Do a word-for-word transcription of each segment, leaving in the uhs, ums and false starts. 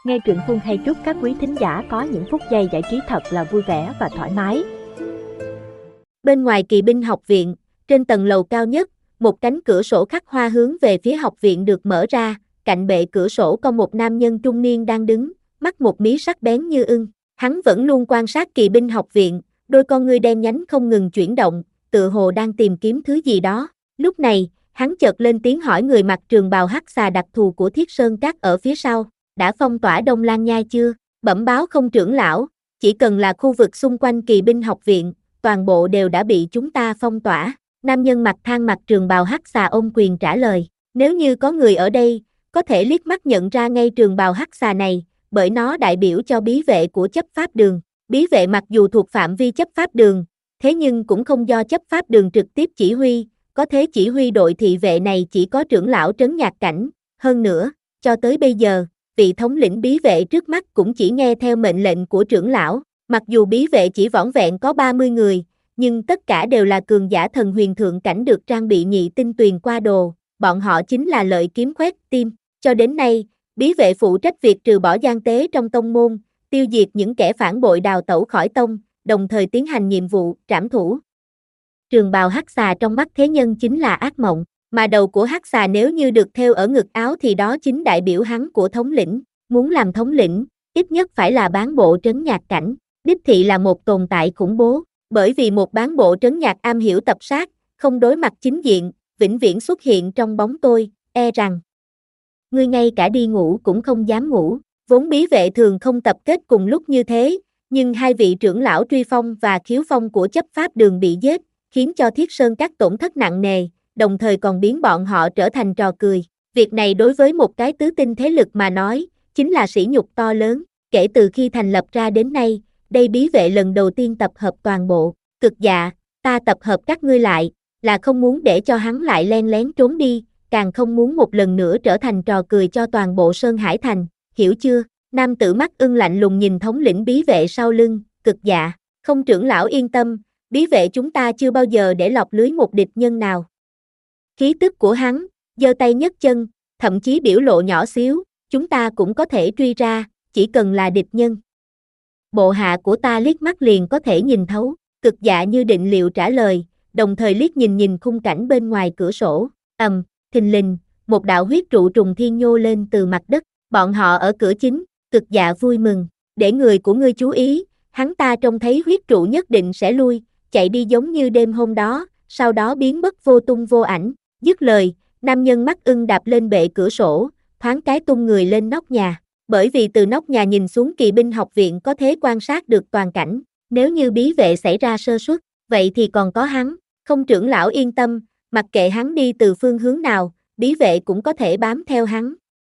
Nghe truyện Phương hay chúc các quý thính giả có những phút giây giải trí thật là vui vẻ và thoải mái. Bên ngoài Kỵ binh học viện, trên tầng lầu cao nhất, một cánh cửa sổ khắc hoa hướng về phía học viện được mở ra, cạnh bệ cửa sổ có một nam nhân trung niên đang đứng, mắt một mí sắc bén như ưng. Hắn vẫn luôn quan sát Kỵ binh học viện, đôi con ngươi đen nhánh không ngừng chuyển động, tựa hồ đang tìm kiếm thứ gì đó. Lúc này, hắn chợt lên tiếng hỏi người mặc trường bào hắc xà đặc thù của Thiết Sơn Các ở phía sau, đã phong tỏa Đông Lan Nhai chưa? Bẩm báo không trưởng lão, chỉ cần là khu vực xung quanh Kỵ binh học viện, toàn bộ đều đã bị chúng ta phong tỏa. Nam nhân mặc than mặc trường bào hắc xà ôm quyền trả lời, nếu như có người ở đây, có thể liếc mắt nhận ra ngay trường bào hắc xà này, bởi nó đại biểu cho bí vệ của chấp pháp đường. Bí vệ mặc dù thuộc phạm vi chấp pháp đường, thế nhưng cũng không do chấp pháp đường trực tiếp chỉ huy, có thế chỉ huy đội thị vệ này chỉ có trưởng lão Trấn Nhạc Cảnh. Hơn nữa, cho tới bây giờ, vị thống lĩnh bí vệ trước mắt cũng chỉ nghe theo mệnh lệnh của trưởng lão. Mặc dù bí vệ chỉ vỏn vẹn có ba mươi người, nhưng tất cả đều là cường giả thần huyền thượng cảnh được trang bị nhị tinh tuyền qua đồ, bọn họ chính là lợi kiếm khoét tim. Cho đến nay, bí vệ phụ trách việc trừ bỏ gian tế trong tông môn, tiêu diệt những kẻ phản bội đào tẩu khỏi tông, đồng thời tiến hành nhiệm vụ trảm thủ. Trường bào hắc xà trong mắt thế nhân chính là ác mộng, mà đầu của hắc xà nếu như được thêu ở ngực áo thì đó chính đại biểu hắn của thống lĩnh. Muốn làm thống lĩnh, ít nhất phải là bán bộ Trấn Nhạc Cảnh, đích thị là một tồn tại khủng bố, bởi vì một bán bộ trấn nhạc am hiểu tập sát, không đối mặt chính diện, vĩnh viễn xuất hiện trong bóng tối, e rằng ngươi ngay cả đi ngủ cũng không dám ngủ. Vốn bí vệ thường không tập kết cùng lúc như thế, nhưng hai vị trưởng lão Truy Phong và Khiếu Phong của chấp pháp đường bị giết, khiến cho Thiết Sơn Các tổn thất nặng nề, đồng thời còn biến bọn họ trở thành trò cười. Việc này đối với một cái tứ tinh thế lực mà nói, chính là sỉ nhục to lớn. Kể từ khi thành lập ra đến nay, đây bí vệ lần đầu tiên tập hợp toàn bộ. Cực Dạ, ta tập hợp các ngươi lại, là không muốn để cho hắn lại len lén trốn đi, càng không muốn một lần nữa trở thành trò cười cho toàn bộ Sơn Hải Thành, hiểu chưa? Nam tử mắt ưng lạnh lùng nhìn thống lĩnh bí vệ sau lưng. Cực Dạ, không trưởng lão yên tâm, bí vệ chúng ta chưa bao giờ để lọt lưới một địch nhân nào. Khí tức của hắn, giơ tay nhấc chân, thậm chí biểu lộ nhỏ xíu, chúng ta cũng có thể truy ra, chỉ cần là địch nhân. Bộ hạ của ta liếc mắt liền có thể nhìn thấu. Cực Dạ như định liệu trả lời, đồng thời liếc nhìn nhìn khung cảnh bên ngoài cửa sổ. Ầm, thình lình, một đạo huyết trụ trùng thiên nhô lên từ mặt đất, bọn họ ở cửa chính. Cực Dạ vui mừng, để người của ngươi chú ý, hắn ta trông thấy huyết trụ nhất định sẽ lui, chạy đi giống như đêm hôm đó, sau đó biến mất vô tung vô ảnh. Dứt lời, nam nhân mắt ưng đạp lên bệ cửa sổ, thoáng cái tung người lên nóc nhà. Bởi vì từ nóc nhà nhìn xuống Kỵ binh học viện có thể quan sát được toàn cảnh, nếu như bí vệ xảy ra sơ suất, vậy thì còn có hắn. Không trưởng lão yên tâm, mặc kệ hắn đi từ phương hướng nào, bí vệ cũng có thể bám theo hắn.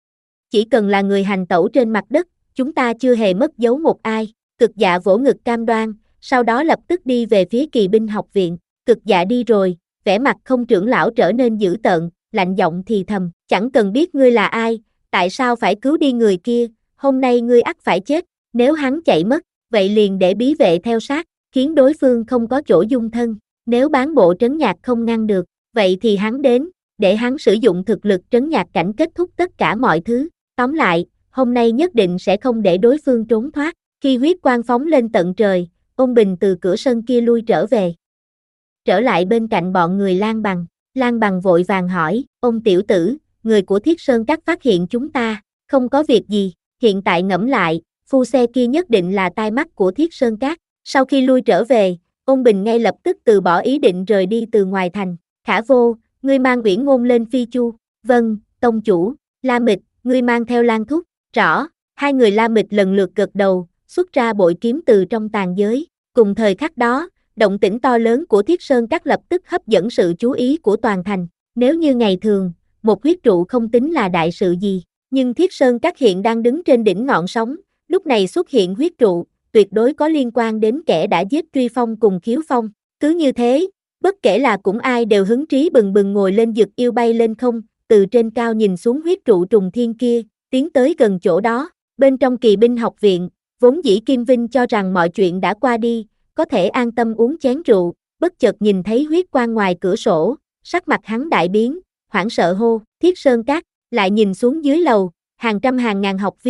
Chỉ cần là người hành tẩu trên mặt đất, chúng ta chưa hề mất dấu một ai. Cực Dạ vỗ ngực cam đoan, sau đó lập tức đi về phía Kỵ binh học viện. Cực Dạ đi rồi, vẻ mặt không trưởng lão trở nên dữ tợn, lạnh giọng thì thầm, chẳng cần biết ngươi là ai, tại sao phải cứu đi người kia, hôm nay ngươi ắt phải chết. Nếu hắn chạy mất, vậy liền để bí vệ theo sát, khiến đối phương không có chỗ dung thân. Nếu bán bộ Trấn Nhạc không ngăn được, vậy thì hắn đến, để hắn sử dụng thực lực Trấn Nhạc Cảnh kết thúc tất cả mọi thứ. Tóm lại, hôm nay nhất định sẽ không để đối phương trốn thoát. Khi huyết quang phóng lên tận trời, Ôn Bình từ cửa sân kia lui trở về. Trở lại bên cạnh bọn người Lan Bằng, Lan Bằng vội vàng hỏi, Ôn tiểu tử, người của Thiết Sơn Các phát hiện chúng ta, không có việc gì, hiện tại ngẫm lại, phu xe kia nhất định là tai mắt của Thiết Sơn Các. Sau khi lui trở về, Ôn Bình ngay lập tức từ bỏ ý định rời đi từ ngoài thành. Khả Vô, ngươi mang Uyển Ngôn lên Phi Chu. Vâng, tông chủ. La Mịch, ngươi mang theo Lan Thúc. Rõ. Hai người La Mịch lần lượt gật đầu, xuất ra bội kiếm từ trong tàn giới. Cùng thời khắc đó, động tĩnh to lớn của Thiết Sơn Các lập tức hấp dẫn sự chú ý của toàn thành. Nếu như ngày thường, một huyết trụ không tính là đại sự gì, nhưng Thiết Sơn Các hiện đang đứng trên đỉnh ngọn sóng, lúc này xuất hiện huyết trụ, tuyệt đối có liên quan đến kẻ đã giết Truy Phong cùng Khiếu Phong. Cứ như thế, bất kể là cũng ai đều hứng trí bừng bừng ngồi lên Dực Yêu bay lên không, từ trên cao nhìn xuống huyết trụ trùng thiên kia, tiến tới gần chỗ đó. Bên trong Kỵ binh học viện, vốn dĩ Kim Vinh cho rằng mọi chuyện đã qua đi, có thể an tâm uống chén rượu, bất chợt nhìn thấy huyết quang ngoài cửa sổ, sắc mặt hắn đại biến, hoảng sợ hô, Thiết Sơn Các. Lại nhìn xuống dưới lầu, hàng trăm hàng ngàn học viên,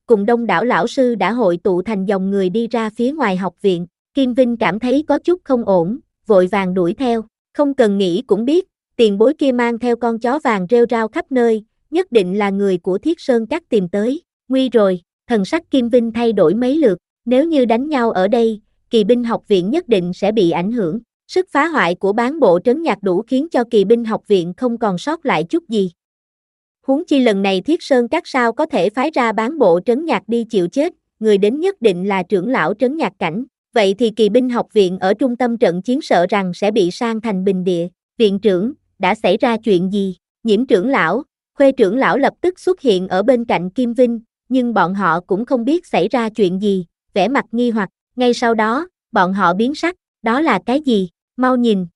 cùng đông đảo lão sư đã hội tụ thành dòng người đi ra phía ngoài học viện. Kim Vinh cảm thấy có chút không ổn, vội vàng đuổi theo, không cần nghĩ cũng biết, tiền bối kia mang theo con chó vàng rêu rao khắp nơi, nhất định là người của Thiết Sơn Các tìm tới, nguy rồi, thần sắc Kim Vinh thay đổi mấy lượt, nếu như đánh nhau ở đây, kỳ binh học viện nhất định sẽ bị ảnh hưởng, sức phá hoại của bán bộ trấn nhạc đủ khiến cho kỳ binh học viện không còn sót lại chút gì. Huống chi lần này Thiết Sơn Các sao có thể phái ra bán bộ trấn nhạc đi chịu chết, người đến nhất định là trưởng lão trấn nhạc cảnh. Vậy thì kỳ binh học viện ở trung tâm trận chiến sợ rằng sẽ bị san thành bình địa. Viện trưởng, đã xảy ra chuyện gì? Nhiễm trưởng lão, Khuê trưởng lão lập tức xuất hiện ở bên cạnh Kim Vinh, nhưng bọn họ cũng không biết xảy ra chuyện gì, vẻ mặt nghi hoặc. Ngay sau đó, bọn họ biến sắc, đó là cái gì? Mau nhìn.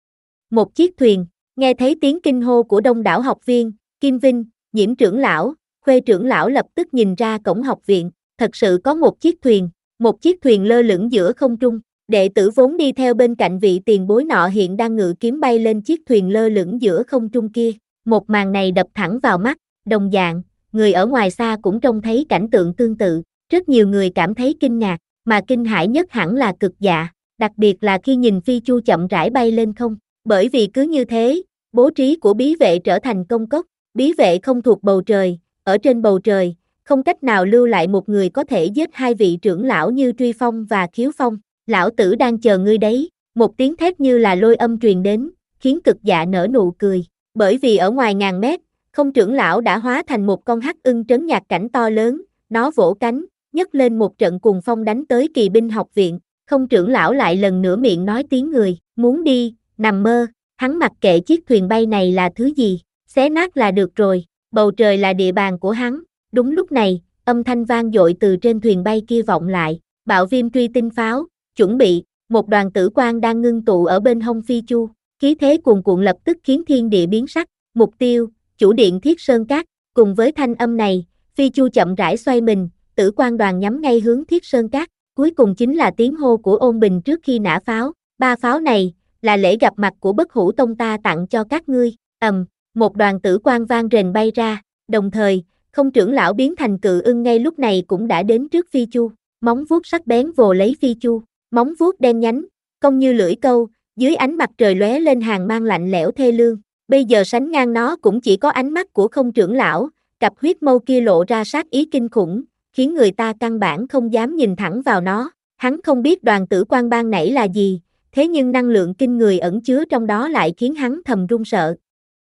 Một chiếc thuyền, nghe thấy tiếng kinh hô của đông đảo học viên, Kim Vinh, Nhiễm trưởng lão, Khuê trưởng lão lập tức nhìn ra cổng học viện, thật sự có một chiếc thuyền. Một chiếc thuyền lơ lửng giữa không trung, đệ tử vốn đi theo bên cạnh vị tiền bối nọ hiện đang ngự kiếm bay lên chiếc thuyền lơ lửng giữa không trung kia. Một màn này đập thẳng vào mắt, đồng dạng, người ở ngoài xa cũng trông thấy cảnh tượng tương tự. Rất nhiều người cảm thấy kinh ngạc, mà kinh hãi nhất hẳn là Cực Dạ, đặc biệt là khi nhìn Phi Chu chậm rãi bay lên không. Bởi vì cứ như thế, bố trí của bí vệ trở thành công cốc, bí vệ không thuộc bầu trời, ở trên bầu trời. Không cách nào lưu lại một người có thể giết hai vị trưởng lão như Truy Phong và Khiếu Phong. Lão tử đang chờ ngươi đấy, một tiếng thét như là lôi âm truyền đến, khiến Cực Dạ nở nụ cười. Bởi vì ở ngoài ngàn mét, không trưởng lão đã hóa thành một con hắc ưng trấn nhạc cảnh to lớn, nó vỗ cánh, nhấc lên một trận cuồng phong đánh tới kỳ binh học viện. Không trưởng lão lại lần nữa miệng nói tiếng người, muốn đi, nằm mơ, hắn mặc kệ chiếc thuyền bay này là thứ gì, xé nát là được rồi, bầu trời là địa bàn của hắn. Đúng lúc này, âm thanh vang dội từ trên thuyền bay kia vọng lại, bạo viêm truy tinh pháo, chuẩn bị, một đoàn tử quang đang ngưng tụ ở bên hông Phi Chu, khí thế cuồn cuộn lập tức khiến thiên địa biến sắc, mục tiêu, chủ điện Thiết Sơn Các, cùng với thanh âm này, Phi Chu chậm rãi xoay mình, tử quang đoàn nhắm ngay hướng Thiết Sơn Các, cuối cùng chính là tiếng hô của Ôn Bình trước khi nã pháo, ba pháo này, là lễ gặp mặt của Bất Hủ Tông ta tặng cho các ngươi, ầm, một đoàn tử quang vang rền bay ra, đồng thời, không trưởng lão biến thành cự ưng ngay lúc này cũng đã đến trước Phi Chu, móng vuốt sắc bén vồ lấy Phi Chu, móng vuốt đen nhánh, cong như lưỡi câu, dưới ánh mặt trời lóe lên hàng mang lạnh lẽo thê lương, bây giờ sánh ngang nó cũng chỉ có ánh mắt của không trưởng lão, cặp huyết mâu kia lộ ra sát ý kinh khủng, khiến người ta căn bản không dám nhìn thẳng vào nó, hắn không biết đoàn tử quang ban nãy là gì, thế nhưng năng lượng kinh người ẩn chứa trong đó lại khiến hắn thầm run sợ.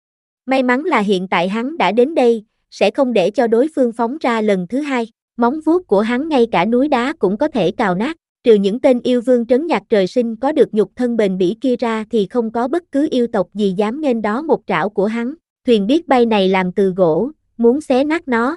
May mắn là hiện tại hắn đã đến đây, sẽ không để cho đối phương phóng ra lần thứ hai, móng vuốt của hắn ngay cả núi đá cũng có thể cào nát, trừ những tên yêu vương trấn nhạc trời sinh có được nhục thân bền bỉ kia ra thì không có bất cứ yêu tộc gì dám nghênh đó một trảo của hắn, thuyền biết bay này làm từ gỗ, muốn xé nát nó.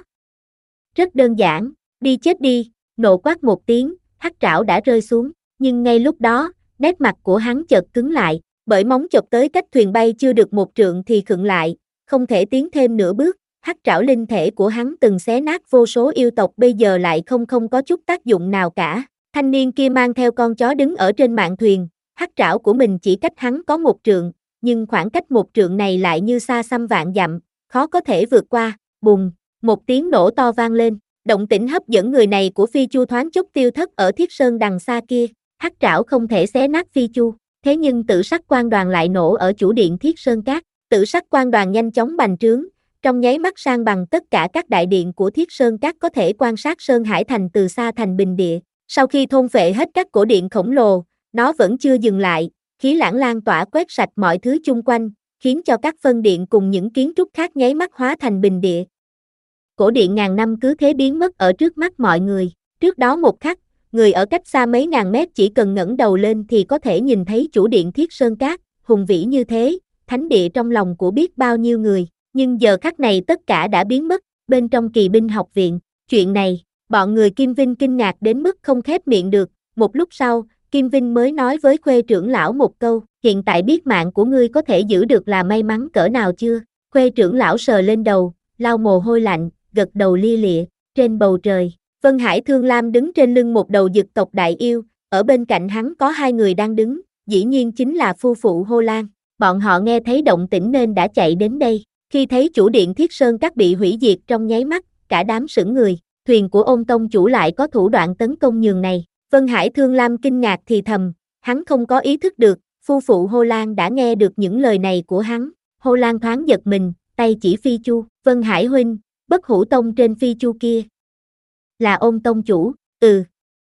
Rất đơn giản, đi chết đi, nộ quát một tiếng, hắc trảo đã rơi xuống, nhưng ngay lúc đó, nét mặt của hắn chợt cứng lại, bởi móng chộp tới cách thuyền bay chưa được một trượng thì khựng lại, không thể tiến thêm nửa bước. Hắc trảo linh thể của hắn từng xé nát vô số yêu tộc bây giờ lại không không có chút tác dụng nào cả. Thanh niên kia mang theo con chó đứng ở trên mạn thuyền, hắc trảo của mình chỉ cách hắn có một trượng, nhưng khoảng cách một trượng này lại như xa xăm vạn dặm, khó có thể vượt qua. Bùng, một tiếng nổ to vang lên, động tĩnh hấp dẫn người này của Phi Chu thoáng chốc tiêu thất ở Thiết Sơn đằng xa kia. Hắc trảo không thể xé nát Phi Chu, thế nhưng tử sắc quang đoàn lại nổ ở chủ điện Thiết Sơn Các. Tử sắc quang đoàn nhanh chóng bành trướng, trong nháy mắt sang bằng tất cả các đại điện của Thiết Sơn Các có thể quan sát Sơn Hải Thành từ xa thành bình địa. Sau khi thôn phệ hết các cổ điện khổng lồ, nó vẫn chưa dừng lại, khí lãng lan tỏa quét sạch mọi thứ chung quanh, khiến cho các phân điện cùng những kiến trúc khác nháy mắt hóa thành bình địa. Cổ điện ngàn năm cứ thế biến mất ở trước mắt mọi người. Trước đó một khắc, người ở cách xa mấy ngàn mét chỉ cần ngẩng đầu lên thì có thể nhìn thấy chủ điện Thiết Sơn Các, hùng vĩ như thế, thánh địa trong lòng của biết bao nhiêu người. Nhưng giờ khắc này tất cả đã biến mất, bên trong kỳ binh học viện. Chuyện này, bọn người Kim Vinh kinh ngạc đến mức không khép miệng được. Một lúc sau, Kim Vinh mới nói với Khuê trưởng lão một câu, hiện tại biết mạng của ngươi có thể giữ được là may mắn cỡ nào chưa? Khuê trưởng lão sờ lên đầu, lau mồ hôi lạnh, gật đầu lia lịa. Trên bầu trời, Vân Hải Thương Lam đứng trên lưng một đầu dực tộc đại yêu, ở bên cạnh hắn có hai người đang đứng, dĩ nhiên chính là phu phụ Hô Lan. Bọn họ nghe thấy động tĩnh nên đã chạy đến đây. Khi thấy chủ điện Thiết Sơn Các bị hủy diệt trong nháy mắt, cả đám sững người, thuyền của Ôn tông chủ lại có thủ đoạn tấn công nhường này. Vân Hải Thương Lam kinh ngạc thì thầm, hắn không có ý thức được, phu phụ Hồ Lan đã nghe được những lời này của hắn. Hồ Lan thoáng giật mình, tay chỉ Phi Chu, Vân Hải huynh, Bất Hủ Tông trên Phi Chu kia. Là Ôn tông chủ, ừ.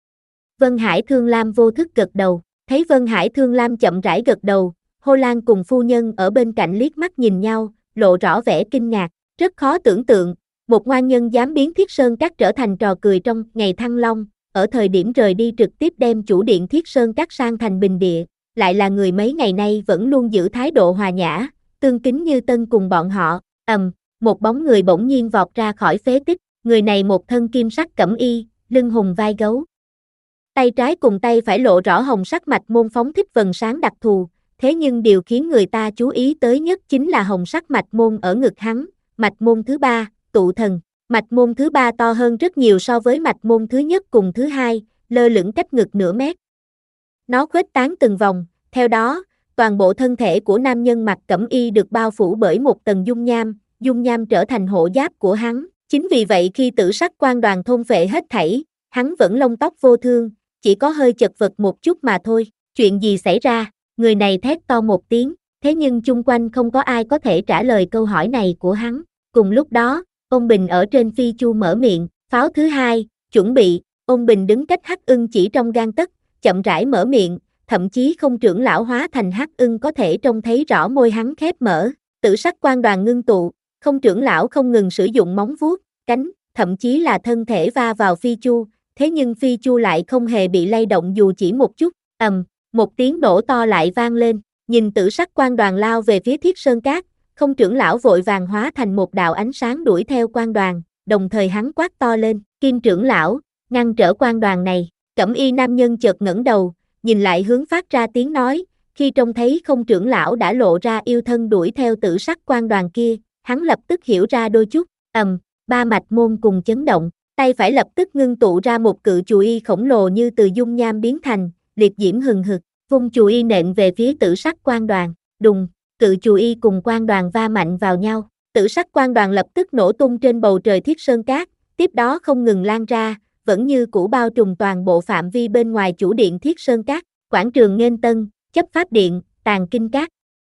Vân Hải Thương Lam vô thức gật đầu, thấy Vân Hải Thương Lam chậm rãi gật đầu, Hồ Lan cùng phu nhân ở bên cạnh liếc mắt nhìn nhau, lộ rõ vẻ kinh ngạc, rất khó tưởng tượng, một ngoan nhân dám biến Thiết Sơn Các trở thành trò cười trong ngày Thăng Long, ở thời điểm rời đi trực tiếp đem chủ điện Thiết Sơn Các sang thành bình địa, lại là người mấy ngày nay vẫn luôn giữ thái độ hòa nhã, tương kính như tân cùng bọn họ. Ầm, một bóng người bỗng nhiên vọt ra khỏi phế tích, người này một thân kim sắc cẩm y, lưng hùng vai gấu. Tay trái cùng tay phải lộ rõ hồng sắc mạch môn phóng thích vầng sáng đặc thù, thế nhưng điều khiến người ta chú ý tới nhất chính là hồng sắc mạch môn ở ngực hắn, mạch môn thứ ba, tụ thần. Mạch môn thứ ba to hơn rất nhiều so với mạch môn thứ nhất cùng thứ hai, lơ lửng cách ngực nửa mét. Nó khuếch tán từng vòng, theo đó, toàn bộ thân thể của nam nhân mặc cẩm y được bao phủ bởi một tầng dung nham, dung nham trở thành hộ giáp của hắn. Chính vì vậy khi Tử Sắc Quan Đoàn thôn phệ hết thảy, hắn vẫn lông tóc vô thương, chỉ có hơi chật vật một chút mà thôi. Chuyện gì xảy ra? Người này thét to một tiếng, thế nhưng chung quanh không có ai có thể trả lời câu hỏi này của hắn. Cùng lúc đó, Ôn Bình ở trên Phi Chu mở miệng, pháo thứ hai, chuẩn bị. Ôn Bình đứng cách Hắc Ưng chỉ trong gang tấc, chậm rãi mở miệng, thậm chí không trưởng lão hóa thành Hắc Ưng có thể trông thấy rõ môi hắn khép mở. Tử Sắc Quan Đoàn ngưng tụ, không trưởng lão không ngừng sử dụng móng vuốt, cánh, thậm chí là thân thể va vào Phi Chu, thế nhưng Phi Chu lại không hề bị lay động dù chỉ một chút. Ầm, một tiếng nổ to lại vang lên, nhìn Tử Sắc Quan Đoàn lao về phía Thiết Sơn Các, không trưởng lão vội vàng hóa thành một đạo ánh sáng đuổi theo quan đoàn, đồng thời hắn quát to lên, Kim trưởng lão, ngăn trở quan đoàn này. Cẩm y nam nhân chợt ngẩng đầu, nhìn lại hướng phát ra tiếng nói, khi trông thấy không trưởng lão đã lộ ra yêu thân đuổi theo Tử Sắc Quan Đoàn kia, hắn lập tức hiểu ra đôi chút. Ầm, ba mạch môn cùng chấn động, tay phải lập tức ngưng tụ ra một cự chùy y khổng lồ như từ dung nham biến thành, liệt diễm hừng hực, vung chùy y nện về phía Tử Sắc Quan Đoàn, đùng. Cự chùy y cùng quan đoàn va mạnh vào nhau, Tử Sắc Quan Đoàn lập tức nổ tung trên bầu trời Thiết Sơn Các, tiếp đó không ngừng lan ra, vẫn như cũ bao trùm toàn bộ phạm vi bên ngoài chủ điện Thiết Sơn Các, quảng trường Nghênh Tân, Chấp Pháp Điện, Tàng Kinh Các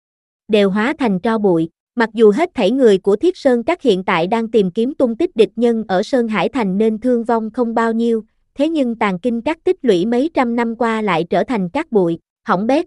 đều hóa thành tro bụi. Mặc dù hết thảy người của Thiết Sơn Các hiện tại đang tìm kiếm tung tích địch nhân ở Sơn Hải Thành nên thương vong không bao nhiêu, thế nhưng Tàng Kinh Các tích lũy mấy trăm năm qua lại trở thành cát bụi, hỏng bét.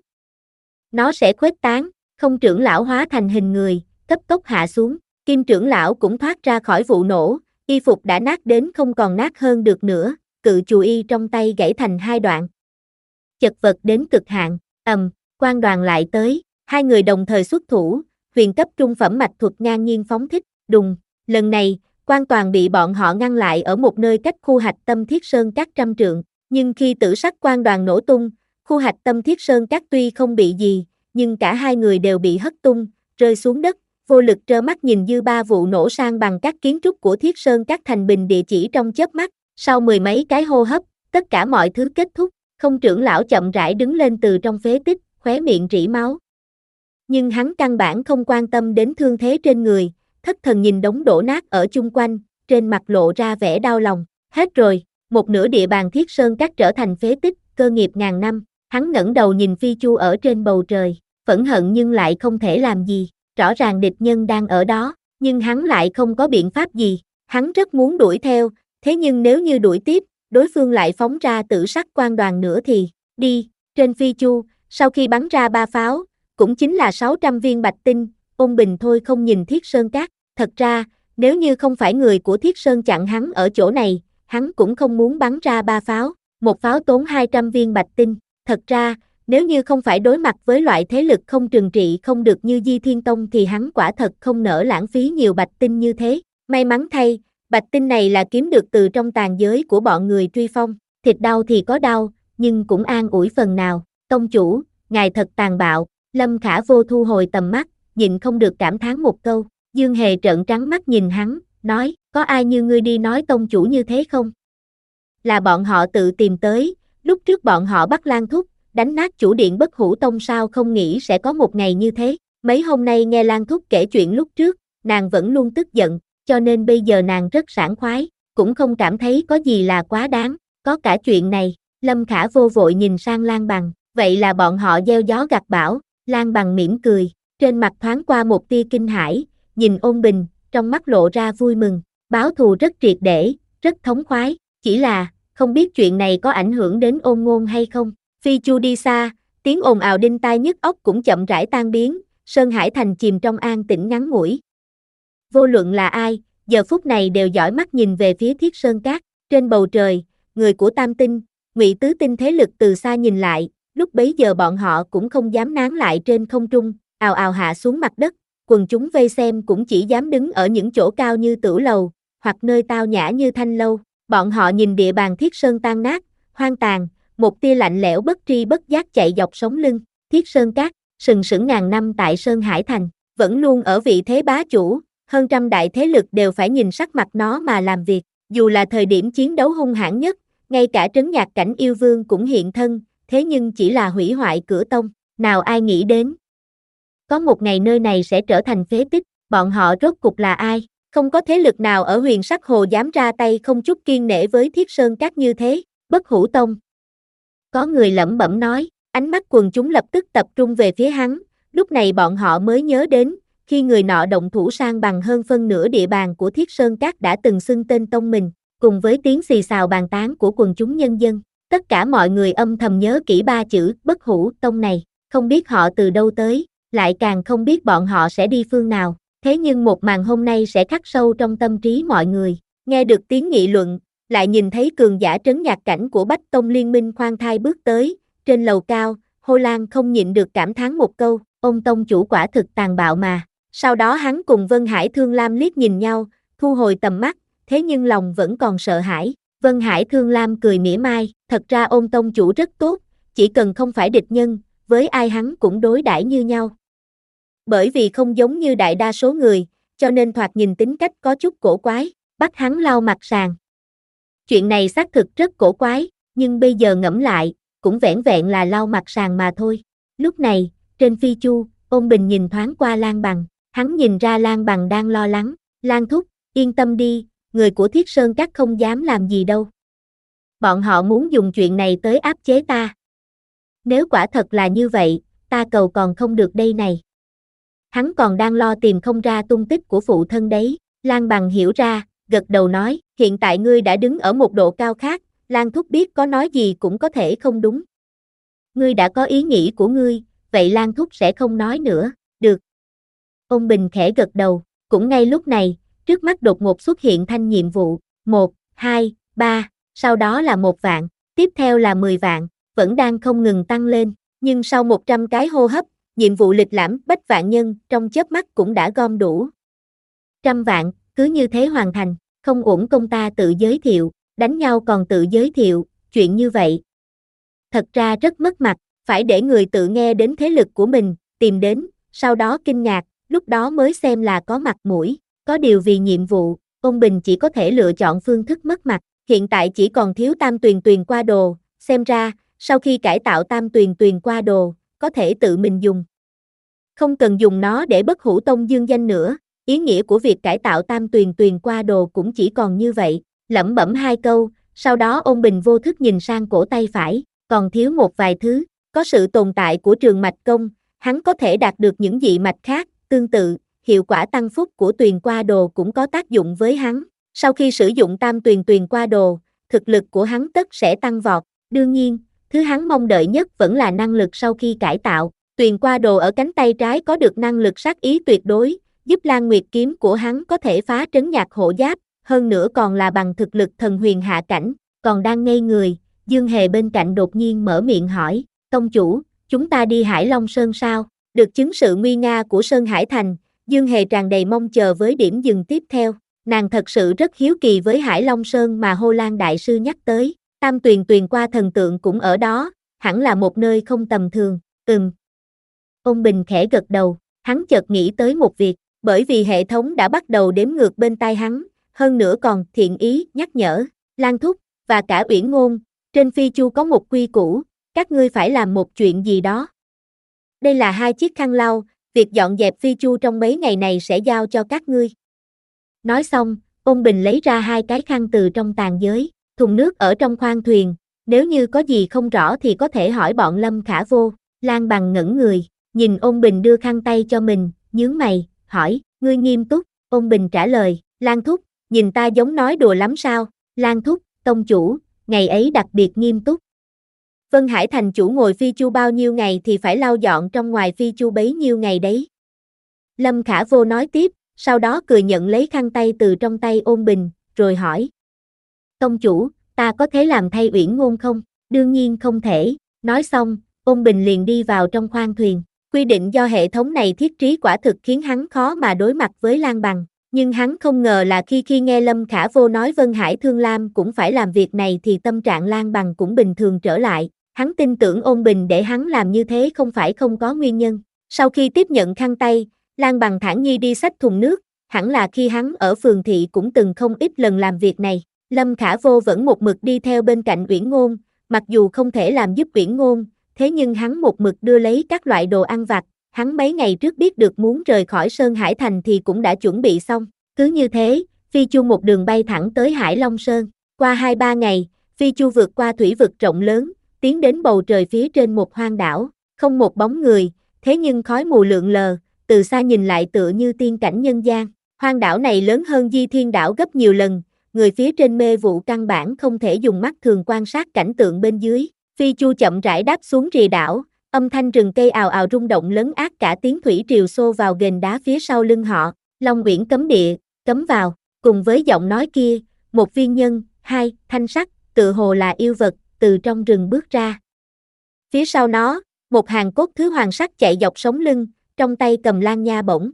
Nó sẽ khuếch tán. Không trưởng lão hóa thành hình người, cấp tốc hạ xuống, Kim trưởng lão cũng thoát ra khỏi vụ nổ, y phục đã nát đến không còn nát hơn được nữa, cự chùy y trong tay gãy thành hai đoạn. Chật vật đến cực hạn, ầm, quan đoàn lại tới, hai người đồng thời xuất thủ, huyền cấp trung phẩm mạch thuật ngang nhiên phóng thích, đùng, lần này, quan toàn bị bọn họ ngăn lại ở một nơi cách khu hạch tâm Thiết Sơn Các trăm trượng, nhưng khi Tử Sắc Quan Đoàn nổ tung, khu hạch tâm Thiết Sơn Các tuy không bị gì, nhưng cả hai người đều bị hất tung, rơi xuống đất, vô lực trơ mắt nhìn dư ba vụ nổ sang bằng các kiến trúc của Thiết Sơn Các thành bình địa chỉ trong chớp mắt, sau mười mấy cái hô hấp, tất cả mọi thứ kết thúc, không trưởng lão chậm rãi đứng lên từ trong phế tích, khóe miệng rỉ máu. Nhưng hắn căn bản không quan tâm đến thương thế trên người, thất thần nhìn đống đổ nát ở chung quanh, trên mặt lộ ra vẻ đau lòng, hết rồi, một nửa địa bàn Thiết Sơn Các trở thành phế tích, cơ nghiệp ngàn năm. Hắn ngẩng đầu nhìn Phi Chu ở trên bầu trời, phẫn hận nhưng lại không thể làm gì, rõ ràng địch nhân đang ở đó, nhưng hắn lại không có biện pháp gì, hắn rất muốn đuổi theo, thế nhưng nếu như đuổi tiếp, đối phương lại phóng ra Tử Sắc Quan Đoàn nữa thì, đi, trên Phi Chu, sau khi bắn ra ba pháo, cũng chính là sáu trăm viên bạch tinh, Ôn Bình thôi không nhìn Thiết Sơn Các, thật ra, nếu như không phải người của Thiết Sơn chặn hắn ở chỗ này, hắn cũng không muốn bắn ra ba pháo, một pháo tốn hai trăm viên bạch tinh. Thật ra, nếu như không phải đối mặt với loại thế lực không trừng trị không được như Di Thiên Tông thì hắn quả thật không nỡ lãng phí nhiều bạch tinh như thế. May mắn thay, bạch tinh này là kiếm được từ trong tàn giới của bọn người truy phong. Thịt đau thì có đau, nhưng cũng an ủi phần nào. Tông chủ, ngài thật tàn bạo. Lâm Khả Vô thu hồi tầm mắt, nhịn không được cảm thán một câu. Dương Hề trợn trắng mắt nhìn hắn, nói, có ai như ngươi đi nói tông chủ như thế không? Là bọn họ tự tìm tới. Lúc trước bọn họ bắt Lan Thúc, đánh nát chủ điện Bất Hủ Tông sao không nghĩ sẽ có một ngày như thế. Mấy hôm nay nghe Lan Thúc kể chuyện lúc trước, nàng vẫn luôn tức giận, cho nên bây giờ nàng rất sảng khoái. cũng không cảm thấy có gì là quá đáng, có cả chuyện này. Lâm Khả vô vội nhìn sang Lan Bằng, vậy là bọn họ gieo gió gặt bão. Lan Bằng mỉm cười, trên mặt thoáng qua một tia kinh hãi, nhìn Ôn Bình, trong mắt lộ ra vui mừng, báo thù rất triệt để, rất thống khoái, chỉ là, không biết chuyện này có ảnh hưởng đến Ôn Ngôn hay không. Phi Chu đi xa, tiếng ồn ào đinh tai nhức óc cũng chậm rãi tan biến, Sơn Hải Thành chìm trong an tĩnh ngắn ngủi. Vô luận là ai, giờ phút này đều dõi mắt nhìn về phía Thiết Sơn Cát, trên bầu trời, người của Tam Tinh, Ngụy Tứ Tinh thế lực từ xa nhìn lại, lúc bấy giờ bọn họ cũng không dám nán lại trên không trung, ào ào hạ xuống mặt đất, quần chúng vây xem cũng chỉ dám đứng ở những chỗ cao như Tửu Lầu, hoặc nơi tao nhã như Thanh Lâu. Bọn họ nhìn địa bàn Thiết Sơn tan nát, hoang tàn, một tia lạnh lẽo bất tri bất giác chạy dọc sống lưng. Thiết Sơn Cát, sừng sững ngàn năm tại Sơn Hải Thành, vẫn luôn ở vị thế bá chủ, hơn trăm đại thế lực đều phải nhìn sắc mặt nó mà làm việc. Dù là thời điểm chiến đấu hung hãn nhất, ngay cả trấn nhạc cảnh yêu vương cũng hiện thân, thế nhưng chỉ là hủy hoại cửa tông, nào ai nghĩ đến. Có một ngày nơi này sẽ trở thành phế tích, bọn họ rốt cục là ai? Không có thế lực nào ở Huyền Sắc Hồ dám ra tay không chút kiêng nể với Thiết Sơn Cát như thế. Bất Hủ Tông. Có người lẩm bẩm nói, ánh mắt quần chúng lập tức tập trung về phía hắn, lúc này bọn họ mới nhớ đến, khi người nọ động thủ sang bằng hơn phân nửa địa bàn của Thiết Sơn Cát đã từng xưng tên tông mình, cùng với tiếng xì xào bàn tán của quần chúng nhân dân, tất cả mọi người âm thầm nhớ kỹ ba chữ Bất Hủ Tông này, không biết họ từ đâu tới, lại càng không biết bọn họ sẽ đi phương nào, thế nhưng một màn hôm nay sẽ khắc sâu trong tâm trí mọi người. Nghe được tiếng nghị luận, lại nhìn thấy cường giả trấn nhạc cảnh của Bách Tông Liên Minh khoan thai bước tới, trên lầu cao, Hồ Lan không nhịn được cảm thán một câu, ông tông chủ quả thực tàn bạo mà. Sau đó hắn cùng Vân Hải Thương Lam liếc nhìn nhau, thu hồi tầm mắt, thế nhưng lòng vẫn còn sợ hãi. Vân Hải Thương Lam cười mỉa mai, thật ra Ôn tông chủ rất tốt, chỉ cần không phải địch nhân, với ai hắn cũng đối đãi như nhau. Bởi vì không giống như đại đa số người, cho nên thoạt nhìn tính cách có chút cổ quái, bắt hắn lau mặt sàn. Chuyện này xác thực rất cổ quái, nhưng bây giờ ngẫm lại, cũng vẻn vẹn là lau mặt sàn mà thôi. Lúc này, trên phi chu, Ôn Bình nhìn thoáng qua Lan Bằng, hắn nhìn ra Lan Bằng đang lo lắng, Lan thúc, yên tâm đi, người của Thiết Sơn Cát không dám làm gì đâu. Bọn họ muốn dùng chuyện này tới áp chế ta. Nếu quả thật là như vậy, ta cầu còn không được đây này. Hắn còn đang lo tìm không ra tung tích của phụ thân đấy. Lan Bằng hiểu ra, gật đầu nói, hiện tại ngươi đã đứng ở một độ cao khác, Lan thúc biết có nói gì cũng có thể không đúng. Ngươi đã có ý nghĩ của ngươi, vậy Lan thúc sẽ không nói nữa, được. Ôn Bình khẽ gật đầu, cũng ngay lúc này, trước mắt đột ngột xuất hiện thanh nhiệm vụ, một, hai, ba, sau đó là một vạn, tiếp theo là mười vạn, vẫn đang không ngừng tăng lên, nhưng sau một trăm cái hô hấp, nhiệm vụ lịch lãm bách vạn nhân trong chớp mắt cũng đã gom đủ. Trăm vạn, cứ như thế hoàn thành, không uổng công ta tự giới thiệu, đánh nhau còn tự giới thiệu, chuyện như vậy. Thật ra rất mất mặt, phải để người tự nghe đến thế lực của mình, tìm đến, sau đó kinh ngạc, lúc đó mới xem là có mặt mũi, có điều vì nhiệm vụ, Ôn Bình chỉ có thể lựa chọn phương thức mất mặt, hiện tại chỉ còn thiếu tam tuyền tuyền qua đồ, xem ra, sau khi cải tạo tam tuyền tuyền qua đồ, có thể tự mình dùng. Không cần dùng nó để Bất Hủ Tông dương danh nữa, ý nghĩa của việc cải tạo tam tuyền tuyền qua đồ cũng chỉ còn như vậy, lẩm bẩm hai câu, sau đó Ôn Bình vô thức nhìn sang cổ tay phải, còn thiếu một vài thứ, có sự tồn tại của trường mạch công, hắn có thể đạt được những dị mạch khác, tương tự, hiệu quả tăng phúc của tuyền qua đồ cũng có tác dụng với hắn, sau khi sử dụng tam tuyền tuyền qua đồ, thực lực của hắn tất sẽ tăng vọt, đương nhiên, thứ hắn mong đợi nhất vẫn là năng lực sau khi cải tạo, tuyền qua đồ ở cánh tay trái có được năng lực sát ý tuyệt đối, giúp Lan Nguyệt kiếm của hắn có thể phá trấn nhạc hộ giáp, hơn nữa còn là bằng thực lực thần huyền hạ cảnh, còn đang ngây người, Dương Hề bên cạnh đột nhiên mở miệng hỏi, tông chủ, chúng ta đi Hải Long Sơn sao? Được chứng sự nguy nga của Sơn Hải Thành, Dương Hề tràn đầy mong chờ với điểm dừng tiếp theo, nàng thật sự rất hiếu kỳ với Hải Long Sơn mà Hồ Lan Đại Sư nhắc tới, tam tuyền tuyền qua thần tượng cũng ở đó, hẳn là một nơi không tầm thường, ừm. Ôn Bình khẽ gật đầu, hắn chợt nghĩ tới một việc, bởi vì hệ thống đã bắt đầu đếm ngược bên tai hắn, hơn nữa còn thiện ý nhắc nhở, Lan Thúc, và cả Uyển Ngôn, trên phi chu có một quy củ, các ngươi phải làm một chuyện gì đó. Đây là hai chiếc khăn lau, việc dọn dẹp phi chu trong mấy ngày này sẽ giao cho các ngươi. Nói xong, Ôn Bình lấy ra hai cái khăn từ trong tàn giới, thùng nước ở trong khoang thuyền, nếu như có gì không rõ thì có thể hỏi bọn Lâm Khả Vô. Lan Bằng ngẩn người, nhìn Ôn Bình đưa khăn tay cho mình, nhướng mày, hỏi, ngươi nghiêm túc? Ôn Bình trả lời, Lan thúc, nhìn ta giống nói đùa lắm sao? Lan thúc, tông chủ, ngày ấy đặc biệt nghiêm túc. Vân Hải thành chủ ngồi phi chu bao nhiêu ngày thì phải lau dọn trong ngoài phi chu bấy nhiêu ngày đấy. Lâm Khả Vô nói tiếp, sau đó cười nhận lấy khăn tay từ trong tay Ôn Bình, rồi hỏi. Tông chủ, ta có thể làm thay Uyển Ngôn không? Đương nhiên không thể. Nói xong, Ôn Bình liền đi vào trong khoang thuyền. Quy định do hệ thống này thiết trí quả thực khiến hắn khó mà đối mặt với Lan Bằng. Nhưng hắn không ngờ là khi khi nghe Lâm Khả Vô nói Vân Hải Thương Lam cũng phải làm việc này thì tâm trạng Lan Bằng cũng bình thường trở lại. Hắn tin tưởng Ôn Bình để hắn làm như thế không phải không có nguyên nhân. Sau khi tiếp nhận khăn tay, Lan Bằng thản nhiên đi xách thùng nước, hẳn là khi hắn ở phường thị cũng từng không ít lần làm việc này. Lâm Khả Vô vẫn một mực đi theo bên cạnh Uyển Ngôn, mặc dù không thể làm giúp Uyển Ngôn, thế nhưng hắn một mực đưa lấy các loại đồ ăn vặt, hắn mấy ngày trước biết được muốn rời khỏi Sơn Hải Thành thì cũng đã chuẩn bị xong. Cứ như thế, Phi Chu một đường bay thẳng tới Hải Long Sơn. Qua hai ba ngày, Phi Chu vượt qua thủy vực rộng lớn, tiến đến bầu trời phía trên một hoang đảo, không một bóng người, thế nhưng khói mù lượn lờ, từ xa nhìn lại tựa như tiên cảnh nhân gian. Hoang đảo này lớn hơn Di Thiên đảo gấp nhiều lần, người phía trên mê vụ căn bản không thể dùng mắt thường quan sát cảnh tượng bên dưới. Phi Chu chậm rãi đáp xuống rìa đảo, âm thanh rừng cây ào ào rung động lấn át cả tiếng thủy triều xô vào ghềnh đá phía sau lưng họ. Long Uyển cấm địa, cấm vào, cùng với giọng nói kia, một viên nhân, hai, thanh sắc, tự hồ là yêu vật, từ trong rừng bước ra. Phía sau nó, một hàng cốt thứ hoàng sắc chạy dọc sống lưng, trong tay cầm lan nha bổng.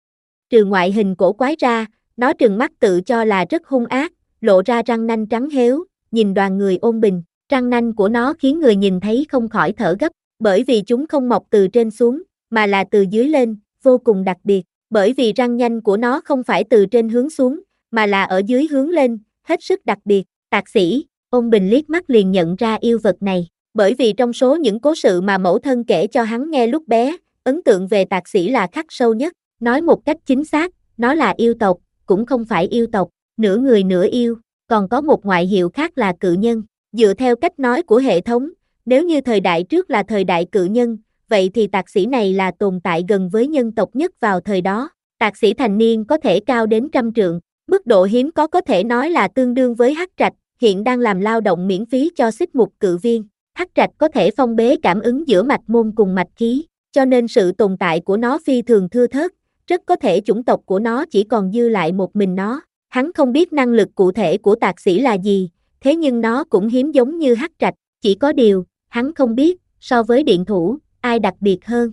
Trừ ngoại hình cổ quái ra, nó trừng mắt tự cho là rất hung ác, lộ ra răng nanh trắng héo, nhìn đoàn người Ôn Bình. Răng nanh của nó khiến người nhìn thấy không khỏi thở gấp, bởi vì chúng không mọc từ trên xuống, mà là từ dưới lên, vô cùng đặc biệt. Bởi vì răng nanh của nó không phải từ trên hướng xuống, mà là ở dưới hướng lên, hết sức đặc biệt. Tạc sĩ, Ôn Bình liếc mắt liền nhận ra yêu vật này, bởi vì trong số những cố sự mà mẫu thân kể cho hắn nghe lúc bé, ấn tượng về tạc sĩ là khắc sâu nhất. Nói một cách chính xác, nó là yêu tộc, cũng không phải yêu tộc, nửa người nửa yêu, còn có một ngoại hiệu khác là cự nhân. Dựa theo cách nói của hệ thống, nếu như thời đại trước là thời đại cự nhân, vậy thì tạc sĩ này là tồn tại gần với nhân tộc nhất vào thời đó. Tạc sĩ thành niên có thể cao đến trăm trượng, mức độ hiếm có có thể nói là tương đương với hắc trạch, hiện đang làm lao động miễn phí cho xích mục cự viên. Hắc trạch có thể phong bế cảm ứng giữa mạch môn cùng mạch khí, cho nên sự tồn tại của nó phi thường thưa thớt, rất có thể chủng tộc của nó chỉ còn dư lại một mình nó. Hắn không biết năng lực cụ thể của tạc sĩ là gì, thế nhưng nó cũng hiếm giống như hắc trạch, chỉ có điều, hắn không biết, so với điện thủ, ai đặc biệt hơn,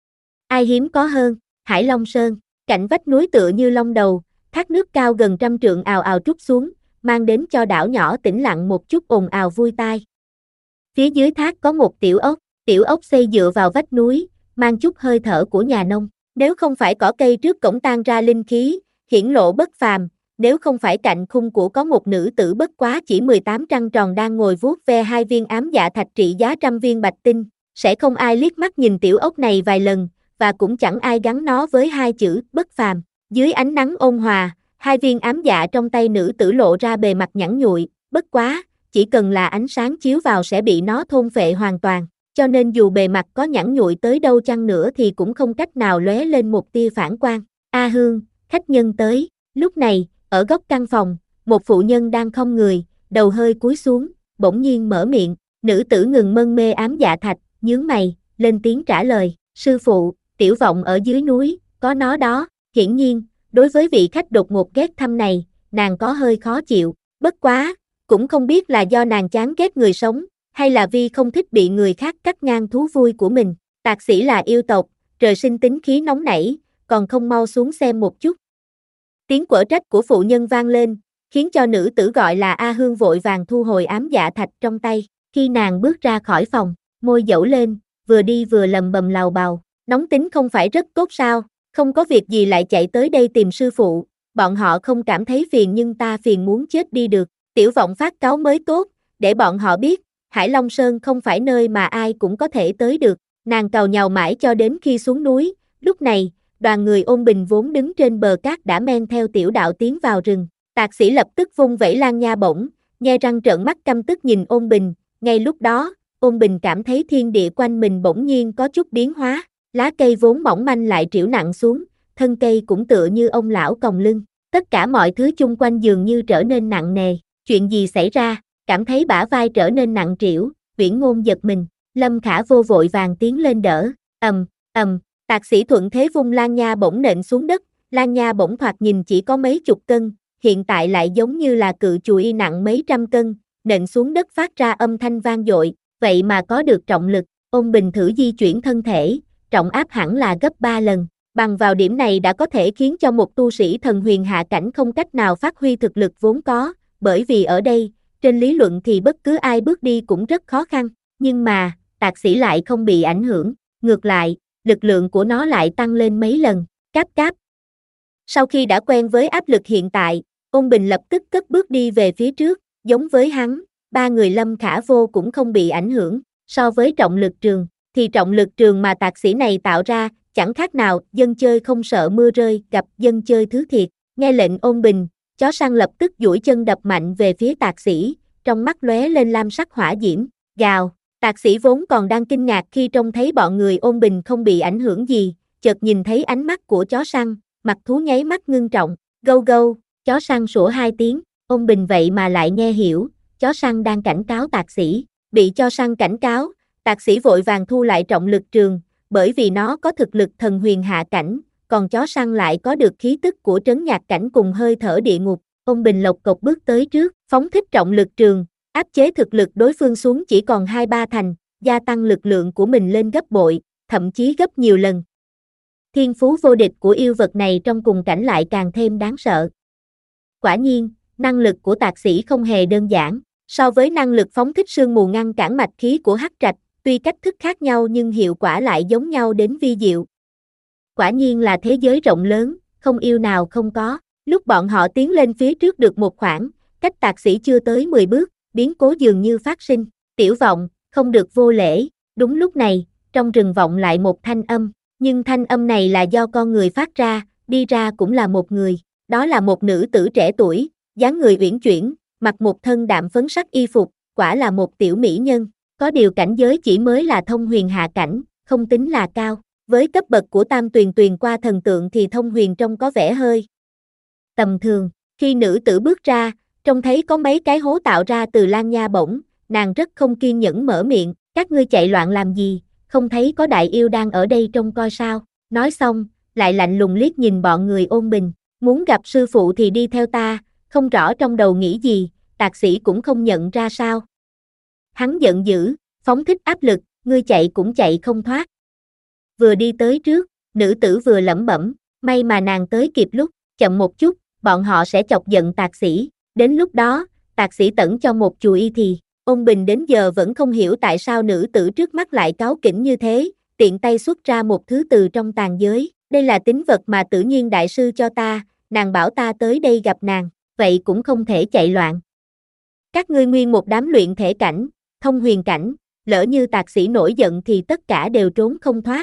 ai hiếm có hơn. Hải Long Sơn, cạnh vách núi tựa như long đầu, thác nước cao gần trăm trượng ào ào trút xuống, mang đến cho đảo nhỏ tĩnh lặng một chút ồn ào vui tai. Phía dưới thác có một tiểu ốc, tiểu ốc xây dựa vào vách núi, mang chút hơi thở của nhà nông. Nếu không phải cỏ cây trước cổng tan ra linh khí, hiển lộ bất phàm, nếu không phải cạnh khung của có một nữ tử bất quá chỉ mười tám trăng tròn đang ngồi vuốt ve hai viên ám dạ thạch trị giá trăm viên bạch tinh, sẽ không ai liếc mắt nhìn tiểu ốc này vài lần, và cũng chẳng ai gắn nó với hai chữ bất phàm. Dưới ánh nắng ôn hòa, hai viên ám dạ trong tay nữ tử lộ ra bề mặt nhẵn nhụi, bất quá, chỉ cần là ánh sáng chiếu vào sẽ bị nó thôn phệ hoàn toàn, cho nên dù bề mặt có nhẵn nhụi tới đâu chăng nữa thì cũng không cách nào lóe lên một tia phản quang. A Hương, khách nhân tới. Lúc này, ở góc căn phòng, một phụ nhân đang khom người, đầu hơi cúi xuống, bỗng nhiên mở miệng. Nữ tử ngừng mân mê ám dạ thạch, nhướng mày, lên tiếng trả lời, sư phụ, tiểu vọng ở dưới núi, có nó đó. Hiển nhiên, đối với vị khách đột ngột ghét thăm này, nàng có hơi khó chịu, bất quá, cũng không biết là do nàng chán ghét người sống, hay là vì không thích bị người khác cắt ngang thú vui của mình. Tạc sĩ là yêu tộc, trời sinh tính khí nóng nảy, còn không mau xuống xem một chút. Tiếng quở trách của phụ nhân vang lên, khiến cho nữ tử gọi là A Hương vội vàng thu hồi ám dạ thạch trong tay. Khi nàng bước ra khỏi phòng, môi dẫu lên, vừa đi vừa lầm bầm lào bào, nóng tính không phải rất tốt sao, không có việc gì lại chạy tới đây tìm sư phụ, bọn họ không cảm thấy phiền nhưng ta phiền muốn chết đi được. Tiểu vọng phát cáo mới tốt, để bọn họ biết, Hải Long Sơn không phải nơi mà ai cũng có thể tới được. Nàng càu nhàu mãi cho đến khi xuống núi, lúc này, đoàn người Ôn Bình vốn đứng trên bờ cát đã men theo tiểu đạo tiến vào rừng. Tạc sĩ lập tức vung vẩy lan nha bổng, nhe răng trợn mắt căm tức nhìn Ôn Bình, ngay lúc đó, Ôn Bình cảm thấy thiên địa quanh mình bỗng nhiên có chút biến hóa, lá cây vốn mỏng manh lại trĩu nặng xuống, thân cây cũng tựa như ông lão còng lưng, tất cả mọi thứ chung quanh dường như trở nên nặng nề, chuyện gì xảy ra, cảm thấy bả vai trở nên nặng trĩu, Viễn Ngôn giật mình, Lâm Khả Vô vội vàng tiến lên đỡ, ầm, ầm, Tạc sĩ thuận thế vung lan nha bổng nện xuống đất, lan nha bổng thoạt nhìn chỉ có mấy chục cân, hiện tại lại giống như là cự chùy nặng mấy trăm cân, nện xuống đất phát ra âm thanh vang dội, vậy mà có được trọng lực, Ôn Bình thử di chuyển thân thể, trọng áp hẳn là gấp ba lần, bằng vào điểm này đã có thể khiến cho một tu sĩ thần huyền hạ cảnh không cách nào phát huy thực lực vốn có, bởi vì ở đây, trên lý luận thì bất cứ ai bước đi cũng rất khó khăn, nhưng mà, Tạc sĩ lại không bị ảnh hưởng, ngược lại, lực lượng của nó lại tăng lên mấy lần, cáp cáp. Sau khi đã quen với áp lực hiện tại, Ôn Bình lập tức cất bước đi về phía trước, giống với hắn, ba người Lâm Khả Vô cũng không bị ảnh hưởng, so với trọng lực trường, thì trọng lực trường mà tạc sĩ này tạo ra, chẳng khác nào dân chơi không sợ mưa rơi gặp dân chơi thứ thiệt, nghe lệnh Ôn Bình, chó săn lập tức duỗi chân đập mạnh về phía tạc sĩ, trong mắt lóe lên lam sắc hỏa diễm, gào, tạc sĩ vốn còn đang kinh ngạc khi trông thấy bọn người Ôn Bình không bị ảnh hưởng gì, chợt nhìn thấy ánh mắt của chó săn, mặt thú nháy mắt ngưng trọng, gâu gâu, chó săn sủa hai tiếng, Ôn Bình vậy mà lại nghe hiểu, chó săn đang cảnh cáo tạc sĩ, bị chó săn cảnh cáo, tạc sĩ vội vàng thu lại trọng lực trường, bởi vì nó có thực lực thần huyền hạ cảnh, còn chó săn lại có được khí tức của trấn nhạc cảnh cùng hơi thở địa ngục, Ôn Bình lộc cộc bước tới trước, phóng thích trọng lực trường, áp chế thực lực đối phương xuống chỉ còn hai ba thành, gia tăng lực lượng của mình lên gấp bội, thậm chí gấp nhiều lần. Thiên phú vô địch của yêu vật này trong cùng cảnh lại càng thêm đáng sợ. Quả nhiên, năng lực của tạc sĩ không hề đơn giản, so với năng lực phóng thích sương mù ngăn cản mạch khí của Hắc Trạch, tuy cách thức khác nhau nhưng hiệu quả lại giống nhau đến vi diệu. Quả nhiên là thế giới rộng lớn, không yêu nào không có, lúc bọn họ tiến lên phía trước được một khoảng, cách tạc sĩ chưa tới mười bước, biến cố dường như phát sinh, tiểu vọng, không được vô lễ, đúng lúc này, trong rừng vọng lại một thanh âm, nhưng thanh âm này là do con người phát ra, đi ra cũng là một người, đó là một nữ tử trẻ tuổi, dáng người uyển chuyển, mặc một thân đạm phấn sắc y phục, quả là một tiểu mỹ nhân, có điều cảnh giới chỉ mới là thông huyền hạ cảnh, không tính là cao, với cấp bậc của Tam Tuyền Tuyền qua thần tượng thì thông huyền trông có vẻ hơi tầm thường, khi nữ tử bước ra, trông thấy có mấy cái hố tạo ra từ lan nha bổng, nàng rất không kiên nhẫn mở miệng, các ngươi chạy loạn làm gì, không thấy có đại yêu đang ở đây trông coi sao, nói xong, lại lạnh lùng liếc nhìn bọn người Ôn Bình, muốn gặp sư phụ thì đi theo ta, không rõ trong đầu nghĩ gì, tạc sĩ cũng không nhận ra sao. Hắn giận dữ, phóng thích áp lực, ngươi chạy cũng chạy không thoát. Vừa đi tới trước, nữ tử vừa lẩm bẩm, may mà nàng tới kịp lúc, chậm một chút, bọn họ sẽ chọc giận tạc sĩ, đến lúc đó, tạc sĩ tẩn cho một chùi y thì, Ôn Bình đến giờ vẫn không hiểu tại sao nữ tử trước mắt lại cáu kỉnh như thế, tiện tay xuất ra một thứ từ trong tàn giới, đây là tín vật mà Tử Nhiên đại sư cho ta, nàng bảo ta tới đây gặp nàng, vậy cũng không thể chạy loạn. Các ngươi nguyên một đám luyện thể cảnh, thông huyền cảnh, lỡ như tạc sĩ nổi giận thì tất cả đều trốn không thoát.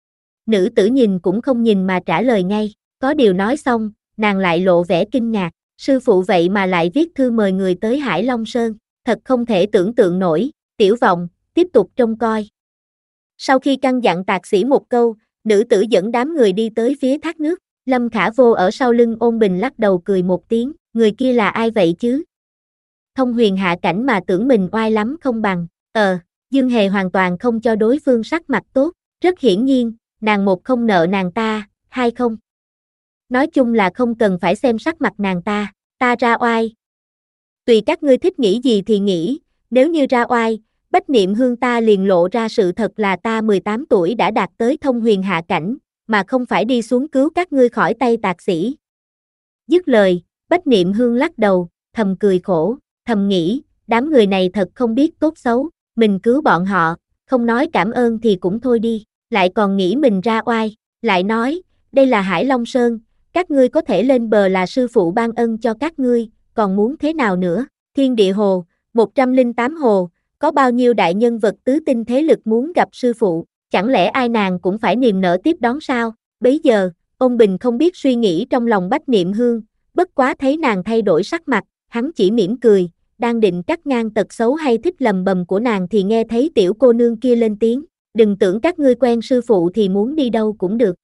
Nữ tử nhìn cũng không nhìn mà trả lời ngay, có điều nói xong, nàng lại lộ vẻ kinh ngạc, sư phụ vậy mà lại viết thư mời người tới Hải Long Sơn, thật không thể tưởng tượng nổi, tiểu vọng, tiếp tục trông coi. Sau khi căn dặn tạc sĩ một câu, nữ tử dẫn đám người đi tới phía thác nước, Lâm Khả Vô ở sau lưng Ôn Bình lắc đầu cười một tiếng, người kia là ai vậy chứ? Thông huyền hạ cảnh mà tưởng mình oai lắm không bằng, ờ, Dương Hề hoàn toàn không cho đối phương sắc mặt tốt, rất hiển nhiên, nàng một không nợ nàng ta, hai không. Nói chung là không cần phải xem sắc mặt nàng ta, ta ra oai. Tùy các ngươi thích nghĩ gì thì nghĩ, nếu như ra oai, Bách Niệm Hương ta liền lộ ra sự thật là ta mười tám tuổi đã đạt tới thông huyền hạ cảnh, mà không phải đi xuống cứu các ngươi khỏi tay tạc sĩ. Dứt lời, Bách Niệm Hương lắc đầu, thầm cười khổ, thầm nghĩ, đám người này thật không biết tốt xấu, mình cứu bọn họ, không nói cảm ơn thì cũng thôi đi, lại còn nghĩ mình ra oai, lại nói, đây là Hải Long Sơn, các ngươi có thể lên bờ là sư phụ ban ân cho các ngươi, còn muốn thế nào nữa, Thiên Địa Hồ, một trăm lẻ tám hồ, có bao nhiêu đại nhân vật tứ tinh thế lực muốn gặp sư phụ, chẳng lẽ ai nàng cũng phải niềm nở tiếp đón sao, bấy giờ, Ôn Bình không biết suy nghĩ trong lòng Bách Niệm Hương, bất quá thấy nàng thay đổi sắc mặt, hắn chỉ mỉm cười, đang định cắt ngang tật xấu hay thích lầm bầm của nàng thì nghe thấy tiểu cô nương kia lên tiếng, đừng tưởng các ngươi quen sư phụ thì muốn đi đâu cũng được.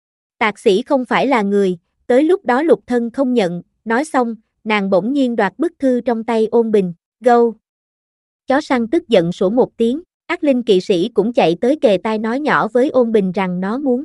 Tạc sĩ không phải là người, tới lúc đó lục thân không nhận, nói xong, nàng bỗng nhiên đoạt bức thư trong tay Ôn Bình, gâu. Chó săn tức giận sủa một tiếng, ác linh kỵ sĩ cũng chạy tới kề tai nói nhỏ với Ôn Bình rằng nó muốn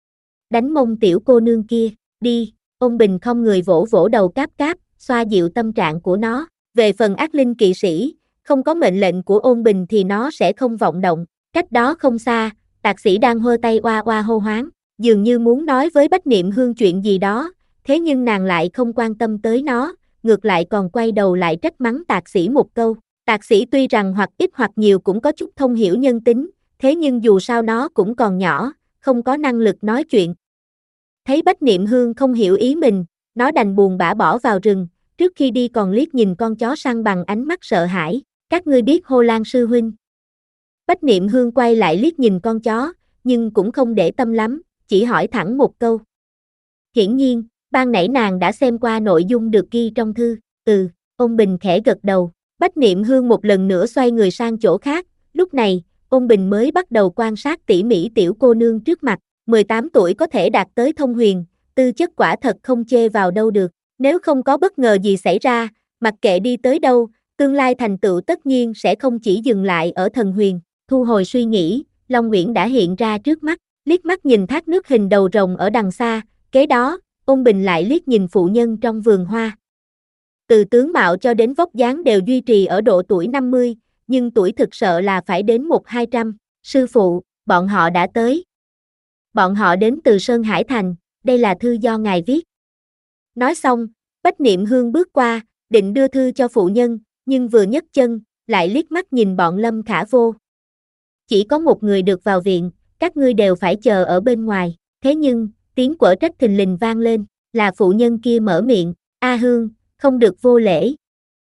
đánh mông tiểu cô nương kia, đi. Ôn Bình không người vỗ vỗ đầu cáp cáp, xoa dịu tâm trạng của nó. Về phần ác linh kỵ sĩ, không có mệnh lệnh của Ôn Bình thì nó sẽ không vọng động. Cách đó không xa, tạc sĩ đang hơ tay oa oa hô hoáng, dường như muốn nói với Bách Niệm Hương chuyện gì đó, thế nhưng nàng lại không quan tâm tới nó, ngược lại còn quay đầu lại trách mắng tạc sĩ một câu. Tạc sĩ tuy rằng hoặc ít hoặc nhiều cũng có chút thông hiểu nhân tính, thế nhưng dù sao nó cũng còn nhỏ, không có năng lực nói chuyện. Thấy Bách Niệm Hương không hiểu ý mình, nó đành buồn bã bỏ vào rừng, trước khi đi còn liếc nhìn con chó săn bằng ánh mắt sợ hãi, các ngươi biết Hồ Lan sư huynh. Bách Niệm Hương quay lại liếc nhìn con chó, nhưng cũng không để tâm lắm, chỉ hỏi thẳng một câu. Hiển nhiên, ban nãy nàng đã xem qua nội dung được ghi trong thư, ừ, Ôn Bình khẽ gật đầu. Bách Niệm Hương một lần nữa xoay người sang chỗ khác, lúc này, Ôn Bình mới bắt đầu quan sát tỉ mỉ tiểu cô nương trước mặt, mười tám tuổi có thể đạt tới thông huyền, tư chất quả thật không chê vào đâu được, nếu không có bất ngờ gì xảy ra, mặc kệ đi tới đâu, tương lai thành tựu tất nhiên sẽ không chỉ dừng lại ở thần huyền. Thu hồi suy nghĩ, Long Nguyễn đã hiện ra trước mắt, liếc mắt nhìn thác nước hình đầu rồng ở đằng xa, kế đó, Ôn Bình lại liếc nhìn phụ nhân trong vườn hoa. Từ tướng mạo cho đến vóc dáng đều duy trì ở độ tuổi năm mươi, nhưng tuổi thực sợ là phải đến một hai trăm. Sư phụ, bọn họ đã tới. Bọn họ đến từ Sơn Hải Thành, đây là thư do ngài viết. Nói xong, Bách Niệm Hương bước qua, định đưa thư cho phụ nhân, nhưng vừa nhấc chân, lại liếc mắt nhìn bọn Lâm Khả Vô. Chỉ có một người được vào viện, các ngươi đều phải chờ ở bên ngoài. Thế nhưng, tiếng quở trách thình lình vang lên, là phụ nhân kia mở miệng, A Hương, không được vô lễ.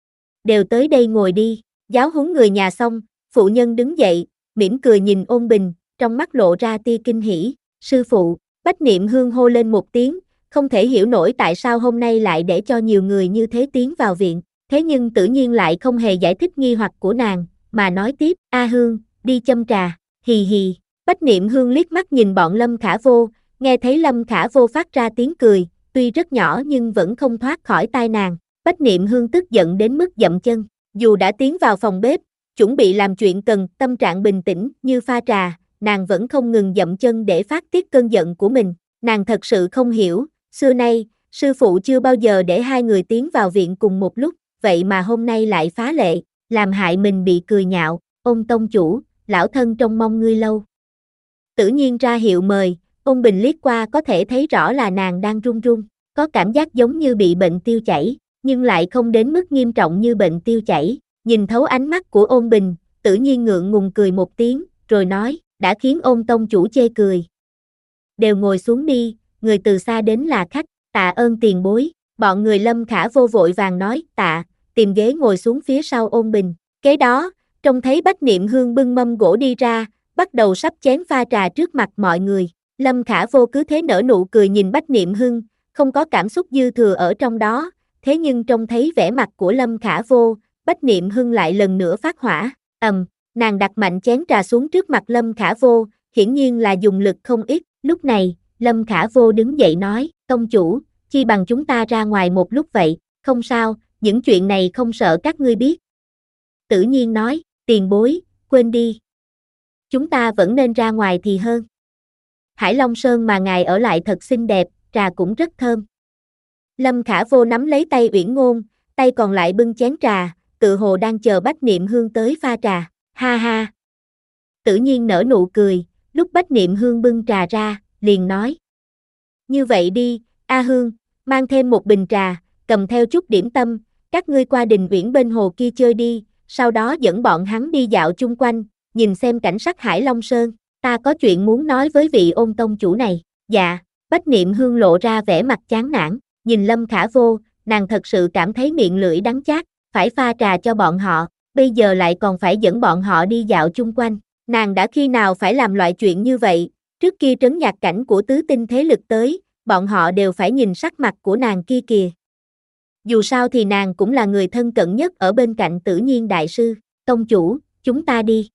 Đều tới đây ngồi đi, giáo huấn người nhà xong, phụ nhân đứng dậy, mỉm cười nhìn Ôn Bình, trong mắt lộ ra tia kinh hỉ, sư phụ. Bách Niệm Hương hô lên một tiếng, không thể hiểu nổi tại sao hôm nay lại để cho nhiều người như thế tiến vào viện, thế nhưng tự nhiên lại không hề giải thích nghi hoặc của nàng, mà nói tiếp, A Hương, đi châm trà, hì hì. Bách Niệm Hương liếc mắt nhìn bọn Lâm Khả Vô, nghe thấy Lâm Khả Vô phát ra tiếng cười, tuy rất nhỏ nhưng vẫn không thoát khỏi tai nàng. Bách Niệm Hương tức giận đến mức dậm chân, dù đã tiến vào phòng bếp, chuẩn bị làm chuyện cần, tâm trạng bình tĩnh như pha trà, nàng vẫn không ngừng dậm chân để phát tiết cơn giận của mình. Nàng thật sự không hiểu, xưa nay, sư phụ chưa bao giờ để hai người tiến vào viện cùng một lúc, vậy mà hôm nay lại phá lệ, làm hại mình bị cười nhạo. Ôn tông chủ, lão thân trông mong ngươi lâu. Tự nhiên ra hiệu mời, Ôn Bình liếc qua có thể thấy rõ là nàng đang run run, có cảm giác giống như bị bệnh tiêu chảy, nhưng lại không đến mức nghiêm trọng như bệnh tiêu chảy. Nhìn thấu ánh mắt của Ôn Bình, tự nhiên ngượng ngùng cười một tiếng, rồi nói, đã khiến Ôn tông chủ chê cười. Đều ngồi xuống đi, người từ xa đến là khách, tạ ơn tiền bối. Bọn người Lâm Khả Vô vội vàng nói, tạ, tìm ghế ngồi xuống phía sau Ôn Bình. Kế đó, trông thấy Bách Niệm Hương bưng mâm gỗ đi ra, bắt đầu sắp chén pha trà trước mặt mọi người. Lâm Khả Vô cứ thế nở nụ cười nhìn Bách Niệm Hương, không có cảm xúc dư thừa ở trong đó, thế nhưng trông thấy vẻ mặt của Lâm Khả Vô, Bách Niệm Hương lại lần nữa phát hỏa, ầm, nàng đặt mạnh chén trà xuống trước mặt Lâm Khả Vô, hiển nhiên là dùng lực không ít. Lúc này, Lâm Khả Vô đứng dậy nói, tông chủ, chi bằng chúng ta ra ngoài một lúc vậy, không sao, những chuyện này không sợ các ngươi biết. Tự nhiên nói, tiền bối, quên đi. Chúng ta vẫn nên ra ngoài thì hơn. Hải Long Sơn mà ngài ở lại thật xinh đẹp, trà cũng rất thơm. Lâm Khả Vô nắm lấy tay Uyển Ngôn, tay còn lại bưng chén trà, tự hồ đang chờ Bách Niệm Hương tới pha trà, ha ha. Tự nhiên nở nụ cười, lúc Bách Niệm Hương bưng trà ra, liền nói. Như vậy đi, A Hương, mang thêm một bình trà, cầm theo chút điểm tâm, các ngươi qua đình uyển bên hồ kia chơi đi, sau đó dẫn bọn hắn đi dạo chung quanh, nhìn xem cảnh sắc Hải Long Sơn, ta có chuyện muốn nói với vị Ôn tông chủ này. Dạ. Bách Niệm Hương lộ ra vẻ mặt chán nản, nhìn Lâm Khả Vô, nàng thật sự cảm thấy miệng lưỡi đắng chát, phải pha trà cho bọn họ, bây giờ lại còn phải dẫn bọn họ đi dạo chung quanh. Nàng đã khi nào phải làm loại chuyện như vậy, trước kia trấn nhạc cảnh của tứ tinh thế lực tới, bọn họ đều phải nhìn sắc mặt của nàng kia kìa. dù sao thì nàng cũng là người thân cận nhất ở bên cạnh Tử Nhiên đại sư. Tông chủ, chúng ta đi.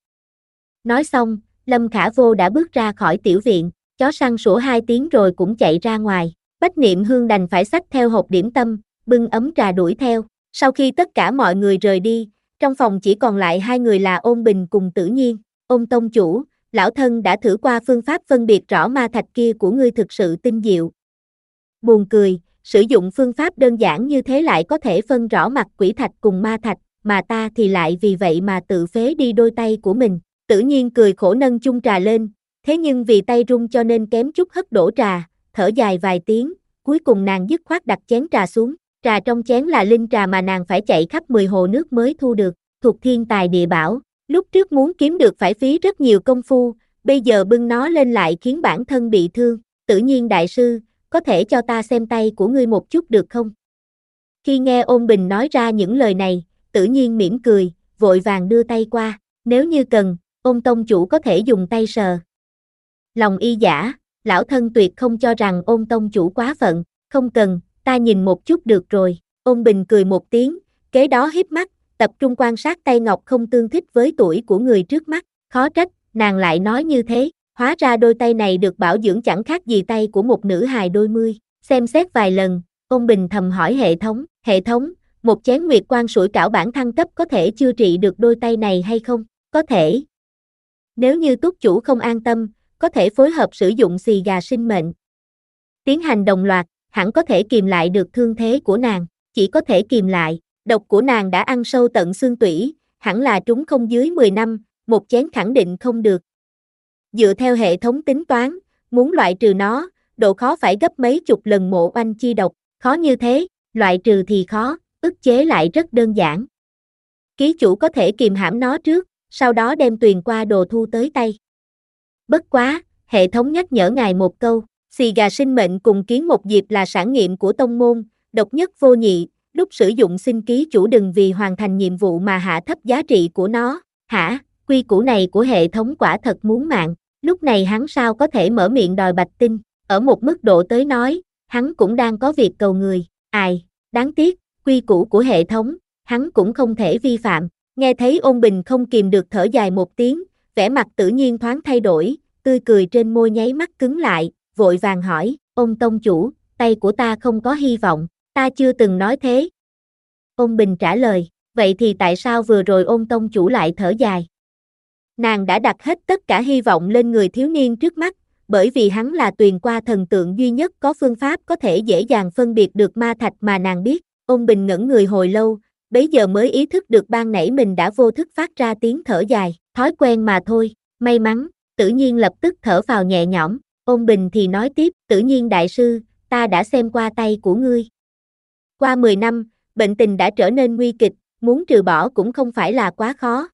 Nói xong, Lâm Khả Vô đã bước ra khỏi tiểu viện, chó săn sủa hai tiếng rồi cũng chạy ra ngoài. Bách Niệm Hương đành phải xách theo hộp điểm tâm, bưng ấm trà đuổi theo. Sau khi tất cả mọi người rời đi, trong phòng chỉ còn lại hai người là Ôn Bình cùng Tử Nhiên. Ôn tông chủ, lão thân đã thử qua phương pháp phân biệt rõ ma thạch kia của ngươi thực sự tinh diệu. Buồn cười, sử dụng phương pháp đơn giản như thế lại có thể phân rõ mặt quỷ thạch cùng ma thạch, mà ta thì lại vì vậy mà tự phế đi đôi tay của mình. Tử Nhiên cười khổ nâng chung trà lên, thế nhưng vì tay run cho nên kém chút hất đổ trà, thở dài vài tiếng, cuối cùng nàng dứt khoát đặt chén trà xuống. Trà trong chén là linh trà mà nàng phải chạy khắp mười hồ nước mới thu được, thuộc thiên tài địa bảo. Lúc trước muốn kiếm được phải phí rất nhiều công phu, bây giờ bưng nó lên lại khiến bản thân bị thương. Tử Nhiên đại sư, có thể cho ta xem tay của ngươi một chút được không? Khi nghe Ôn Bình nói ra những lời này, Tử Nhiên mỉm cười, vội vàng đưa tay qua, nếu như cần, Ôn tông chủ có thể dùng tay sờ. Lòng y giả, lão thân tuyệt không cho rằng Ôn tông chủ quá phận, không cần, ta nhìn một chút được rồi. Ôn Bình cười một tiếng, kế đó híp mắt, tập trung quan sát tay ngọc không tương thích với tuổi của người trước mắt, khó trách, nàng lại nói như thế, hóa ra đôi tay này được bảo dưỡng chẳng khác gì tay của một nữ hài đôi mươi. Xem xét vài lần, Ôn Bình thầm hỏi hệ thống, hệ thống, một chén nguyệt quang sủi cảo bản thăng cấp có thể chữa trị được đôi tay này hay không? Có thể. Nếu như túc chủ không an tâm, có thể phối hợp sử dụng xì gà sinh mệnh. Tiến hành đồng loạt, hẳn có thể kìm lại được thương thế của nàng, chỉ có thể kìm lại, độc của nàng đã ăn sâu tận xương tủy, hẳn là trúng không dưới mười năm, một chén khẳng định không được. Dựa theo hệ thống tính toán, muốn loại trừ nó, độ khó phải gấp mấy chục lần mộ oanh chi độc, khó như thế, loại trừ thì khó, ức chế lại rất đơn giản. Ký chủ có thể kìm hãm nó trước, sau đó đem tuyền qua đồ thu tới tay. Bất quá, hệ thống nhắc nhở ngài một câu, xì gà sinh mệnh cùng kiến một diệp là sản nghiệm của tông môn, độc nhất vô nhị, lúc sử dụng xin ký chủ đừng vì hoàn thành nhiệm vụ mà hạ thấp giá trị của nó. Hả, quy củ này của hệ thống quả thật muốn mạng, lúc này hắn sao có thể mở miệng đòi bạch tinh, ở một mức độ tới nói, hắn cũng đang có việc cầu người, ai, đáng tiếc, quy củ của hệ thống, hắn cũng không thể vi phạm. Nghe thấy Ôn Bình không kìm được thở dài một tiếng, vẻ mặt Tử Nhiên thoáng thay đổi, tươi cười trên môi nháy mắt cứng lại, vội vàng hỏi, Ôn tông chủ, tay của ta không có hy vọng, ta chưa từng nói thế. Ôn Bình trả lời, vậy thì tại sao vừa rồi Ôn tông chủ lại thở dài? Nàng đã đặt hết tất cả hy vọng lên người thiếu niên trước mắt, bởi vì hắn là tuyền qua thần tượng duy nhất có phương pháp có thể dễ dàng phân biệt được ma thạch mà nàng biết. Ôn Bình ngẩn người hồi lâu, bấy giờ mới ý thức được ban nãy mình đã vô thức phát ra tiếng thở dài, thói quen mà thôi, may mắn. Tử Nhiên lập tức thở phào nhẹ nhõm, Ôn Bình thì nói tiếp, Tử Nhiên đại sư, ta đã xem qua tay của ngươi. Qua mười năm, bệnh tình đã trở nên nguy kịch, muốn trừ bỏ cũng không phải là quá khó.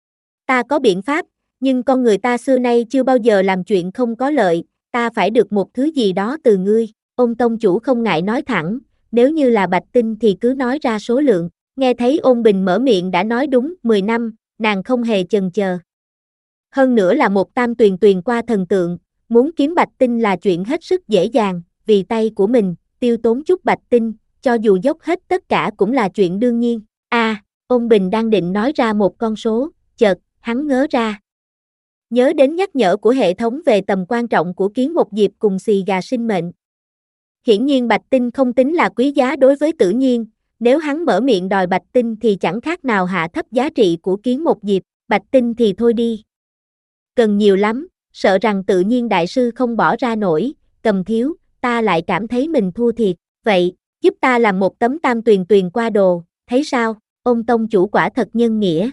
Ta có biện pháp, nhưng con người ta xưa nay chưa bao giờ làm chuyện không có lợi, ta phải được một thứ gì đó từ ngươi. Ôn tông chủ không ngại nói thẳng, nếu như là bạch tinh thì cứ nói ra số lượng. Nghe thấy Ôn Bình mở miệng đã nói đúng, mười năm, nàng không hề chần chờ. Hơn nữa là một tam tuyền tuyền qua thần tượng, muốn kiếm bạch tinh là chuyện hết sức dễ dàng, vì tay của mình, tiêu tốn chút bạch tinh, cho dù dốc hết tất cả cũng là chuyện đương nhiên. A, à, Ôn Bình đang định nói ra một con số, chợt, hắn ngớ ra. Nhớ đến nhắc nhở của hệ thống về tầm quan trọng của kiến một diệp cùng xì gà sinh mệnh. Hiển nhiên bạch tinh không tính là quý giá đối với Tử Nhiên, nếu hắn mở miệng đòi bạch tinh thì chẳng khác nào hạ thấp giá trị của kiến một diệp, bạch tinh thì thôi đi. Cần nhiều lắm, sợ rằng Tự Nhiên đại sư không bỏ ra nổi, cầm thiếu, ta lại cảm thấy mình thua thiệt, vậy, giúp ta làm một tấm tam tuyền tuyền qua đồ, thấy sao? Ôn tông chủ quả thật nhân nghĩa.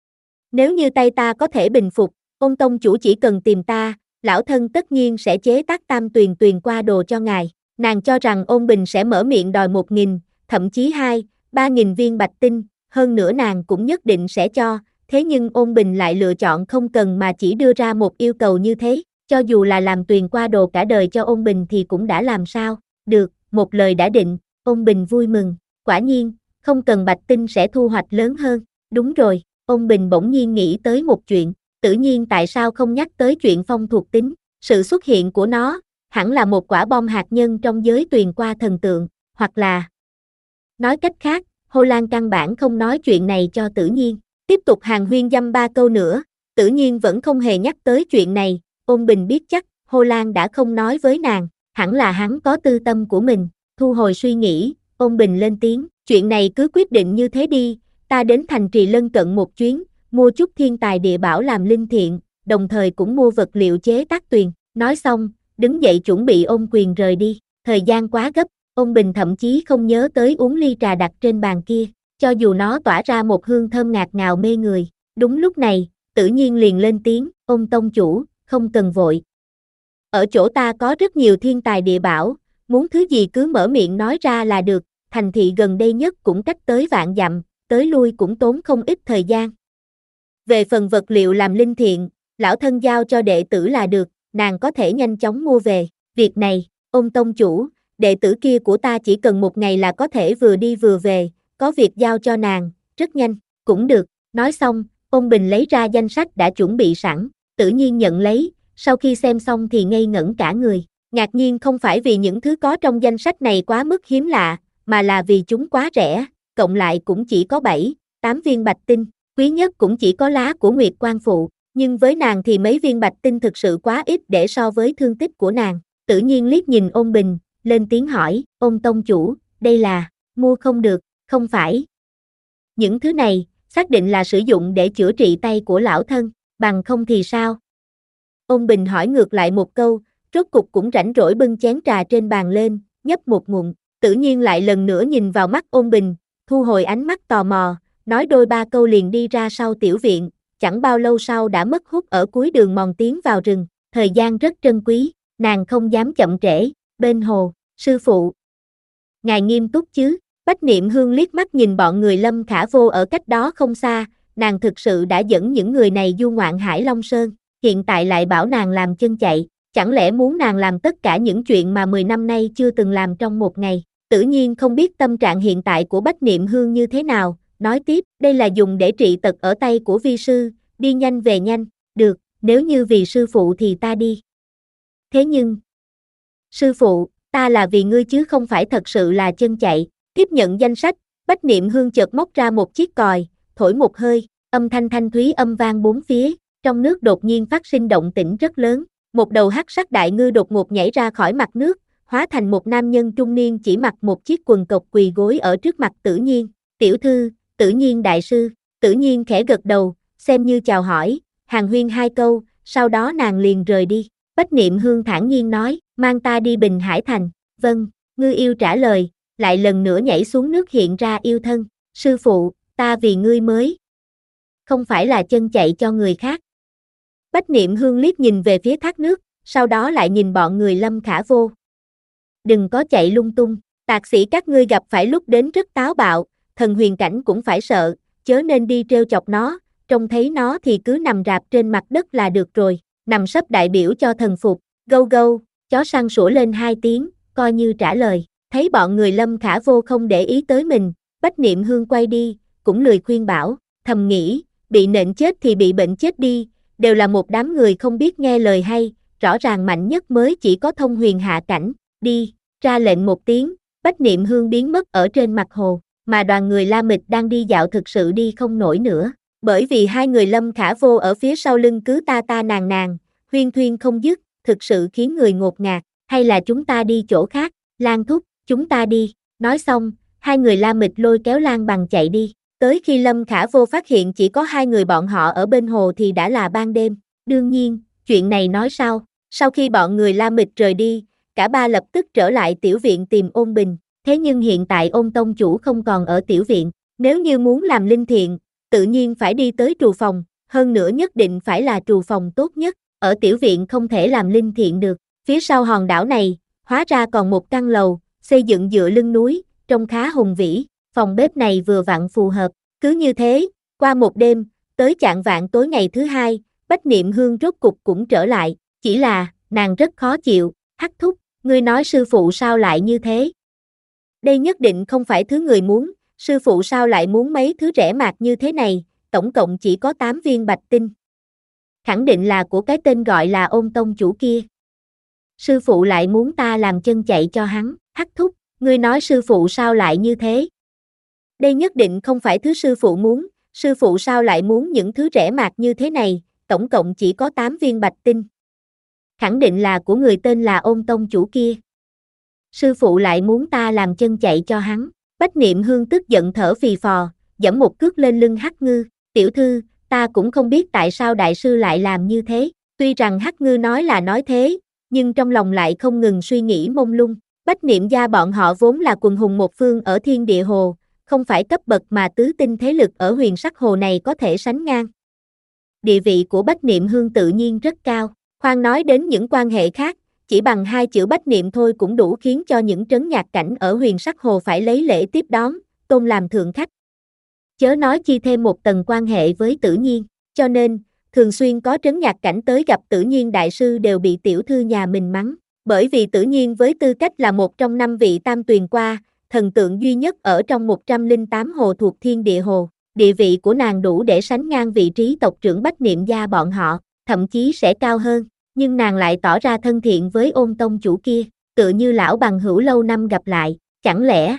Nếu như tay ta có thể bình phục, Ôn tông chủ chỉ cần tìm ta, lão thân tất nhiên sẽ chế tác tam tuyền tuyền qua đồ cho ngài. Nàng cho rằng Ôn Bình sẽ mở miệng đòi một nghìn, thậm chí hai, ba nghìn viên bạch tinh, hơn nữa nàng cũng nhất định sẽ cho, thế nhưng Ôn Bình lại lựa chọn không cần mà chỉ đưa ra một yêu cầu như thế, cho dù là làm tuyền qua đồ cả đời cho Ôn Bình thì cũng đã làm sao, được, một lời đã định, Ôn Bình vui mừng, quả nhiên, không cần bạch tinh sẽ thu hoạch lớn hơn, đúng rồi, Ôn Bình bỗng nhiên nghĩ tới một chuyện, Tự nhiên tại sao không nhắc tới chuyện phong thuộc tính, sự xuất hiện của nó, hẳn là một quả bom hạt nhân trong giới tuyền qua thần tượng, hoặc là Nói cách khác, Hồ Lan căn bản không nói chuyện này cho Tử Nhiên. Tiếp tục hàn huyên dăm ba câu nữa, Tử Nhiên vẫn không hề nhắc tới chuyện này. Ôn Bình biết chắc Hồ Lan đã không nói với nàng, hẳn là hắn có tư tâm của mình. Thu hồi suy nghĩ, Ôn Bình lên tiếng, chuyện này cứ quyết định như thế đi, ta đến thành trì lân cận một chuyến, mua chút thiên tài địa bảo làm linh thiện, đồng thời cũng mua vật liệu chế tác tuyền. Nói xong, đứng dậy chuẩn bị ôm quyền rời đi. Thời gian quá gấp, Ôn Bình thậm chí không nhớ tới uống ly trà đặt trên bàn kia, cho dù nó tỏa ra một hương thơm ngạt ngào mê người. Đúng lúc này, Tử Nhiên liền lên tiếng, Ôn tông chủ, không cần vội. Ở chỗ ta có rất nhiều thiên tài địa bảo, muốn thứ gì cứ mở miệng nói ra là được, thành thị gần đây nhất cũng cách tới vạn dặm, tới lui cũng tốn không ít thời gian. Về phần vật liệu làm linh thiện, lão thân giao cho đệ tử là được, nàng có thể nhanh chóng mua về. Việc này, Ôn tông chủ, đệ tử kia của ta chỉ cần một ngày là có thể vừa đi vừa về, có việc giao cho nàng, rất nhanh, cũng được. Nói xong, Ôn Bình lấy ra danh sách đã chuẩn bị sẵn, Tử Nhiên nhận lấy, sau khi xem xong thì ngây ngẩn cả người. Ngạc nhiên không phải vì những thứ có trong danh sách này quá mức hiếm lạ, mà là vì chúng quá rẻ, cộng lại cũng chỉ có bảy, tám viên bạch tinh, quý nhất cũng chỉ có lá của Nguyệt Quan Phụ, nhưng với nàng thì mấy viên bạch tinh thực sự quá ít để so với thương tích của nàng. Tử Nhiên liếc nhìn Ôn Bình, lên tiếng hỏi, Ôn tông chủ, đây là, mua không được, không phải. Những thứ này, xác định là sử dụng để chữa trị tay của lão thân, bằng không thì sao? Ôn Bình hỏi ngược lại một câu, rốt cục cũng rảnh rỗi bưng chén trà trên bàn lên, nhấp một ngụm. Tử Nhiên lại lần nữa nhìn vào mắt Ôn Bình, thu hồi ánh mắt tò mò, nói đôi ba câu liền đi ra sau tiểu viện, chẳng bao lâu sau đã mất hút ở cuối đường mòn tiến vào rừng. Thời gian rất trân quý, nàng không dám chậm trễ. Bên hồ, sư phụ, ngài nghiêm túc chứ? Bách Niệm Hương liếc mắt nhìn bọn người Lâm Khả Vô ở cách đó không xa, nàng thực sự đã dẫn những người này du ngoạn Hải Long Sơn, hiện tại lại bảo nàng làm chân chạy, chẳng lẽ muốn nàng làm tất cả những chuyện mà mười năm nay chưa từng làm trong một ngày? Tự nhiên không biết tâm trạng hiện tại của Bách Niệm Hương như thế nào, nói tiếp, đây là dùng để trị tật ở tay của vi sư, đi nhanh về nhanh, được, nếu như vì sư phụ thì ta đi. Thế nhưng, sư phụ, ta là vì ngươi chứ không phải thật sự là chân chạy. Tiếp nhận danh sách, Bách Niệm Hương chợt móc ra một chiếc còi, thổi một hơi, âm thanh thanh thúy âm vang bốn phía, trong nước đột nhiên phát sinh động tĩnh rất lớn. Một đầu hắc sắc đại ngư đột ngột nhảy ra khỏi mặt nước, hóa thành một nam nhân trung niên chỉ mặc một chiếc quần cộc quỳ gối ở trước mặt Tử Nhiên. Tiểu thư, Tử Nhiên đại sư. Tử Nhiên khẽ gật đầu, xem như chào hỏi, hàn huyên hai câu, sau đó nàng liền rời đi. Bách Niệm Hương thản nhiên nói, mang ta đi Bình Hải Thành. Vâng, ngư yêu trả lời, lại lần nữa nhảy xuống nước hiện ra yêu thân. Sư phụ, ta vì ngươi mới, không phải là chân chạy cho người khác. Bách Niệm Hương liếc nhìn về phía thác nước, sau đó lại nhìn bọn người Lâm Khả Vô. Đừng có chạy lung tung, tạc sĩ các ngươi gặp phải lúc đến rất táo bạo, thần huyền cảnh cũng phải sợ, chớ nên đi trêu chọc nó, trông thấy nó thì cứ nằm rạp trên mặt đất là được rồi, nằm sấp đại biểu cho thần phục. Gâu gâu, chó săn sủa lên hai tiếng, coi như trả lời. Thấy bọn người Lâm Khả Vô không để ý tới mình, Bách Niệm Hương quay đi, cũng lười khuyên bảo, thầm nghĩ, bị nện chết thì bị bệnh chết đi, đều là một đám người không biết nghe lời hay, rõ ràng mạnh nhất mới chỉ có thông huyền hạ cảnh. Đi, ra lệnh một tiếng, Bách Niệm Hương biến mất ở trên mặt hồ, mà đoàn người La Mịch đang đi dạo thực sự đi không nổi nữa, bởi vì hai người Lâm Khả Vô ở phía sau lưng cứ ta ta nàng nàng, huyên thuyên không dứt, thực sự khiến người ngột ngạt. Hay là chúng ta đi chỗ khác? Lan thúc, chúng ta đi. Nói xong, hai người La Mịch lôi kéo Lan Bằng chạy đi. Tới khi Lâm Khả Vô phát hiện chỉ có hai người bọn họ ở bên hồ thì đã là ban đêm. Đương nhiên, chuyện này nói sau. Sau khi bọn người La Mịch rời đi, cả ba lập tức trở lại tiểu viện tìm Ôn Bình. Thế nhưng hiện tại Ôn tông chủ không còn ở tiểu viện. Nếu như muốn làm linh thiện, tự nhiên phải đi tới trù phòng. Hơn nữa nhất định phải là trù phòng tốt nhất. Ở tiểu viện không thể làm linh thiện được. Phía sau hòn đảo này, hóa ra còn một căn lầu, xây dựng dựa lưng núi, trông khá hùng vĩ, phòng bếp này vừa vặn phù hợp. Cứ như thế, qua một đêm, tới chạng vạng tối ngày thứ hai, Bách Niệm Hương rốt cục cũng trở lại, chỉ là, nàng rất khó chịu, hắc thúc, ngươi nói sư phụ sao lại như thế? Đây nhất định không phải thứ người muốn, sư phụ sao lại muốn mấy thứ rẻ mạt như thế này, tổng cộng chỉ có tám viên bạch tinh. Khẳng định là của cái tên gọi là Ôn tông chủ kia. Sư phụ lại muốn ta làm chân chạy cho hắn, hắc thúc, ngươi nói sư phụ sao lại như thế? Đây nhất định không phải thứ sư phụ muốn, sư phụ sao lại muốn những thứ rẻ mạt như thế này, tổng cộng chỉ có tám viên bạch tinh. Khẳng định là của người tên là Ôn tông chủ kia. Sư phụ lại muốn ta làm chân chạy cho hắn. Bách Niệm Hương tức giận thở phì phò, giẫm một cước lên lưng Hắc Ngư, tiểu thư, ta cũng không biết tại sao đại sư lại làm như thế. Tuy rằng Hắc Ngư nói là nói thế, nhưng trong lòng lại không ngừng suy nghĩ mông lung. Bách Niệm gia bọn họ vốn là quần hùng một phương ở Thiên Địa Hồ, không phải cấp bậc mà tứ tinh thế lực ở Huyền Sắc Hồ này có thể sánh ngang. Địa vị của Bách Niệm Hương tự nhiên rất cao, khoan nói đến những quan hệ khác, chỉ bằng hai chữ Bách Niệm thôi cũng đủ khiến cho những trấn nhạc cảnh ở Huyền Sắc Hồ phải lấy lễ tiếp đón, tôn làm thượng khách. Chớ nói chi thêm một tầng quan hệ với Tử Nhiên, cho nên, thường xuyên có trấn nhạc cảnh tới gặp Tử Nhiên đại sư đều bị tiểu thư nhà mình mắng, bởi vì Tử Nhiên với tư cách là một trong năm vị tam tuyền qua, thần tượng duy nhất ở trong một trăm lẻ tám hồ thuộc Thiên Địa Hồ, địa vị của nàng đủ để sánh ngang vị trí tộc trưởng Bách Niệm gia bọn họ, thậm chí sẽ cao hơn, nhưng nàng lại tỏ ra thân thiện với Ôn tông chủ kia, tựa như lão bằng hữu lâu năm gặp lại, chẳng lẽ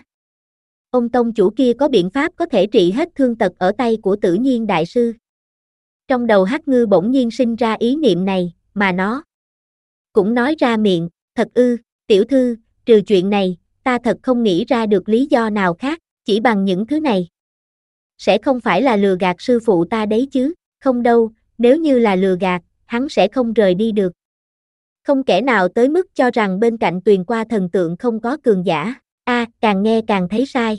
Ôn tông chủ kia có biện pháp có thể trị hết thương tật ở tay của Tử Nhiên đại sư? Trong đầu Hắc Ngư bỗng nhiên sinh ra ý niệm này, mà nó cũng nói ra miệng, thật ư, tiểu thư, trừ chuyện này, ta thật không nghĩ ra được lý do nào khác, chỉ bằng những thứ này. Sẽ không phải là lừa gạt sư phụ ta đấy chứ, không đâu, nếu như là lừa gạt, hắn sẽ không rời đi được. Không kẻ nào tới mức cho rằng bên cạnh tuyền qua thần tượng không có cường giả, a à, càng nghe càng thấy sai.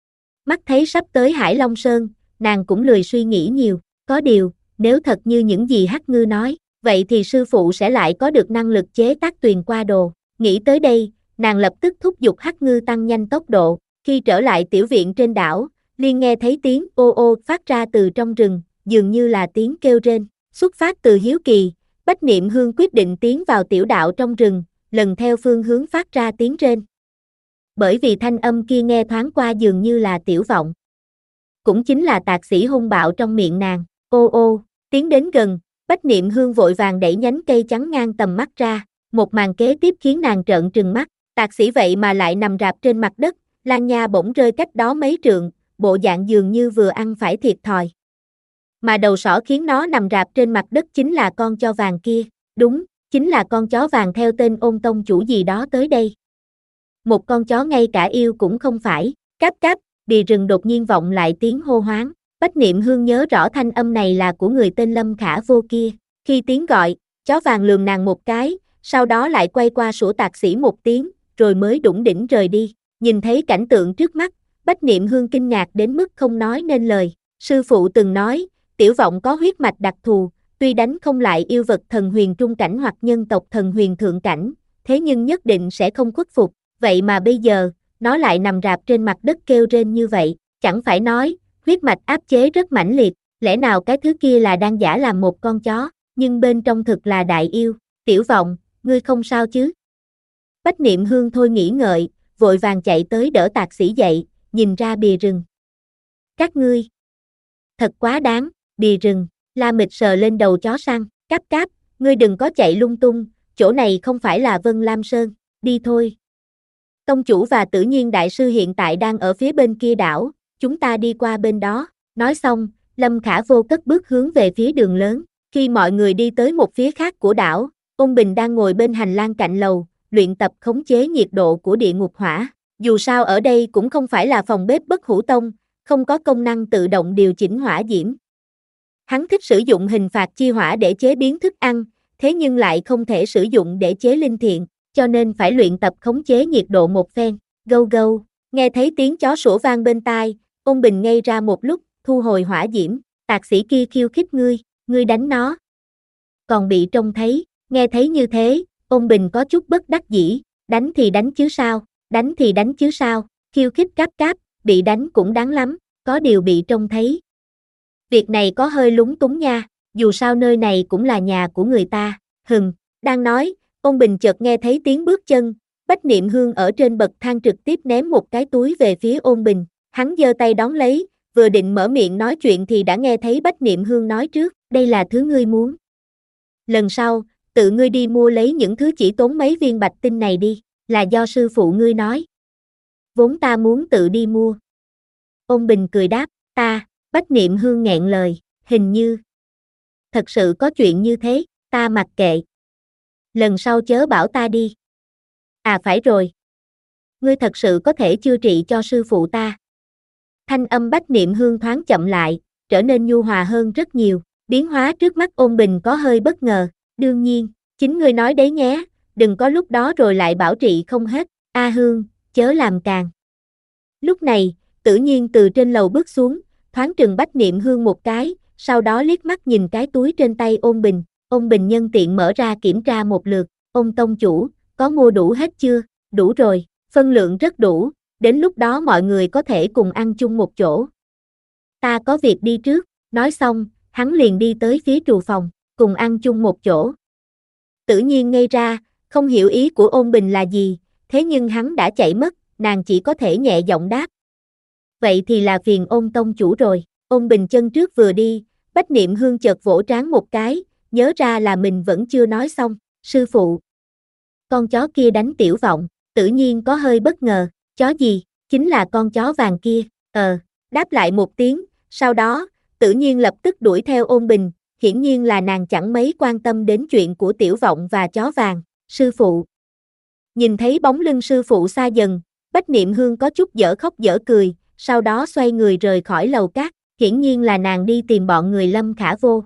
Mắt thấy sắp tới Hải Long Sơn, nàng cũng lười suy nghĩ nhiều, có điều, nếu thật như những gì Hắc Ngư nói, vậy thì sư phụ sẽ lại có được năng lực chế tác tuyền qua đồ. Nghĩ tới đây, nàng lập tức thúc giục Hắc Ngư tăng nhanh tốc độ, khi trở lại tiểu viện trên đảo, liền nghe thấy tiếng ô ô phát ra từ trong rừng, dường như là tiếng kêu rên, xuất phát từ hiếu kỳ, Bách Niệm Hương quyết định tiến vào tiểu đạo trong rừng, lần theo phương hướng phát ra tiếng rên. Bởi vì thanh âm kia nghe thoáng qua dường như là Tiểu Vọng. Cũng chính là tạc sĩ hung bạo trong miệng nàng, ô ô, tiến đến gần, Bách Niệm Hương vội vàng đẩy nhánh cây chắn ngang tầm mắt ra, một màn kế tiếp khiến nàng trợn trừng mắt, tạc sĩ vậy mà lại nằm rạp trên mặt đất, Lan Nha bỗng rơi cách đó mấy trượng, bộ dạng dường như vừa ăn phải thiệt thòi. Mà đầu sỏ khiến nó nằm rạp trên mặt đất chính là con chó vàng kia, đúng, chính là con chó vàng theo tên Ôn tông chủ gì đó tới đây. Một con chó ngay cả yêu cũng không phải, cáp cáp, bì rừng đột nhiên vọng lại tiếng hô hoáng, Bách Niệm Hương nhớ rõ thanh âm này là của người tên Lâm Khả Vô kia, khi tiếng gọi, chó vàng lườm nàng một cái, sau đó lại quay qua sủa tạc sĩ một tiếng, rồi mới đủng đỉnh rời đi, nhìn thấy cảnh tượng trước mắt, Bách Niệm Hương kinh ngạc đến mức không nói nên lời, sư phụ từng nói, Tiểu Vọng có huyết mạch đặc thù, tuy đánh không lại yêu vật thần huyền trung cảnh hoặc nhân tộc thần huyền thượng cảnh, thế nhưng nhất định sẽ không khuất phục, vậy mà bây giờ, nó lại nằm rạp trên mặt đất kêu rên như vậy, chẳng phải nói, huyết mạch áp chế rất mãnh liệt, lẽ nào cái thứ kia là đang giả làm một con chó, nhưng bên trong thực là đại yêu, Tiểu Vọng, ngươi không sao chứ? Bách Niệm Hương thôi nghĩ ngợi, vội vàng chạy tới đỡ tạc sĩ dậy, nhìn ra bìa rừng. Các ngươi, thật quá đáng, bìa rừng, La Mịch sờ lên đầu chó săn, cáp cáp, ngươi đừng có chạy lung tung, chỗ này không phải là Vân Lam Sơn, đi thôi. Tông chủ và Tử Nhiên đại sư hiện tại đang ở phía bên kia đảo, chúng ta đi qua bên đó, nói xong, Lâm Khả Vô cất bước hướng về phía đường lớn, khi mọi người đi tới một phía khác của đảo, Ôn Bình đang ngồi bên hành lang cạnh lầu, luyện tập khống chế nhiệt độ của địa ngục hỏa, dù sao ở đây cũng không phải là phòng bếp Bất Hủ Tông, không có công năng tự động điều chỉnh hỏa diễm. Hắn thích sử dụng hình phạt chi hỏa để chế biến thức ăn, thế nhưng lại không thể sử dụng để chế linh thiện, cho nên phải luyện tập khống chế nhiệt độ một phen, gâu gâu, nghe thấy tiếng chó sủa vang bên tai, Ôn Bình ngây ra một lúc, thu hồi hỏa diễm, tạc sĩ kia khiêu khích ngươi, ngươi đánh nó. Còn bị trông thấy, nghe thấy như thế, Ôn Bình có chút bất đắc dĩ, đánh thì đánh chứ sao, đánh thì đánh chứ sao, khiêu khích cáp cáp, bị đánh cũng đáng lắm, có điều bị trông thấy. Việc này có hơi lúng túng nha, dù sao nơi này cũng là nhà của người ta, hừm, đang nói, Ôn Bình chợt nghe thấy tiếng bước chân, Bách Niệm Hương ở trên bậc thang trực tiếp ném một cái túi về phía Ôn Bình, hắn giơ tay đón lấy, vừa định mở miệng nói chuyện thì đã nghe thấy Bách Niệm Hương nói trước, đây là thứ ngươi muốn. Lần sau, tự ngươi đi mua lấy những thứ chỉ tốn mấy viên bạch tinh này đi, là do sư phụ ngươi nói. Vốn ta muốn tự đi mua. Ôn Bình cười đáp, ta, Bách Niệm Hương nghẹn lời, hình như. Thật sự có chuyện như thế, ta mặc kệ. Lần sau chớ bảo ta đi. À phải rồi. Ngươi thật sự có thể chữa trị cho sư phụ ta. Thanh âm Bách Niệm Hương thoáng chậm lại, trở nên nhu hòa hơn rất nhiều, biến hóa trước mắt Ôn Bình có hơi bất ngờ, đương nhiên, chính ngươi nói đấy nhé, đừng có lúc đó rồi lại bảo trị không hết, A Hương, chớ làm càng. Lúc này, Tử Nhiên từ trên lầu bước xuống, thoáng trừng Bách Niệm Hương một cái, sau đó liếc mắt nhìn cái túi trên tay Ôn Bình, Ôn Bình nhân tiện mở ra kiểm tra một lượt, Ôn tông chủ, có mua đủ hết chưa? Đủ rồi, phân lượng rất đủ, đến lúc đó mọi người có thể cùng ăn chung một chỗ. Ta có việc đi trước, nói xong, hắn liền đi tới phía trù phòng, cùng ăn chung một chỗ. Tử Nhiên ngây ra, không hiểu ý của Ôn Bình là gì, thế nhưng hắn đã chạy mất, nàng chỉ có thể nhẹ giọng đáp. Vậy thì là phiền Ôn tông chủ rồi, Ôn Bình chân trước vừa đi, Bách Niệm Hương chợt vỗ trán một cái, nhớ ra là mình vẫn chưa nói xong, sư phụ. Con chó kia đánh Tiểu Vọng, Tử Nhiên có hơi bất ngờ, chó gì, chính là con chó vàng kia, ờ, đáp lại một tiếng, sau đó, Tử Nhiên lập tức đuổi theo Ôn Bình, hiển nhiên là nàng chẳng mấy quan tâm đến chuyện của Tiểu Vọng và chó vàng, sư phụ. Nhìn thấy bóng lưng sư phụ xa dần, Bách Niệm Hương có chút dở khóc dở cười, sau đó xoay người rời khỏi lầu cát, hiển nhiên là nàng đi tìm bọn người Lâm Khả Vô.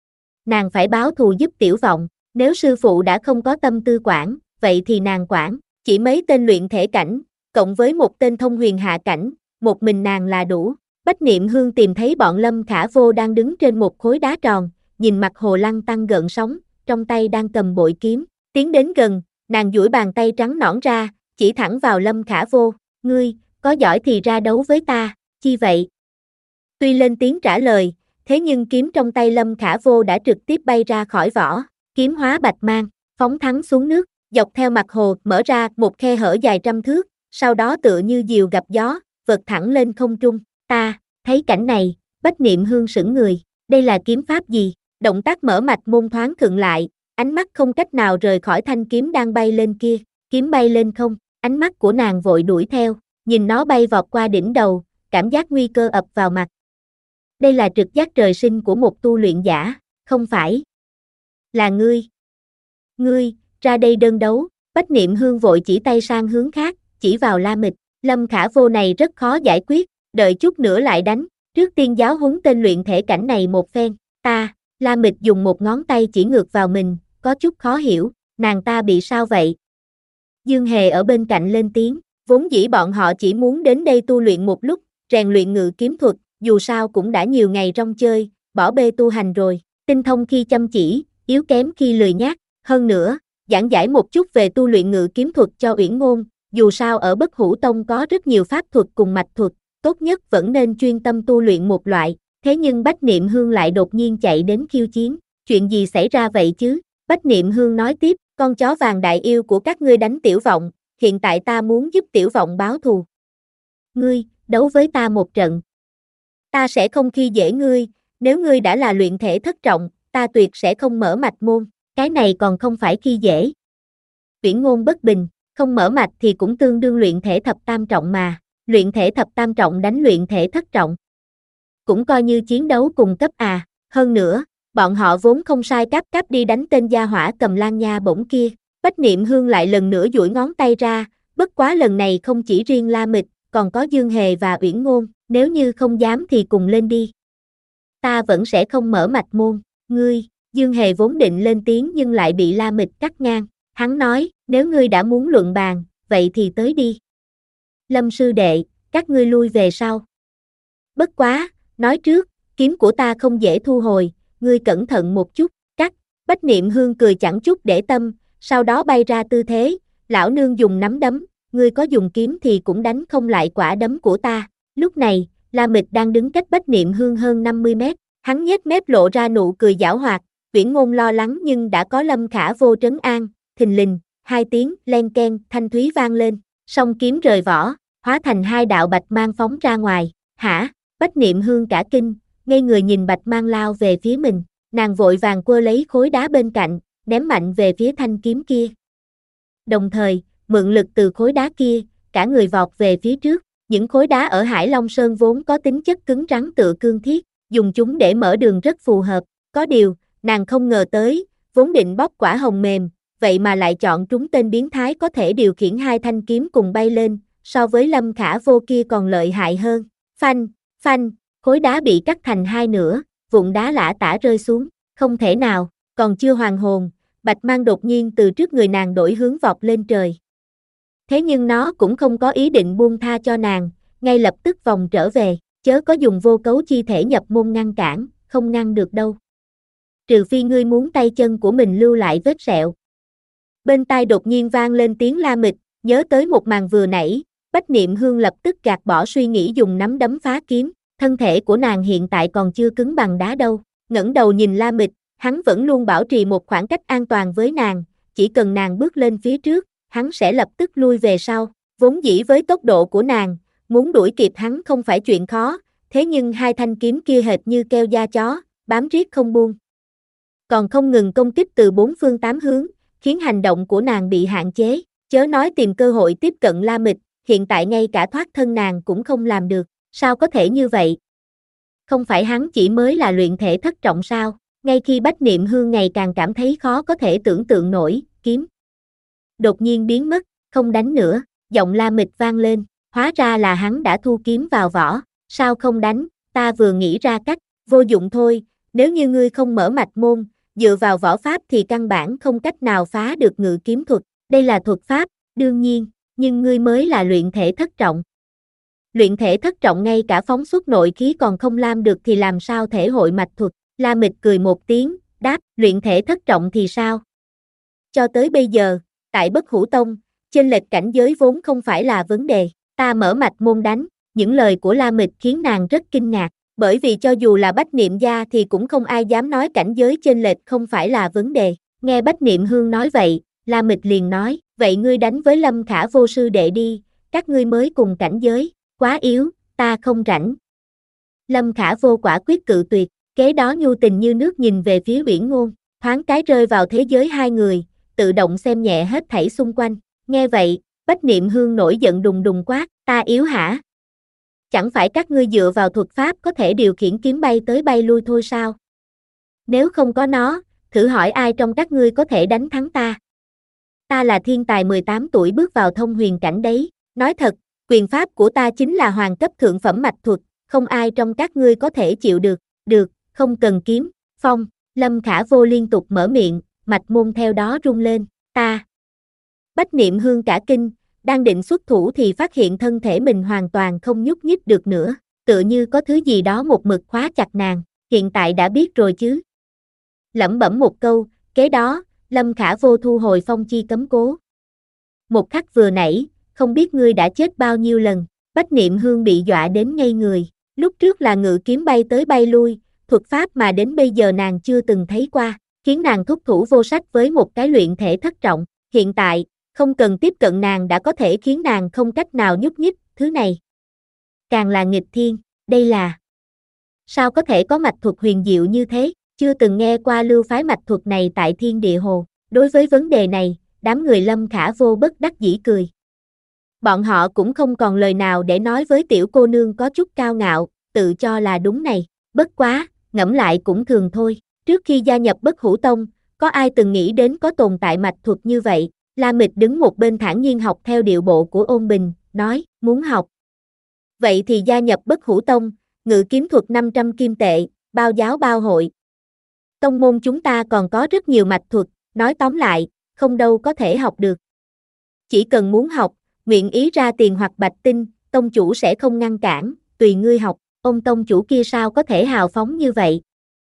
Nàng phải báo thù giúp Tiểu Vọng, nếu sư phụ đã không có tâm tư quản, vậy thì nàng quản, chỉ mấy tên luyện thể cảnh, cộng với một tên thông huyền hạ cảnh, một mình nàng là đủ. Bách Niệm Hương tìm thấy bọn Lâm Khả Vô đang đứng trên một khối đá tròn, nhìn mặt hồ lăn tăn gợn sóng, trong tay đang cầm bội kiếm, tiến đến gần, nàng duỗi bàn tay trắng nõn ra, chỉ thẳng vào Lâm Khả Vô, ngươi, có giỏi thì ra đấu với ta, chi vậy? Tuy lên tiếng trả lời, thế nhưng kiếm trong tay Lâm Khả Vô đã trực tiếp bay ra khỏi vỏ, kiếm hóa bạch mang, phóng thẳng xuống nước, dọc theo mặt hồ mở ra một khe hở dài trăm thước, sau đó tựa như diều gặp gió, vượt thẳng lên không trung. Ta, thấy cảnh này, Bách Niệm Hương sững người, đây là kiếm pháp gì? Động tác mở mạch môn thoáng khựng lại, ánh mắt không cách nào rời khỏi thanh kiếm đang bay lên kia, kiếm bay lên không, ánh mắt của nàng vội đuổi theo, nhìn nó bay vọt qua đỉnh đầu, cảm giác nguy cơ ập vào mặt. Đây là trực giác trời sinh của một tu luyện giả, không phải là ngươi. Ngươi, ra đây đơn đấu, Bách Niệm Hương vội chỉ tay sang hướng khác, chỉ vào La Mịch, Lâm Khả Vô này rất khó giải quyết, đợi chút nữa lại đánh, trước tiên giáo huấn tên luyện thể cảnh này một phen, ta, La Mịch dùng một ngón tay chỉ ngược vào mình, có chút khó hiểu, nàng ta bị sao vậy? Dương Hề ở bên cạnh lên tiếng, vốn dĩ bọn họ chỉ muốn đến đây tu luyện một lúc, rèn luyện ngự kiếm thuật, dù sao cũng đã nhiều ngày rong chơi, bỏ bê tu hành rồi, tinh thông khi chăm chỉ, yếu kém khi lười nhác, hơn nữa, giảng giải một chút về tu luyện ngự kiếm thuật cho Uyển Ngôn, dù sao ở Bất Hủ Tông có rất nhiều pháp thuật cùng mạch thuật, tốt nhất vẫn nên chuyên tâm tu luyện một loại, thế nhưng Bách Niệm Hương lại đột nhiên chạy đến khiêu chiến, chuyện gì xảy ra vậy chứ? Bách Niệm Hương nói tiếp, con chó vàng đại yêu của các ngươi đánh Tiểu Vọng, hiện tại ta muốn giúp Tiểu Vọng báo thù. Ngươi, đấu với ta một trận. Ta sẽ không khi dễ ngươi, nếu ngươi đã là luyện thể thất trọng, ta tuyệt sẽ không mở mạch môn, cái này còn không phải khi dễ. Uyển Ngôn bất bình, không mở mạch thì cũng tương đương luyện thể thập tam trọng mà, luyện thể thập tam trọng đánh luyện thể thất trọng. Cũng coi như chiến đấu cùng cấp à, hơn nữa, bọn họ vốn không sai cáp cáp đi đánh tên gia hỏa cầm lan nha bổng kia. Bách Niệm Hương lại lần nữa duỗi ngón tay ra, bất quá lần này không chỉ riêng La Mịch, còn có Dương Hề và Uyển Ngôn, nếu như không dám thì cùng lên đi. Ta vẫn sẽ không mở mạch môn, ngươi, Dương Hề vốn định lên tiếng nhưng lại bị La Mịch cắt ngang, hắn nói, nếu ngươi đã muốn luận bàn, vậy thì tới đi. Lâm sư đệ, các ngươi lui về sau. Bất quá, nói trước, kiếm của ta không dễ thu hồi, ngươi cẩn thận một chút, cắt, Bách Niệm Hương cười chẳng chút để tâm, sau đó bay ra tư thế, lão nương dùng nắm đấm, ngươi có dùng kiếm thì cũng đánh không lại quả đấm của ta. Lúc này, La Mịch đang đứng cách Bách Niệm Hương hơn năm mươi mét, hắn nhếch mép lộ ra nụ cười giảo hoạt, Uyển Ngôn lo lắng nhưng đã có Lâm Khả Vô trấn an, thình lình, hai tiếng len keng thanh thúy vang lên, song kiếm rời vỏ, hóa thành hai đạo bạch mang phóng ra ngoài, hả? Bách Niệm Hương cả kinh, ngây người nhìn bạch mang lao về phía mình, nàng vội vàng quơ lấy khối đá bên cạnh, ném mạnh về phía thanh kiếm kia. Đồng thời, mượn lực từ khối đá kia, cả người vọt về phía trước, Những khối đá ở Hải Long Sơn vốn có tính chất cứng rắn tựa cương thiết, dùng chúng để mở đường rất phù hợp. Có điều, nàng không ngờ tới, vốn định bóc quả hồng mềm, vậy mà lại chọn trúng tên biến thái có thể điều khiển hai thanh kiếm cùng bay lên, so với Lâm Khả Vô kia còn lợi hại hơn. Phanh, phanh, khối đá bị cắt thành hai nửa, vụn đá lả tả rơi xuống. Không thể nào, còn chưa hoàn hồn, Bạch Mang đột nhiên từ trước người nàng đổi hướng vọt lên trời. Thế nhưng nó cũng không có ý định buông tha cho nàng, ngay lập tức vòng trở về, chớ có dùng vô cấu chi thể nhập môn ngăn cản, không ngăn được đâu. Trừ phi ngươi muốn tay chân của mình lưu lại vết sẹo. Bên tai đột nhiên vang lên tiếng la mịch, nhớ tới một màn vừa nãy, Bách Niệm Hương lập tức gạt bỏ suy nghĩ dùng nắm đấm phá kiếm, thân thể của nàng hiện tại còn chưa cứng bằng đá đâu. Ngẩng đầu nhìn la mịch, hắn vẫn luôn bảo trì một khoảng cách an toàn với nàng, chỉ cần nàng bước lên phía trước, hắn sẽ lập tức lui về sau. Vốn dĩ với tốc độ của nàng, muốn đuổi kịp hắn không phải chuyện khó, thế nhưng hai thanh kiếm kia hệt như keo da chó, bám riết không buông. Còn không ngừng công kích từ bốn phương tám hướng, khiến hành động của nàng bị hạn chế, chớ nói tìm cơ hội tiếp cận la mịch, hiện tại ngay cả thoát thân nàng cũng không làm được, sao có thể như vậy? Không phải hắn chỉ mới là luyện thể thất trọng sao? Ngay khi Bách Niệm Hương ngày càng cảm thấy khó có thể tưởng tượng nổi, kiếm đột nhiên biến mất, không đánh nữa, giọng la mịch vang lên, hóa ra là hắn đã thu kiếm vào vỏ, sao không đánh, ta vừa nghĩ ra cách, vô dụng thôi, nếu như ngươi không mở mạch môn, dựa vào võ pháp thì căn bản không cách nào phá được ngự kiếm thuật, đây là thuật pháp, đương nhiên, nhưng ngươi mới là luyện thể thất trọng. Luyện thể thất trọng ngay cả phóng xuất nội khí còn không làm được thì làm sao thể hội mạch thuật, la mịch cười một tiếng, đáp, luyện thể thất trọng thì sao? Cho tới bây giờ, tại Bất Hủ Tông, chênh lệch cảnh giới vốn không phải là vấn đề, ta mở mạch môn đánh, những lời của la mịch khiến nàng rất kinh ngạc, bởi vì cho dù là Bách Niệm gia thì cũng không ai dám nói cảnh giới chênh lệch không phải là vấn đề, nghe Bách Niệm Hương nói vậy, la mịch liền nói, vậy ngươi đánh với Lâm Khả Vô sư đệ đi, các ngươi mới cùng cảnh giới, quá yếu, ta không rảnh. Lâm Khả Vô quả quyết cự tuyệt, kế đó nhu tình như nước nhìn về phía Uyển Ngôn, thoáng cái rơi vào thế giới hai người, tự động xem nhẹ hết thảy xung quanh, nghe vậy, Bách Niệm Hương nổi giận đùng đùng quát, ta yếu hả? Chẳng phải các ngươi dựa vào thuật pháp có thể điều khiển kiếm bay tới bay lui thôi sao? Nếu không có nó, thử hỏi ai trong các ngươi có thể đánh thắng ta? Ta là thiên tài mười tám tuổi bước vào thông huyền cảnh đấy, nói thật, quyền pháp của ta chính là hoàng cấp thượng phẩm mạch thuật, không ai trong các ngươi có thể chịu được, được, không cần kiếm, phong, Lâm Khả Vô liên tục mở miệng, mạch môn theo đó rung lên, ta. Bách Niệm Hương cả kinh, đang định xuất thủ thì phát hiện thân thể mình hoàn toàn không nhúc nhích được nữa, tựa như có thứ gì đó một mực khóa chặt nàng, hiện tại đã biết rồi chứ. Lẩm bẩm một câu, kế đó, Lâm Khả Vô thu hồi phong chi cấm cố. Một khắc vừa nãy, không biết ngươi đã chết bao nhiêu lần, Bách Niệm Hương bị dọa đến ngây người, lúc trước là ngự kiếm bay tới bay lui, thuật pháp mà đến bây giờ nàng chưa từng thấy qua, khiến nàng thúc thủ vô sách với một cái luyện thể thất trọng, hiện tại, không cần tiếp cận nàng đã có thể khiến nàng không cách nào nhúc nhích, thứ này. Càng là nghịch thiên, đây là... Sao có thể có mạch thuật huyền diệu như thế, chưa từng nghe qua lưu phái mạch thuật này tại Thiên Địa Hồ, đối với vấn đề này, đám người Lâm Khả Vô bất đắc dĩ cười. Bọn họ cũng không còn lời nào để nói với tiểu cô nương có chút cao ngạo, tự cho là đúng này, bất quá, ngẫm lại cũng thường thôi, trước khi gia nhập Bất Hủ Tông, có ai từng nghĩ đến có tồn tại mạch thuật như vậy, La Mịch đứng một bên thản nhiên học theo điệu bộ của Ôn Bình, nói, muốn học. Vậy thì gia nhập Bất Hủ Tông, ngự kiếm thuật năm trăm kim tệ, bao giáo bao hội. Tông môn chúng ta còn có rất nhiều mạch thuật, nói tóm lại, không đâu có thể học được. Chỉ cần muốn học, nguyện ý ra tiền hoặc bạch tinh, tông chủ sẽ không ngăn cản, tùy ngươi học, ông tông chủ kia sao có thể hào phóng như vậy.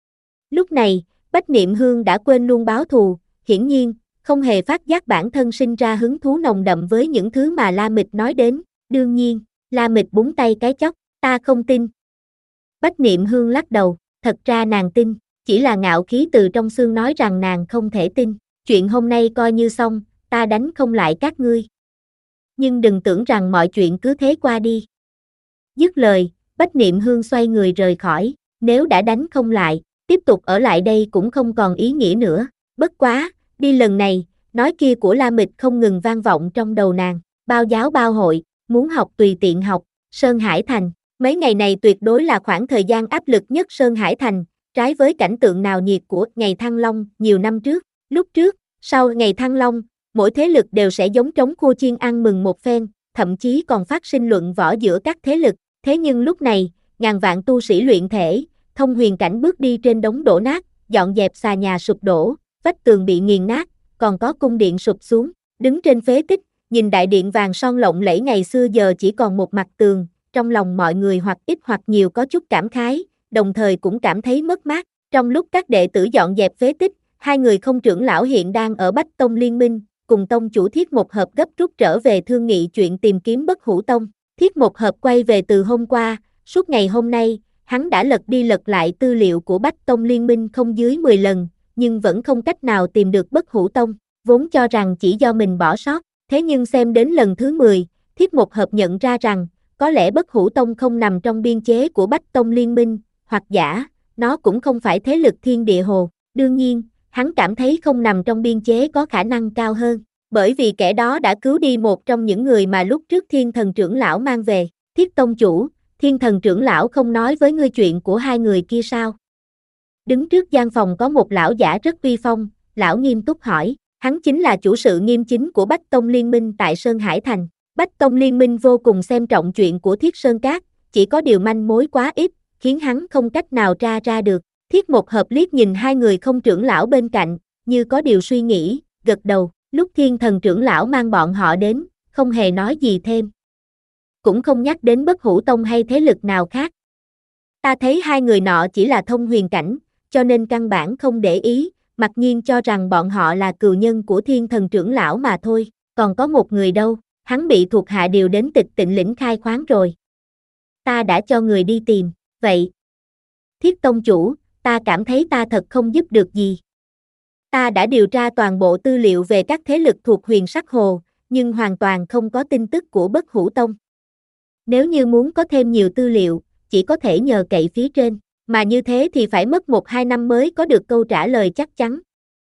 Lúc này, Bách Niệm Hương đã quên luôn báo thù, hiển nhiên, không hề phát giác bản thân sinh ra hứng thú nồng đậm với những thứ mà La Mịch nói đến, đương nhiên, La Mịch búng tay cái chốc, ta không tin. Bách Niệm Hương lắc đầu, thật ra nàng tin, chỉ là ngạo khí từ trong xương nói rằng nàng không thể tin, chuyện hôm nay coi như xong, ta đánh không lại các ngươi. Nhưng đừng tưởng rằng mọi chuyện cứ thế qua đi. Dứt lời, Bách Niệm Hương xoay người rời khỏi, nếu đã đánh không lại, tiếp tục ở lại đây cũng không còn ý nghĩa nữa, bất quá, đi lần này, nói kia của La Mịch không ngừng vang vọng trong đầu nàng, bao giáo bao hội, muốn học tùy tiện học, Sơn Hải Thành. Mấy ngày này tuyệt đối là khoảng thời gian áp lực nhất Sơn Hải Thành, trái với cảnh tượng nào nhiệt của ngày Thăng Long nhiều năm trước. Lúc trước, sau ngày Thăng Long, mỗi thế lực đều sẽ giống trống khua chiên ăn mừng một phen, thậm chí còn phát sinh luận võ giữa các thế lực. Thế nhưng lúc này, ngàn vạn tu sĩ luyện thể, thông huyền cảnh bước đi trên đống đổ nát, dọn dẹp xà nhà sụp đổ, vách tường bị nghiền nát, còn có cung điện sụp xuống, đứng trên phế tích, nhìn đại điện vàng son lộng lẫy ngày xưa giờ chỉ còn một mặt tường, trong lòng mọi người hoặc ít hoặc nhiều có chút cảm khái, đồng thời cũng cảm thấy mất mát. Trong lúc các đệ tử dọn dẹp phế tích, hai người không trưởng lão hiện đang ở Bách Tông Liên Minh, cùng tông chủ Thiết Một Hợp gấp rút trở về thương nghị chuyện tìm kiếm Bất Hủ Tông. Thiết Một Hợp quay về từ hôm qua, suốt ngày hôm nay, hắn đã lật đi lật lại tư liệu của Bách Tông Liên Minh không dưới mười lần, nhưng vẫn không cách nào tìm được Bất Hủ Tông, vốn cho rằng chỉ do mình bỏ sót. Thế nhưng xem đến lần thứ mười, Thiết Một Hợp nhận ra rằng, có lẽ Bất Hủ Tông không nằm trong biên chế của Bách Tông Liên Minh, hoặc giả, nó cũng không phải thế lực thiên địa hồ. Đương nhiên, hắn cảm thấy không nằm trong biên chế có khả năng cao hơn, bởi vì kẻ đó đã cứu đi một trong những người mà lúc trước Thiên Thần trưởng lão mang về. Thiết Tông chủ, Thiên Thần trưởng lão không nói với ngươi chuyện của hai người kia sao? Đứng trước gian phòng có một lão giả rất uy phong, lão nghiêm túc hỏi, hắn chính là chủ sự nghiêm chính của Bách Tông Liên Minh tại Sơn Hải Thành. Bách Tông Liên Minh vô cùng xem trọng chuyện của Thiết Sơn Cát, chỉ có điều manh mối quá ít, khiến hắn không cách nào tra ra được. Thiết Một Hợp liếc nhìn hai người không trưởng lão bên cạnh, như có điều suy nghĩ, gật đầu. Lúc Thiên Thần trưởng lão mang bọn họ đến, không hề nói gì thêm, cũng không nhắc đến Bất Hủ Tông hay thế lực nào khác. Ta thấy hai người nọ chỉ là thông huyền cảnh, cho nên căn bản không để ý, mặc nhiên cho rằng bọn họ là cừu nhân của Thiên Thần trưởng lão mà thôi. Còn có một người đâu, hắn bị thuộc hạ điều đến Tịch Tịnh lĩnh khai khoáng rồi. Ta đã cho người đi tìm, vậy. Thiết Tông chủ, ta cảm thấy ta thật không giúp được gì. Ta đã điều tra toàn bộ tư liệu về các thế lực thuộc Huyền Sắc Hồ, nhưng hoàn toàn không có tin tức của Bất Hủ Tông. Nếu như muốn có thêm nhiều tư liệu, chỉ có thể nhờ cậy phía trên, mà như thế thì phải mất một hai năm mới có được câu trả lời chắc chắn.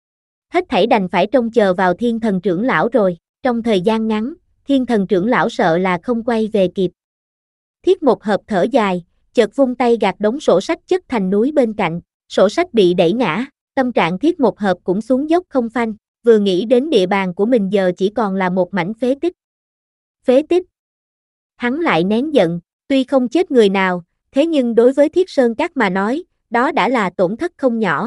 Hết thảy đành phải trông chờ vào Thiên Thần trưởng lão rồi, trong thời gian ngắn, Thiên Thần trưởng lão sợ là không quay về kịp. Thiết Một Hợp thở dài, chợt vung tay gạt đống sổ sách chất thành núi bên cạnh, sổ sách bị đẩy ngã, tâm trạng Thiết Một Hợp cũng xuống dốc không phanh, vừa nghĩ đến địa bàn của mình giờ chỉ còn là một mảnh phế tích. Phế tích. Hắn lại nén giận, tuy không chết người nào, thế nhưng đối với Thiết Sơn Cát mà nói, đó đã là tổn thất không nhỏ.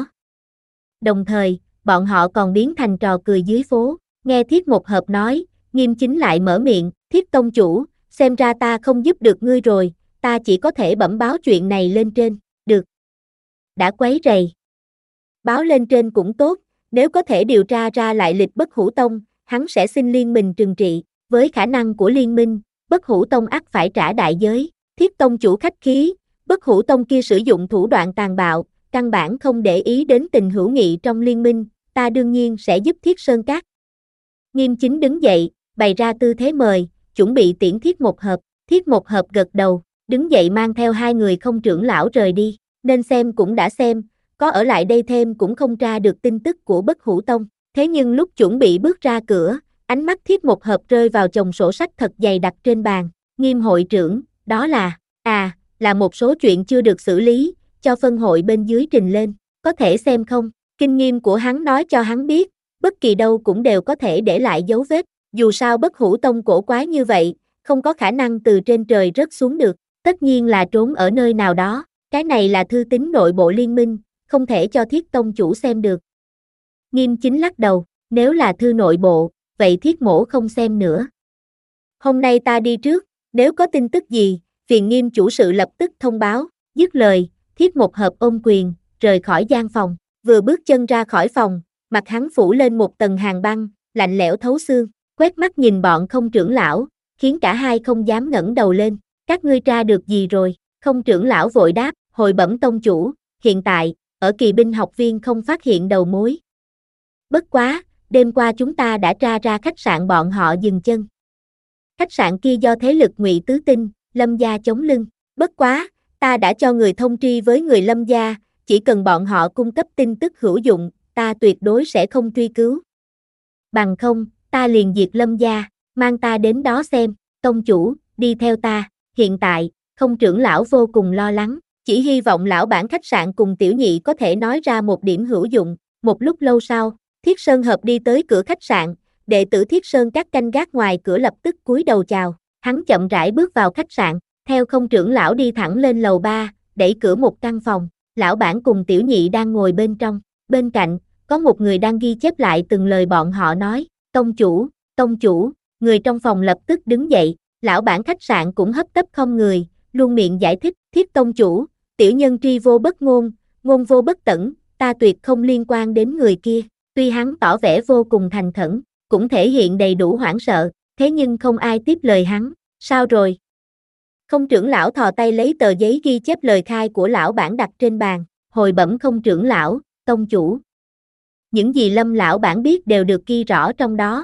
Đồng thời, bọn họ còn biến thành trò cười dưới phố, nghe Thiết Một Hợp nói, Nghiêm Chính lại mở miệng, Thiết Tông chủ, xem ra ta không giúp được ngươi rồi, ta chỉ có thể bẩm báo chuyện này lên trên, được. Đã quấy rầy. Báo lên trên cũng tốt, nếu có thể điều tra ra lại lịch Bất Hủ Tông, hắn sẽ xin liên minh trừng trị, với khả năng của liên minh, Bất Hủ Tông ắt phải trả đại giới. Thiết Tông chủ khách khí, Bất Hủ Tông kia sử dụng thủ đoạn tàn bạo, căn bản không để ý đến tình hữu nghị trong liên minh, ta đương nhiên sẽ giúp Thiết Sơn Cát. Nghiêm Chính đứng dậy, bày ra tư thế mời, chuẩn bị tiễn Thiết Một Hợp. Thiết Một Hợp gật đầu, đứng dậy mang theo hai người không trưởng lão rời đi, nên xem cũng đã xem, có ở lại đây thêm cũng không tra được tin tức của Bất Hủ Tông. Thế nhưng lúc chuẩn bị bước ra cửa, ánh mắt Thiết Một Hợp rơi vào chồng sổ sách thật dày đặt trên bàn. Nghiêm hội trưởng, đó là, à, là một số chuyện chưa được xử lý, cho phân hội bên dưới trình lên, có thể xem không? Kinh nghiệm của hắn nói cho hắn biết, bất kỳ đâu cũng đều có thể để lại dấu vết, dù sao Bất Hủ Tông cổ quái như vậy, không có khả năng từ trên trời rớt xuống được, tất nhiên là trốn ở nơi nào đó, cái này là thư tín nội bộ liên minh, không thể cho Thiết Tông chủ xem được. Nghiêm Chính lắc đầu, nếu là thư nội bộ, vậy Thiết mỗ không xem nữa. Hôm nay ta đi trước, nếu có tin tức gì, phiền Nghiêm chủ sự lập tức thông báo. Dứt lời, Thiết Một Hợp ôm quyền, rời khỏi gian phòng, vừa bước chân ra khỏi phòng, mặt hắn phủ lên một tầng hàn băng, lạnh lẽo thấu xương, quét mắt nhìn bọn không trưởng lão, khiến cả hai không dám ngẩng đầu lên. Các ngươi tra được gì rồi? Không trưởng lão vội đáp, hồi bẩm tông chủ, hiện tại, ở kỳ binh học viên không phát hiện đầu mối. Bất quá, đêm qua chúng ta đã tra ra khách sạn bọn họ dừng chân. Khách sạn kia do thế lực Ngụy Tứ Tinh, Lâm gia chống lưng. Bất quá, ta đã cho người thông tri với người Lâm gia, chỉ cần bọn họ cung cấp tin tức hữu dụng, ta tuyệt đối sẽ không truy cứu. Bằng không, ta liền diệt Lâm gia, mang ta đến đó xem, tông chủ, đi theo ta. Hiện tại, không trưởng lão vô cùng lo lắng, chỉ hy vọng lão bản khách sạn cùng tiểu nhị có thể nói ra một điểm hữu dụng. Một lúc lâu sau, Thiết Sơn Hợp đi tới cửa khách sạn, đệ tử Thiết Sơn các canh gác ngoài cửa lập tức cúi đầu chào, hắn chậm rãi bước vào khách sạn, theo không trưởng lão đi thẳng lên lầu ba, đẩy cửa một căn phòng, lão bản cùng tiểu nhị đang ngồi bên trong, bên cạnh, có một người đang ghi chép lại từng lời bọn họ nói, tông chủ, tông chủ, người trong phòng lập tức đứng dậy, lão bản khách sạn cũng hấp tấp không người, luôn miệng giải thích, Thiết tông chủ, tiểu nhân tri vô bất ngôn, ngôn vô bất tẩn, ta tuyệt không liên quan đến người kia, tuy hắn tỏ vẻ vô cùng thành khẩn, cũng thể hiện đầy đủ hoảng sợ, thế nhưng không ai tiếp lời hắn, sao rồi? Không trưởng lão thò tay lấy tờ giấy ghi chép lời khai của lão bản đặt trên bàn, hồi bẩm không trưởng lão, tông chủ. Những gì Lâm lão bản biết đều được ghi rõ trong đó.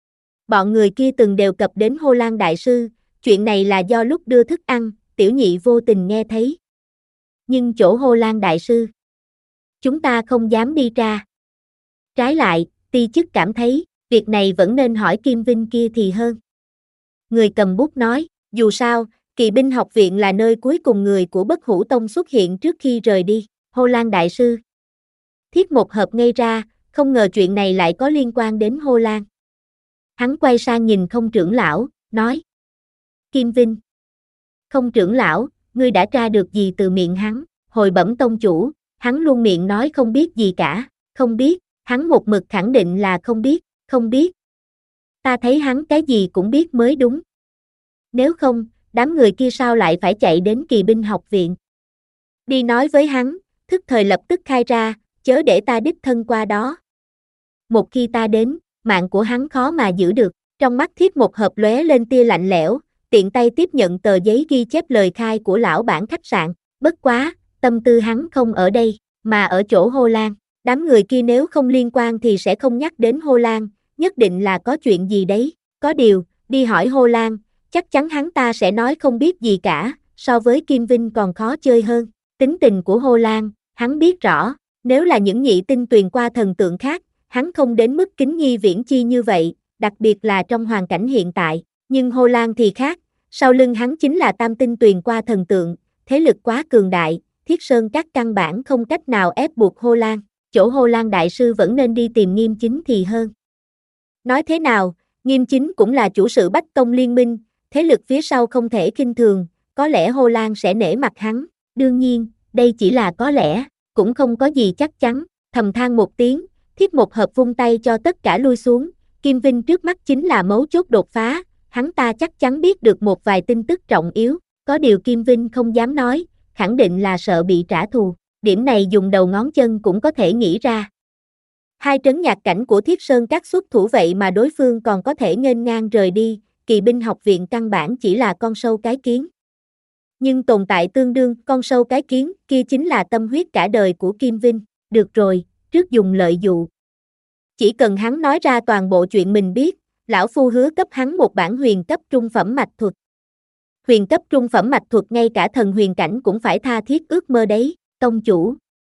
Bọn người kia từng đề cập đến Hô Lan đại sư, chuyện này là do lúc đưa thức ăn, tiểu nhị vô tình nghe thấy. Nhưng chỗ Hô Lan đại sư, chúng ta không dám đi tra. Trái lại, ti chức cảm thấy, việc này vẫn nên hỏi Kim Vinh kia thì hơn. Người cầm bút nói, dù sao, Kỳ binh học viện là nơi cuối cùng người của Bất Hủ Tông xuất hiện trước khi rời đi, Hô Lan đại sư. Thiết Một Hợp ngây ra, không ngờ chuyện này lại có liên quan đến Hô Lan. Hắn quay sang nhìn không trưởng lão, nói. Kim Vinh. Không trưởng lão, ngươi đã tra được gì từ miệng hắn, hồi bẩm tông chủ, hắn luôn miệng nói không biết gì cả, không biết, hắn một mực khẳng định là không biết, không biết. Ta thấy hắn cái gì cũng biết mới đúng. Nếu không, đám người kia sao lại phải chạy đến Kỳ binh học viện? Đi nói với hắn, thức thời lập tức khai ra, chớ để ta đích thân qua đó. Một khi ta đến, mạng của hắn khó mà giữ được, trong mắt Thiết Một Hợp lóe lên tia lạnh lẽo, tiện tay tiếp nhận tờ giấy ghi chép lời khai của lão bản khách sạn, bất quá, tâm tư hắn không ở đây, mà ở chỗ Hô Lan, đám người kia nếu không liên quan thì sẽ không nhắc đến Hô Lan, nhất định là có chuyện gì đấy, có điều, đi hỏi Hô Lan, chắc chắn hắn ta sẽ nói không biết gì cả, so với Kim Vinh còn khó chơi hơn, tính tình của Hô Lan, hắn biết rõ, nếu là những nhị tinh truyền qua thần tượng khác, hắn không đến mức kính nhi viễn chi như vậy, đặc biệt là trong hoàn cảnh hiện tại, nhưng Hô Lan thì khác, sau lưng hắn chính là tam tinh truyền qua thần tượng, thế lực quá cường đại, Thiết Sơn các căn bản không cách nào ép buộc Hô Lan, chỗ Hô Lan đại sư vẫn nên đi tìm Nghiêm Chính thì hơn. Nói thế nào, Nghiêm Chính cũng là chủ sự Bách Tông Liên minh, thế lực phía sau không thể khinh thường, có lẽ Hô Lan sẽ nể mặt hắn, đương nhiên, đây chỉ là có lẽ, cũng không có gì chắc chắn, thầm than một tiếng, Thiết Một Hợp vung tay cho tất cả lui xuống, Kim Vinh trước mắt chính là mấu chốt đột phá, hắn ta chắc chắn biết được một vài tin tức trọng yếu, có điều Kim Vinh không dám nói, khẳng định là sợ bị trả thù, điểm này dùng đầu ngón chân cũng có thể nghĩ ra. Hai trấn nhạc cảnh của Thiết Sơn các xuất thủ vậy mà đối phương còn có thể nghênh ngang rời đi, Kỳ binh học viện căn bản chỉ là con sâu cái kiến. Nhưng tồn tại tương đương con sâu cái kiến kia chính là tâm huyết cả đời của Kim Vinh, được rồi, trước dùng lợi dụ. Chỉ cần hắn nói ra toàn bộ chuyện mình biết, lão phu hứa cấp hắn một bản huyền cấp trung phẩm mạch thuật. Huyền cấp trung phẩm mạch thuật ngay cả thần huyền cảnh cũng phải tha thiết ước mơ đấy, tông chủ.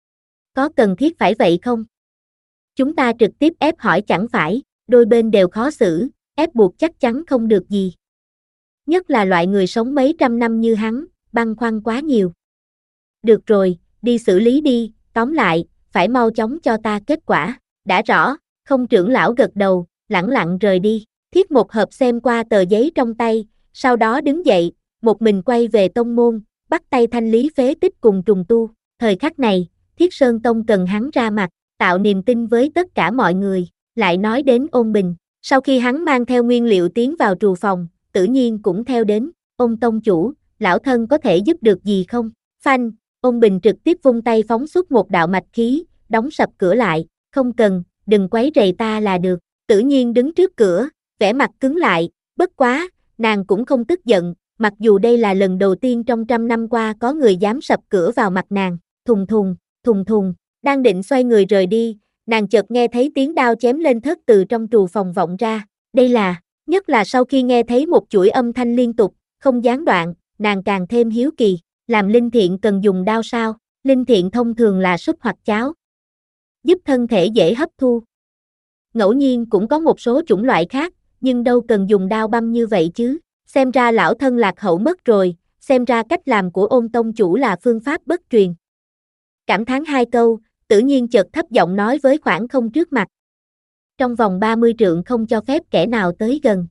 Có cần thiết phải vậy không? Chúng ta trực tiếp ép hỏi chẳng phải, đôi bên đều khó xử, ép buộc chắc chắn không được gì. Nhất là loại người sống mấy trăm năm như hắn, băn khoăn quá nhiều. Được rồi, đi xử lý đi, tóm lại, phải mau chóng cho ta kết quả. Đã rõ, không trưởng lão gật đầu, lẳng lặng rời đi. Thiết Một Hợp xem qua tờ giấy trong tay, sau đó đứng dậy, một mình quay về tông môn, bắt tay thanh lý phế tích cùng trùng tu. Thời khắc này, Thiết Sơn Tông cần hắn ra mặt, tạo niềm tin với tất cả mọi người. Lại nói đến Ôn Bình, sau khi hắn mang theo nguyên liệu tiến vào trù phòng, tự nhiên cũng theo đến. Ôn tông chủ, lão thân có thể giúp được gì không? Phanh, Ôn Bình trực tiếp vung tay phóng xuất một đạo mạch khí, đóng sập cửa lại. Không cần, đừng quấy rầy ta là được. Tự nhiên đứng trước cửa, vẻ mặt cứng lại, bất quá, nàng cũng không tức giận, mặc dù đây là lần đầu tiên trong trăm năm qua có người dám sập cửa vào mặt nàng. Thùng thùng, thùng thùng, đang định xoay người rời đi, nàng chợt nghe thấy tiếng đao chém lên thớt từ trong trù phòng vọng ra. Đây là, nhất là sau khi nghe thấy một chuỗi âm thanh liên tục, không gián đoạn, nàng càng thêm hiếu kỳ. Làm linh thiện cần dùng đao sao? Linh thiện thông thường là súp hoặc cháo, giúp thân thể dễ hấp thu. Ngẫu nhiên cũng có một số chủng loại khác, nhưng đâu cần dùng đao băm như vậy chứ. Xem ra lão thân lạc hậu mất rồi, xem ra cách làm của Ôn tông chủ là phương pháp bất truyền. Cảm thán hai câu, Tử Nhiên chợt thấp giọng nói với khoảng không trước mặt. Trong vòng ba mươi trượng không cho phép kẻ nào tới gần.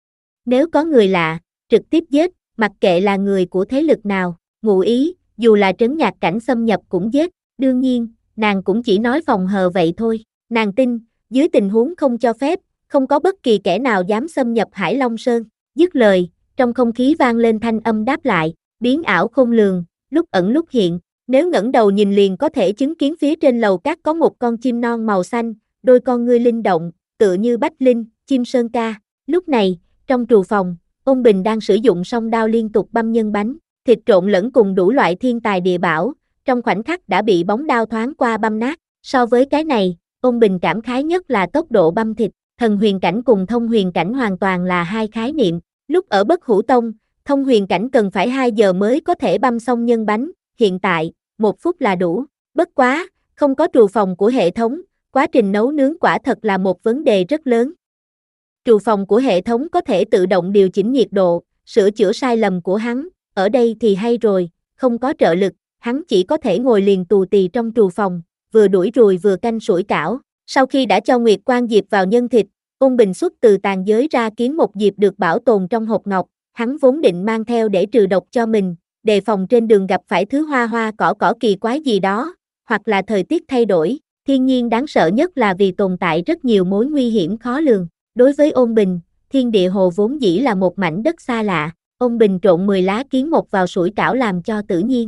Nếu có người lạ, trực tiếp giết, mặc kệ là người của thế lực nào, ngụ ý, dù là trấn nhạc cảnh xâm nhập cũng giết, đương nhiên, nàng cũng chỉ nói phòng hờ vậy thôi, nàng tin, dưới tình huống không cho phép, không có bất kỳ kẻ nào dám xâm nhập Hải Long Sơn, dứt lời, trong không khí vang lên thanh âm đáp lại, biến ảo khôn lường, lúc ẩn lúc hiện, nếu ngẩng đầu nhìn liền có thể chứng kiến phía trên lầu cát có một con chim non màu xanh, đôi con ngươi linh động, tựa như bách linh, chim sơn ca, lúc này, trong trù phòng, Ôn Bình đang sử dụng song đao liên tục băm nhân bánh, thịt trộn lẫn cùng đủ loại thiên tài địa bảo, trong khoảnh khắc đã bị bóng đao thoáng qua băm nát, so với cái này, Ôn Bình cảm khái nhất là tốc độ băm thịt, thần huyền cảnh cùng thông huyền cảnh hoàn toàn là hai khái niệm, lúc ở Bất Hủ Tông, thông huyền cảnh cần phải hai giờ mới có thể băm xong nhân bánh, hiện tại, một phút là đủ, bất quá, không có trù phòng của hệ thống, quá trình nấu nướng quả thật là một vấn đề rất lớn. Trù phòng của hệ thống có thể tự động điều chỉnh nhiệt độ, sửa chữa sai lầm của hắn, ở đây thì hay rồi, không có trợ lực, hắn chỉ có thể ngồi liền tù tì trong trù phòng, vừa đuổi ruồi vừa canh sủi cảo. Sau khi đã cho Nguyệt Quan Diệp vào nhân thịt, Ôn Bình xuất từ tàn giới ra kiến một diệp được bảo tồn trong hộp ngọc, hắn vốn định mang theo để trừ độc cho mình, đề phòng trên đường gặp phải thứ hoa hoa cỏ cỏ kỳ quái gì đó, hoặc là thời tiết thay đổi. Thiên nhiên đáng sợ nhất là vì tồn tại rất nhiều mối nguy hiểm khó lường. Đối với Ôn Bình, thiên địa hồ vốn dĩ là một mảnh đất xa lạ, Ôn Bình trộn mười lá kiến mộc vào sủi cảo làm cho tự nhiên.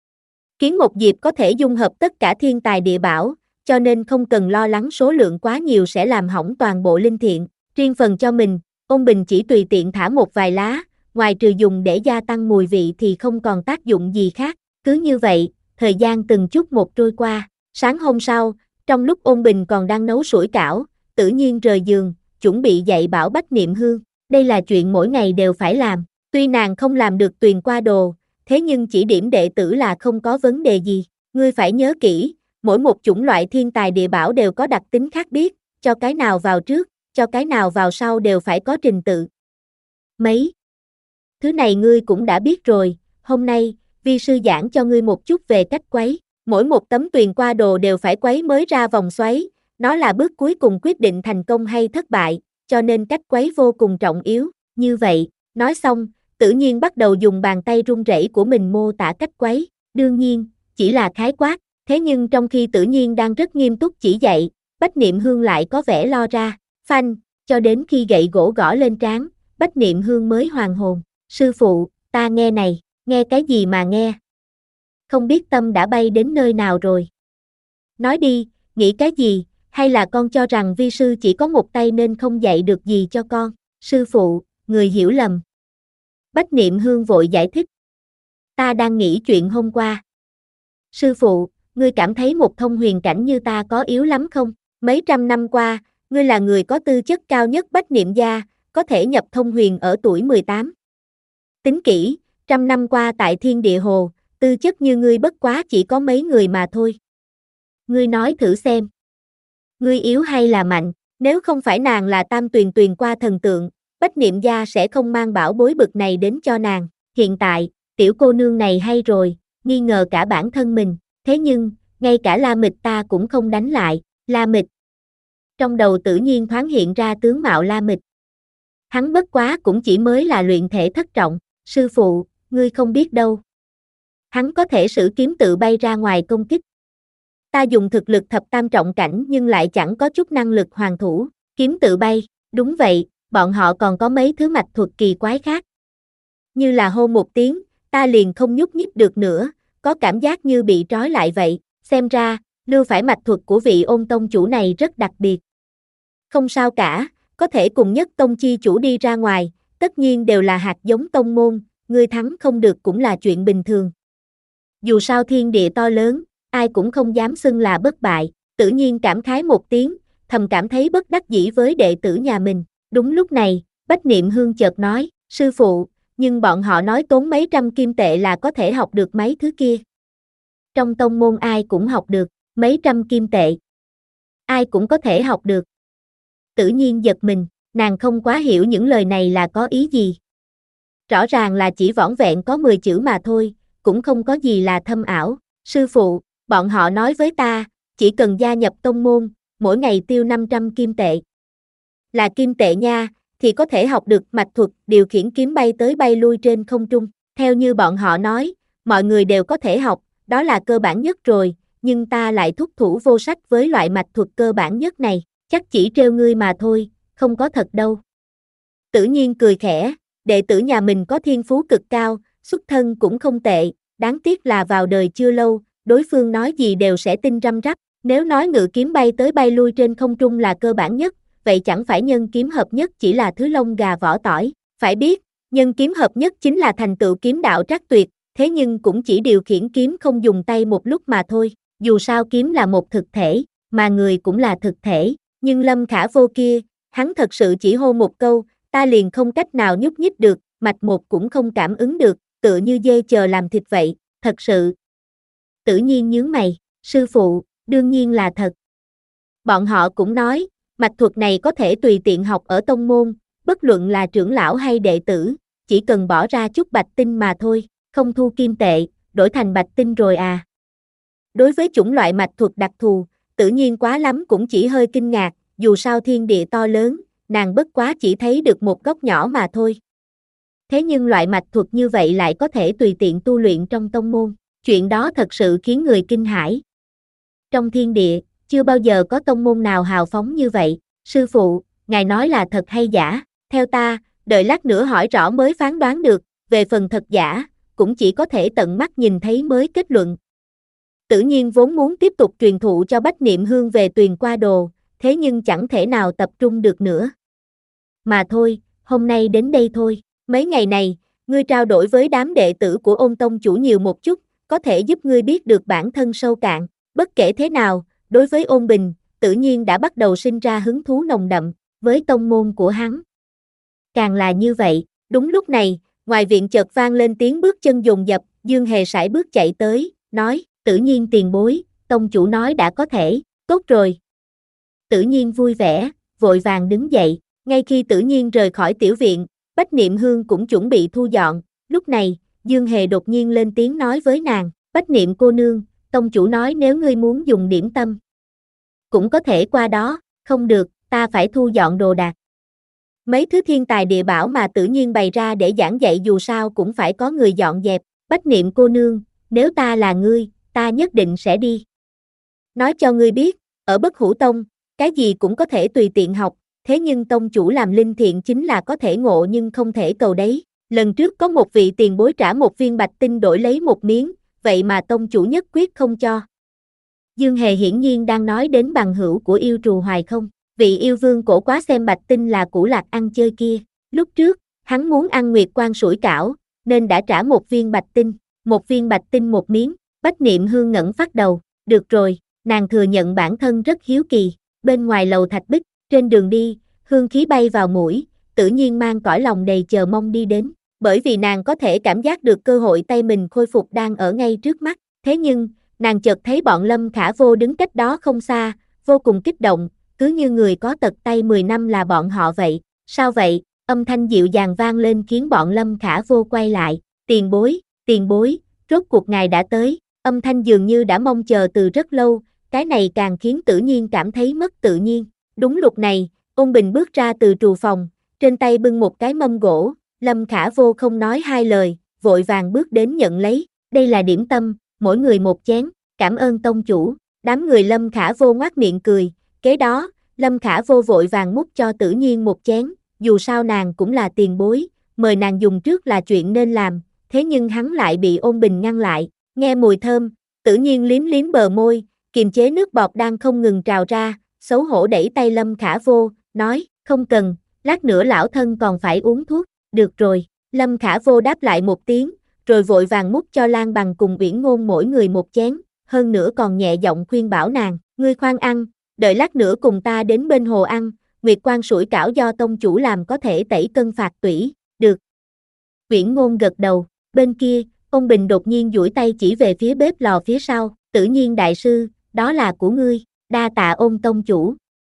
Kiến mộc diệp có thể dung hợp tất cả thiên tài địa bảo, cho nên không cần lo lắng số lượng quá nhiều sẽ làm hỏng toàn bộ linh thiện. Riêng phần cho mình, Ôn Bình chỉ tùy tiện thả một vài lá, ngoài trừ dùng để gia tăng mùi vị thì không còn tác dụng gì khác. Cứ như vậy, thời gian từng chút một trôi qua. Sáng hôm sau, trong lúc Ôn Bình còn đang nấu sủi cảo, Tử Nhiên rời giường, chuẩn bị dạy bảo Bách Niệm Hương. Đây là chuyện mỗi ngày đều phải làm. Tuy nàng không làm được tuyền qua đồ, thế nhưng chỉ điểm đệ tử là không có vấn đề gì. Ngươi phải nhớ kỹ, mỗi một chủng loại thiên tài địa bảo đều có đặc tính khác biệt, cho cái nào vào trước, cho cái nào vào sau đều phải có trình tự. Mấy thứ này ngươi cũng đã biết rồi, hôm nay, vi sư giảng cho ngươi một chút về cách quấy. Mỗi một tấm tuyền qua đồ đều phải quấy mới ra vòng xoáy, nó là bước cuối cùng quyết định thành công hay thất bại, cho nên cách quấy vô cùng trọng yếu. Như vậy, nói xong, Tử Nhiên bắt đầu dùng bàn tay run rẩy của mình mô tả cách quấy. Đương nhiên, chỉ là khái quát, thế nhưng trong khi Tử Nhiên đang rất nghiêm túc chỉ dạy, Bách Niệm Hương lại có vẻ lo ra. Phanh, cho đến khi gậy gỗ gõ lên trán, Bách Niệm Hương mới hoàn hồn. Sư phụ, ta nghe này, nghe cái gì mà nghe? Không biết tâm đã bay đến nơi nào rồi. Nói đi, nghĩ cái gì, hay là con cho rằng vi sư chỉ có một tay nên không dạy được gì cho con? Sư phụ, người hiểu lầm. Bách Niệm Hương vội giải thích. Ta đang nghĩ chuyện hôm qua. Sư phụ, ngươi cảm thấy một thông huyền cảnh như ta có yếu lắm không? Mấy trăm năm qua, ngươi là người có tư chất cao nhất Bách Niệm gia, có thể nhập thông huyền ở tuổi mười tám. Tính kỹ, trăm năm qua tại Thiên Địa Hồ, tư chất như ngươi bất quá chỉ có mấy người mà thôi. Ngươi nói thử xem. Ngươi yếu hay là mạnh, nếu không phải nàng là tam tuyền tuyền qua thần tượng, Bách Niệm gia sẽ không mang bảo bối bực này đến cho nàng. Hiện tại, tiểu cô nương này hay rồi, nghi ngờ cả bản thân mình, thế nhưng, ngay cả La Mịch ta cũng không đánh lại. La Mịch. Trong đầu Tử Nhiên thoáng hiện ra tướng mạo La Mịch. Hắn bất quá cũng chỉ mới là luyện thể thất trọng, sư phụ, ngươi không biết đâu. Hắn có thể sử kiếm tự bay ra ngoài công kích. Ta dùng thực lực thập tam trọng cảnh nhưng lại chẳng có chút năng lực hoàn thủ, kiếm tự bay, đúng vậy, bọn họ còn có mấy thứ mạch thuật kỳ quái khác. Như là hô một tiếng, ta liền không nhúc nhích được nữa, có cảm giác như bị trói lại vậy, xem ra, lưu phải mạch thuật của vị Ôn tông chủ này rất đặc biệt. Không sao cả, có thể cùng nhất tông chi chủ đi ra ngoài, tất nhiên đều là hạt giống tông môn, ngươi thắng không được cũng là chuyện bình thường. Dù sao thiên địa to lớn, ai cũng không dám xưng là bất bại, Tử Nhiên cảm khái một tiếng, thầm cảm thấy bất đắc dĩ với đệ tử nhà mình. Đúng lúc này, Bách Niệm Hương chợt nói, sư phụ, nhưng bọn họ nói tốn mấy trăm kim tệ là có thể học được mấy thứ kia. Trong tông môn ai cũng học được, mấy trăm kim tệ. Ai cũng có thể học được. Tử Nhiên giật mình, nàng không quá hiểu những lời này là có ý gì. rõ ràng là chỉ vỏn vẹn có mười chữ mà thôi, cũng không có gì là thâm ảo. Sư phụ, bọn họ nói với ta, chỉ cần gia nhập tông môn, mỗi ngày tiêu năm trăm kim tệ. Là kim tệ nha, thì có thể học được mạch thuật, điều khiển kiếm bay tới bay lui trên không trung. Theo như bọn họ nói, mọi người đều có thể học, đó là cơ bản nhất rồi, nhưng ta lại thúc thủ vô sách với loại mạch thuật cơ bản nhất này, chắc chỉ trêu ngươi mà thôi, không có thật đâu. Tử Nhiên cười khẽ, đệ tử nhà mình có thiên phú cực cao, xuất thân cũng không tệ, đáng tiếc là vào đời chưa lâu, đối phương nói gì đều sẽ tin răm rắp, nếu nói ngự kiếm bay tới bay lui trên không trung là cơ bản nhất, vậy chẳng phải nhân kiếm hợp nhất chỉ là thứ lông gà vỏ tỏi, phải biết, nhân kiếm hợp nhất chính là thành tựu kiếm đạo trắc tuyệt, thế nhưng cũng chỉ điều khiển kiếm không dùng tay một lúc mà thôi, dù sao kiếm là một thực thể, mà người cũng là thực thể, nhưng Lâm Khả Vô kia, hắn thật sự chỉ hô một câu, ta liền không cách nào nhúc nhích được, mạch một cũng không cảm ứng được, tựa như dê chờ làm thịt vậy, thật sự. Tử Nhiên nhướng mày, sư phụ, đương nhiên là thật. Bọn họ cũng nói, mạch thuật này có thể tùy tiện học ở tông môn, bất luận là trưởng lão hay đệ tử, chỉ cần bỏ ra chút bạch tinh mà thôi, không thu kim tệ, đổi thành bạch tinh rồi à. Đối với chủng loại mạch thuật đặc thù, Tử Nhiên quá lắm cũng chỉ hơi kinh ngạc, dù sao thiên địa to lớn, nàng bất quá chỉ thấy được một góc nhỏ mà thôi. Thế nhưng loại mạch thuật như vậy lại có thể tùy tiện tu luyện trong tông môn, chuyện đó thật sự khiến người kinh hãi. Trong thiên địa, chưa bao giờ có tông môn nào hào phóng như vậy, sư phụ, ngài nói là thật hay giả, theo ta, đợi lát nữa hỏi rõ mới phán đoán được, về phần thật giả, cũng chỉ có thể tận mắt nhìn thấy mới kết luận. Tử Nhiên vốn muốn tiếp tục truyền thụ cho Bách Niệm Hương về Tuyền Qua Đồ, thế nhưng chẳng thể nào tập trung được nữa. Mà thôi, hôm nay đến đây thôi, mấy ngày này, ngươi trao đổi với đám đệ tử của Ôn tông chủ nhiều một chút, có thể giúp ngươi biết được bản thân sâu cạn, bất kể thế nào, đối với Ôn Bình, Tử Nhiên đã bắt đầu sinh ra hứng thú nồng đậm, với tông môn của hắn. Càng là như vậy, đúng lúc này, ngoài viện chợt vang lên tiếng bước chân dồn dập, Dương Hề sải bước chạy tới, nói, Tử Nhiên tiền bối, tông chủ nói đã có thể, tốt rồi. Tử Nhiên vui vẻ, vội vàng đứng dậy, ngay khi Tử Nhiên rời khỏi tiểu viện, Bách Niệm Hương cũng chuẩn bị thu dọn, lúc này, Dương Hề đột nhiên lên tiếng nói với nàng, Bách Niệm cô nương, tông chủ nói nếu ngươi muốn dùng điểm tâm, cũng có thể qua đó, không được, ta phải thu dọn đồ đạc. Mấy thứ thiên tài địa bảo mà Tử Nhiên bày ra để giảng dạy dù sao cũng phải có người dọn dẹp, Bách Niệm cô nương, nếu ta là ngươi, ta nhất định sẽ đi. Nói cho ngươi biết, ở Bất Hủ Tông, cái gì cũng có thể tùy tiện học, thế nhưng tông chủ làm linh thiện chính là có thể ngộ nhưng không thể cầu đấy. Lần trước có một vị tiền bối trả một viên bạch tinh đổi lấy một miếng, vậy mà tông chủ nhất quyết không cho. Dương Hề hiển nhiên đang nói đến bằng hữu của yêu trù hoài không, vị yêu vương cổ quá xem bạch tinh là củ lạc ăn chơi kia. Lúc trước, hắn muốn ăn nguyệt quan sủi cảo, nên đã trả một viên bạch tinh, một viên bạch tinh một miếng. Bách Niệm Hương ngẩng phát đầu, được rồi, nàng thừa nhận bản thân rất hiếu kỳ, bên ngoài lầu thạch bích, trên đường đi, hương khí bay vào mũi, Tử Nhiên mang cõi lòng đầy chờ mong đi đến, bởi vì nàng có thể cảm giác được cơ hội tay mình khôi phục đang ở ngay trước mắt, thế nhưng, nàng chợt thấy bọn Lâm Khả Vô đứng cách đó không xa, vô cùng kích động, cứ như người có tật tay mười năm là bọn họ vậy, sao vậy, âm thanh dịu dàng vang lên khiến bọn Lâm Khả Vô quay lại, tiền bối, tiền bối, rốt cuộc ngài đã tới. Âm thanh dường như đã mong chờ từ rất lâu, cái này càng khiến Tử Nhiên cảm thấy mất tự nhiên. Đúng lúc này, Ôn Bình bước ra từ trù phòng, trên tay bưng một cái mâm gỗ, Lâm Khả Vô không nói hai lời, vội vàng bước đến nhận lấy, đây là điểm tâm, mỗi người một chén, cảm ơn tông chủ, đám người Lâm Khả Vô ngoác miệng cười, kế đó, Lâm Khả Vô vội vàng múc cho Tử Nhiên một chén, dù sao nàng cũng là tiền bối, mời nàng dùng trước là chuyện nên làm, thế nhưng hắn lại bị Ôn Bình ngăn lại. Nghe mùi thơm, Tử Nhiên liếm liếm bờ môi, kiềm chế nước bọt đang không ngừng trào ra, xấu hổ đẩy tay Lâm Khả Vô, nói, không cần, lát nữa lão thân còn phải uống thuốc, được rồi, Lâm Khả Vô đáp lại một tiếng, rồi vội vàng múc cho Lan Bằng cùng Uyển Ngôn mỗi người một chén, hơn nữa còn nhẹ giọng khuyên bảo nàng, ngươi khoan ăn, đợi lát nữa cùng ta đến bên hồ ăn, nguyệt quan sủi cảo do tông chủ làm có thể tẩy cân phạt tủy, được. Uyển Ngôn gật đầu, bên kia, Ôn Bình đột nhiên duỗi tay chỉ về phía bếp lò phía sau, Tử Nhiên đại sư, đó là của ngươi, đa tạ Ôn tông chủ.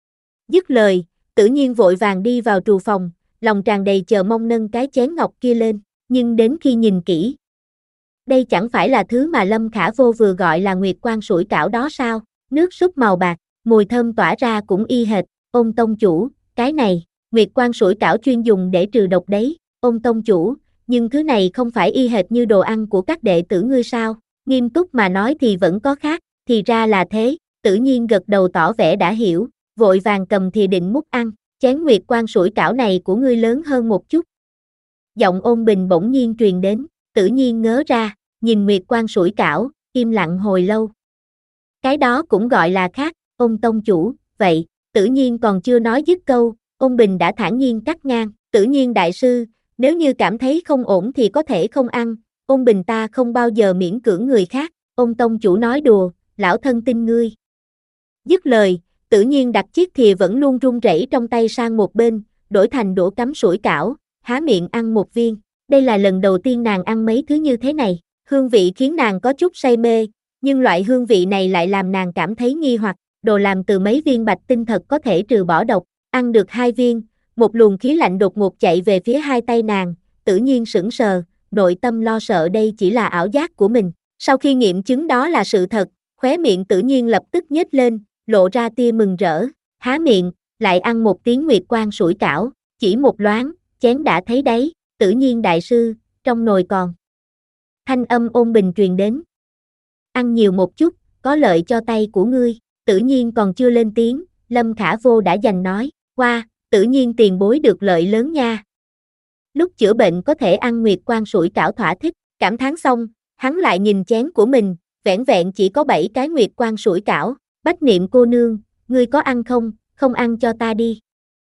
Dứt lời, Tử Nhiên vội vàng đi vào trù phòng, lòng tràn đầy chờ mong nâng cái chén ngọc kia lên, nhưng đến khi nhìn kỹ, đây chẳng phải là thứ mà Lâm Khả Vô vừa gọi là nguyệt quan sủi cảo đó sao? Nước súp màu bạc, mùi thơm tỏa ra cũng y hệt. Ôn tông chủ, cái này, nguyệt quan sủi cảo chuyên dùng để trừ độc đấy. Ôn tông chủ, nhưng thứ này không phải y hệt như đồ ăn của các đệ tử ngươi sao? Nghiêm túc mà nói thì vẫn có khác, thì ra là thế. Tử Nhiên gật đầu tỏ vẻ đã hiểu, vội vàng cầm thìa định múc ăn. Chén nguyệt quan sủi cảo này của ngươi lớn hơn một chút. Giọng Ôn Bình bỗng nhiên truyền đến. Tử Nhiên ngớ ra, nhìn nguyệt quan sủi cảo, im lặng hồi lâu. Cái đó cũng gọi là khác, Ôn tông chủ, vậy, Tử Nhiên còn chưa nói dứt câu, Ôn Bình đã thản nhiên cắt ngang. Tử Nhiên đại sư, nếu như cảm thấy không ổn thì có thể không ăn, Ôn Bình ta không bao giờ miễn cưỡng người khác. Ôn tông chủ nói đùa, lão thân tin ngươi. Dứt lời, Tử Nhiên đặt chiếc thìa vẫn luôn run rẩy trong tay sang một bên, đổi thành đũa cắm sủi cảo, há miệng ăn một viên. Đây là lần đầu tiên nàng ăn mấy thứ như thế này, hương vị khiến nàng có chút say mê, nhưng loại hương vị này lại làm nàng cảm thấy nghi hoặc, đồ làm từ mấy viên bạch tinh thật có thể trừ bỏ độc. Ăn được hai viên, một luồng khí lạnh đột ngột chạy về phía hai tay nàng, Tử Nhiên sững sờ, nội tâm lo sợ đây chỉ là ảo giác của mình. Sau khi nghiệm chứng đó là sự thật, khóe miệng Tử Nhiên lập tức nhếch lên, lộ ra tia mừng rỡ, há miệng, lại ăn một tiếng nguyệt quan sủi cảo, chỉ một loáng, chén đã thấy đáy. Tử Nhiên đại sư, trong nồi còn. Thanh âm Ôn Bình truyền đến. Ăn nhiều một chút, có lợi cho tay của ngươi. Tử Nhiên còn chưa lên tiếng, Lâm Khả Vô đã giành nói, qua, Tử Nhiên tiền bối được lợi lớn nha. Lúc chữa bệnh có thể ăn nguyệt quan sủi cảo thỏa thích, cảm thán xong, hắn lại nhìn chén của mình, vẻn vẹn chỉ có bảy cái nguyệt quan sủi cảo. Bách Niệm cô nương, ngươi có ăn không, không ăn cho ta đi.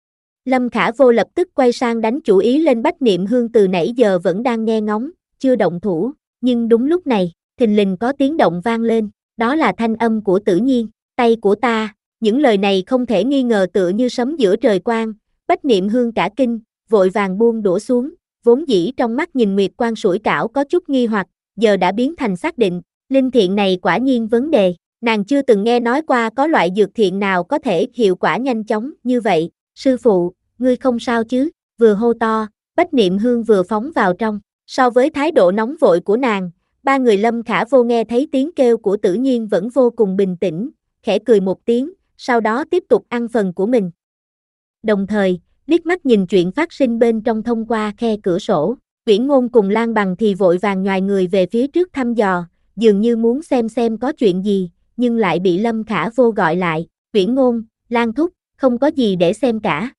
Lâm Khả Vô lập tức quay sang đánh chủ ý lên Bách Niệm Hương từ nãy giờ vẫn đang nghe ngóng, chưa động thủ, nhưng đúng lúc này, thình lình có tiếng động vang lên, đó là thanh âm của Tử Nhiên, tay của ta. Những lời này không thể nghi ngờ tựa như sấm giữa trời quang, Bách Niệm Hương cả kinh, vội vàng buông đũa xuống, vốn dĩ trong mắt nhìn nguyệt quan sủi cảo có chút nghi hoặc, giờ đã biến thành xác định, linh thiện này quả nhiên vấn đề, nàng chưa từng nghe nói qua có loại dược thiện nào có thể hiệu quả nhanh chóng như vậy. Sư phụ, ngươi không sao chứ? Vừa hô to, Bách Niệm Hương vừa phóng vào trong. So với thái độ nóng vội của nàng, ba người Lâm Khả Vô nghe thấy tiếng kêu của Tử Nhiên vẫn vô cùng bình tĩnh, khẽ cười một tiếng, sau đó tiếp tục ăn phần của mình. Đồng thời, liếc mắt nhìn chuyện phát sinh bên trong thông qua khe cửa sổ, Viễn Ngôn cùng Lan Bằng thì vội vàng nhoài người về phía trước thăm dò, dường như muốn xem xem có chuyện gì, nhưng lại bị Lâm Khả Vô gọi lại. Viễn Ngôn, Lan thúc, không có gì để xem cả.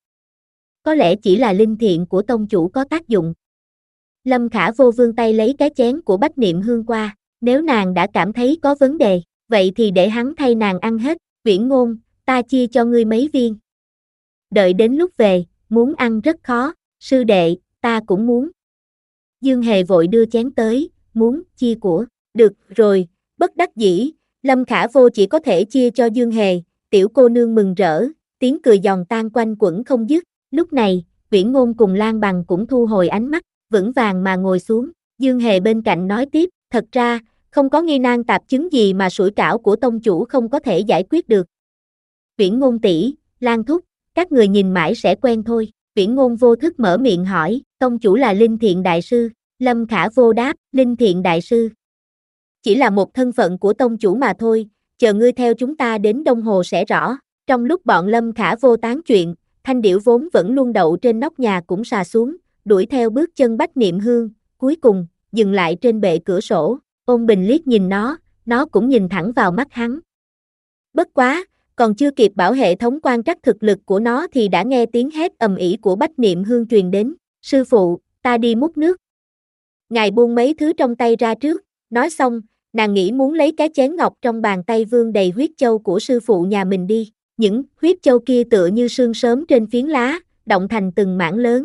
Có lẽ chỉ là linh thiện của tông chủ có tác dụng. Lâm Khả Vô vươn tay lấy cái chén của Bách Niệm Hương qua, nếu nàng đã cảm thấy có vấn đề, vậy thì để hắn thay nàng ăn hết. Viễn Ngôn, ta chia cho ngươi mấy viên. Đợi đến lúc về, muốn ăn rất khó, sư đệ, ta cũng muốn. Dương Hề vội đưa chén tới, muốn chia của, được rồi, bất đắc dĩ, Lâm Khả Vô chỉ có thể chia cho Dương Hề. Tiểu cô nương mừng rỡ, tiếng cười giòn tan quanh quẩn không dứt. Lúc này, Viễn Ngôn cùng Lan Bằng cũng thu hồi ánh mắt, vững vàng mà ngồi xuống. Dương Hề bên cạnh nói tiếp, thật ra, không có nghi nan tạp chứng gì mà sủi cảo của tông chủ không có thể giải quyết được. Viễn Ngôn tỷ, Lan thúc, các người nhìn mãi sẽ quen thôi. Viễn Ngôn vô thức mở miệng hỏi, tông chủ là Linh Thiện đại sư. Lâm Khả Vô đáp, Linh Thiện đại sư chỉ là một thân phận của tông chủ mà thôi, chờ ngươi theo chúng ta đến Đông Hồ sẽ rõ. Trong lúc bọn Lâm Khả Vô tán chuyện, Thanh Điểu vốn vẫn luôn đậu trên nóc nhà cũng xà xuống, đuổi theo bước chân Bách Niệm Hương, cuối cùng, dừng lại trên bệ cửa sổ. Ôn Bình liếc nhìn nó, nó cũng nhìn thẳng vào mắt hắn. Bất quá, còn chưa kịp bảo hệ thống quan trắc thực lực của nó thì đã nghe tiếng hét ầm ĩ của Bách Niệm Hương truyền đến, sư phụ, ta đi múc nước. Ngài buông mấy thứ trong tay ra trước, nói xong, nàng nghĩ muốn lấy cái chén ngọc trong bàn tay vương đầy huyết châu của sư phụ nhà mình đi. Những huyết châu kia tựa như sương sớm trên phiến lá, động thành từng mảng lớn.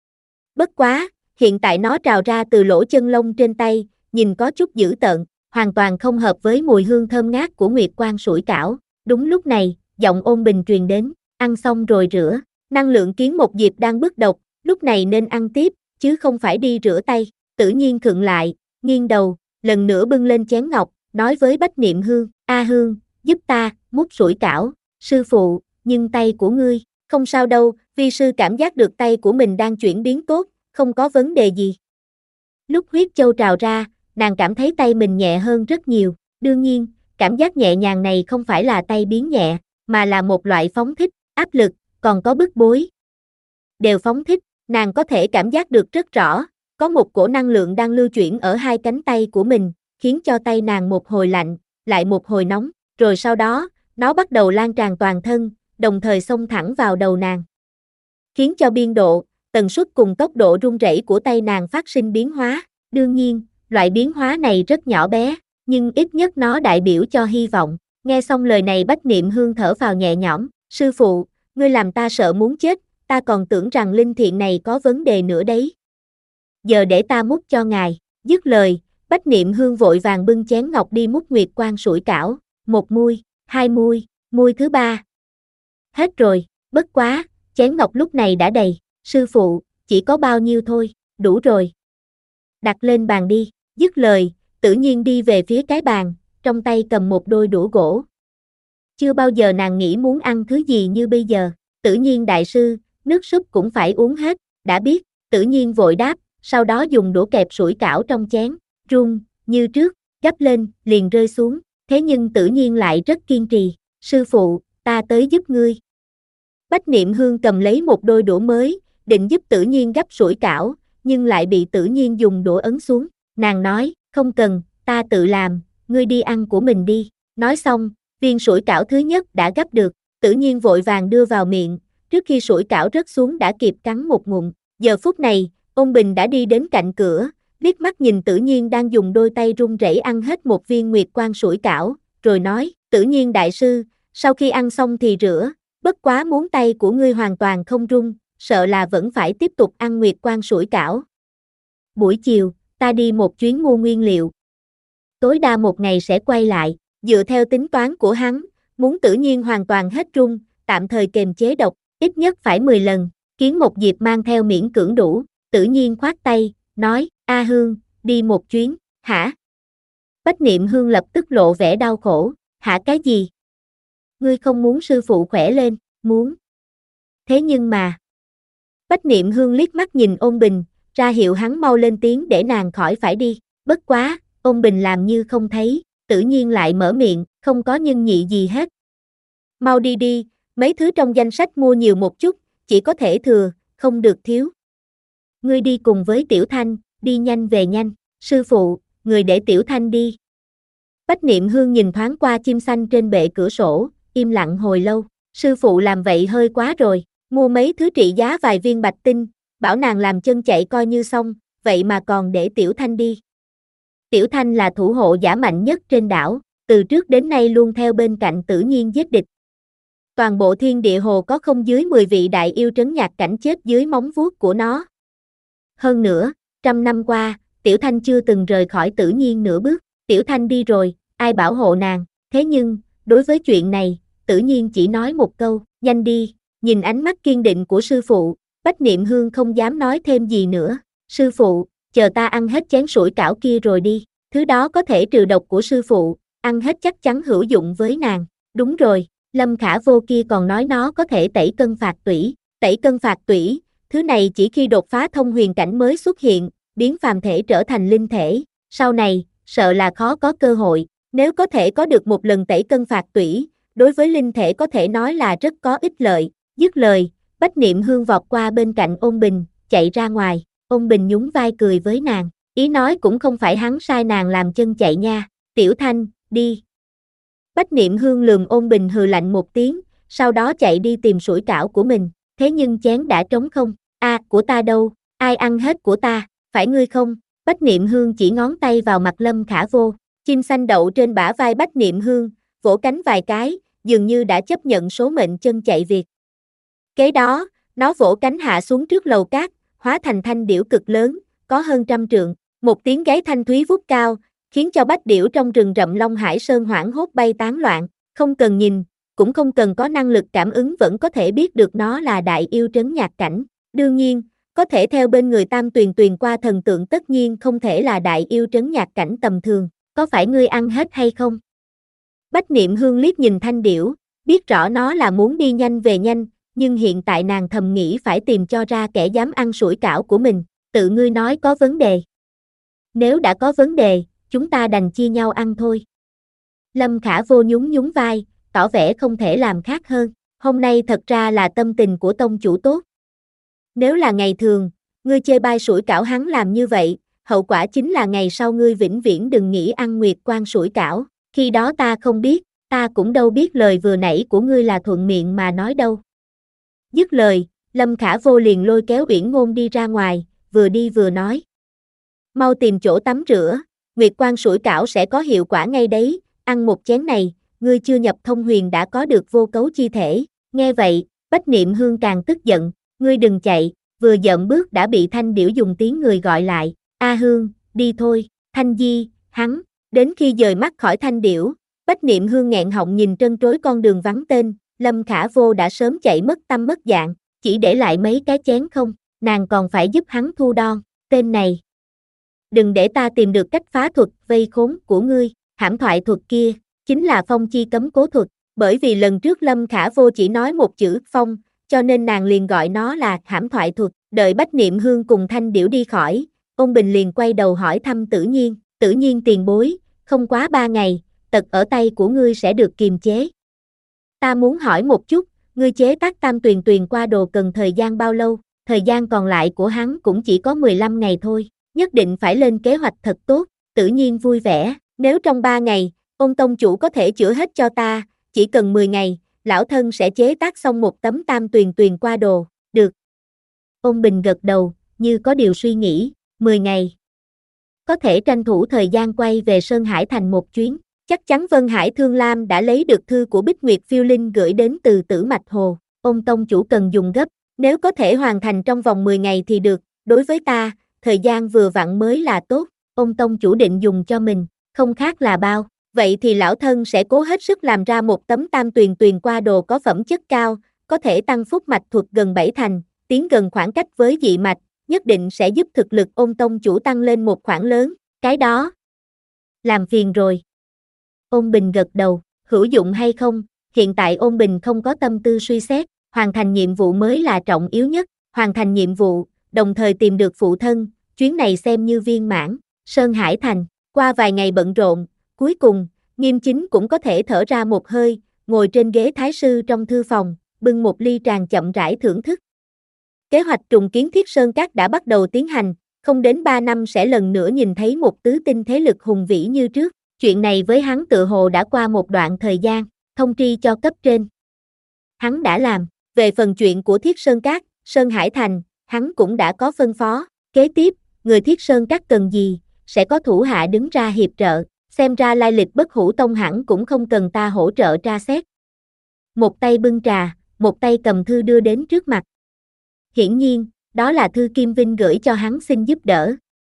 Bất quá, hiện tại nó trào ra từ lỗ chân lông trên tay, nhìn có chút dữ tợn, hoàn toàn không hợp với mùi hương thơm ngát của nguyệt quan sủi cảo. Đúng lúc này, giọng Ôn Bình truyền đến, ăn xong rồi rửa, năng lượng kiến một dịp đang bức độc, lúc này nên ăn tiếp, chứ không phải đi rửa tay. Tự nhiên khựng lại, nghiêng đầu, lần nữa bưng lên chén ngọc, nói với Bách Niệm Hương, A Hương, giúp ta, múc sủi cảo. Sư phụ, nhưng tay của ngươi, không sao đâu, vi sư cảm giác được tay của mình đang chuyển biến tốt, không có vấn đề gì. Lúc huyết châu trào ra, nàng cảm thấy tay mình nhẹ hơn rất nhiều. Đương nhiên, cảm giác nhẹ nhàng này không phải là tay biến nhẹ, mà là một loại phóng thích, áp lực, còn có bức bối. Đều phóng thích, nàng có thể cảm giác được rất rõ, có một cổ năng lượng đang lưu chuyển ở hai cánh tay của mình, khiến cho tay nàng một hồi lạnh, lại một hồi nóng, rồi sau đó, nó bắt đầu lan tràn toàn thân, đồng thời xông thẳng vào đầu nàng. Khiến cho biên độ, tần suất cùng tốc độ rung rẩy của tay nàng phát sinh biến hóa. Đương nhiên, loại biến hóa này rất nhỏ bé, nhưng ít nhất nó đại biểu cho hy vọng. Nghe xong lời này Bách Niệm Hương thở phào nhẹ nhõm, sư phụ, ngươi làm ta sợ muốn chết, ta còn tưởng rằng linh thiện này có vấn đề nữa đấy. Giờ để ta múc cho ngài. Dứt lời, Bách Niệm Hương vội vàng bưng chén ngọc đi múc nguyệt quang sủi cảo, một muôi, hai muôi, muôi thứ ba. Hết rồi, bất quá, chén ngọc lúc này đã đầy, sư phụ, chỉ có bao nhiêu thôi, đủ rồi. Đặt lên bàn đi, dứt lời, Tử Nhiên đi về phía cái bàn, trong tay cầm một đôi đũa gỗ. Chưa bao giờ nàng nghĩ muốn ăn thứ gì như bây giờ. Tử Nhiên đại sư, nước súp cũng phải uống hết, đã biết. Tử Nhiên vội đáp, sau đó dùng đũa kẹp sủi cảo trong chén, rung, như trước, gắp lên, liền rơi xuống. Thế nhưng Tử Nhiên lại rất kiên trì, sư phụ, ta tới giúp ngươi. Bách Niệm Hương cầm lấy một đôi đũa mới, định giúp Tử Nhiên gắp sủi cảo, nhưng lại bị Tử Nhiên dùng đũa ấn xuống. Nàng nói, không cần, ta tự làm, ngươi đi ăn của mình đi. Nói xong, viên sủi cảo thứ nhất đã gắp được, Tử Nhiên vội vàng đưa vào miệng, trước khi sủi cảo rớt xuống đã kịp cắn một ngụm. Giờ phút này, Ôn Bình đã đi đến cạnh cửa, liếc mắt nhìn Tử Nhiên đang dùng đôi tay run rẩy ăn hết một viên nguyệt quang sủi cảo, rồi nói, Tử Nhiên đại sư, sau khi ăn xong thì rửa, bất quá muốn tay của ngươi hoàn toàn không run, sợ là vẫn phải tiếp tục ăn nguyệt quang sủi cảo. Buổi chiều, ta đi một chuyến mua nguyên liệu. Tối đa một ngày sẽ quay lại, dựa theo tính toán của hắn, muốn Tử Nhiên hoàn toàn hết run, tạm thời kiềm chế độc, ít nhất phải mười lần. Kiến Một Diệp mang theo miễn cưỡng đủ, Tử Nhiên khoát tay, nói, A Hương, đi một chuyến, hả? Bách Niệm Hương lập tức lộ vẻ đau khổ, hả cái gì? Ngươi không muốn sư phụ khỏe lên, muốn. Thế nhưng mà... Bách Niệm Hương liếc mắt nhìn Ôn Bình, ra hiệu hắn mau lên tiếng để nàng khỏi phải đi, bất quá, Ôn Bình làm như không thấy, Tử Nhiên lại mở miệng, không có nhân nhị gì hết. Mau đi đi, mấy thứ trong danh sách mua nhiều một chút, chỉ có thể thừa, không được thiếu. Ngươi đi cùng với Tiểu Thanh, đi nhanh về nhanh, sư phụ, người để Tiểu Thanh đi. Bách Niệm Hương nhìn thoáng qua chim xanh trên bệ cửa sổ, im lặng hồi lâu, sư phụ làm vậy hơi quá rồi, mua mấy thứ trị giá vài viên bạch tinh, bảo nàng làm chân chạy coi như xong, vậy mà còn để Tiểu Thanh đi. Tiểu Thanh là thủ hộ giả mạnh nhất trên đảo, từ trước đến nay luôn theo bên cạnh Tử Nhiên giết địch. Toàn bộ thiên địa hồ có không dưới mười vị đại yêu trấn nhạc cảnh chết dưới móng vuốt của nó. Hơn nữa, trăm năm qua, Tiểu Thanh chưa từng rời khỏi Tử Nhiên nửa bước, Tiểu Thanh đi rồi, ai bảo hộ nàng, thế nhưng, đối với chuyện này, Tử Nhiên chỉ nói một câu, nhanh đi, nhìn ánh mắt kiên định của sư phụ, Bách Niệm Hương không dám nói thêm gì nữa, sư phụ, chờ ta ăn hết chén sủi cảo kia rồi đi, thứ đó có thể trừ độc của sư phụ, ăn hết chắc chắn hữu dụng với nàng, đúng rồi, Lâm Khả Vô kia còn nói nó có thể tẩy cân phạt tủy, tẩy cân phạt tủy, thứ này chỉ khi đột phá thông huyền cảnh mới xuất hiện, biến phàm thể trở thành linh thể, sau này, sợ là khó có cơ hội, nếu có thể có được một lần tẩy cân phạt tủy, đối với linh thể có thể nói là rất có ích lợi, dứt lời, Bách Niệm Hương vọt qua bên cạnh Ôn Bình, chạy ra ngoài, Ôn Bình nhún vai cười với nàng, ý nói cũng không phải hắn sai nàng làm chân chạy nha, Tiểu Thanh, đi. Bách Niệm Hương lườm Ôn Bình hừ lạnh một tiếng, sau đó chạy đi tìm sủi cảo của mình, thế nhưng chén đã trống không, a à, của ta đâu, ai ăn hết của ta, phải ngươi không, Bách Niệm Hương chỉ ngón tay vào mặt Lâm Khả Vô, chim xanh đậu trên bả vai Bách Niệm Hương, vỗ cánh vài cái, dường như đã chấp nhận số mệnh chân chạy việc. Kế đó, nó vỗ cánh hạ xuống trước lầu cát, hóa thành thanh điểu cực lớn, có hơn trăm trượng, một tiếng gáy thanh thúy vút cao, khiến cho bách điểu trong rừng rậm Long Hải Sơn hoảng hốt bay tán loạn, không cần nhìn, cũng không cần có năng lực cảm ứng vẫn có thể biết được nó là đại yêu trấn nhạc cảnh. Đương nhiên, có thể theo bên người Tam Tuyền Tuyền qua thần tượng tất nhiên không thể là đại yêu trấn nhạc cảnh tầm thường, có phải ngươi ăn hết hay không? Bách Niệm Hương liếc nhìn thanh điểu, biết rõ nó là muốn đi nhanh về nhanh, nhưng hiện tại nàng thầm nghĩ phải tìm cho ra kẻ dám ăn sủi cảo của mình, tự ngươi nói có vấn đề. Nếu đã có vấn đề, chúng ta đành chia nhau ăn thôi. Lâm Khả Vô nhún nhún vai, tỏ vẻ không thể làm khác hơn. Hôm nay thật ra là tâm tình của tông chủ tốt. Nếu là ngày thường, ngươi chê bai sủi cảo hắn làm như vậy, hậu quả chính là ngày sau ngươi vĩnh viễn đừng nghĩ ăn nguyệt quan sủi cảo. Khi đó ta không biết, ta cũng đâu biết lời vừa nãy của ngươi là thuận miệng mà nói đâu. Dứt lời, Lâm Khả Vô liền lôi kéo Uyển Ngôn đi ra ngoài, vừa đi vừa nói. Mau tìm chỗ tắm rửa, nguyệt quan sủi cảo sẽ có hiệu quả ngay đấy, ăn một chén này, ngươi chưa nhập thông huyền đã có được vô cấu chi thể. Nghe vậy, Bách Niệm Hương càng tức giận, ngươi đừng chạy, vừa dậm bước đã bị Thanh Điểu dùng tiếng người gọi lại, A Hương, đi thôi, Thanh Di, hắn, đến khi dời mắt khỏi Thanh Điểu, Bách Niệm Hương nghẹn họng nhìn trân trối con đường vắng tên, Lâm Khả Vô đã sớm chạy mất tâm mất dạng, chỉ để lại mấy cái chén không, nàng còn phải giúp hắn thu đon, tên này. Đừng để ta tìm được cách phá thuật vây khốn của ngươi, hãm thoại thuật kia, chính là phong chi cấm cố thuật, bởi vì lần trước Lâm Khả Vô chỉ nói một chữ phong, cho nên nàng liền gọi nó là hãm thoại thuật, đợi Bách Niệm Hương cùng Thanh Điểu đi khỏi, Ôn Bình liền quay đầu hỏi thăm Tử Nhiên, Tử Nhiên tiền bối, không quá ba ngày, tật ở tay của ngươi sẽ được kiềm chế. Ta muốn hỏi một chút, ngươi chế tác tam tuyền tuyền qua đồ cần thời gian bao lâu, thời gian còn lại của hắn cũng chỉ có mười lăm ngày thôi, nhất định phải lên kế hoạch thật tốt. Tử Nhiên vui vẻ, nếu trong ba ngày, Ôn tông chủ có thể chữa hết cho ta, chỉ cần mười ngày, lão thân sẽ chế tác xong một tấm tam tuyền tuyền qua đồ, được. Ôn Bình gật đầu, như có điều suy nghĩ, mười ngày. Có thể tranh thủ thời gian quay về Sơn Hải Thành một chuyến, chắc chắn Vân Hải Thương Lam đã lấy được thư của Bích Nguyệt Phiêu Linh gửi đến từ Tử Mạch Hồ, Ôn tông chủ cần dùng gấp, nếu có thể hoàn thành trong vòng mười ngày thì được, đối với ta, thời gian vừa vặn mới là tốt, Ôn tông chủ định dùng cho mình, không khác là bao. Vậy thì lão thân sẽ cố hết sức làm ra một tấm tam tuyền tuyền qua đồ có phẩm chất cao, có thể tăng phúc mạch thuật gần bảy thành, tiến gần khoảng cách với dị mạch, nhất định sẽ giúp thực lực Ôn tông chủ tăng lên một khoảng lớn, cái đó. Làm phiền rồi. Ôn Bình gật đầu, hữu dụng hay không, hiện tại Ôn Bình không có tâm tư suy xét, hoàn thành nhiệm vụ mới là trọng yếu nhất, hoàn thành nhiệm vụ, đồng thời tìm được phụ thân, chuyến này xem như viên mãn, Sơn Hải Thành, qua vài ngày bận rộn. Cuối cùng, Nghiêm Chính cũng có thể thở ra một hơi, ngồi trên ghế thái sư trong thư phòng, bưng một ly tràng chậm rãi thưởng thức. Kế hoạch trùng kiến Thiết Sơn Các đã bắt đầu tiến hành, không đến ba năm sẽ lần nữa nhìn thấy một tứ tinh thế lực hùng vĩ như trước. Chuyện này với hắn tự hồ đã qua một đoạn thời gian, thông tri cho cấp trên. Hắn đã làm, về phần chuyện của Thiết Sơn Các, Sơn Hải Thành, hắn cũng đã có phân phó. Kế tiếp, người Thiết Sơn Các cần gì, sẽ có thủ hạ đứng ra hiệp trợ. Xem ra lai lịch Bất Hủ Tông hẳn cũng không cần ta hỗ trợ tra xét. Một tay bưng trà, một tay cầm thư đưa đến trước mặt. Hiển nhiên, đó là thư Kim Vinh gửi cho hắn xin giúp đỡ.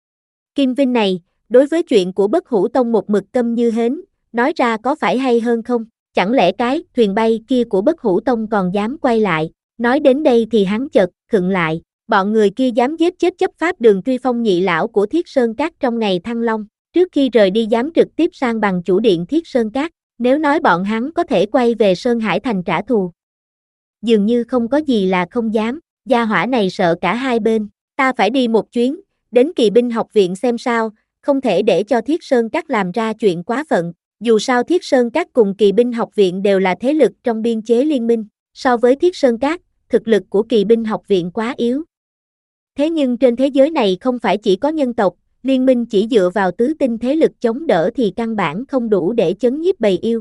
Kim Vinh này, đối với chuyện của Bất Hủ Tông một mực câm như hến, nói ra có phải hay hơn không? Chẳng lẽ cái thuyền bay kia của Bất Hủ Tông còn dám quay lại? Nói đến đây thì hắn chợt khựng lại, bọn người kia dám giết chết chấp pháp Đường Truy Phong nhị lão của Thiết Sơn Các trong ngày Thăng Long. Trước khi rời đi dám trực tiếp sang bằng chủ điện Thiết Sơn Các, nếu nói bọn hắn có thể quay về Sơn Hải Thành trả thù. Dường như không có gì là không dám, gia hỏa này sợ cả hai bên, ta phải đi một chuyến, đến Kỳ binh học viện xem sao, không thể để cho Thiết Sơn Các làm ra chuyện quá phận, dù sao Thiết Sơn Các cùng Kỳ binh học viện đều là thế lực trong biên chế liên minh, so với Thiết Sơn Các, thực lực của Kỳ binh học viện quá yếu. Thế nhưng trên thế giới này không phải chỉ có nhân tộc, liên minh chỉ dựa vào tứ tinh thế lực chống đỡ thì căn bản không đủ để chấn nhiếp bầy yêu.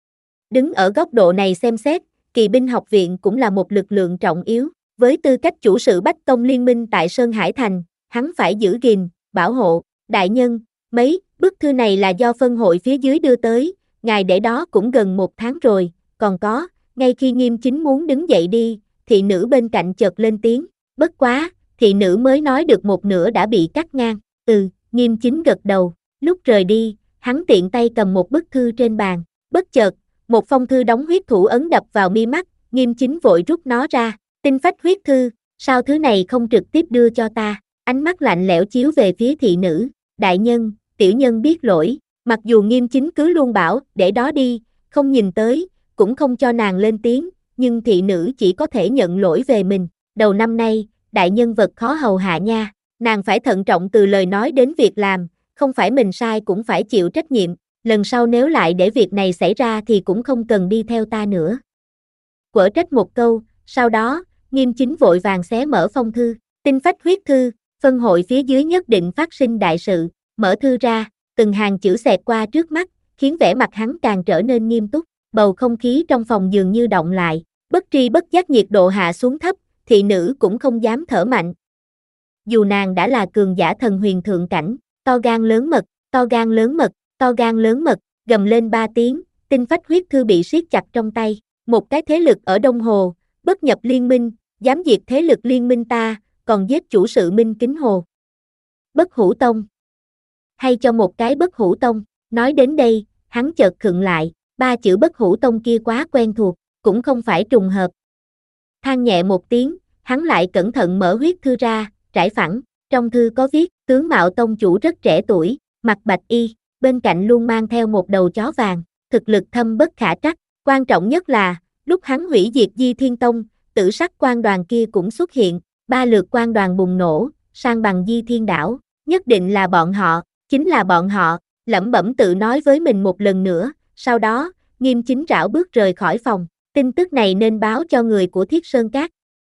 Đứng ở góc độ này xem xét, Kỳ binh học viện cũng là một lực lượng trọng yếu, với tư cách chủ sự Bách Tông liên minh tại Sơn Hải Thành, hắn phải giữ gìn, bảo hộ, đại nhân, mấy, bức thư này là do phân hội phía dưới đưa tới, ngài để đó cũng gần một tháng rồi, còn có, ngay khi Nghiêm Chính muốn đứng dậy đi, thị nữ bên cạnh chợt lên tiếng, bất quá, thị nữ mới nói được một nửa đã bị cắt ngang. Ừ, Nghiêm Chính gật đầu, lúc rời đi, hắn tiện tay cầm một bức thư trên bàn, bất chợt, một phong thư đóng huyết thủ ấn đập vào mi mắt, Nghiêm Chính vội rút nó ra, tinh phách huyết thư, sao thứ này không trực tiếp đưa cho ta, ánh mắt lạnh lẽo chiếu về phía thị nữ, đại nhân, tiểu nhân biết lỗi, mặc dù Nghiêm Chính cứ luôn bảo, để đó đi, không nhìn tới, cũng không cho nàng lên tiếng, nhưng thị nữ chỉ có thể nhận lỗi về mình, đầu năm nay, đại nhân vật khó hầu hạ nha. Nàng phải thận trọng từ lời nói đến việc làm, không phải mình sai cũng phải chịu trách nhiệm, lần sau nếu lại để việc này xảy ra thì cũng không cần đi theo ta nữa. Quở trách một câu, sau đó, Nghiêm Chính vội vàng xé mở phong thư, tinh phách huyết thư, phân hội phía dưới nhất định phát sinh đại sự, mở thư ra, từng hàng chữ xẹt qua trước mắt, khiến vẻ mặt hắn càng trở nên nghiêm túc, bầu không khí trong phòng dường như động lại, bất tri bất giác nhiệt độ hạ xuống thấp, thị nữ cũng không dám thở mạnh. Dù nàng đã là cường giả thần huyền thượng cảnh, to gan lớn mật, to gan lớn mật, to gan lớn mật, gầm lên ba tiếng, tinh phách huyết thư bị siết chặt trong tay, một cái thế lực ở Đông Hồ, bất nhập liên minh, dám diệt thế lực liên minh ta, còn giết chủ sự Minh Kính Hồ. Bất Hủ Tông. Hay cho một cái Bất Hủ Tông, nói đến đây, hắn chợt khựng lại, ba chữ Bất Hủ Tông kia quá quen thuộc, cũng không phải trùng hợp. Than nhẹ một tiếng, hắn lại cẩn thận mở huyết thư ra, trải phẳng, trong thư có viết, tướng mạo tông chủ rất trẻ tuổi, mặc bạch y, bên cạnh luôn mang theo một đầu chó vàng, thực lực thâm bất khả trắc, quan trọng nhất là, lúc hắn hủy diệt Di Thiên Tông, tử sắc quan đoàn kia cũng xuất hiện, ba lượt quan đoàn bùng nổ, sang bằng Di Thiên đảo, nhất định là bọn họ, chính là bọn họ, lẩm bẩm tự nói với mình một lần nữa, sau đó, Nghiêm Chính rảo bước rời khỏi phòng, tin tức này nên báo cho người của Thiết Sơn Các.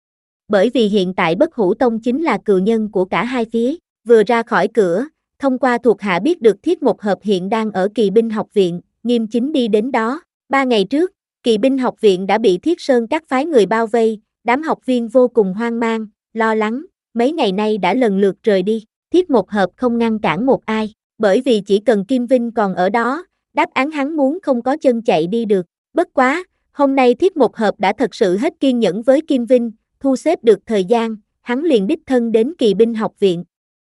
Bởi vì hiện tại Bất Hủ Tông chính là cừu nhân của cả hai phía, vừa ra khỏi cửa, thông qua thuộc hạ biết được Thiết Một Hợp hiện đang ở Kỳ binh học viện, Nghiêm Chính đi đến đó, ba ngày trước, Kỳ binh học viện đã bị Thiết Sơn Các phái người bao vây, đám học viên vô cùng hoang mang, lo lắng, mấy ngày nay đã lần lượt rời đi, Thiết Một Hợp không ngăn cản một ai, bởi vì chỉ cần Kim Vinh còn ở đó, đáp án hắn muốn không có chân chạy đi được, bất quá, hôm nay Thiết Một Hợp đã thật sự hết kiên nhẫn với Kim Vinh, thu xếp được thời gian, hắn liền đích thân đến Kỳ binh học viện.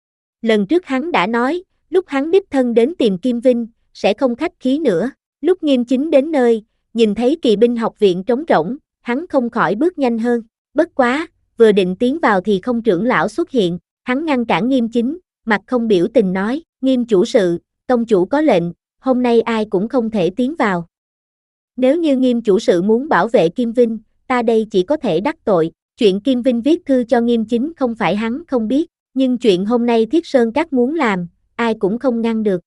Lần trước hắn đã nói, lúc hắn đích thân đến tìm Kim Vinh, sẽ không khách khí nữa, lúc Nghiêm Chính đến nơi, nhìn thấy Kỳ binh học viện trống rỗng, hắn không khỏi bước nhanh hơn, bất quá, vừa định tiến vào thì không trưởng lão xuất hiện, hắn ngăn cản Nghiêm Chính, mặt không biểu tình nói, Nghiêm chủ sự, tông chủ có lệnh, hôm nay ai cũng không thể tiến vào. Nếu như Nghiêm chủ sự muốn bảo vệ Kim Vinh, ta đây chỉ có thể đắc tội, chuyện Kim Vinh viết thư cho Nghiêm Chính không phải hắn không biết, nhưng chuyện hôm nay Thiết Sơn Các muốn làm, ai cũng không ngăn được.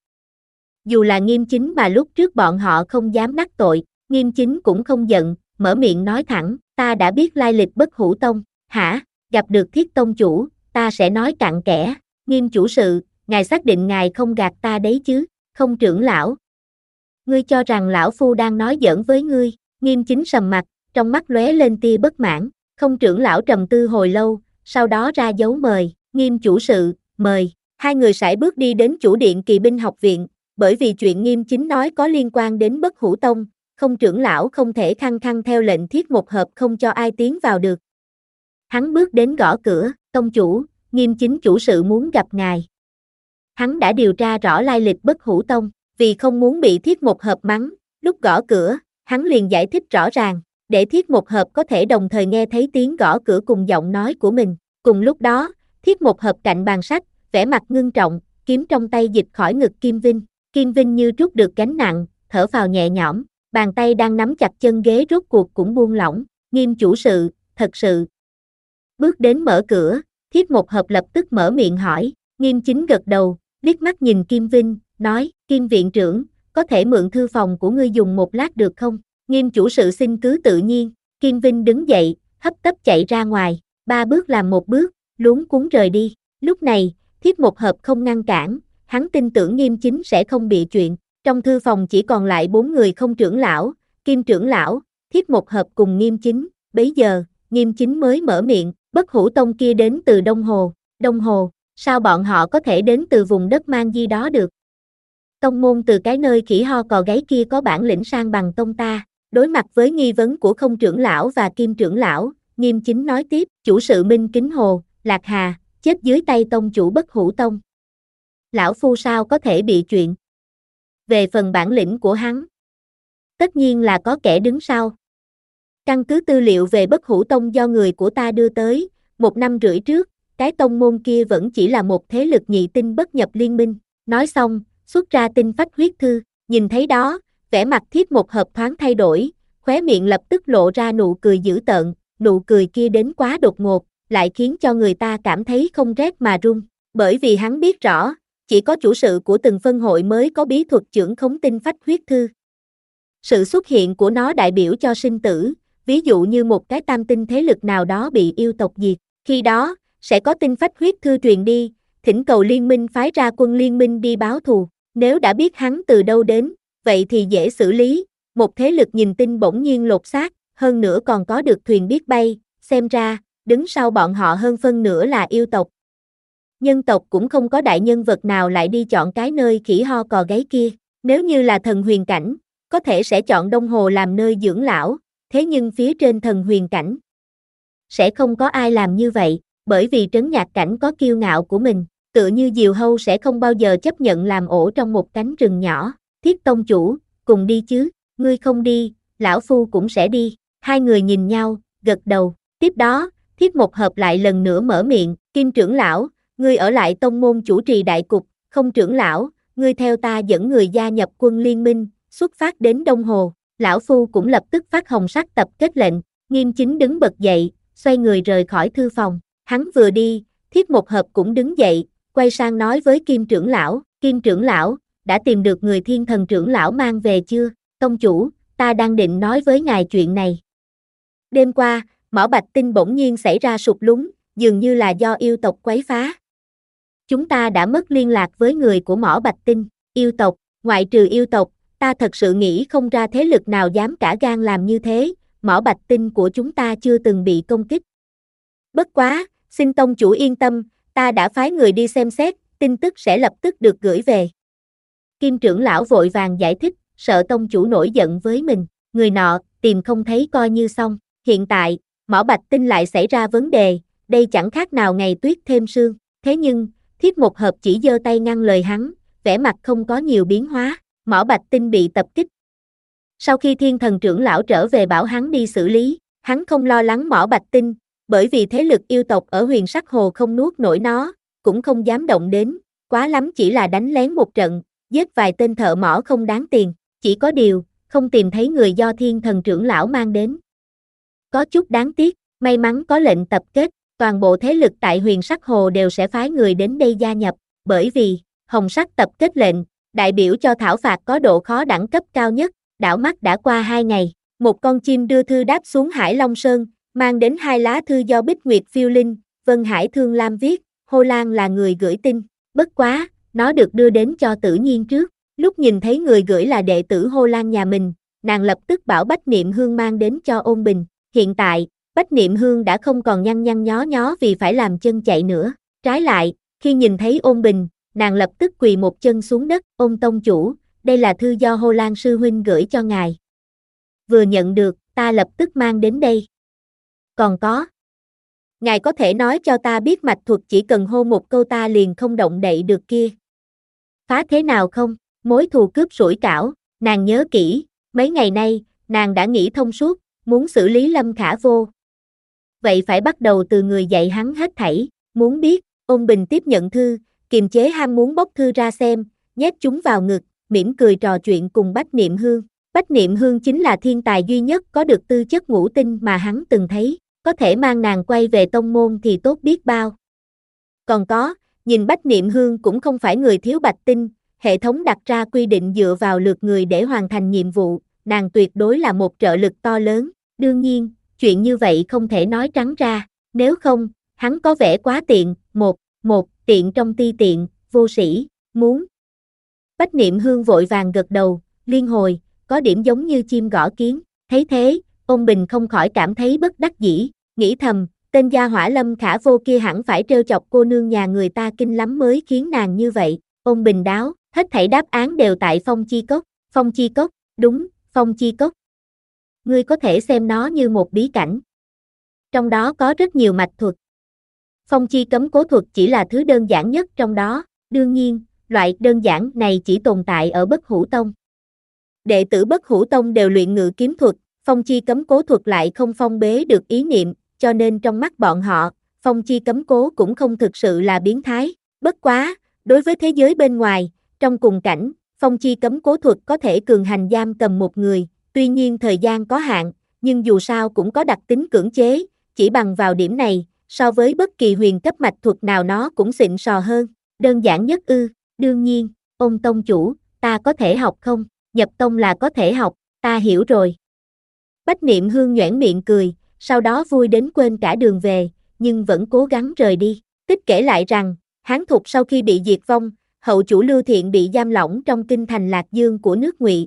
Dù là Nghiêm Chính mà lúc trước bọn họ không dám đắc tội, Nghiêm Chính cũng không giận, mở miệng nói thẳng, ta đã biết lai lịch Bất Hủ Tông, hả, gặp được Thiết Tông chủ, ta sẽ nói cặn kẽ, Nghiêm chủ sự, ngài xác định ngài không gạt ta đấy chứ, không trưởng lão. Ngươi cho rằng lão phu đang nói giỡn với ngươi, Nghiêm Chính sầm mặt, trong mắt lóe lên tia bất mãn, không trưởng lão trầm tư hồi lâu, sau đó ra dấu mời, Nghiêm chủ sự, mời, hai người sải bước đi đến chủ điện Kỳ binh học viện, bởi vì chuyện Nghiêm Chính nói có liên quan đến Bất Hủ Tông, không trưởng lão không thể khăng khăng theo lệnh Thiết Một Hợp không cho ai tiến vào được. Hắn bước đến gõ cửa, tông chủ, Nghiêm Chính chủ sự muốn gặp ngài. Hắn đã điều tra rõ lai lịch Bất Hủ Tông, vì không muốn bị Thiết Một Hợp mắng, lúc gõ cửa, hắn liền giải thích rõ ràng, để Thiết Một Hợp có thể đồng thời nghe thấy tiếng gõ cửa cùng giọng nói của mình. Cùng lúc đó, Thiết Một Hợp cạnh bàn sách, vẻ mặt ngưng trọng, kiếm trong tay dịch khỏi ngực Kim Vinh. Kim Vinh như trút được gánh nặng, thở phào nhẹ nhõm, bàn tay đang nắm chặt chân ghế rốt cuộc cũng buông lỏng. Nghiêm chủ sự, thật sự. Bước đến mở cửa, Thiết Một Hợp lập tức mở miệng hỏi, Nghiêm Chính gật đầu, liếc mắt nhìn Kim Vinh, nói, Kim viện trưởng, có thể mượn thư phòng của ngươi dùng một lát được không? Nghiêm chủ sự xin cứ tự nhiên. Kim Vinh đứng dậy, hấp tấp chạy ra ngoài, ba bước làm một bước, luống cuống rời đi. Lúc này, Thiết Một Hợp không ngăn cản, hắn tin tưởng Nghiêm Chính sẽ không bị chuyện. Trong thư phòng chỉ còn lại bốn người không trưởng lão, Kim trưởng lão, Thiết Một Hợp cùng Nghiêm Chính. Bấy giờ, Nghiêm Chính mới mở miệng, Bất Hủ Tông kia đến từ Đông Hồ. Đông Hồ, sao bọn họ có thể đến từ vùng đất mang di đó được? Tông môn từ cái nơi khỉ ho cò gáy kia có bản lĩnh sang bằng tông ta. Đối mặt với nghi vấn của không trưởng lão và Kim trưởng lão, Nghiêm Chính nói tiếp, chủ sự Minh Kính Hồ, Lạc Hà, chết dưới tay tông chủ Bất Hủ Tông. Lão phu sao có thể bị chuyện? Về phần bản lĩnh của hắn, tất nhiên là có kẻ đứng sau. Căn cứ tư liệu về Bất Hủ Tông do người của ta đưa tới, một năm rưỡi trước, cái tông môn kia vẫn chỉ là một thế lực nhị tinh bất nhập liên minh. Nói xong, xuất ra tinh phách huyết thư, nhìn thấy đó, vẻ mặt Thiết Một Hợp thoáng thay đổi, khóe miệng lập tức lộ ra nụ cười dữ tợn, nụ cười kia đến quá đột ngột, lại khiến cho người ta cảm thấy không rét mà run, bởi vì hắn biết rõ, chỉ chỉ có chủ sự của từng phân hội mới có bí thuật chưởng khống tinh phách huyết thư. Sự xuất hiện của nó đại biểu cho sinh tử, ví dụ như một cái tam tinh thế lực nào đó bị yêu tộc diệt, khi đó, sẽ có tinh phách huyết thư truyền đi, thỉnh cầu liên minh phái ra quân liên minh đi báo thù. Nếu đã biết hắn từ đâu đến, vậy thì dễ xử lý, một thế lực nhìn tinh bỗng nhiên lột xác, hơn nữa còn có được thuyền biết bay, xem ra, đứng sau bọn họ hơn phân nửa là yêu tộc. Nhân tộc cũng không có đại nhân vật nào lại đi chọn cái nơi khỉ ho cò gáy kia, nếu như là thần huyền cảnh, có thể sẽ chọn Đông Hồ làm nơi dưỡng lão, thế nhưng phía trên thần huyền cảnh, sẽ không có ai làm như vậy, bởi vì trấn nhạc cảnh có kiêu ngạo của mình, tựa như Diều Hâu sẽ không bao giờ chấp nhận làm ổ trong một cánh rừng nhỏ. Thiết tông chủ, cùng đi chứ, ngươi không đi, lão phu cũng sẽ đi. Hai người nhìn nhau, gật đầu, tiếp đó, Thiết Một Hợp lại lần nữa mở miệng, Kim trưởng lão, ngươi ở lại tông môn chủ trì đại cục, không trưởng lão, ngươi theo ta dẫn người gia nhập quân liên minh, xuất phát đến Đông Hồ. Lão phu cũng lập tức phát hồng sắc tập kết lệnh, Nghiêm Chính đứng bật dậy, xoay người rời khỏi thư phòng. Hắn vừa đi, Thiết Một Hợp cũng đứng dậy, quay sang nói với Kim trưởng lão, Kim trưởng lão, đã tìm được người Thiên Thần trưởng lão mang về chưa? Tông chủ, ta đang định nói với ngài chuyện này. Đêm qua, Mỏ Bạch Tinh bỗng nhiên xảy ra sụt lún, dường như là do yêu tộc quấy phá. Chúng ta đã mất liên lạc với người của Mỏ Bạch Tinh, yêu tộc, ngoại trừ yêu tộc, ta thật sự nghĩ không ra thế lực nào dám cả gan làm như thế, Mỏ Bạch Tinh của chúng ta chưa từng bị công kích. Bất quá, xin tông chủ yên tâm, ta đã phái người đi xem xét, tin tức sẽ lập tức được gửi về. Kim trưởng lão vội vàng giải thích, sợ tông chủ nổi giận với mình, người nọ, tìm không thấy coi như xong, hiện tại, Mỏ Bạch Tinh lại xảy ra vấn đề, đây chẳng khác nào ngày tuyết thêm sương, thế nhưng, Thiết Một Hợp chỉ giơ tay ngăn lời hắn, vẻ mặt không có nhiều biến hóa, Mỏ Bạch Tinh bị tập kích. Sau khi Thiên Thần trưởng lão trở về bảo hắn đi xử lý, hắn không lo lắng Mỏ Bạch Tinh, bởi vì thế lực yêu tộc ở Huyền Sắc Hồ không nuốt nổi nó, cũng không dám động đến, quá lắm chỉ là đánh lén một trận, giết vài tên thợ mỏ không đáng tiền, chỉ có điều, không tìm thấy người do Thiên Thần trưởng lão mang đến. Có chút đáng tiếc, may mắn có lệnh tập kết, toàn bộ thế lực tại Huyền Sắc Hồ đều sẽ phái người đến đây gia nhập, bởi vì, hồng sắc tập kết lệnh, đại biểu cho thảo phạt có độ khó đẳng cấp cao nhất, đảo mắt đã qua hai ngày, một con chim đưa thư đáp xuống Hải Long Sơn, mang đến hai lá thư do Bích Nguyệt Phiêu Linh, Vân Hải Thương Lam viết, Hồ Lan là người gửi tin, bất quá, nó được đưa đến cho Tử Nhiên trước, lúc nhìn thấy người gửi là đệ tử Hồ Lan nhà mình, nàng lập tức bảo Bách Niệm Hương mang đến cho Ôn Bình, hiện tại, Bách Niệm Hương đã không còn nhăn nhăn nhó nhó vì phải làm chân chạy nữa, trái lại, khi nhìn thấy Ôn Bình, nàng lập tức quỳ một chân xuống đất, Ôn tông chủ, đây là thư do Hồ Lan sư huynh gửi cho ngài. Vừa nhận được, ta lập tức mang đến đây. Còn có, ngài có thể nói cho ta biết mạch thuật chỉ cần hô một câu ta liền không động đậy được kia. Phá thế nào không? Mối thù cướp sủi cảo, nàng nhớ kỹ, mấy ngày nay, nàng đã nghĩ thông suốt, muốn xử lý Lâm Khả Vô. Vậy phải bắt đầu từ người dạy hắn hết thảy, muốn biết, Ôn Bình tiếp nhận thư, kiềm chế ham muốn bóc thư ra xem, nhét chúng vào ngực, mỉm cười trò chuyện cùng Bách Niệm Hương. Bách Niệm Hương chính là thiên tài duy nhất có được tư chất ngũ tinh mà hắn từng thấy, có thể mang nàng quay về tông môn thì tốt biết bao. Còn có, nhìn Bách Niệm Hương cũng không phải người thiếu bạch tinh, hệ thống đặt ra quy định dựa vào lượt người để hoàn thành nhiệm vụ, nàng tuyệt đối là một trợ lực to lớn, đương nhiên, chuyện như vậy không thể nói trắng ra, nếu không, hắn có vẻ quá tiện, một, một, tiện trong ti tiện, vô sĩ, muốn. Bách Niệm Hương vội vàng gật đầu, liên hồi, có điểm giống như chim gõ kiến, thấy thế, Ôn Bình không khỏi cảm thấy bất đắc dĩ, nghĩ thầm, tên gia hỏa Lâm Khả Vô kia hẳn phải trêu chọc cô nương nhà người ta kinh lắm mới khiến nàng như vậy, Ôn Bình đáo, hết thảy đáp án đều tại Phong Chi Cốc, Phong Chi Cốc, đúng, Phong Chi Cốc. Ngươi có thể xem nó như một bí cảnh. Trong đó có rất nhiều mạch thuật. Phong Chi Cấm Cố thuật chỉ là thứ đơn giản nhất trong đó, đương nhiên, loại đơn giản này chỉ tồn tại ở Bất Hủ Tông. Đệ tử Bất Hủ Tông đều luyện ngự kiếm thuật, Phong Chi Cấm Cố thuật lại không phong bế được ý niệm, cho nên trong mắt bọn họ, Phong Chi Cấm Cố cũng không thực sự là biến thái. Bất quá, đối với thế giới bên ngoài, trong cùng cảnh, Phong Chi Cấm Cố thuật có thể cường hành giam cầm một người, tuy nhiên thời gian có hạn, nhưng dù sao cũng có đặc tính cưỡng chế, chỉ bằng vào điểm này, so với bất kỳ huyền cấp mạch thuật nào nó cũng xịn sò hơn. Đơn giản nhất ư, Đương nhiên, Ôn tông chủ, ta có thể học không? Nhập tông là có thể học, ta hiểu rồi. Bách Niệm Hương nhoẻn miệng cười, sau đó vui đến quên cả đường về, nhưng vẫn cố gắng rời đi. Tích kể lại rằng, Hán Thục sau khi bị diệt vong, hậu chủ Lưu Thiện bị giam lỏng trong kinh thành Lạc Dương của nước Ngụy.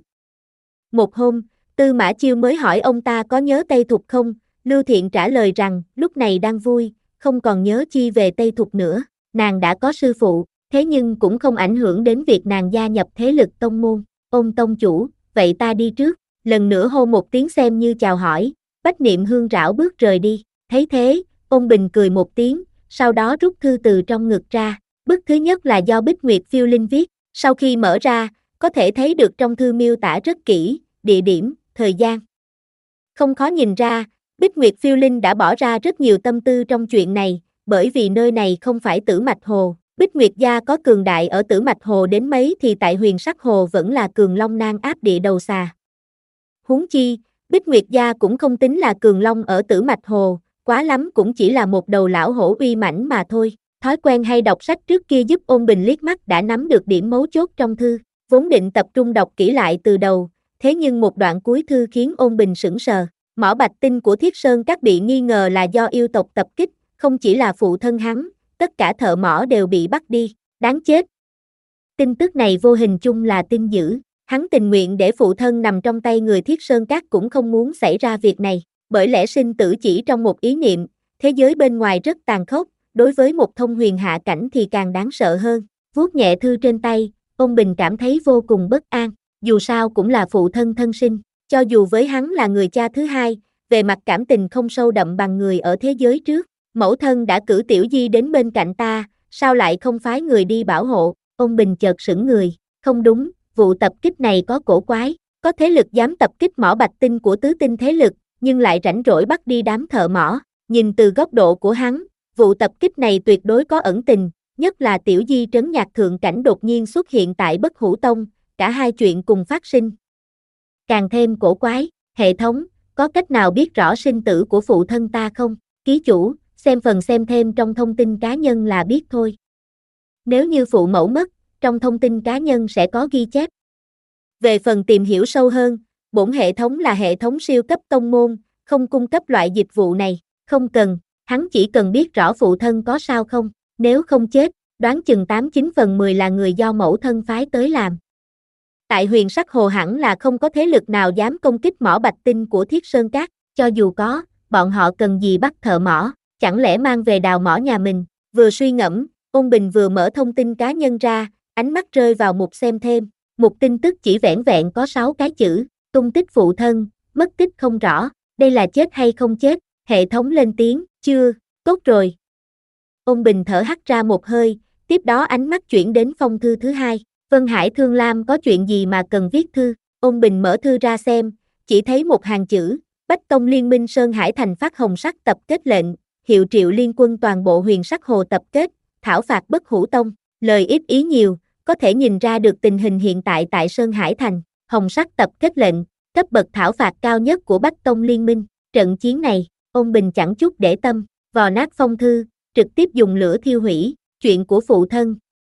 Một hôm, Tư Mã Chiêu mới hỏi ông ta có nhớ Tây Thục không, Lưu Thiện trả lời rằng lúc này đang vui, không còn nhớ chi về Tây Thục nữa, nàng đã có sư phụ, thế nhưng cũng không ảnh hưởng đến việc nàng gia nhập thế lực tông môn. Ôn tông chủ, vậy ta đi trước, lần nữa hô một tiếng xem như chào hỏi, Bách Niệm Hương rảo bước rời đi, thấy thế, Ôn Bình cười một tiếng, sau đó rút thư từ trong ngực ra, bức thứ nhất là do Bích Nguyệt Phiêu Linh viết, sau khi mở ra, có thể thấy được trong thư miêu tả rất kỹ, địa điểm, thời gian. Không khó nhìn ra, Bích Nguyệt Phiêu Linh đã bỏ ra rất nhiều tâm tư trong chuyện này, bởi vì nơi này không phải Tử Mạch Hồ, Bích Nguyệt gia có cường đại ở Tử Mạch Hồ đến mấy thì tại Huyền Sắc Hồ vẫn là cường long nan áp địa đầu xà. Huống chi, Bích Nguyệt gia cũng không tính là cường long ở Tử Mạch Hồ, quá lắm cũng chỉ là một đầu lão hổ uy mãnh mà thôi. Thói quen hay đọc sách trước kia giúp Ôn Bình liếc mắt đã nắm được điểm mấu chốt trong thư, vốn định tập trung đọc kỹ lại từ đầu, thế nhưng một đoạn cuối thư khiến Ôn Bình sững sờ. Mỏ bạch tinh của Thiết Sơn Các bị nghi ngờ là do yêu tộc tập kích, không chỉ là phụ thân hắn, tất cả thợ mỏ đều bị bắt đi, đáng chết. Tin tức này vô hình chung là tin dữ, hắn tình nguyện để phụ thân nằm trong tay người Thiết Sơn Các cũng không muốn xảy ra việc này, bởi lẽ sinh tử chỉ trong một ý niệm, thế giới bên ngoài rất tàn khốc, đối với một thông huyền hạ cảnh thì càng đáng sợ hơn. Vuốt nhẹ thư trên tay, Ôn Bình cảm thấy vô cùng bất an, dù sao cũng là phụ thân thân sinh, cho dù với hắn là người cha thứ hai, về mặt cảm tình không sâu đậm bằng người ở thế giới trước, mẫu thân đã cử Tiểu Di đến bên cạnh ta, sao lại không phái người đi bảo hộ? Ôn Bình chợt sững người, không đúng, vụ tập kích này có cổ quái, có thế lực dám tập kích mỏ bạch tinh của tứ tinh thế lực, nhưng lại rảnh rỗi bắt đi đám thợ mỏ, nhìn từ góc độ của hắn, vụ tập kích này tuyệt đối có ẩn tình, nhất là Tiểu Di trấn nhạc thượng cảnh đột nhiên xuất hiện tại Bất Hủ Tông, cả hai chuyện cùng phát sinh. Càng thêm cổ quái, hệ thống, có cách nào biết rõ sinh tử của phụ thân ta không? Ký chủ, xem phần xem thêm trong thông tin cá nhân là biết thôi. Nếu như phụ mẫu mất, trong thông tin cá nhân sẽ có ghi chép. Về phần tìm hiểu sâu hơn, bổn hệ thống là hệ thống siêu cấp tông môn, không cung cấp loại dịch vụ này, không cần, hắn chỉ cần biết rõ phụ thân có sao không, nếu không chết, đoán chừng tám chín phần mười là người do mẫu thân phái tới làm. Tại Huyền Sắc Hồ hẳn là không có thế lực nào dám công kích mỏ bạch tinh của Thiết Sơn Các, cho dù có, bọn họ cần gì bắt thợ mỏ, chẳng lẽ mang về đào mỏ nhà mình, vừa suy ngẫm, Ôn Bình vừa mở thông tin cá nhân ra, ánh mắt rơi vào mục xem thêm, mục tin tức chỉ vẻn vẹn có sáu cái chữ, tung tích phụ thân, mất tích không rõ, đây là chết hay không chết, hệ thống lên tiếng, chưa, tốt rồi. Ôn Bình thở hắt ra một hơi, tiếp đó ánh mắt chuyển đến phong thư thứ hai. Vân Hải Thương Lam có chuyện gì mà cần viết thư? Ôn Bình mở thư ra xem, chỉ thấy một hàng chữ, Bách Tông Liên minh Sơn Hải Thành phát hồng sắc tập kết lệnh, hiệu triệu liên quân toàn bộ Huyền Sắc Hồ tập kết, thảo phạt Bất Hủ Tông, lời ít ý nhiều, có thể nhìn ra được tình hình hiện tại tại Sơn Hải Thành, hồng sắc tập kết lệnh, cấp bậc thảo phạt cao nhất của Bách Tông Liên minh, trận chiến này, Ôn Bình chẳng chút để tâm, vò nát phong thư, trực tiếp dùng lửa thiêu hủy, chuyện của phụ thân.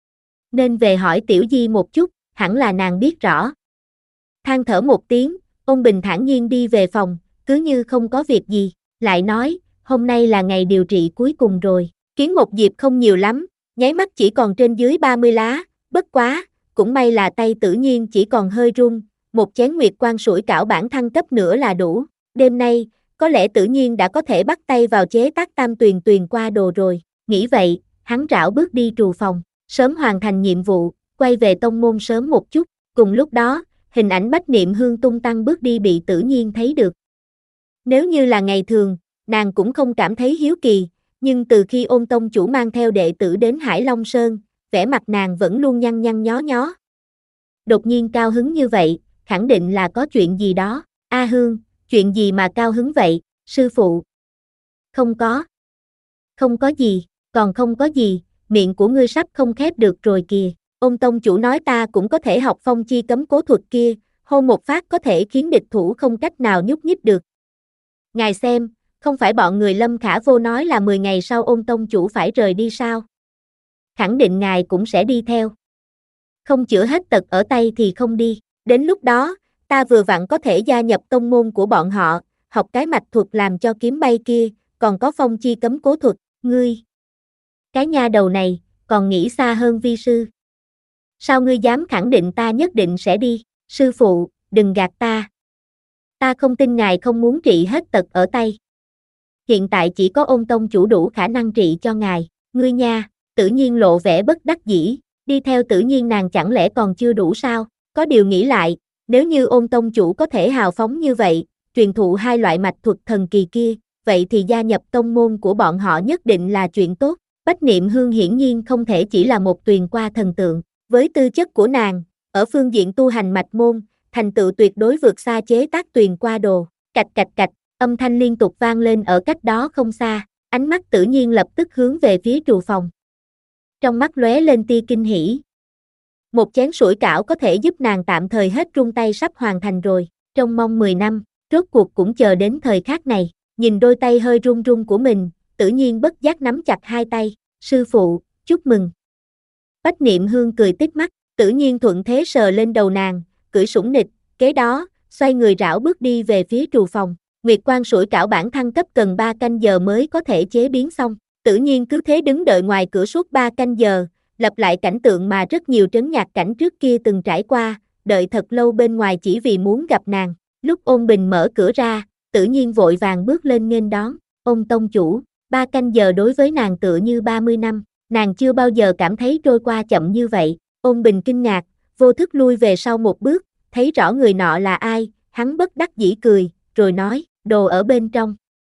Nên về hỏi Tiểu Di một chút, hẳn là nàng biết rõ. Than thở một tiếng, Ôn Bình thản nhiên đi về phòng, cứ như không có việc gì, lại nói, hôm nay là ngày điều trị cuối cùng rồi, kiến một diệp không nhiều lắm, nháy mắt chỉ còn trên dưới ba mươi lá, bất quá, cũng may là tay Tử Nhiên chỉ còn hơi run, một chén nguyệt quan sủi cảo bản thăng cấp nữa là đủ, đêm nay, có lẽ Tử Nhiên đã có thể bắt tay vào chế tác tam tuyền tuyền qua đồ rồi, nghĩ vậy, hắn rảo bước đi trù phòng. Sớm hoàn thành nhiệm vụ, quay về tông môn sớm một chút, cùng lúc đó, hình ảnh Bách Niệm Hương tung tăng bước đi bị Tử Nhiên thấy được. Nếu như là ngày thường, nàng cũng không cảm thấy hiếu kỳ, nhưng từ khi Ôn tông chủ mang theo đệ tử đến Hải Long Sơn, vẻ mặt nàng vẫn luôn nhăn nhăn nhó nhó. Đột nhiên cao hứng như vậy, khẳng định là có chuyện gì đó. A Hương, chuyện gì mà cao hứng vậy, sư phụ? Không có. Không có gì, còn không có gì. Miệng của ngươi sắp không khép được rồi kìa, Ôn tông chủ nói ta cũng có thể học phong chi cấm cố thuật kia, hôn một phát có thể khiến địch thủ không cách nào nhúc nhích được. Ngài xem, không phải bọn người Lâm Khả Vô nói là mười ngày sau Ôn tông chủ phải rời đi sao? Khẳng định ngài cũng sẽ đi theo. không chữa hết tật ở tay thì không đi. Đến lúc đó, ta vừa vặn có thể gia nhập tông môn của bọn họ, học cái mạch thuật làm cho kiếm bay kia, còn có phong chi cấm cố thuật, ngươi. Cái nha đầu này, còn nghĩ xa hơn vi sư. Sao ngươi dám khẳng định ta nhất định sẽ đi, sư phụ, đừng gạt ta. Ta không tin ngài không muốn trị hết tật ở tay. Hiện tại chỉ có Ôn tông chủ đủ khả năng trị cho ngài, ngươi nha, Tử Nhiên lộ vẻ bất đắc dĩ, đi theo Tử Nhiên nàng chẳng lẽ còn chưa đủ sao, có điều nghĩ lại, nếu như Ôn tông chủ có thể hào phóng như vậy, truyền thụ hai loại mạch thuật thần kỳ kia, vậy thì gia nhập tông môn của bọn họ nhất định là chuyện tốt. Bách Niệm Hương hiển nhiên không thể chỉ là một tuyền qua thần tượng, với tư chất của nàng, ở phương diện tu hành mạch môn, thành tựu tuyệt đối vượt xa chế tác tuyền qua đồ, cạch cạch cạch, âm thanh liên tục vang lên ở cách đó không xa, ánh mắt Tử Nhiên lập tức hướng về phía trù phòng. Trong mắt lóe lên tia kinh hỉ. Một chén sủi cảo có thể giúp nàng tạm thời hết run tay sắp hoàn thành rồi, trong mong mười năm, rốt cuộc cũng chờ đến thời khắc này, nhìn đôi tay hơi run run của mình, Tử Nhiên bất giác nắm chặt hai tay, sư phụ, chúc mừng. Bách Niệm Hương cười tít mắt, Tử Nhiên thuận thế sờ lên đầu nàng, cười sủng nịch, kế đó, xoay người rảo bước đi về phía trù phòng. Nguyệt Quang sủi cảo bản thăng cấp cần ba canh giờ mới có thể chế biến xong. Tử Nhiên cứ thế đứng đợi ngoài cửa suốt ba canh giờ, lặp lại cảnh tượng mà rất nhiều trấn nhạc cảnh trước kia từng trải qua, đợi thật lâu bên ngoài chỉ vì muốn gặp nàng. Lúc Ôn Bình mở cửa ra, Tử Nhiên vội vàng bước lên nghênh đón, Ôn tông chủ, ba canh giờ đối với nàng tựa như ba mươi năm, nàng chưa bao giờ cảm thấy trôi qua chậm như vậy. Ôn Bình kinh ngạc, vô thức lui về sau một bước, thấy rõ người nọ là ai, hắn bất đắc dĩ cười, rồi nói, đồ ở bên trong.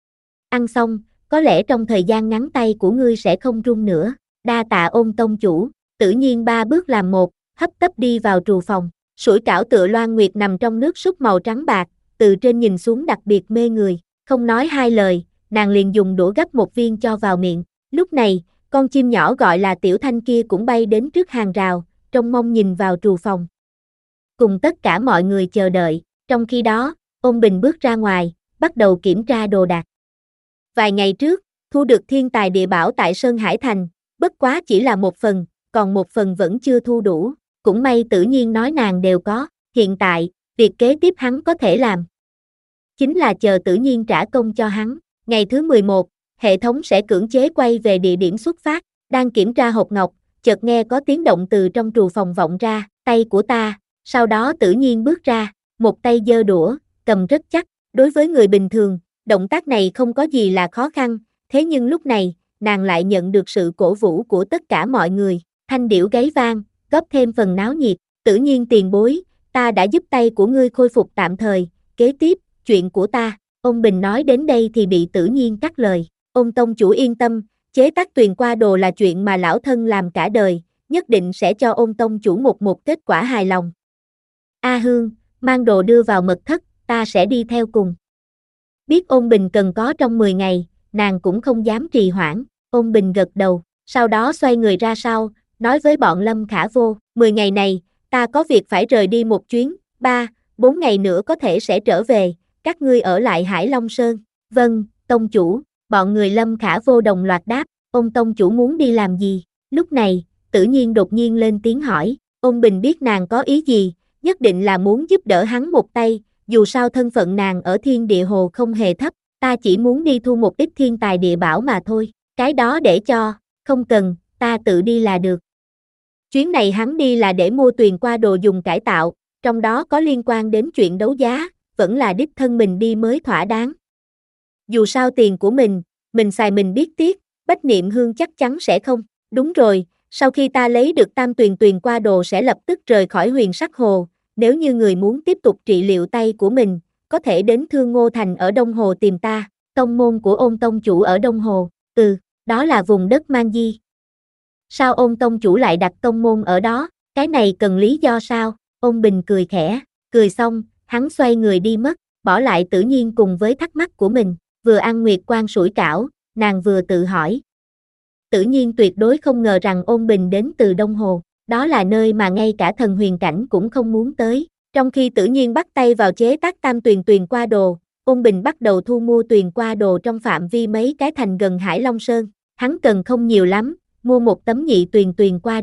Ăn xong, có lẽ trong thời gian ngắn tay của ngươi sẽ không run nữa, đa tạ Ôn tông chủ. Tử Nhiên ba bước làm một, hấp tấp đi vào trù phòng, sủi cảo tựa loan nguyệt nằm trong nước súp màu trắng bạc, từ trên nhìn xuống đặc biệt mê người, không nói hai lời, nàng liền dùng đũa gấp một viên cho vào miệng. Lúc này, con chim nhỏ gọi là Tiểu Thanh kia cũng bay đến trước hàng rào, trông mong nhìn vào trù phòng. Cùng tất cả mọi người chờ đợi, trong khi đó, Ôn Bình bước ra ngoài, bắt đầu kiểm tra đồ đạc. Vài ngày trước, thu được thiên tài địa bảo tại Sơn Hải Thành, bất quá chỉ là một phần, còn một phần vẫn chưa thu đủ, cũng may Tử Nhiên nói nàng đều có, hiện tại, việc kế tiếp hắn có thể làm. Chính là chờ Tử Nhiên trả công cho hắn, ngày thứ mười một, hệ thống sẽ cưỡng chế quay về địa điểm xuất phát, đang kiểm tra hộp ngọc, chợt nghe có tiếng động từ trong trù phòng vọng ra, tay của ta, sau đó Tử Nhiên bước ra, một tay giơ đũa, cầm rất chắc, đối với người bình thường, động tác này không có gì là khó khăn, thế nhưng lúc này, nàng lại nhận được sự cổ vũ của tất cả mọi người, thanh điểu gáy vang, góp thêm phần náo nhiệt. Tử Nhiên tiền bối, ta đã giúp tay của ngươi khôi phục tạm thời, kế tiếp, chuyện của ta. Ôn Bình nói đến đây thì bị Tử Nhiên cắt lời, Ôn tông chủ yên tâm, chế tác tuyền qua đồ là chuyện mà lão thân làm cả đời, nhất định sẽ cho Ôn tông chủ một một kết quả hài lòng. A Hương, mang đồ đưa vào mật thất, ta sẽ đi theo cùng. Biết Ôn Bình cần có trong mười ngày, nàng cũng không dám trì hoãn, Ôn Bình gật đầu, sau đó xoay người ra sau, nói với bọn Lâm Khả Vô, mười ngày này, ta có việc phải rời đi một chuyến, ba, bốn ngày nữa có thể sẽ trở về, các ngươi ở lại Hải Long Sơn. Vâng, tông chủ, bọn người Lâm Khả Vô đồng loạt đáp, Ôn tông chủ muốn đi làm gì? Lúc này, Tử Nhiên đột nhiên lên tiếng hỏi, Ôn Bình biết nàng có ý gì, nhất định là muốn giúp đỡ hắn một tay, dù sao thân phận nàng ở Thiên Địa Hồ không hề thấp, ta chỉ muốn đi thu một ít thiên tài địa bảo mà thôi, cái đó để cho, không cần, ta tự đi là được. Chuyến này hắn đi là để mua tuyền qua đồ dùng cải tạo, trong đó có liên quan đến chuyện đấu giá, vẫn là đích thân mình đi mới thỏa đáng. Dù sao tiền của mình, mình xài mình biết tiếc, Bách Niệm Hương chắc chắn sẽ không. Đúng rồi, sau khi ta lấy được tam tuyền tuyền qua đồ sẽ lập tức rời khỏi Huyền Sắc Hồ, nếu như người muốn tiếp tục trị liệu tay của mình, có thể đến Thương Ngô Thành ở Đông Hồ tìm ta. Tông môn của Ôn tông chủ ở Đông Hồ, ừ, đó là vùng đất Man Di. Sao Ôn tông chủ lại đặt tông môn ở đó, cái này cần lý do sao? Ôn Bình cười khẽ, cười xong, hắn xoay người đi mất, bỏ lại Tử Nhiên cùng với thắc mắc của mình, vừa ăn Nguyệt Quang sủi cảo, nàng vừa tự hỏi. Tử Nhiên tuyệt đối không ngờ rằng Ôn Bình đến từ Đông Hồ, đó là nơi mà ngay cả thần huyền cảnh cũng không muốn tới. Trong khi Tử Nhiên bắt tay vào chế tác tam tuyền tuyền qua đồ, Ôn Bình bắt đầu thu mua tuyền qua đồ trong phạm vi mấy cái thành gần Hải Long Sơn. Hắn cần không nhiều lắm, mua một tấm nhị tuyền tuyền qua đồ,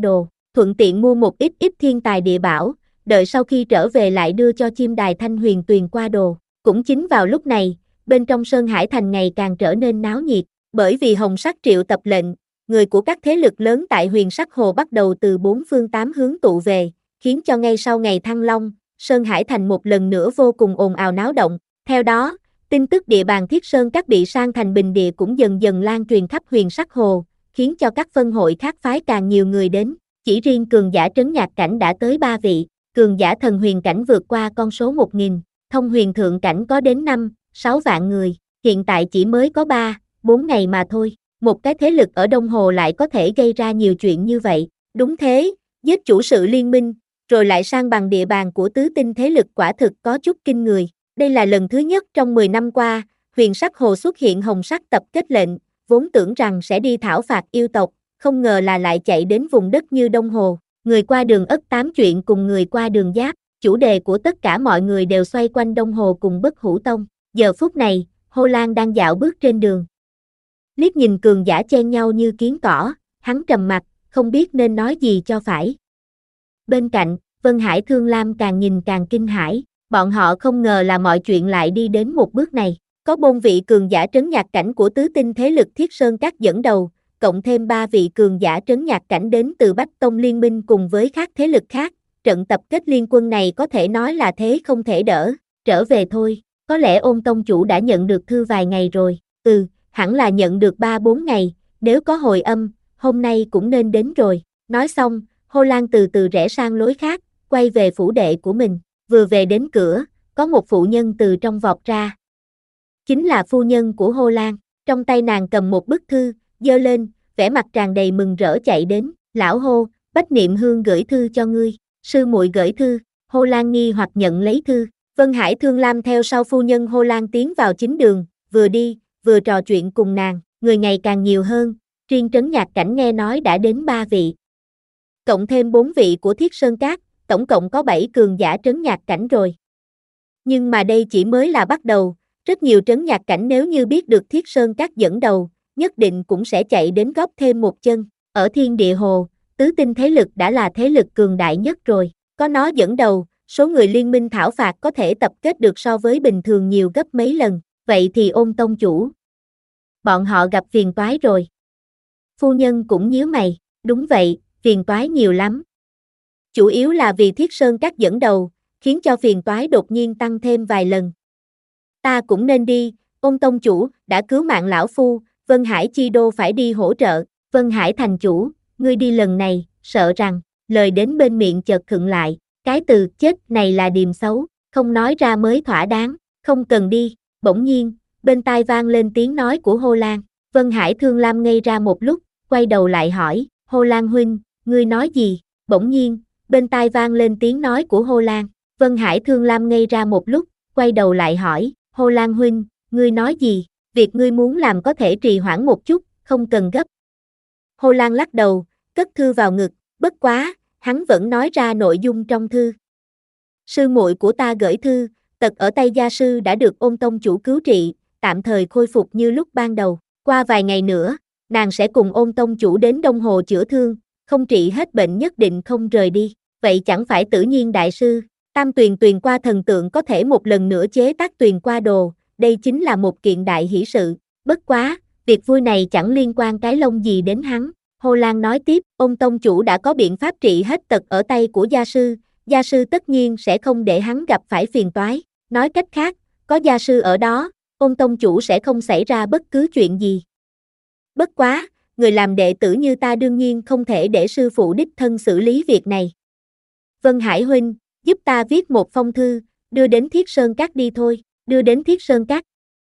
thuận tiện mua một ít ít thiên tài địa bảo, đợi sau khi trở về lại đưa cho chim đài Thanh Huyền Tuyền qua đồ. Cũng chính vào lúc này, bên trong Sơn Hải Thành ngày càng trở nên náo nhiệt, bởi vì Hồng Sắc triệu tập lệnh, người của các thế lực lớn tại Huyền Sắc Hồ bắt đầu từ bốn phương tám hướng tụ về, khiến cho ngay sau ngày Thăng Long, Sơn Hải Thành một lần nữa vô cùng ồn ào náo động. Theo đó, tin tức địa bàn Thiết Sơn các bị sang thành bình địa cũng dần dần lan truyền khắp Huyền Sắc Hồ, khiến cho các phân hội khác phái càng nhiều người đến. Chỉ riêng cường giả trấn nhạc cảnh đã tới ba vị, cường giả thần huyền cảnh vượt qua con số một nghìn, thông huyền thượng cảnh có đến năm, sáu vạn người, hiện tại chỉ mới có ba, bốn ngày mà thôi. Một cái thế lực ở Đông Hồ lại có thể gây ra nhiều chuyện như vậy. Đúng thế, giết chủ sự liên minh, rồi lại sang bằng địa bàn của tứ tinh thế lực quả thực có chút kinh người. Đây là lần thứ nhất trong mười năm qua, Huyền Sắc Hồ xuất hiện hồng sắc tập kết lệnh, vốn tưởng rằng sẽ đi thảo phạt yêu tộc, không ngờ là lại chạy đến vùng đất như Đông Hồ. Người qua đường ất tám chuyện cùng người qua đường giáp, chủ đề của tất cả mọi người đều xoay quanh Đông Hồ cùng Bất Hủ Tông. Giờ phút này, Hồ Lan đang dạo bước trên đường. Liếc nhìn cường giả chen nhau như kiến cỏ, hắn trầm mặt, không biết nên nói gì cho phải. Bên cạnh, Vân Hải Thương Lam càng nhìn càng kinh hãi, bọn họ không ngờ là mọi chuyện lại đi đến một bước này. Có bốn vị cường giả trấn nhạc cảnh của tứ tinh thế lực Thiết Sơn Các dẫn đầu, cộng thêm ba vị cường giả trấn nhạc cảnh đến từ Bách Tông liên minh cùng với các thế lực khác, trận tập kết liên quân này có thể nói là thế không thể đỡ. Trở về thôi, có lẽ Ôn tông chủ đã nhận được thư vài ngày rồi. Ừ, hẳn là nhận được ba bốn ngày, nếu có hồi âm, hôm nay cũng nên đến rồi. Nói xong, Hồ Lan từ từ rẽ sang lối khác, quay về phủ đệ của mình. Vừa về đến cửa, có một phụ nhân từ trong vọt ra. Chính là phu nhân của Hồ Lan, trong tay nàng cầm một bức thư, giơ lên, vẻ mặt tràn đầy mừng rỡ chạy đến. Lão Hồ, Bách Niệm Hương gửi thư cho ngươi. Sư muội gửi thư. Hồ Lan nghi hoặc nhận lấy thư. Vân Hải Thương Lam theo sau phu nhân Hồ Lan tiến vào chính đường, vừa đi, vừa trò chuyện cùng nàng. Người ngày càng nhiều hơn, riêng trấn nhạc cảnh nghe nói đã đến ba vị. Cộng thêm bốn vị của Thiết Sơn Các, tổng cộng có bảy cường giả trấn nhạc cảnh rồi. Nhưng mà đây chỉ mới là bắt đầu, rất nhiều trấn nhạc cảnh nếu như biết được Thiết Sơn Các dẫn đầu, nhất định cũng sẽ chạy đến góp thêm một chân. Ở Thiên Địa Hồ, tứ tinh thế lực đã là thế lực cường đại nhất rồi, có nó dẫn đầu, số người liên minh thảo phạt có thể tập kết được so với bình thường nhiều gấp mấy lần. Vậy thì Ôn tông chủ, bọn họ gặp phiền toái rồi. Phu nhân cũng nhíu mày, đúng vậy, phiền toái nhiều lắm. Chủ yếu là vì Thiết Sơn Các dẫn đầu, khiến cho phiền toái đột nhiên tăng thêm vài lần. Ta cũng nên đi, Ôn tông chủ đã cứu mạng lão phu, Vân Hải Chi Đô phải đi hỗ trợ. Vân Hải thành chủ, ngươi đi lần này, sợ rằng, lời đến bên miệng chợt khựng lại, cái từ chết này là điềm xấu, không nói ra mới thỏa đáng, không cần đi. Bỗng nhiên, bên tai vang lên tiếng nói của Hồ Lan. Vân Hải Thương Lam ngây ra một lúc, quay đầu lại hỏi, Hồ Lan huynh, ngươi nói gì? Bỗng nhiên, bên tai vang lên tiếng nói của Hồ Lan. Vân Hải Thương Lam ngây ra một lúc, quay đầu lại hỏi, Hồ Lan huynh, ngươi nói gì? Việc ngươi muốn làm có thể trì hoãn một chút, không cần gấp. Hồ Lan lắc đầu, cất thư vào ngực, bất quá, hắn vẫn nói ra nội dung trong thư. Sư muội của ta gửi thư, tật ở tay gia sư đã được Ôn tông chủ cứu trị, tạm thời khôi phục như lúc ban đầu. Qua vài ngày nữa, nàng sẽ cùng Ôn tông chủ đến Đông Hồ chữa thương, không trị hết bệnh nhất định không rời đi. Vậy chẳng phải tự nhiên đại sư, Tam Tuyền Tuyền Qua thần tượng có thể một lần nữa chế tác Tuyền Qua đồ, đây chính là một kiện đại hỷ sự. Bất quá, việc vui này chẳng liên quan cái lông gì đến hắn. Hồ Lan nói tiếp, Ôn tông chủ đã có biện pháp trị hết tật ở tay của gia sư, gia sư tất nhiên sẽ không để hắn gặp phải phiền toái. Nói cách khác, có gia sư ở đó, Ôn tông chủ sẽ không xảy ra bất cứ chuyện gì. Bất quá, người làm đệ tử như ta đương nhiên không thể để sư phụ đích thân xử lý việc này. Vân Hải huynh, giúp ta viết một phong thư, đưa đến Thiết Sơn Các đi thôi, đưa đến Thiết Sơn Các.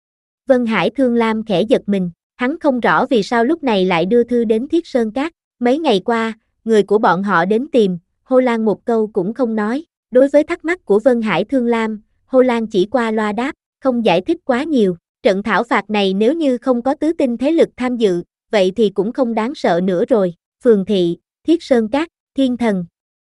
Vân Hải Thương Lam khẽ giật mình, hắn không rõ vì sao lúc này lại đưa thư đến Thiết Sơn Các. Mấy ngày qua, người của bọn họ đến tìm, Hồ Lan một câu cũng không nói. Đối với thắc mắc của Vân Hải Thương Lam, Hồ Lan chỉ qua loa đáp, không giải thích quá nhiều. Trận thảo phạt này nếu như không có tứ tinh thế lực tham dự, vậy thì cũng không đáng sợ nữa rồi. Phường thị, Thiết Sơn Các, Thiên Thần.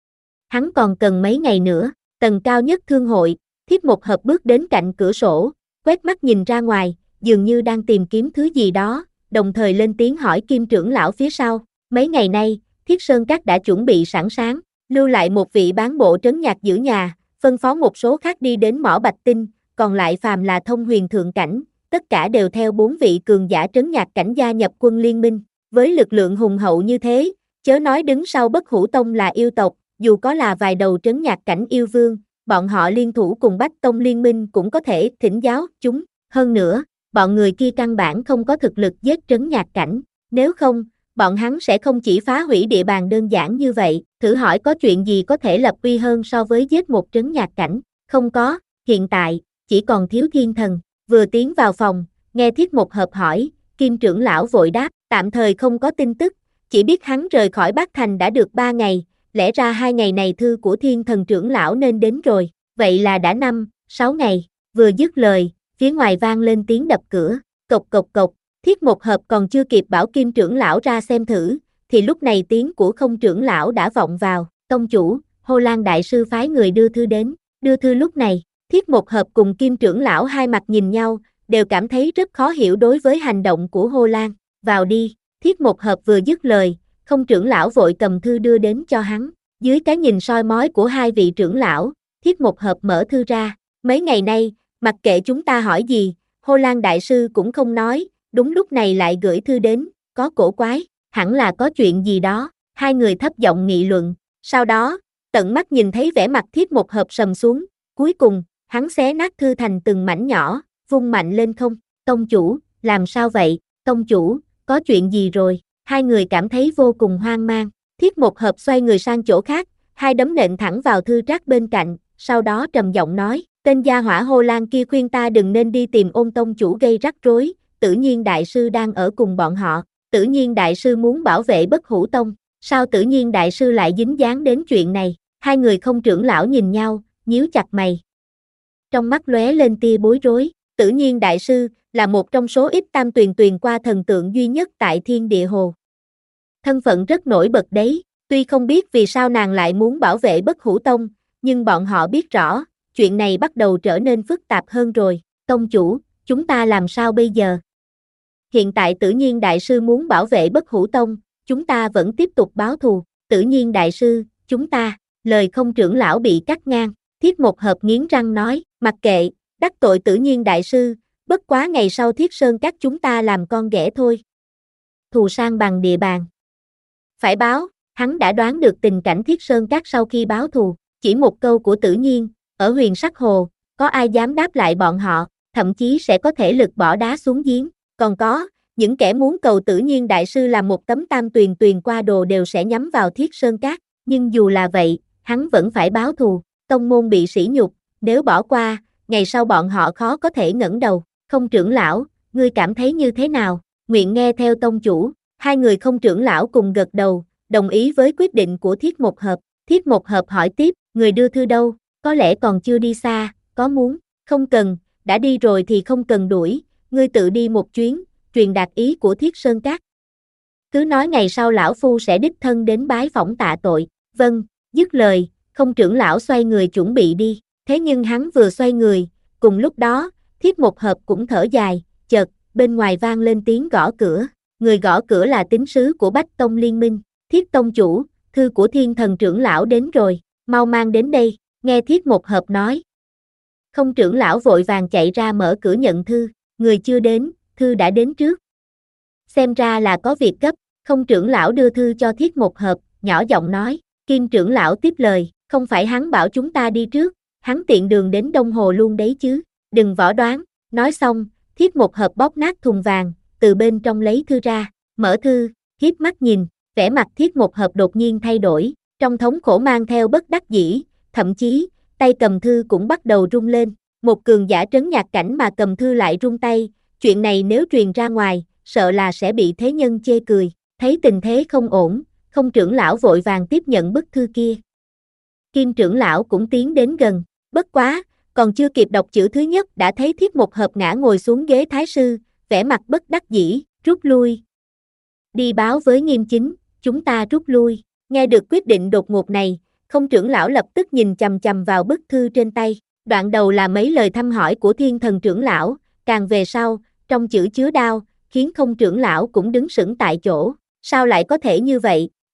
Hắn còn cần mấy ngày nữa. Tầng cao nhất thương hội, Thiết Một Hợp bước đến cạnh cửa sổ, quét mắt nhìn ra ngoài, dường như đang tìm kiếm thứ gì đó, đồng thời lên tiếng hỏi Kim trưởng lão phía sau. Mấy ngày nay, Thiết Sơn Các đã chuẩn bị sẵn sàng, lưu lại một vị bán bộ trấn nhạc giữ nhà, phân phó một số khác đi đến mỏ Bạch Tinh, còn lại phàm là thông huyền thượng cảnh, tất cả đều theo bốn vị cường giả trấn nhạc cảnh gia nhập quân liên minh. Với lực lượng hùng hậu như thế, chớ nói đứng sau Bất Hủ Tông là yêu tộc, dù có là vài đầu trấn nhạc cảnh yêu vương, bọn họ liên thủ cùng Bách Tông liên minh cũng có thể thỉnh giáo chúng. Hơn nữa, bọn người kia căn bản không có thực lực giết trấn nhạc cảnh, nếu không, bọn hắn sẽ không chỉ phá hủy địa bàn đơn giản như vậy. Thử hỏi có chuyện gì có thể lập uy hơn so với giết một trấn nhạc cảnh? Không có, hiện tại, chỉ còn thiếu Thiên Thần. Vừa tiến vào phòng, nghe Thiết Một Hợp hỏi, Kim trưởng lão vội đáp, tạm thời không có tin tức, chỉ biết hắn rời khỏi Bát Thành đã được ba ngày, lẽ ra hai ngày này thư của Thiên Thần trưởng lão nên đến rồi, vậy là đã năm, sáu ngày. Vừa dứt lời, phía ngoài vang lên tiếng đập cửa, cộc cộc cộc. Thiết Một Hợp còn chưa kịp bảo Kim trưởng lão ra xem thử, thì lúc này tiếng của Không trưởng lão đã vọng vào, tông chủ, Hồ Lan đại sư phái người đưa thư đến. Đưa thư lúc này, Thiết Một Hợp cùng Kim trưởng lão hai mặt nhìn nhau, đều cảm thấy rất khó hiểu đối với hành động của Hồ Lan. Vào đi. Thiết Một Hợp vừa dứt lời, Không trưởng lão vội cầm thư đưa đến cho hắn. Dưới cái nhìn soi mói của hai vị trưởng lão, Thiết Một Hợp mở thư ra. Mấy ngày nay, mặc kệ chúng ta hỏi gì, Hồ Lan đại sư cũng không nói, đúng lúc này lại gửi thư đến, có cổ quái, hẳn là có chuyện gì đó. Hai người thấp giọng nghị luận. Sau đó, tận mắt nhìn thấy vẻ mặt Thiết Một Hợp sầm xuống, cuối cùng, hắn xé nát thư thành từng mảnh nhỏ, vung mạnh lên không. Tông chủ, làm sao vậy? Tông chủ, có chuyện gì rồi? Hai người cảm thấy vô cùng hoang mang. Thiết Một Hợp xoay người sang chỗ khác, hai đấm nện thẳng vào thư trác bên cạnh, sau đó trầm giọng nói, tên gia hỏa Hồ Lan kia khuyên ta đừng nên đi tìm Ôn tông chủ gây rắc rối, Tự Nhiên đại sư đang ở cùng bọn họ, Tự Nhiên đại sư muốn bảo vệ Bất Hủ Tông, sao Tự Nhiên đại sư lại dính dáng đến chuyện này? Hai người Không trưởng lão nhìn nhau, nhíu chặt mày. Trong mắt lóe lên tia bối rối, Tự Nhiên đại sư là một trong số ít tam tuyền tuyền qua thần tượng duy nhất tại Thiên Địa Hồ. Thân phận rất nổi bật đấy, tuy không biết vì sao nàng lại muốn bảo vệ Bất Hủ Tông, nhưng bọn họ biết rõ, chuyện này bắt đầu trở nên phức tạp hơn rồi. Tông chủ, chúng ta làm sao bây giờ? Hiện tại Tự Nhiên đại sư muốn bảo vệ Bất Hủ Tông, chúng ta vẫn tiếp tục báo thù. Tự Nhiên đại sư, chúng ta, lời Không trưởng lão bị cắt ngang, Thiết Một Hợp nghiến răng nói, mặc kệ, đắc tội Tự Nhiên đại sư, bất quá ngày sau Thiết Sơn Các chúng ta làm con ghẻ thôi. Thù sang bằng địa bàn. Phải báo, hắn đã đoán được tình cảnh Thiết Sơn Các sau khi báo thù, chỉ một câu của Tự Nhiên, ở Huyền Sắc Hồ, có ai dám đáp lại bọn họ, thậm chí sẽ có thể lực bỏ đá xuống giếng. Còn có, những kẻ muốn cầu Tự Nhiên đại sư làm một tấm tam tuyền tuyền qua đồ đều sẽ nhắm vào Thiết Sơn Các, nhưng dù là vậy, hắn vẫn phải báo thù. Tông môn bị sỉ nhục, nếu bỏ qua, ngày sau bọn họ khó có thể ngẩng đầu. Không trưởng lão, ngươi cảm thấy như thế nào? Nguyện nghe theo tông chủ. Hai người Không trưởng lão cùng gật đầu, đồng ý với quyết định của Thiết Một Hợp. Thiết Một Hợp hỏi tiếp, người đưa thư đâu? Có lẽ còn chưa đi xa, có muốn? Không cần, đã đi rồi thì không cần đuổi, ngươi tự đi một chuyến, truyền đạt ý của Thiết Sơn Các. Cứ nói ngày sau lão phu sẽ đích thân đến bái phỏng tạ tội. Vâng, dứt lời, Không trưởng lão xoay người chuẩn bị đi. Thế nhưng hắn vừa xoay người, cùng lúc đó, Thiết Một Hợp cũng thở dài, chợt, bên ngoài vang lên tiếng gõ cửa. Người gõ cửa là tín sứ của Bách Tông Liên minh. Thiết tông chủ, thư của Thiên Thần trưởng lão đến rồi, mau mang đến đây, nghe Thiết Một Hợp nói. Không trưởng lão vội vàng chạy ra mở cửa nhận thư, người chưa đến, thư đã đến trước. Xem ra là có việc gấp, Không trưởng lão đưa thư cho Thiết Một Hợp, nhỏ giọng nói. Kim trưởng lão tiếp lời, không phải hắn bảo chúng ta đi trước, hắn tiện đường đến Đông Hồ luôn đấy chứ, đừng võ đoán. Nói xong, Thiết Một Hợp bóp nát thùng vàng, từ bên trong lấy thư ra, mở thư, hiếp mắt nhìn, vẻ mặt Thiết Một Hợp đột nhiên thay đổi, trong thống khổ mang theo bất đắc dĩ, thậm chí, tay cầm thư cũng bắt đầu rung lên. Một cường giả trấn nhạc cảnh mà cầm thư lại rung tay, chuyện này nếu truyền ra ngoài, sợ là sẽ bị thế nhân chê cười. Thấy tình thế không ổn, Không trưởng lão vội vàng tiếp nhận bức thư kia. Kim trưởng lão cũng tiến đến gần, bất quá, còn chưa kịp đọc chữ thứ nhất đã thấy Thiết Một Hợp ngã ngồi xuống ghế thái sư, vẻ mặt bất đắc dĩ, rút lui. Đi báo với Nghiêm Chính, chúng ta rút lui. Nghe được quyết định đột ngột này, Không trưởng lão lập tức nhìn chằm chằm vào bức thư trên tay. Đoạn đầu là mấy lời thăm hỏi của Thiên Thần trưởng lão, càng về sau, trong chữ chứa đao, khiến Không trưởng lão cũng đứng sững tại chỗ. Sao lại có thể như vậy?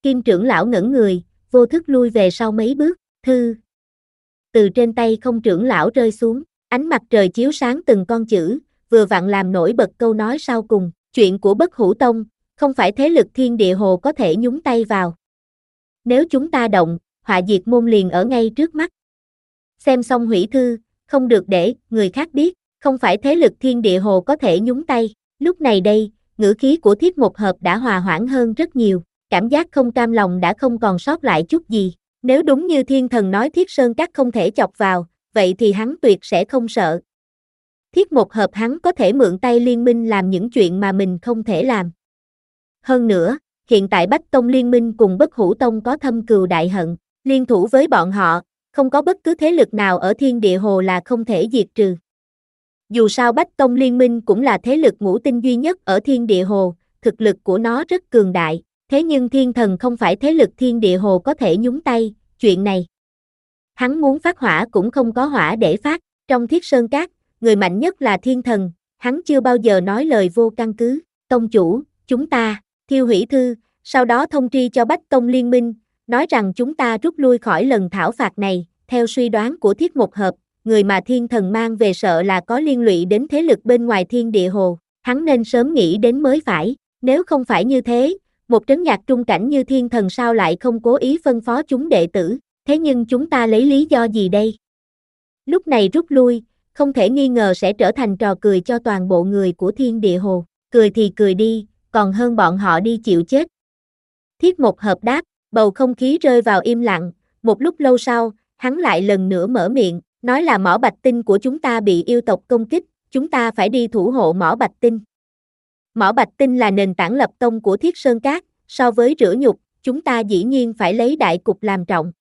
Kim trưởng lão ngẩn người, vô thức lui về sau mấy bước, thư. Từ trên tay không trưởng lão rơi xuống, ánh mặt trời chiếu sáng từng con chữ, vừa vặn làm nổi bật câu nói sau cùng, chuyện của Bất Hủ Tông, không phải thế lực thiên địa hồ có thể nhúng tay vào. Nếu chúng ta động, họa diệt môn liền ở ngay trước mắt. Xem xong hủy thư, không được để người khác biết, không phải thế lực thiên địa hồ có thể nhúng tay. Lúc này đây, ngữ khí của Thiết Một Hợp đã hòa hoãn hơn rất nhiều, cảm giác không cam lòng đã không còn sót lại chút gì. Nếu đúng như thiên thần nói Thiết Sơn Các không thể chọc vào, vậy thì hắn tuyệt sẽ không sợ. Thiết Một Hợp hắn có thể mượn tay liên minh làm những chuyện mà mình không thể làm. Hơn nữa, hiện tại Bách Tông liên minh cùng Bất Hủ Tông có thâm cừu đại hận, liên thủ với bọn họ, không có bất cứ thế lực nào ở thiên địa hồ là không thể diệt trừ. Dù sao Bách Tông liên minh cũng là thế lực ngũ tinh duy nhất ở thiên địa hồ, thực lực của nó rất cường đại, thế nhưng thiên thần không phải thế lực thiên địa hồ có thể nhúng tay, chuyện này. Hắn muốn phát hỏa cũng không có hỏa để phát, trong Thiết Sơn Các, người mạnh nhất là thiên thần, hắn chưa bao giờ nói lời vô căn cứ, tông chủ, chúng ta, thiêu hủy thư, sau đó thông tri cho Bách Tông liên minh, nói rằng chúng ta rút lui khỏi lần thảo phạt này, theo suy đoán của Thiết Một Hợp, người mà thiên thần mang về sợ là có liên lụy đến thế lực bên ngoài thiên địa hồ, hắn nên sớm nghĩ đến mới phải, nếu không phải như thế, một trấn nhạc trung cảnh như thiên thần sao lại không cố ý phân phó chúng đệ tử, thế nhưng chúng ta lấy lý do gì đây? Lúc này rút lui, không thể nghi ngờ sẽ trở thành trò cười cho toàn bộ người của thiên địa hồ, cười thì cười đi, còn hơn bọn họ đi chịu chết. Thiết Một Hợp đáp, bầu không khí rơi vào im lặng, một lúc lâu sau, hắn lại lần nữa mở miệng, nói là mỏ bạch tinh của chúng ta bị yêu tộc công kích, chúng ta phải đi thủ hộ mỏ bạch tinh. Mỏ bạch tinh là nền tảng lập tông của Thiết Sơn Các, so với rửa nhục, chúng ta dĩ nhiên phải lấy đại cục làm trọng.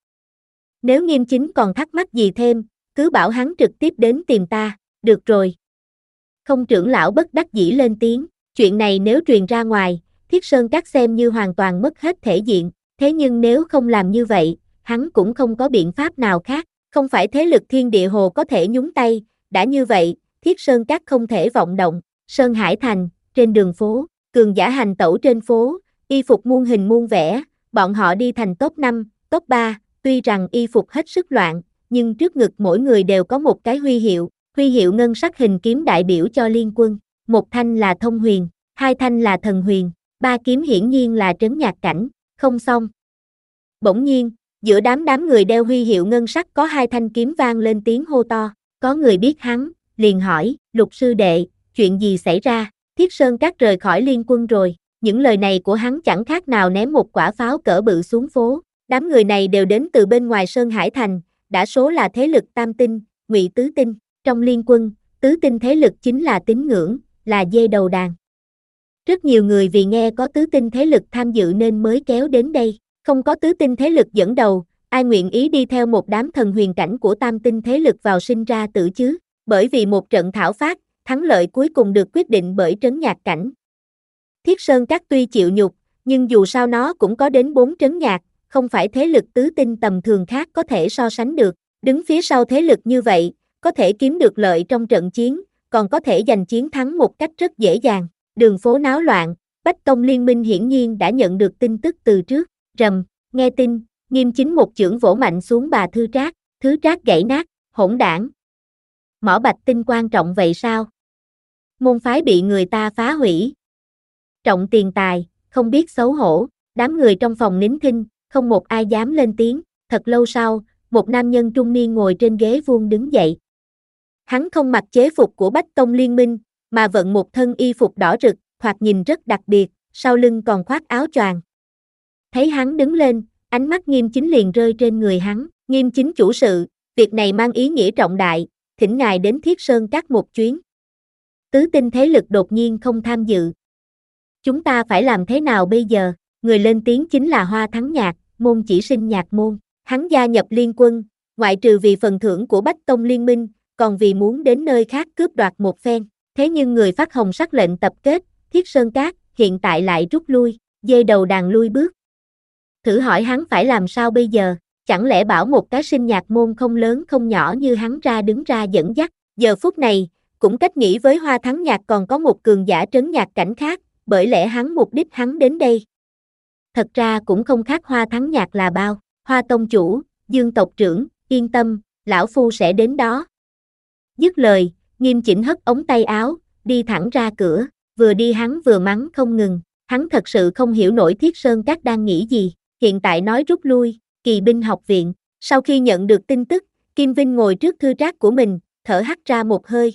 Nếu Nghiêm Chính còn thắc mắc gì thêm, cứ bảo hắn trực tiếp đến tìm ta, được rồi. Không trưởng lão bất đắc dĩ lên tiếng, chuyện này nếu truyền ra ngoài, Thiết Sơn Các xem như hoàn toàn mất hết thể diện, thế nhưng nếu không làm như vậy, hắn cũng không có biện pháp nào khác, không phải thế lực thiên địa hồ có thể nhúng tay, đã như vậy, Thiết Sơn Các không thể vọng động, Sơn Hải Thành, trên đường phố, cường giả hành tẩu trên phố, y phục muôn hình muôn vẻ, bọn họ đi thành top năm, top ba, tuy rằng y phục hết sức loạn, nhưng trước ngực mỗi người đều có một cái huy hiệu, huy hiệu ngân sắc hình kiếm đại biểu cho liên quân, một thanh là thông huyền, hai thanh là thần huyền, ba kiếm hiển nhiên là trấn nhạc cảnh, không xong. Bỗng nhiên, giữa đám đám người đeo huy hiệu ngân sắc có hai thanh kiếm vang lên tiếng hô to, có người biết hắn, liền hỏi, Lục sư đệ, chuyện gì xảy ra, Thiết Sơn Các rời khỏi liên quân rồi, những lời này của hắn chẳng khác nào ném một quả pháo cỡ bự xuống phố, đám người này đều đến từ bên ngoài Sơn Hải Thành, đa số là thế lực tam tinh, ngụy tứ tinh, trong liên quân, tứ tinh thế lực chính là tín ngưỡng, là dê đầu đàn. Rất nhiều người vì nghe có tứ tinh thế lực tham dự nên mới kéo đến đây, không có tứ tinh thế lực dẫn đầu, ai nguyện ý đi theo một đám thần huyền cảnh của tam tinh thế lực vào sinh ra tử chứ, bởi vì một trận thảo phạt, thắng lợi cuối cùng được quyết định bởi trấn nhạc cảnh. Thiết Sơn Các tuy chịu nhục, nhưng dù sao nó cũng có đến bốn trấn nhạc, không phải thế lực tứ tinh tầm thường khác có thể so sánh được, đứng phía sau thế lực như vậy, có thể kiếm được lợi trong trận chiến, còn có thể giành chiến thắng một cách rất dễ dàng. Đường phố náo loạn, Bách Tông liên minh hiển nhiên đã nhận được tin tức từ trước, rầm, nghe tin, Nghiêm Chính một chưởng vỗ mạnh xuống bà Thư Trác, Thứ Trác gãy nát, hỗn đảng. Mỏ bạch tinh quan trọng vậy sao? Môn phái bị người ta phá hủy. Trọng tiền tài, không biết xấu hổ, đám người trong phòng nín thinh, không một ai dám lên tiếng, thật lâu sau, một nam nhân trung niên ngồi trên ghế vuông đứng dậy. Hắn không mặc chế phục của Bách Tông liên minh, mà vận một thân y phục đỏ rực, thoạt nhìn rất đặc biệt, sau lưng còn khoác áo choàng. Thấy hắn đứng lên, ánh mắt Nghiêm Chính liền rơi trên người hắn, Nghiêm Chính chủ sự, việc này mang ý nghĩa trọng đại, thỉnh ngài đến Thiết Sơn Các một chuyến. Tứ tinh thế lực đột nhiên không tham dự. Chúng ta phải làm thế nào bây giờ? Người lên tiếng chính là Hoa Thắng Nhạc, môn chỉ sinh nhạc môn. Hắn gia nhập liên quân, ngoại trừ vì phần thưởng của Bách Tông liên minh, còn vì muốn đến nơi khác cướp đoạt một phen. Thế nhưng người phát hồng sắc lệnh tập kết, Thiết Sơn Các, hiện tại lại rút lui, dê đầu đàn lui bước. Thử hỏi hắn phải làm sao bây giờ? Chẳng lẽ bảo một cái sinh nhạc môn không lớn không nhỏ như hắn ra đứng ra dẫn dắt? Giờ phút này, cũng cách nghĩ với Hoa Thắng Nhạc còn có một cường giả trấn nhạc cảnh khác, bởi lẽ hắn mục đích hắn đến đây. thật ra cũng không khác Hoa Thắng Nhạc là bao. Hoa tông chủ, Dương tộc trưởng, yên tâm, lão phu sẽ đến đó. Dứt lời, Nghiêm Chỉnh hất ống tay áo, đi thẳng ra cửa, vừa đi hắn vừa mắng không ngừng, hắn thật sự không hiểu nổi Thiết Sơn Các đang nghĩ gì, hiện tại nói rút lui, Kỳ binh học viện. Sau khi nhận được tin tức, Kim Vinh ngồi trước thư trác của mình, thở hắt ra một hơi.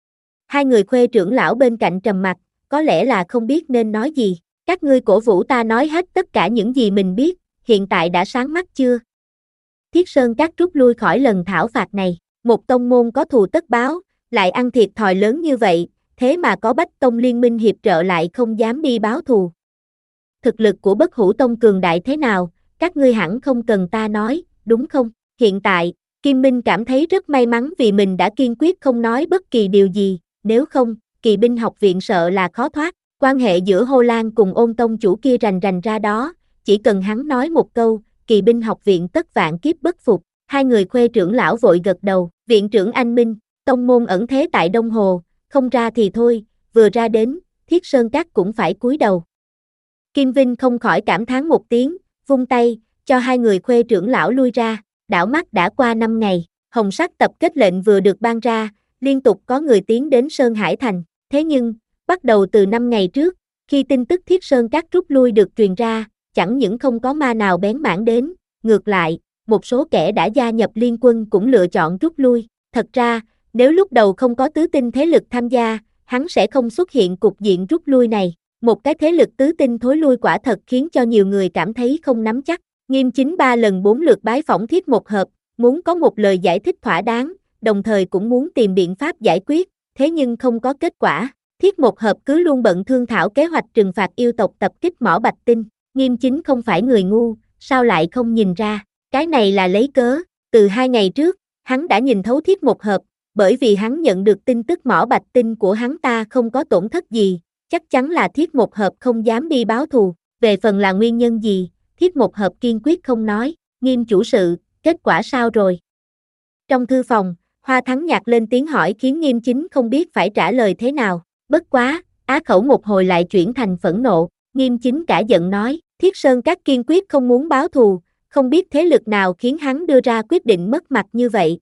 Hai người Khuê trưởng lão bên cạnh trầm mặc, có lẽ là không biết nên nói gì. Các ngươi cổ vũ ta nói hết tất cả những gì mình biết, hiện tại đã sáng mắt chưa? Thiết Sơn Các rút lui khỏi lần thảo phạt này, một tông môn có thù tất báo, lại ăn thiệt thòi lớn như vậy, thế mà có Bách Tông liên minh hiệp trợ lại không dám đi báo thù. Thực lực của Bất Hủ Tông cường đại thế nào, các ngươi hẳn không cần ta nói, đúng không? Hiện tại, Kim Minh cảm thấy rất may mắn vì mình đã kiên quyết không nói bất kỳ điều gì, nếu không, Kỳ binh học viện sợ là khó thoát. Quan hệ giữa Hồ Lan cùng Ôn tông chủ kia rành rành ra đó, chỉ cần hắn nói một câu, Kỳ binh học viện tất vạn kiếp bất phục. Hai người Khuê trưởng lão vội gật đầu, viện trưởng Anh Minh, tông môn ẩn thế tại Đông Hồ, không ra thì thôi, vừa ra đến, Thiết Sơn Các cũng phải cúi đầu. Kim Vinh không khỏi cảm thán một tiếng, vung tay, cho hai người Khuê trưởng lão lui ra, đảo mắt đã qua năm ngày, Hồng Sắc tập kết lệnh vừa được ban ra, liên tục có người tiến đến Sơn Hải Thành, thế nhưng, bắt đầu từ năm ngày trước, khi tin tức Thiết Sơn Các rút lui được truyền ra, chẳng những không có ma nào bén mảng đến, ngược lại, một số kẻ đã gia nhập liên quân cũng lựa chọn rút lui. Thật ra, nếu lúc đầu không có tứ tinh thế lực tham gia, hắn sẽ không xuất hiện cục diện rút lui này. Một cái thế lực tứ tinh thối lui quả thật khiến cho nhiều người cảm thấy không nắm chắc. Nghiêm Chính ba lần bốn lượt bái phỏng Thiết Một Hợp, muốn có một lời giải thích thỏa đáng, đồng thời cũng muốn tìm biện pháp giải quyết, thế nhưng không có kết quả. Thiết Một Hợp cứ luôn bận thương thảo kế hoạch trừng phạt yêu tộc tập kích mỏ Bạch Tinh. Nghiêm Chính không phải người ngu, sao lại không nhìn ra, cái này là lấy cớ. Từ hai ngày trước, hắn đã nhìn thấu Thiết Một Hợp, bởi vì hắn nhận được tin tức mỏ Bạch Tinh của hắn ta không có tổn thất gì, chắc chắn là Thiết Một Hợp không dám đi báo thù. Về phần là nguyên nhân gì, Thiết Một Hợp kiên quyết không nói. Nghiêm chủ sự, kết quả sao rồi? Trong thư phòng, Hoa Thắng Nhạc lên tiếng hỏi khiến Nghiêm Chính không biết phải trả lời thế nào. Bất quá, á khẩu một hồi lại chuyển thành phẫn nộ. Nghiêm Chính cả giận nói, Thiết Sơn Các kiên quyết không muốn báo thù, không biết thế lực nào khiến hắn đưa ra quyết định mất mặt như vậy.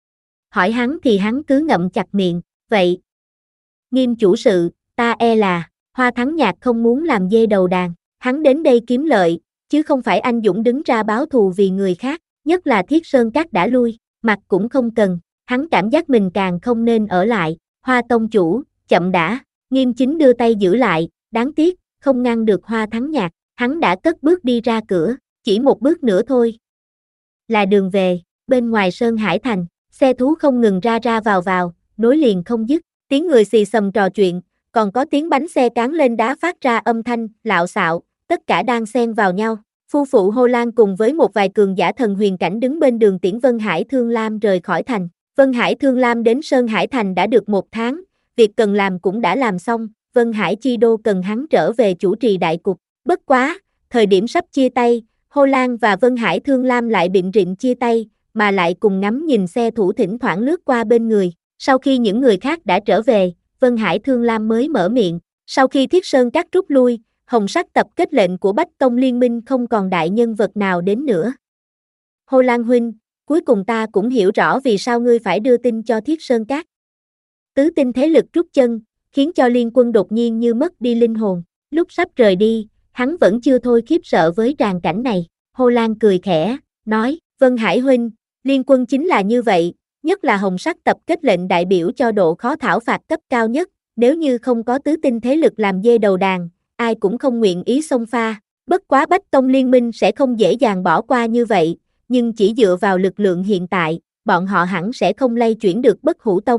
Hỏi hắn thì hắn cứ ngậm chặt miệng, vậy. Nghiêm chủ sự, ta e là, Hoa Thắng Nhạc không muốn làm dê đầu đàn, hắn đến đây kiếm lợi, chứ không phải anh dũng đứng ra báo thù vì người khác, nhất là Thiết Sơn Các đã lui, mặt cũng không cần, hắn cảm giác mình càng không nên ở lại. Hoa tông chủ, chậm đã. Nghiêm Chính đưa tay giữ lại, đáng tiếc, không ngăn được Hoa Thắng Nhạc, hắn đã cất bước đi ra cửa, chỉ một bước nữa thôi. Là đường về, bên ngoài Sơn Hải Thành, xe thú không ngừng ra ra vào vào, nối liền không dứt, tiếng người xì xầm trò chuyện, còn có tiếng bánh xe cán lên đá phát ra âm thanh, lạo xạo, tất cả đang xen vào nhau. Phu phụ Hồ Lan cùng với một vài cường giả thần huyền cảnh đứng bên đường tiễn Vân Hải Thương Lam rời khỏi thành. Vân Hải Thương Lam đến Sơn Hải Thành đã được một tháng, việc cần làm cũng đã làm xong, Vân Hải Chi Đô cần hắn trở về chủ trì đại cục. Bất quá, thời điểm sắp chia tay, Hồ Lan và Vân Hải Thương Lam lại bịn rịn chia tay, mà lại cùng ngắm nhìn xe thủ thỉnh thoảng lướt qua bên người. Sau khi những người khác đã trở về, Vân Hải Thương Lam mới mở miệng. Sau khi Thiết Sơn Các rút lui, Hồng Sắc tập kết lệnh của Bách Tông Liên minh không còn đại nhân vật nào đến nữa. Hồ Lan huynh, cuối cùng ta cũng hiểu rõ vì sao ngươi phải đưa tin cho Thiết Sơn Các. Tứ tinh thế lực rút chân, khiến cho liên quân đột nhiên như mất đi linh hồn. Lúc sắp rời đi, hắn vẫn chưa thôi khiếp sợ với tràng cảnh này. Hồ Lan cười khẽ, nói, Vân Hải huynh, liên quân chính là như vậy, nhất là Hồng Sắc tập kết lệnh đại biểu cho độ khó thảo phạt cấp cao nhất, nếu như không có tứ tinh thế lực làm dê đầu đàn, ai cũng không nguyện ý xông pha. Bất quá Bách Tông Liên minh sẽ không dễ dàng bỏ qua như vậy, nhưng chỉ dựa vào lực lượng hiện tại, bọn họ hẳn sẽ không lay chuyển được Bất Hủ Tông.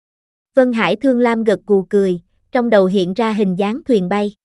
Vân Hải Thương Lam gật gù cười, trong đầu hiện ra hình dáng thuyền bay.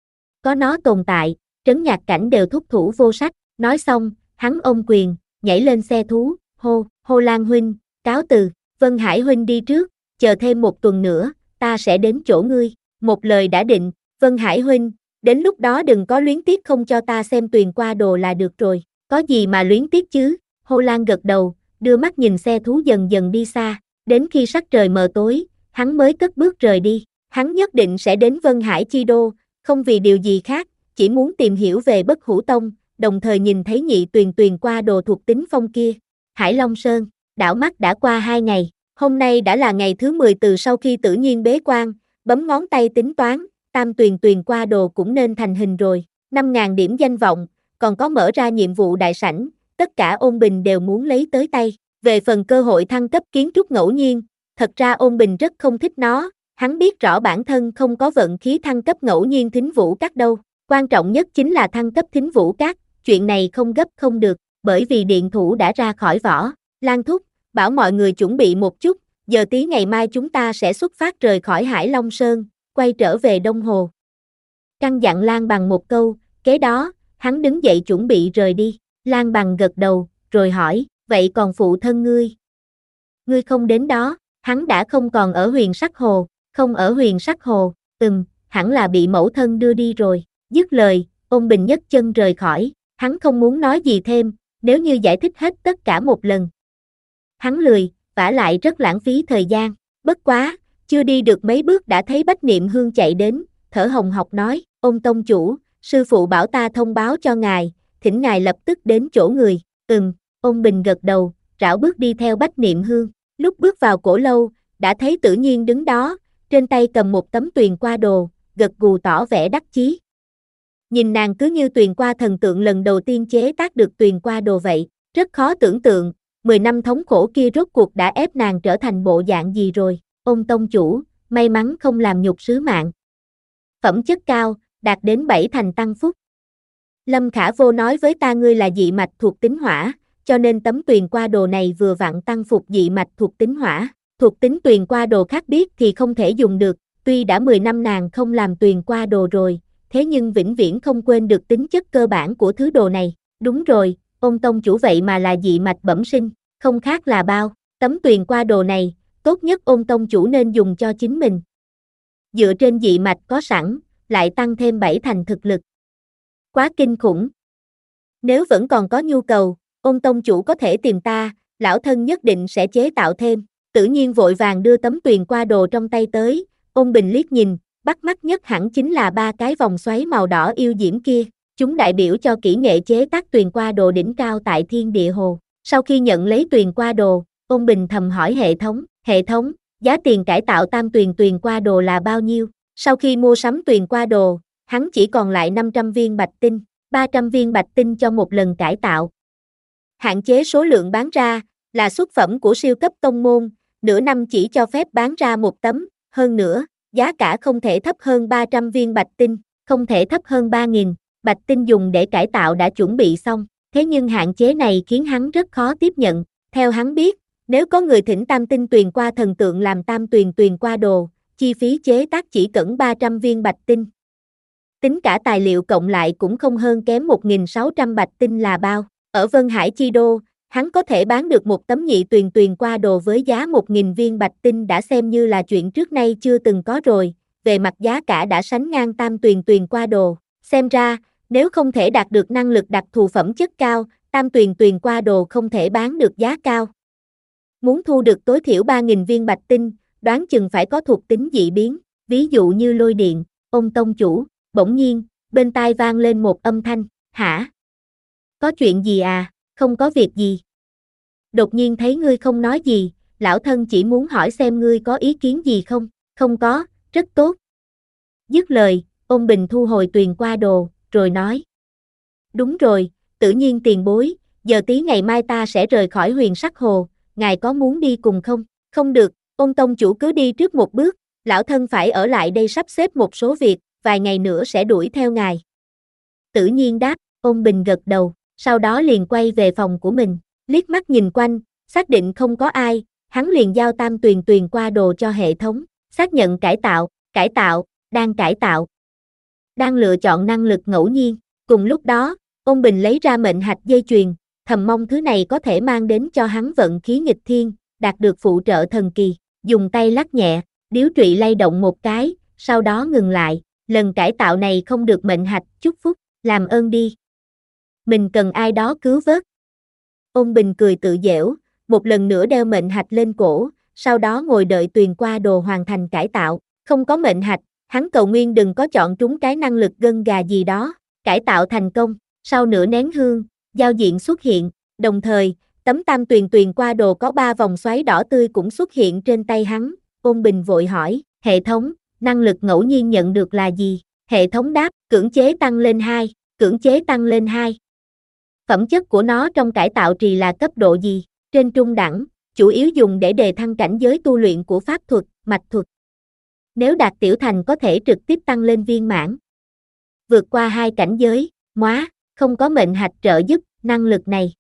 Có nó tồn tại, trấn nhạc cảnh đều thúc thủ vô sách. Nói xong, hắn ôm quyền, nhảy lên xe thú, hô, Hồ Lan huynh, cáo từ, Vân Hải huynh đi trước, chờ thêm một tuần nữa, ta sẽ đến chỗ ngươi. Một lời đã định, Vân Hải huynh, đến lúc đó đừng có luyến tiếc không cho ta xem tuyền qua đồ là được rồi. Có gì mà luyến tiếc chứ? Hồ Lan gật đầu, đưa mắt nhìn xe thú dần dần đi xa, đến khi sắc trời mờ tối, hắn mới cất bước rời đi. Hắn nhất định sẽ đến Vân Hải Chi Đô, không vì điều gì khác, chỉ muốn tìm hiểu về Bất Hủ Tông, đồng thời nhìn thấy nhị tuyền tuyền qua đồ thuộc tính phong kia. Hải Long Sơn, đảo mắt đã qua hai ngày, hôm nay đã là ngày thứ mười từ sau khi Tử Nhiên bế quan, bấm ngón tay tính toán, tam tuyền tuyền qua đồ cũng nên thành hình rồi, năm ngàn điểm danh vọng, còn có mở ra nhiệm vụ đại sảnh, tất cả Ôn Bình đều muốn lấy tới tay. Về phần cơ hội thăng cấp kiến trúc ngẫu nhiên, thật ra Ôn Bình rất không thích nó, hắn biết rõ bản thân không có vận khí thăng cấp ngẫu nhiên thính vũ các đâu, quan trọng nhất chính là thăng cấp thính vũ các, chuyện này không gấp không được, bởi vì điện thủ đã ra khỏi vỏ. Lan thúc, bảo mọi người chuẩn bị một chút, giờ tí ngày mai chúng ta sẽ xuất phát rời khỏi Hải Long Sơn, quay trở về Đông Hồ. Căn dặn Lan Bằng một câu, kế đó, hắn đứng dậy chuẩn bị rời đi. Lan Bằng gật đầu, rồi hỏi, vậy còn phụ thân ngươi? Ngươi không đến đó, hắn đã không còn ở Huyền Sắc Hồ, không ở Huyền Sắc Hồ, ừm, hẳn là bị mẫu thân đưa đi rồi. Dứt lời, Ôn Bình nhấc chân rời khỏi, hắn không muốn nói gì thêm, nếu như giải thích hết tất cả một lần. Hắn lười, vả lại rất lãng phí thời gian, bất quá, chưa đi được mấy bước đã thấy Bách Niệm Hương chạy đến, thở hồng hộc nói, Ôn tông chủ, sư phụ bảo ta thông báo cho ngài, thỉnh ngài lập tức đến chỗ người. Ừm, Ôn Bình gật đầu, rảo bước đi theo Bách Niệm Hương, lúc bước vào cổ lâu, đã thấy Tử Nhiên đứng đó, trên tay cầm một tấm tuyền qua đồ, gật gù tỏ vẻ đắc chí. Nhìn nàng cứ như tuyền qua thần tượng lần đầu tiên chế tác được tuyền qua đồ vậy, rất khó tưởng tượng, mười năm thống khổ kia rốt cuộc đã ép nàng trở thành bộ dạng gì rồi. Ôn tông chủ, may mắn không làm nhục sứ mạng. Phẩm chất cao, đạt đến bảy thành tăng phúc. Lâm Khả Vô nói với ta ngươi là dị mạch thuộc tính hỏa, cho nên tấm tuyền qua đồ này vừa vặn tăng phục dị mạch thuộc tính hỏa. Thuộc tính tuyền qua đồ khác biết thì không thể dùng được, tuy đã mười năm nàng không làm tuyền qua đồ rồi, thế nhưng vĩnh viễn không quên được tính chất cơ bản của thứ đồ này. Đúng rồi, Ôn tông chủ vậy mà là dị mạch bẩm sinh, không khác là bao. Tấm tuyền qua đồ này, tốt nhất Ôn tông chủ nên dùng cho chính mình. Dựa trên dị mạch có sẵn, lại tăng thêm bảy thành thực lực. Quá kinh khủng. Nếu vẫn còn có nhu cầu, Ôn tông chủ có thể tìm ta, lão thân nhất định sẽ chế tạo thêm. Tử Nhiên vội vàng đưa tấm tuyền qua đồ trong tay tới, Ôn Bình liếc nhìn, bắt mắt nhất hẳn chính là ba cái vòng xoáy màu đỏ yêu diễm kia, chúng đại biểu cho kỹ nghệ chế tác tuyền qua đồ đỉnh cao tại Thiên Địa Hồ. Sau khi nhận lấy tuyền qua đồ, Ôn Bình thầm hỏi hệ thống, hệ thống, giá tiền cải tạo tam tuyền tuyền qua đồ là bao nhiêu? Sau khi mua sắm tuyền qua đồ, hắn chỉ còn lại năm trăm viên bạch tinh, ba trăm viên bạch tinh cho một lần cải tạo. Hạn chế số lượng bán ra, là xuất phẩm của siêu cấp tông môn, nửa năm chỉ cho phép bán ra một tấm, hơn nữa, giá cả không thể thấp hơn ba trăm viên bạch tinh, không thể thấp hơn ba nghìn, bạch tinh dùng để cải tạo đã chuẩn bị xong, thế nhưng hạn chế này khiến hắn rất khó tiếp nhận, theo hắn biết, nếu có người thỉnh tam tinh tuyền qua thần tượng làm tam tuyền tuyền qua đồ, chi phí chế tác chỉ cỡ ba trăm viên bạch tinh. Tính cả tài liệu cộng lại cũng không hơn kém một nghìn sáu trăm bạch tinh là bao, ở Vân Hải Chi Đô, hắn có thể bán được một tấm nhị tuyền tuyền qua đồ với giá một nghìn viên bạch tinh đã xem như là chuyện trước nay chưa từng có rồi, về mặt giá cả đã sánh ngang tam tuyền tuyền qua đồ, xem ra, nếu không thể đạt được năng lực đặc thù phẩm chất cao, tam tuyền tuyền qua đồ không thể bán được giá cao. Muốn thu được tối thiểu ba nghìn viên bạch tinh, đoán chừng phải có thuộc tính dị biến, ví dụ như lôi điện. Ôn tông chủ, bỗng nhiên, bên tai vang lên một âm thanh, hả? Có chuyện gì à? Không có việc gì. Đột nhiên thấy ngươi không nói gì, lão thân chỉ muốn hỏi xem ngươi có ý kiến gì không? Không có, rất tốt. Dứt lời, Ôn Bình thu hồi tuyền qua đồ, rồi nói. Đúng rồi, Tử Nhiên tiền bối, giờ tí ngày mai ta sẽ rời khỏi Huyền Sắc Hồ, ngài có muốn đi cùng không? Không được, Ôn tông chủ cứ đi trước một bước, lão thân phải ở lại đây sắp xếp một số việc, vài ngày nữa sẽ đuổi theo ngài. Tử Nhiên đáp, Ôn Bình gật đầu, sau đó liền quay về phòng của mình, liếc mắt nhìn quanh, xác định không có ai, hắn liền giao tam tuyền tuyền qua đồ cho hệ thống, xác nhận cải tạo, cải tạo, đang cải tạo. Đang lựa chọn năng lực ngẫu nhiên, cùng lúc đó, Ôn Bình lấy ra mệnh hạch dây chuyền, thầm mong thứ này có thể mang đến cho hắn vận khí nghịch thiên, đạt được phụ trợ thần kỳ, dùng tay lắc nhẹ, điếu trụy lay động một cái, sau đó ngừng lại, lần cải tạo này không được mệnh hạch, chúc phúc, làm ơn đi. Mình cần ai đó cứu vớt. Ôn Bình cười tự giễu, một lần nữa đeo mệnh hạch lên cổ, sau đó ngồi đợi tuyền qua đồ hoàn thành cải tạo, không có mệnh hạch, hắn cầu nguyên đừng có chọn trúng cái năng lực gân gà gì đó, cải tạo thành công, sau nửa nén hương, giao diện xuất hiện, đồng thời, tấm tam tuyền tuyền qua đồ có ba vòng xoáy đỏ tươi cũng xuất hiện trên tay hắn, Ôn Bình vội hỏi, hệ thống, năng lực ngẫu nhiên nhận được là gì? Hệ thống đáp, cưỡng chế tăng lên hai, cưỡng chế tăng lên hai. Phẩm chất của nó trong cải tạo trì là cấp độ gì? Trên trung đẳng, chủ yếu dùng để đề thăng cảnh giới tu luyện của pháp thuật, mạch thuật. Nếu đạt tiểu thành có thể trực tiếp tăng lên viên mãn. Vượt qua hai cảnh giới, móa, không có mệnh hạch trợ giúp, năng lực này.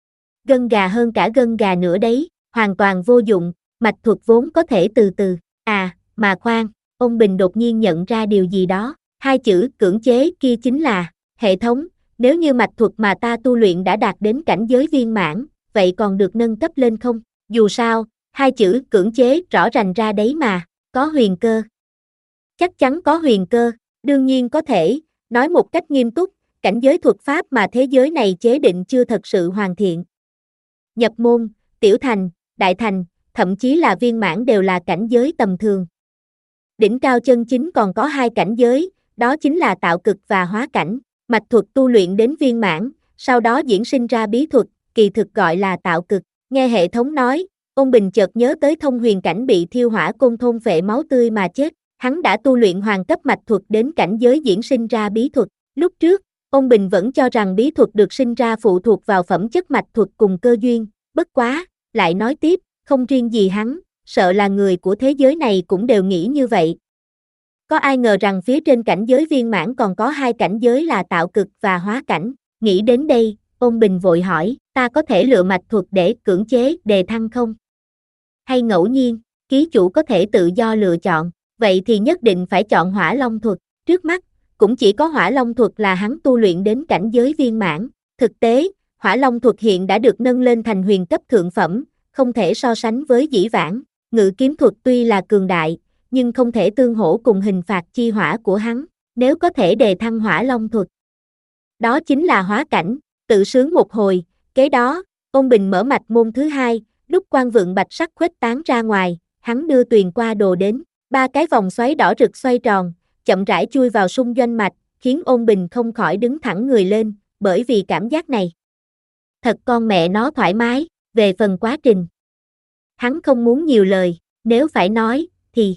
Gân gà hơn cả gân gà nữa đấy, hoàn toàn vô dụng, mạch thuật vốn có thể từ từ. À, mà khoan, ông Bình đột nhiên nhận ra điều gì đó. Hai chữ cưỡng chế kia chính là, hệ thống, nếu như mạch thuật mà ta tu luyện đã đạt đến cảnh giới viên mãn, vậy còn được nâng cấp lên không? Dù sao, hai chữ cưỡng chế rõ ràng ra đấy mà, có huyền cơ. Chắc chắn có huyền cơ, đương nhiên có thể, nói một cách nghiêm túc, cảnh giới thuật pháp mà thế giới này chế định chưa thật sự hoàn thiện. Nhập môn, tiểu thành, đại thành, thậm chí là viên mãn đều là cảnh giới tầm thường. Đỉnh cao chân chính còn có hai cảnh giới, đó chính là tạo cực và hóa cảnh, mạch thuật tu luyện đến viên mãn, sau đó diễn sinh ra bí thuật, kỳ thực gọi là tạo cực. Nghe hệ thống nói, ông Bình chợt nhớ tới thông huyền cảnh bị thiêu hỏa côn thôn phệ máu tươi mà chết, hắn đã tu luyện hoàng cấp mạch thuật đến cảnh giới diễn sinh ra bí thuật. Lúc trước, ông Bình vẫn cho rằng bí thuật được sinh ra phụ thuộc vào phẩm chất mạch thuật cùng cơ duyên, bất quá, lại nói tiếp, không riêng gì hắn, sợ là người của thế giới này cũng đều nghĩ như vậy. Có ai ngờ rằng phía trên cảnh giới viên mãn còn có hai cảnh giới là tạo cực và hóa cảnh, nghĩ đến đây, ông Bình vội hỏi, ta có thể lựa mạch thuật để cưỡng chế đề thăng không? Hay ngẫu nhiên, ký chủ có thể tự do lựa chọn, vậy thì nhất định phải chọn hỏa long thuật, trước mắt, cũng chỉ có hỏa long thuật là hắn tu luyện đến cảnh giới viên mãn, thực tế, hỏa long thuật hiện đã được nâng lên thành huyền cấp thượng phẩm, không thể so sánh với dĩ vãng, ngự kiếm thuật tuy là cường đại, nhưng không thể tương hỗ cùng hình phạt chi hỏa của hắn, nếu có thể đề thăng hỏa long thuật. Đó chính là hóa cảnh, tự sướng một hồi, kế đó, ông Bình mở mạch môn thứ hai, lúc quang vượng bạch sắc khuếch tán ra ngoài, hắn đưa tuyền qua đồ đến, ba cái vòng xoáy đỏ rực xoay tròn, chậm rãi chui vào xung doanh mạch, khiến ông Bình không khỏi đứng thẳng người lên, bởi vì cảm giác này. Thật con mẹ nó thoải mái, về phần quá trình. Hắn không muốn nhiều lời, nếu phải nói, thì...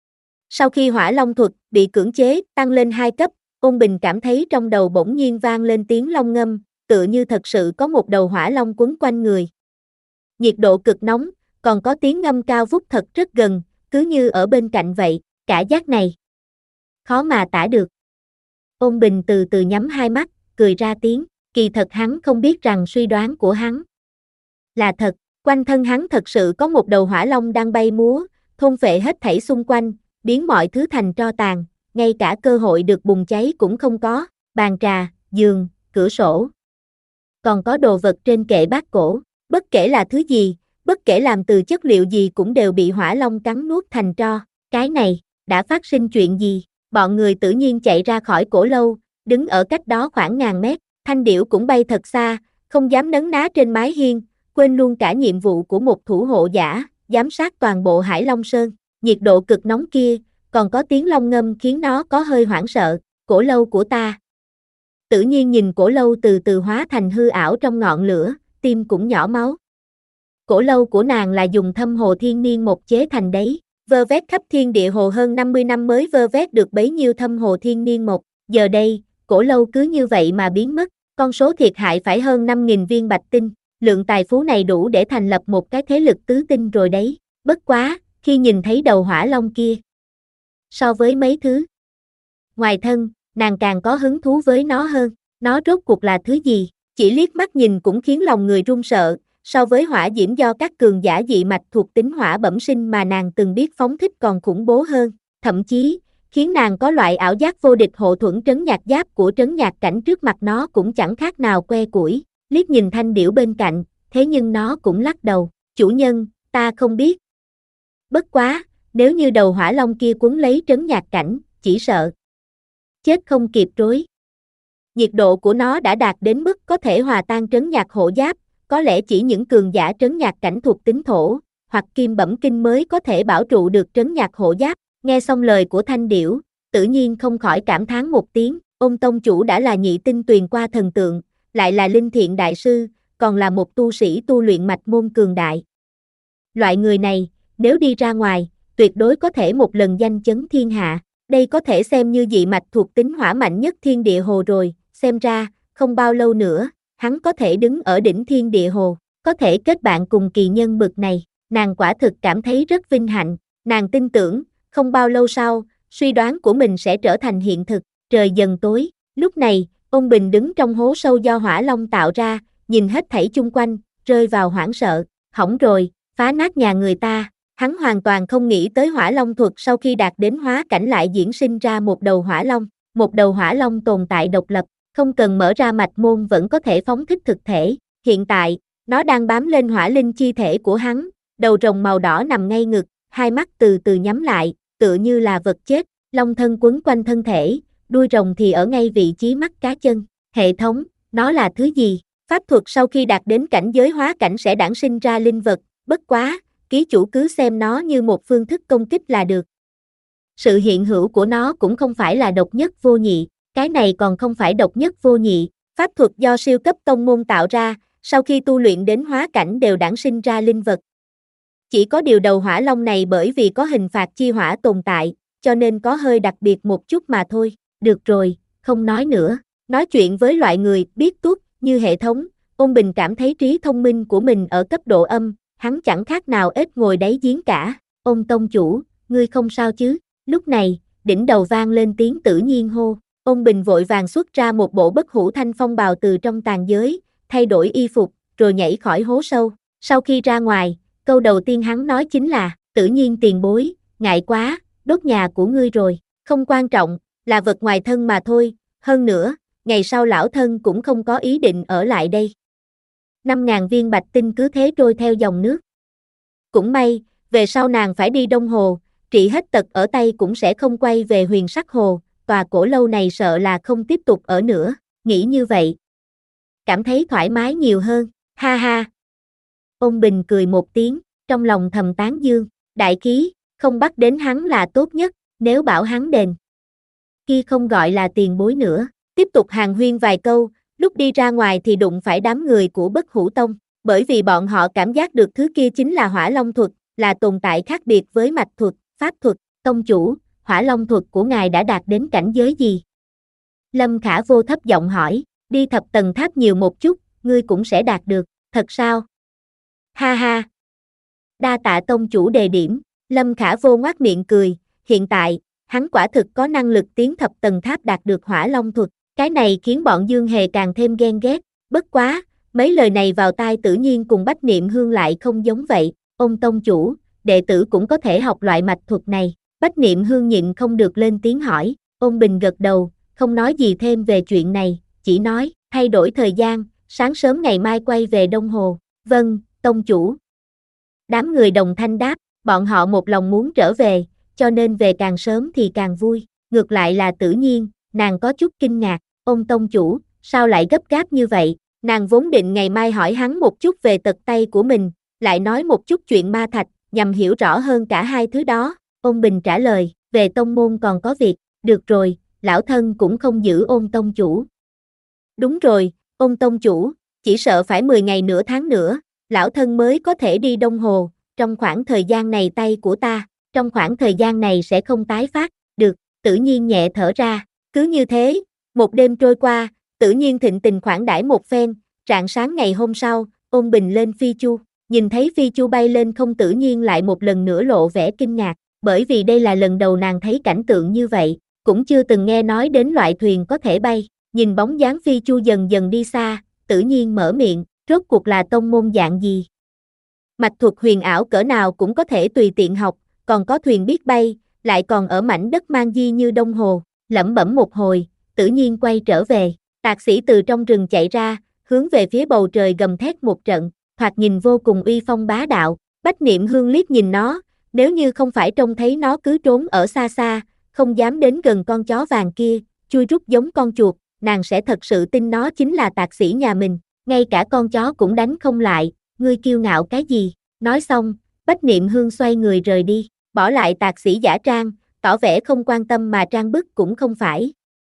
Sau khi hỏa long thuật bị cưỡng chế, tăng lên hai cấp, ông Bình cảm thấy trong đầu bỗng nhiên vang lên tiếng long ngâm, tựa như thật sự có một đầu hỏa long quấn quanh người. Nhiệt độ cực nóng, còn có tiếng ngâm cao vút thật rất gần, cứ như ở bên cạnh vậy, cả giác này. Khó mà tả được. Ông Bình từ từ nhắm hai mắt, cười ra tiếng, kỳ thật hắn không biết rằng suy đoán của hắn là thật, quanh thân hắn thật sự có một đầu hỏa long đang bay múa, thôn phệ hết thảy xung quanh, biến mọi thứ thành tro tàn, ngay cả cơ hội được bùng cháy cũng không có, bàn trà, giường, cửa sổ. Còn có đồ vật trên kệ bát cổ, bất kể là thứ gì, bất kể làm từ chất liệu gì cũng đều bị hỏa long cắn nuốt thành tro, cái này, đã phát sinh chuyện gì? Bọn người tự nhiên chạy ra khỏi cổ lâu, đứng ở cách đó khoảng ngàn mét, thanh điểu cũng bay thật xa, không dám nấn ná trên mái hiên, quên luôn cả nhiệm vụ của một thủ hộ giả, giám sát toàn bộ Hải Long Sơn, nhiệt độ cực nóng kia, còn có tiếng long ngâm khiến nó có hơi hoảng sợ, cổ lâu của ta. Tự nhiên nhìn cổ lâu từ từ hóa thành hư ảo trong ngọn lửa, tim cũng nhỏ máu. Cổ lâu của nàng là dùng thâm hồ thiên niên một chế thành đấy, vơ vét khắp thiên địa hồ hơn năm mươi năm mới vơ vét được bấy nhiêu thâm hồ thiên niên một, giờ đây, cổ lâu cứ như vậy mà biến mất, con số thiệt hại phải hơn năm nghìn viên bạch tinh, lượng tài phú này đủ để thành lập một cái thế lực tứ tinh rồi đấy, bất quá, khi nhìn thấy đầu hỏa long kia. So với mấy thứ ngoài thân, nàng càng có hứng thú với nó hơn, nó rốt cuộc là thứ gì, chỉ liếc mắt nhìn cũng khiến lòng người run sợ, so với hỏa diễm do các cường giả dị mạch thuộc tính hỏa bẩm sinh mà nàng từng biết phóng thích còn khủng bố hơn, thậm chí, khiến nàng có loại ảo giác vô địch hộ thuẫn trấn nhạc giáp của trấn nhạc cảnh trước mặt nó cũng chẳng khác nào que củi, liếc nhìn thanh điểu bên cạnh, thế nhưng nó cũng lắc đầu, chủ nhân, ta không biết. Bất quá, nếu như đầu hỏa long kia cuốn lấy trấn nhạc cảnh, chỉ sợ chết không kịp rối. Nhiệt độ của nó đã đạt đến mức có thể hòa tan trấn nhạc hộ giáp, có lẽ chỉ những cường giả trấn nhạc cảnh thuộc tính thổ, hoặc kim bẩm kinh mới có thể bảo trụ được trấn nhạc hộ giáp. Nghe xong lời của thanh điểu, tự nhiên không khỏi cảm thán một tiếng, Ông tông chủ đã là nhị tinh tuyền qua thần tượng, lại là linh thiện đại sư, còn là một tu sĩ tu luyện mạch môn cường đại. Loại người này, nếu đi ra ngoài, tuyệt đối có thể một lần danh chấn thiên hạ. Đây có thể xem như dị mạch thuộc tính hỏa mạnh nhất thiên địa hồ rồi, xem ra, không bao lâu nữa, hắn có thể đứng ở đỉnh thiên địa hồ, có thể kết bạn cùng kỳ nhân bực này, nàng quả thực cảm thấy rất vinh hạnh, nàng tin tưởng, không bao lâu sau, suy đoán của mình sẽ trở thành hiện thực, trời dần tối, lúc này, Ôn Bình đứng trong hố sâu do hỏa long tạo ra, nhìn hết thảy chung quanh, rơi vào hoảng sợ, hỏng rồi, phá nát nhà người ta. Hắn hoàn toàn không nghĩ tới hỏa long thuật sau khi đạt đến hóa cảnh lại diễn sinh ra một đầu hỏa long, một đầu hỏa long tồn tại độc lập, không cần mở ra mạch môn vẫn có thể phóng thích thực thể. Hiện tại, nó đang bám lên hỏa linh chi thể của hắn, đầu rồng màu đỏ nằm ngay ngực, hai mắt từ từ nhắm lại, tựa như là vật chết, long thân quấn quanh thân thể, đuôi rồng thì ở ngay vị trí mắt cá chân. Hệ thống, nó là thứ gì? Pháp thuật sau khi đạt đến cảnh giới hóa cảnh sẽ đản sinh ra linh vật, bất quá, ký chủ cứ xem nó như một phương thức công kích là được. Sự hiện hữu của nó cũng không phải là độc nhất vô nhị, cái này còn không phải độc nhất vô nhị, pháp thuật do siêu cấp tông môn tạo ra, sau khi tu luyện đến hóa cảnh đều đản sinh ra linh vật. Chỉ có điều đầu hỏa long này bởi vì có hình phạt chi hỏa tồn tại, cho nên có hơi đặc biệt một chút mà thôi. Được rồi, không nói nữa, nói chuyện với loại người biết tuốt như hệ thống, Ôn Bình cảm thấy trí thông minh của mình ở cấp độ âm, hắn chẳng khác nào ếch ngồi đáy giếng cả. Ôn tông chủ, ngươi không sao chứ? Lúc này, đỉnh đầu vang lên tiếng Tử Nhiên hô. Ôn Bình vội vàng xuất ra một bộ bất hủ thanh phong bào từ trong tàn giới, thay đổi y phục, rồi nhảy khỏi hố sâu. Sau khi ra ngoài, câu đầu tiên hắn nói chính là, Tử Nhiên tiền bối, ngại quá, đốt nhà của ngươi rồi. Không quan trọng, là vật ngoài thân mà thôi, hơn nữa, ngày sau lão thân cũng không có ý định ở lại đây. Năm ngàn viên bạch tinh cứ thế trôi theo dòng nước. Cũng may, về sau nàng phải đi Đông Hồ, trị hết tật ở tay cũng sẽ không quay về Huyền Sắc Hồ, tòa cổ lâu này sợ là không tiếp tục ở nữa, nghĩ như vậy. Cảm thấy thoải mái nhiều hơn, ha ha. Ôn Bình cười một tiếng, trong lòng thầm tán dương, đại khí, không bắt đến hắn là tốt nhất, nếu bảo hắn đền. Kia không gọi là tiền bối nữa, tiếp tục hàn huyên vài câu, lúc đi ra ngoài thì đụng phải đám người của Bất Hủ Tông, bởi vì bọn họ cảm giác được thứ kia chính là hỏa long thuật, là tồn tại khác biệt với mạch thuật, pháp thuật. Tông chủ, hỏa long thuật của ngài đã đạt đến cảnh giới gì? Lâm Khả Vô thấp giọng hỏi, đi thập tầng tháp nhiều một chút, ngươi cũng sẽ đạt được, thật sao? Ha ha! Đa tạ tông chủ đề điểm, Lâm Khả Vô ngoác miệng cười, hiện tại, hắn quả thực có năng lực tiến thập tầng tháp đạt được hỏa long thuật, cái này khiến bọn Dương Hề càng thêm ghen ghét, bất quá, mấy lời này vào tai Tử Nhiên cùng Bách Niệm Hương lại không giống vậy, ông tông chủ, đệ tử cũng có thể học loại mạch thuật này, Bách Niệm Hương nhịn không được lên tiếng hỏi, Ôn Bình gật đầu, không nói gì thêm về chuyện này, chỉ nói, thay đổi thời gian, sáng sớm ngày mai quay về Đông Hồ, vâng, tông chủ. Đám người đồng thanh đáp, bọn họ một lòng muốn trở về, cho nên về càng sớm thì càng vui, ngược lại là Tử Nhiên, nàng có chút kinh ngạc, ông tông chủ, sao lại gấp gáp như vậy, nàng vốn định ngày mai hỏi hắn một chút về tật tay của mình, lại nói một chút chuyện ma thạch, nhằm hiểu rõ hơn cả hai thứ đó, Ôn Bình trả lời, về tông môn còn có việc, được rồi, lão thân cũng không giữ Ôn tông chủ. Đúng rồi, Ôn tông chủ, chỉ sợ phải mười ngày nửa tháng nữa, lão thân mới có thể đi Đông Hồ, trong khoảng thời gian này tay của ta, trong khoảng thời gian này sẽ không tái phát, được, Tử Nhiên nhẹ thở ra, cứ như thế, một đêm trôi qua, Tử Nhiên thịnh tình khoản đãi một phen, rạng sáng ngày hôm sau, Ôn Bình lên phi chu, nhìn thấy phi chu bay lên không Tử Nhiên lại một lần nữa lộ vẻ kinh ngạc, bởi vì đây là lần đầu nàng thấy cảnh tượng như vậy, cũng chưa từng nghe nói đến loại thuyền có thể bay, nhìn bóng dáng phi chu dần dần đi xa, Tử Nhiên mở miệng, rốt cuộc là tông môn dạng gì? Mạch thuật huyền ảo cỡ nào cũng có thể tùy tiện học, còn có thuyền biết bay, lại còn ở mảnh đất mang di như Đông Hồ, lẩm bẩm một hồi, Tử Nhiên quay trở về, tạc sĩ từ trong rừng chạy ra, hướng về phía bầu trời gầm thét một trận, thoạt nhìn vô cùng uy phong bá đạo, Bách Niệm Hương liếc nhìn nó, nếu như không phải trông thấy nó cứ trốn ở xa xa, không dám đến gần con chó vàng kia, chui rút giống con chuột, nàng sẽ thật sự tin nó chính là tạc sĩ nhà mình, ngay cả con chó cũng đánh không lại, ngươi kiêu ngạo cái gì, nói xong, Bách Niệm Hương xoay người rời đi, bỏ lại tạc sĩ giả trang, tỏ vẻ không quan tâm mà trang bức cũng không phải.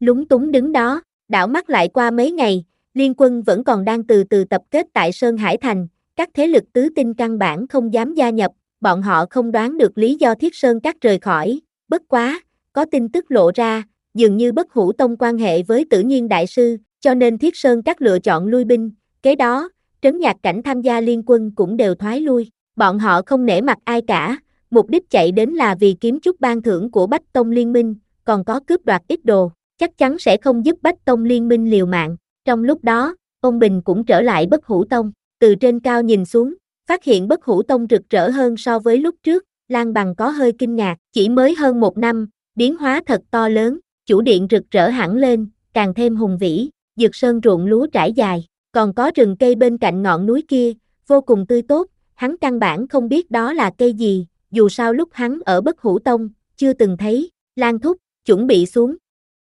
lúng túng đứng đó, đảo mắt lại qua mấy ngày, liên quân vẫn còn đang từ từ tập kết tại Sơn Hải Thành, các thế lực tứ tinh căn bản không dám gia nhập, bọn họ không đoán được lý do Thiết Sơn Các rời khỏi, bất quá, có tin tức lộ ra, dường như Bất Hủ Tông quan hệ với Tử Nhiên Đại Sư, cho nên Thiết Sơn Các lựa chọn lui binh, kế đó, Trấn Nhạc Cảnh tham gia liên quân cũng đều thoái lui, bọn họ không nể mặt ai cả, mục đích chạy đến là vì kiếm chút ban thưởng của Bách Tông Liên Minh, còn có cướp đoạt ít đồ, chắc chắn sẽ không giúp Bách Tông Liên Minh liều mạng. Trong lúc đó, ông Bình cũng trở lại Bất Hủ Tông, từ trên cao nhìn xuống, phát hiện Bất Hủ Tông rực rỡ hơn so với lúc trước, Lan Bằng có hơi kinh ngạc, chỉ mới hơn một năm, biến hóa thật to lớn, chủ điện rực rỡ hẳn lên, càng thêm hùng vĩ, dược sơn ruộng lúa trải dài, còn có rừng cây bên cạnh ngọn núi kia, vô cùng tươi tốt, hắn căn bản không biết đó là cây gì, dù sao lúc hắn ở Bất Hủ Tông, chưa từng thấy, Lan thúc, chuẩn bị xuống.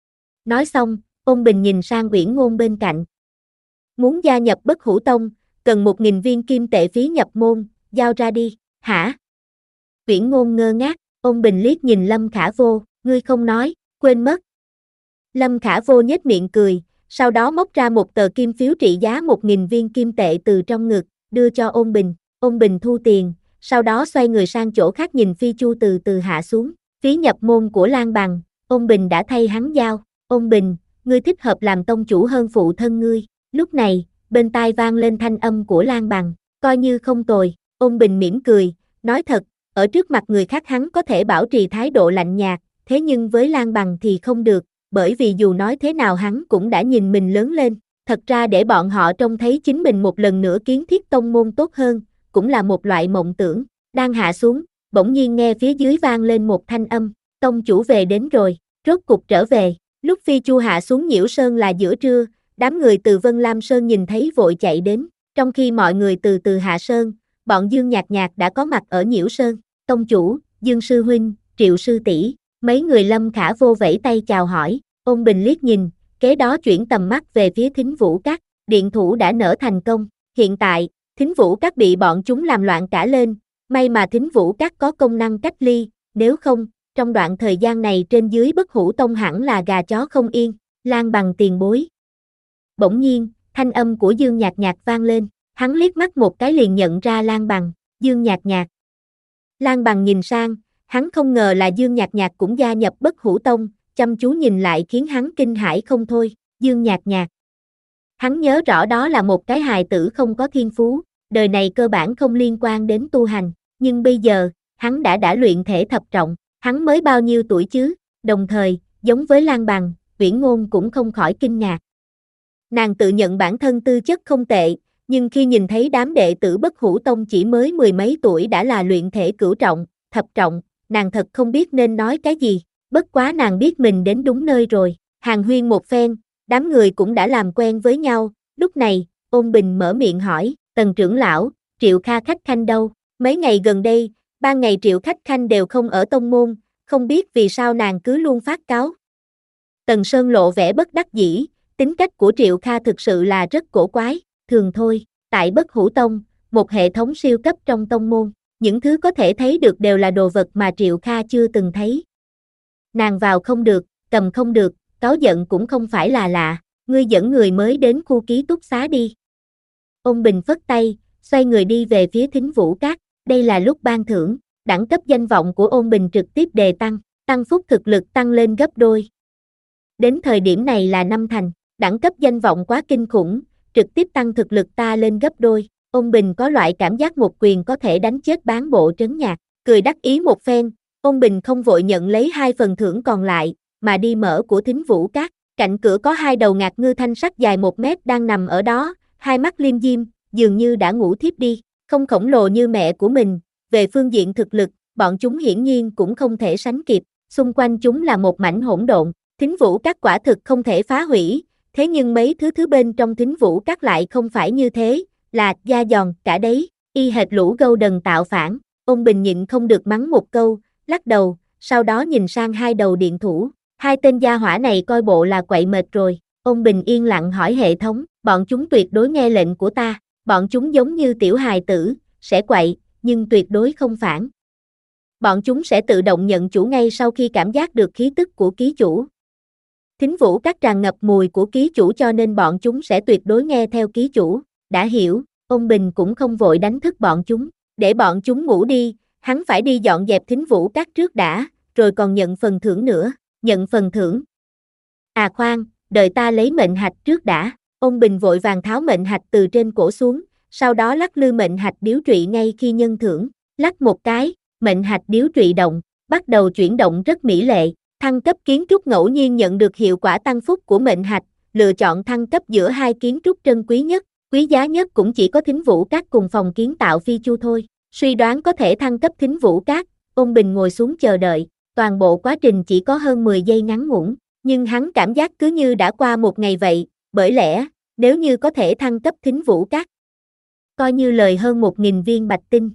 Nói xong, Ôn Bình nhìn sang Uyển Ngôn bên cạnh. Muốn gia nhập Bất Hủ Tông, cần một nghìn viên kim tệ phí nhập môn, giao ra đi, hả? Uyển Ngôn ngơ ngác, Ôn Bình liếc nhìn Lâm Khả Vô, ngươi không nói, quên mất. Lâm Khả Vô nhếch miệng cười, sau đó móc ra một tờ kim phiếu trị giá một nghìn viên kim tệ từ trong ngực, đưa cho Ôn Bình. Ôn Bình thu tiền, sau đó xoay người sang chỗ khác nhìn Phi Chu từ từ hạ xuống. Phí nhập môn của Lan Bằng, Ôn Bình đã thay hắn giao. Ôn Bình, ngươi thích hợp làm tông chủ hơn phụ thân ngươi. Lúc này, bên tai vang lên thanh âm của Lan Bằng, coi như không tồi. Ôn Bình mỉm cười, nói thật, ở trước mặt người khác hắn có thể bảo trì thái độ lạnh nhạt, thế nhưng với Lan Bằng thì không được, bởi vì dù nói thế nào hắn cũng đã nhìn mình lớn lên. Thật ra để bọn họ trông thấy chính mình một lần nữa kiến thiết tông môn tốt hơn, cũng là một loại mộng tưởng. Đang hạ xuống, bỗng nhiên nghe phía dưới vang lên một thanh âm, tông chủ về đến rồi, rốt cục trở về. Lúc Phi Chu hạ xuống Nhiễu Sơn là giữa trưa, đám người từ Vân Lam Sơn nhìn thấy vội chạy đến, trong khi mọi người từ từ hạ sơn, bọn Dương Nhạc Nhạc đã có mặt ở Nhiễu Sơn. Tông chủ, Dương sư huynh, Triệu sư tỷ, mấy người Lâm Khả Vô vẫy tay chào hỏi. Ôn Bình liếc nhìn, kế đó chuyển tầm mắt về phía Thính Vũ Các, điện thủ đã nở thành công. Hiện tại, Thính Vũ Các bị bọn chúng làm loạn cả lên, may mà Thính Vũ Các có công năng cách ly, nếu không, trong đoạn thời gian này trên dưới Bất Hủ Tông hẳn là gà chó không yên. Lan Bằng tiền bối. Bỗng nhiên, thanh âm của Dương Nhạc Nhạc vang lên, hắn liếc mắt một cái liền nhận ra Lan Bằng. Dương Nhạc Nhạc. Lan Bằng nhìn sang, hắn không ngờ là Dương Nhạc Nhạc cũng gia nhập Bất Hủ Tông, chăm chú nhìn lại khiến hắn kinh hãi không thôi. Dương Nhạc Nhạc. Hắn nhớ rõ đó là một cái hài tử không có thiên phú, đời này cơ bản không liên quan đến tu hành, nhưng bây giờ, hắn đã đã luyện thể thập trọng, hắn mới bao nhiêu tuổi chứ? Đồng thời, giống với Lan Bằng, Uyển Ngôn cũng không khỏi kinh ngạc. Nàng tự nhận bản thân tư chất không tệ, nhưng khi nhìn thấy đám đệ tử Bất Hủ Tông chỉ mới mười mấy tuổi đã là luyện thể cửu trọng, thập trọng, nàng thật không biết nên nói cái gì, bất quá nàng biết mình đến đúng nơi rồi. Hàn huyên một phen, đám người cũng đã làm quen với nhau, lúc này, Ôn Bình mở miệng hỏi, Tần trưởng lão, Triệu Kha khách khanh đâu? Mấy ngày gần đây, ba ngày Triệu khách khanh đều không ở tông môn, không biết vì sao nàng cứ luôn phát cáo. Tần Sơn lộ vẻ bất đắc dĩ, tính cách của Triệu Kha thực sự là rất cổ quái, thường thôi, tại Bất Hủ Tông, một hệ thống siêu cấp trong tông môn, những thứ có thể thấy được đều là đồ vật mà Triệu Kha chưa từng thấy. Nàng vào không được, cầm không được, cáu giận cũng không phải là lạ, ngươi dẫn người mới đến khu ký túc xá đi. Ôn Bình phất tay, xoay người đi về phía Thính Vũ Các, đây là lúc ban thưởng, đẳng cấp danh vọng của Ôn Bình trực tiếp đề tăng, tăng phúc thực lực tăng lên gấp đôi. Đến thời điểm này là năm thành, đẳng cấp danh vọng quá kinh khủng, trực tiếp tăng thực lực ta lên gấp đôi. Ôn Bình có loại cảm giác một quyền có thể đánh chết bán bộ Trấn Nhạc, cười đắc ý một phen, Ôn Bình không vội nhận lấy hai phần thưởng còn lại, mà đi mở của Thính Vũ Các, cạnh cửa có hai đầu ngạc ngư thanh sắc dài một mét đang nằm ở đó, hai mắt liêm diêm, dường như đã ngủ thiếp đi, không khổng lồ như mẹ của mình, về phương diện thực lực, bọn chúng hiển nhiên cũng không thể sánh kịp, xung quanh chúng là một mảnh hỗn độn, Thính Vũ Các quả thực không thể phá hủy, thế nhưng mấy thứ thứ bên trong Thính Vũ Các lại không phải như thế, là da giòn cả đấy, y hệt lũ gâu đần tạo phản. Ôn Bình nhịn không được mắng một câu, lắc đầu, sau đó nhìn sang hai đầu điện thủ, hai tên gia hỏa này coi bộ là quậy mệt rồi. Ôn Bình yên lặng hỏi hệ thống, bọn chúng tuyệt đối nghe lệnh của ta, bọn chúng giống như tiểu hài tử, sẽ quậy, nhưng tuyệt đối không phản. Bọn chúng sẽ tự động nhận chủ ngay sau khi cảm giác được khí tức của ký chủ. Thính vũ các tràn ngập mùi của ký chủ cho nên bọn chúng sẽ tuyệt đối nghe theo ký chủ, đã hiểu, ông Bình cũng không vội đánh thức bọn chúng, để bọn chúng ngủ đi, hắn phải đi dọn dẹp thính vũ các trước đã, rồi còn nhận phần thưởng nữa, nhận phần thưởng. À khoan, đợi ta lấy mệnh hạch trước đã, ông Bình vội vàng tháo mệnh hạch từ trên cổ xuống, sau đó lắc lư mệnh hạch điếu trụy ngay khi nhân thưởng, lắc một cái, mệnh hạch điếu trụy động, bắt đầu chuyển động rất mỹ lệ, thăng cấp kiến trúc ngẫu nhiên nhận được hiệu quả tăng phúc của mệnh hạch, lựa chọn thăng cấp giữa hai kiến trúc trân quý nhất, quý giá nhất cũng chỉ có thính vũ các cùng phòng kiến tạo phi chu thôi, suy đoán có thể thăng cấp thính vũ các, ông Bình ngồi xuống chờ đợi, toàn bộ quá trình chỉ có hơn mười giây ngắn ngủn, nhưng hắn cảm giác cứ như đã qua một ngày vậy, bởi lẽ, nếu như có thể thăng cấp thính vũ các, coi như lời hơn một nghìn viên bạch tinh.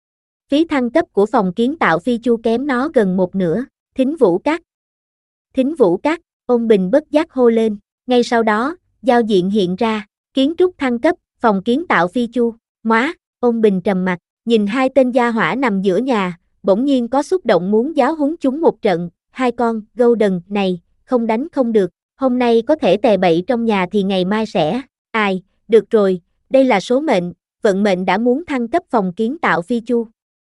Phí thăng cấp của phòng kiến tạo phi chu kém nó gần một nửa, thính vũ các. Thính vũ các, ông Bình bất giác hô lên, ngay sau đó, giao diện hiện ra, kiến trúc thăng cấp, phòng kiến tạo phi chu, móa, ông Bình trầm mặt, nhìn hai tên gia hỏa nằm giữa nhà, bỗng nhiên có xúc động muốn giáo huấn chúng một trận, hai con, Golden, này, không đánh không được, hôm nay có thể tè bậy trong nhà thì ngày mai sẽ, ai, được rồi, đây là số mệnh, vận mệnh đã muốn thăng cấp phòng kiến tạo phi chu.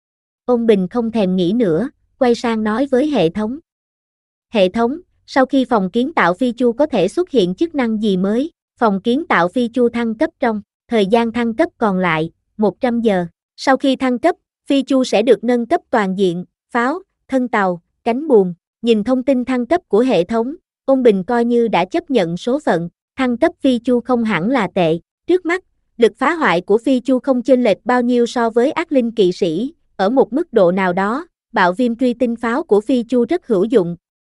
Ông Bình không thèm nghĩ nữa, quay sang nói với hệ thống. Hệ thống, sau khi phòng kiến tạo phi chu có thể xuất hiện chức năng gì mới? Phòng kiến tạo phi chu thăng cấp trong thời gian thăng cấp còn lại, một trăm giờ. Sau khi thăng cấp, phi chu sẽ được nâng cấp toàn diện, pháo, thân tàu, cánh buồm. Nhìn thông tin thăng cấp của hệ thống, ông Bình coi như đã chấp nhận số phận, thăng cấp phi chu không hẳn là tệ. Trước mắt, lực phá hoại của phi chu không chênh lệch bao nhiêu so với ác linh kỵ sĩ, ở một mức độ nào đó, bạo viêm truy tinh pháo của phi chu rất hữu dụng.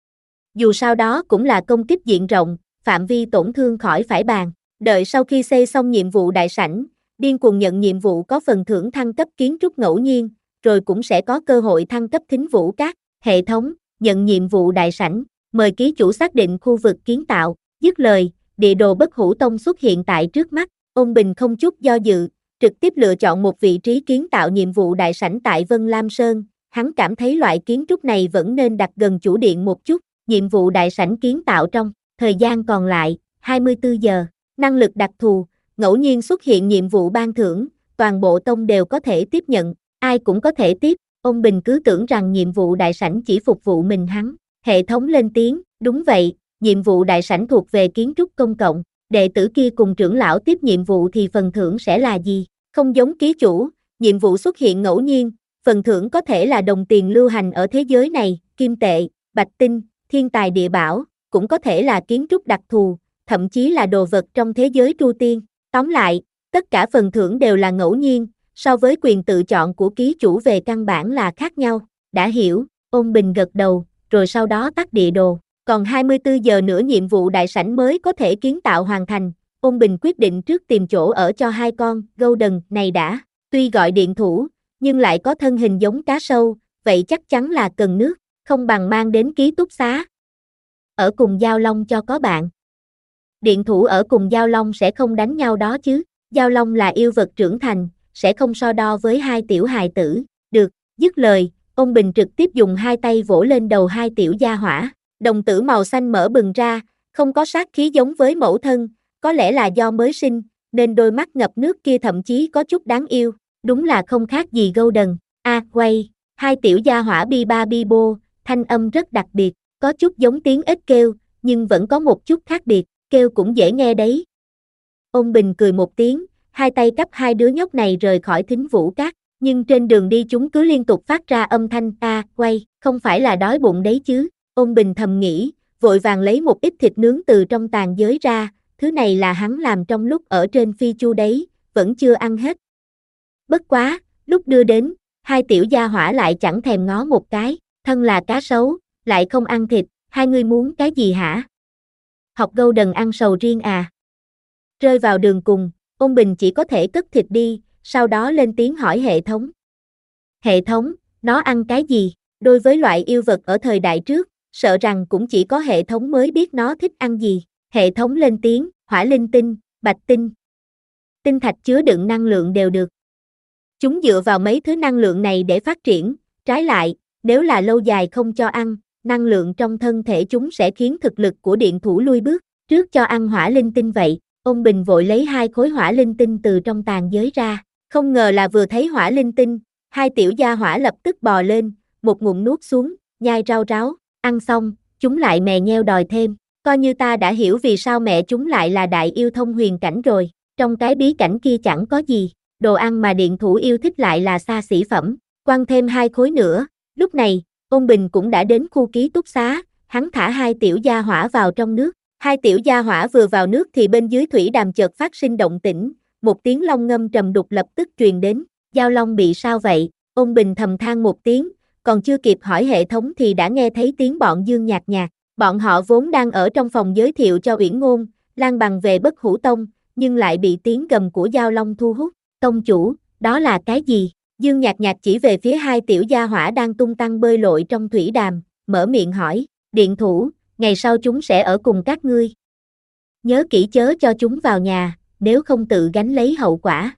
Dù sao đó cũng là công kích diện rộng, phạm vi tổn thương khỏi phải bàn. Đợi sau khi xây xong nhiệm vụ đại sảnh, điên cuồng nhận nhiệm vụ có phần thưởng thăng cấp kiến trúc ngẫu nhiên, rồi cũng sẽ có cơ hội thăng cấp thính vũ các. Hệ thống, nhận nhiệm vụ đại sảnh, mời ký chủ xác định khu vực kiến tạo. Dứt lời, địa đồ Bất Hủ Tông xuất hiện tại trước mắt, ông Bình không chút do dự, trực tiếp lựa chọn một vị trí kiến tạo nhiệm vụ đại sảnh tại Vân Lam Sơn. Hắn cảm thấy loại kiến trúc này vẫn nên đặt gần chủ điện một chút. Nhiệm vụ đại sảnh kiến tạo trong thời gian còn lại, hai mươi tư giờ, năng lực đặc thù, ngẫu nhiên xuất hiện nhiệm vụ ban thưởng, toàn bộ tông đều có thể tiếp nhận, ai cũng có thể tiếp, ông Bình cứ tưởng rằng nhiệm vụ đại sảnh chỉ phục vụ mình hắn, hệ thống lên tiếng, đúng vậy, nhiệm vụ đại sảnh thuộc về kiến trúc công cộng, đệ tử kia cùng trưởng lão tiếp nhiệm vụ thì phần thưởng sẽ là gì, không giống ký chủ, nhiệm vụ xuất hiện ngẫu nhiên, phần thưởng có thể là đồng tiền lưu hành ở thế giới này, kim tệ, bạch tinh, thiên tài địa bảo, cũng có thể là kiến trúc đặc thù, thậm chí là đồ vật trong thế giới tru tiên. Tóm lại, tất cả phần thưởng đều là ngẫu nhiên, so với quyền tự chọn của ký chủ về căn bản là khác nhau. Đã hiểu, ông Bình gật đầu, rồi sau đó tắt địa đồ. Còn hai mươi tư giờ nữa nhiệm vụ đại sảnh mới có thể kiến tạo hoàn thành. Ông Bình quyết định trước tìm chỗ ở cho hai con Golden này đã. Tuy gọi điện thủ, nhưng lại có thân hình giống cá sâu, vậy chắc chắn là cần nước. Không bằng mang đến ký túc xá. Ở cùng Giao Long cho có bạn. Điện thủ ở cùng Giao Long sẽ không đánh nhau đó chứ. Giao Long là yêu vật trưởng thành, sẽ không so đo với hai tiểu hài tử. Được, dứt lời, ông Bình trực tiếp dùng hai tay vỗ lên đầu hai tiểu gia hỏa. Đồng tử màu xanh mở bừng ra, không có sát khí giống với mẫu thân, có lẽ là do mới sinh, nên đôi mắt ngập nước kia thậm chí có chút đáng yêu. Đúng là không khác gì Golden. A, quay, hai tiểu gia hỏa bi ba bi bô. Thanh âm rất đặc biệt, có chút giống tiếng ếch kêu, nhưng vẫn có một chút khác biệt, kêu cũng dễ nghe đấy. Ông Bình cười một tiếng, hai tay cắp hai đứa nhóc này rời khỏi thính vũ các, nhưng trên đường đi chúng cứ liên tục phát ra âm thanh a, quay, không phải là đói bụng đấy chứ. Ông Bình thầm nghĩ, vội vàng lấy một ít thịt nướng từ trong tàn giới ra, thứ này là hắn làm trong lúc ở trên phi chu đấy, vẫn chưa ăn hết. Bất quá, lúc đưa đến, hai tiểu gia hỏa lại chẳng thèm ngó một cái. Thân là cá sấu, lại không ăn thịt, hai người muốn cái gì hả? Học Golden ăn sầu riêng à? Rơi vào đường cùng, ông Bình chỉ có thể cất thịt đi, sau đó lên tiếng hỏi hệ thống. Hệ thống, nó ăn cái gì? Đối với loại yêu vật ở thời đại trước, sợ rằng cũng chỉ có hệ thống mới biết nó thích ăn gì. Hệ thống lên tiếng, hỏa linh tinh, bạch tinh. Tinh thạch chứa đựng năng lượng đều được. Chúng dựa vào mấy thứ năng lượng này để phát triển, trái lại, nếu là lâu dài không cho ăn, năng lượng trong thân thể chúng sẽ khiến thực lực của điện thủ lui bước, trước cho ăn hỏa linh tinh vậy. Ôn Bình vội lấy hai khối hỏa linh tinh từ trong tàn giới ra, không ngờ là vừa thấy hỏa linh tinh, hai tiểu gia hỏa lập tức bò lên, một ngụm nuốt xuống, nhai rau ráo, ăn xong, chúng lại mè nheo đòi thêm, coi như ta đã hiểu vì sao mẹ chúng lại là đại yêu thông huyền cảnh rồi, trong cái bí cảnh kia chẳng có gì, đồ ăn mà điện thủ yêu thích lại là xa xỉ phẩm, quăng thêm hai khối nữa. Lúc này, Ôn Bình cũng đã đến khu ký túc xá, hắn thả hai tiểu gia hỏa vào trong nước. Hai tiểu gia hỏa vừa vào nước thì bên dưới thủy đàm chợt phát sinh động tĩnh, một tiếng long ngâm trầm đục lập tức truyền đến. Giao Long bị sao vậy? Ôn Bình thầm than một tiếng, còn chưa kịp hỏi hệ thống thì đã nghe thấy tiếng bọn Dương nhạt nhạt. Bọn họ vốn đang ở trong phòng giới thiệu cho Uyển Ngôn, Lan Bằng về Bất Hủ Tông, nhưng lại bị tiếng gầm của Giao Long thu hút. Tông chủ, đó là cái gì? Dương nhạt nhạt chỉ về phía hai tiểu gia hỏa đang tung tăng bơi lội trong thủy đàm, mở miệng hỏi, điện thủ, ngày sau chúng sẽ ở cùng các ngươi. Nhớ kỹ chớ cho chúng vào nhà, nếu không tự gánh lấy hậu quả.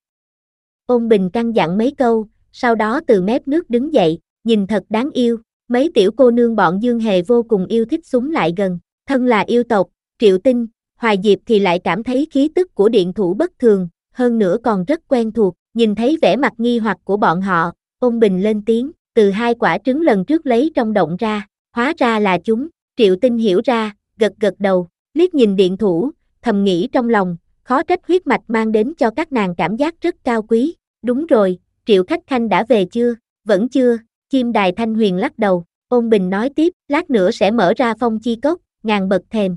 Ôn Bình căn dặn mấy câu, sau đó từ mép nước đứng dậy, nhìn thật đáng yêu, mấy tiểu cô nương bọn Dương Hề vô cùng yêu thích súng lại gần, thân là yêu tộc, Triệu Tinh, Hoài Diệp thì lại cảm thấy khí tức của điện thủ bất thường, hơn nữa còn rất quen thuộc, nhìn thấy vẻ mặt nghi hoặc của bọn họ, Ôn Bình lên tiếng, từ hai quả trứng lần trước lấy trong động ra, hóa ra là chúng. Triệu Tinh hiểu ra, gật gật đầu, liếc nhìn điện thủ, thầm nghĩ trong lòng, khó trách huyết mạch mang đến cho các nàng cảm giác rất cao quý. Đúng rồi, Triệu khách khanh đã về chưa? Vẫn chưa, chim đài Thanh Huyền lắc đầu. Ôn Bình nói tiếp, lát nữa sẽ mở ra phong chi cốc, ngàn bậc thềm.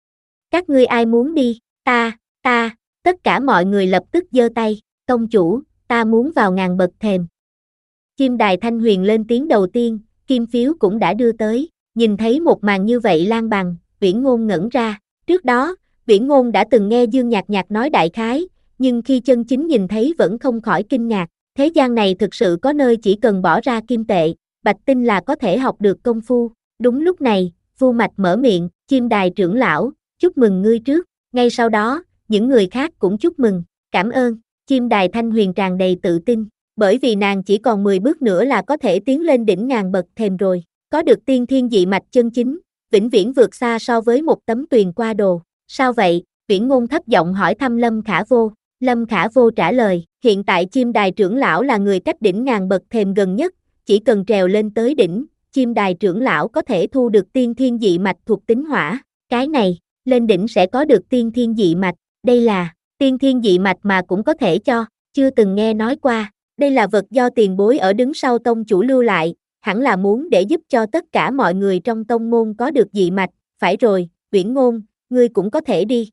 Các ngươi ai muốn đi? Ta, ta, tất cả mọi người lập tức giơ tay, tông chủ, ta muốn vào ngàn bậc thềm. Chim đài Thanh Huyền lên tiếng đầu tiên, kim phiếu cũng đã đưa tới. Nhìn thấy một màn như vậy Lan Bằng, Uyển Ngôn ngẩn ra, trước đó, Uyển Ngôn đã từng nghe Dương nhạt nhạt nói đại khái, nhưng khi chân chính nhìn thấy vẫn không khỏi kinh ngạc, thế gian này thực sự có nơi chỉ cần bỏ ra kim tệ, bạch tinh là có thể học được công phu. Đúng lúc này, Vu Mạch mở miệng, chim đài trưởng lão, chúc mừng ngươi trước, ngay sau đó, những người khác cũng chúc mừng, cảm ơn, chim đài Thanh Huyền tràn đầy tự tin, bởi vì nàng chỉ còn mười bước nữa là có thể tiến lên đỉnh ngàn bậc thềm rồi. Có được tiên thiên dị mạch chân chính, vĩnh viễn vượt xa so với một tấm tuyền qua đồ. Sao vậy? Uyển Ngôn thấp giọng hỏi thăm Lâm Khả Vô. Lâm Khả Vô trả lời, hiện tại chim đài trưởng lão là người cách đỉnh ngàn bậc thềm gần nhất, chỉ cần trèo lên tới đỉnh, chim đài trưởng lão có thể thu được tiên thiên dị mạch thuộc tính hỏa. Cái này, lên đỉnh sẽ có được tiên thiên dị mạch, đây là tiên thiên dị mạch mà cũng có thể cho, chưa từng nghe nói qua. Đây là vật do tiền bối ở đứng sau tông chủ lưu lại, hẳn là muốn để giúp cho tất cả mọi người trong tông môn có được dị mạch, phải rồi, Uyển Ngôn, ngươi cũng có thể đi.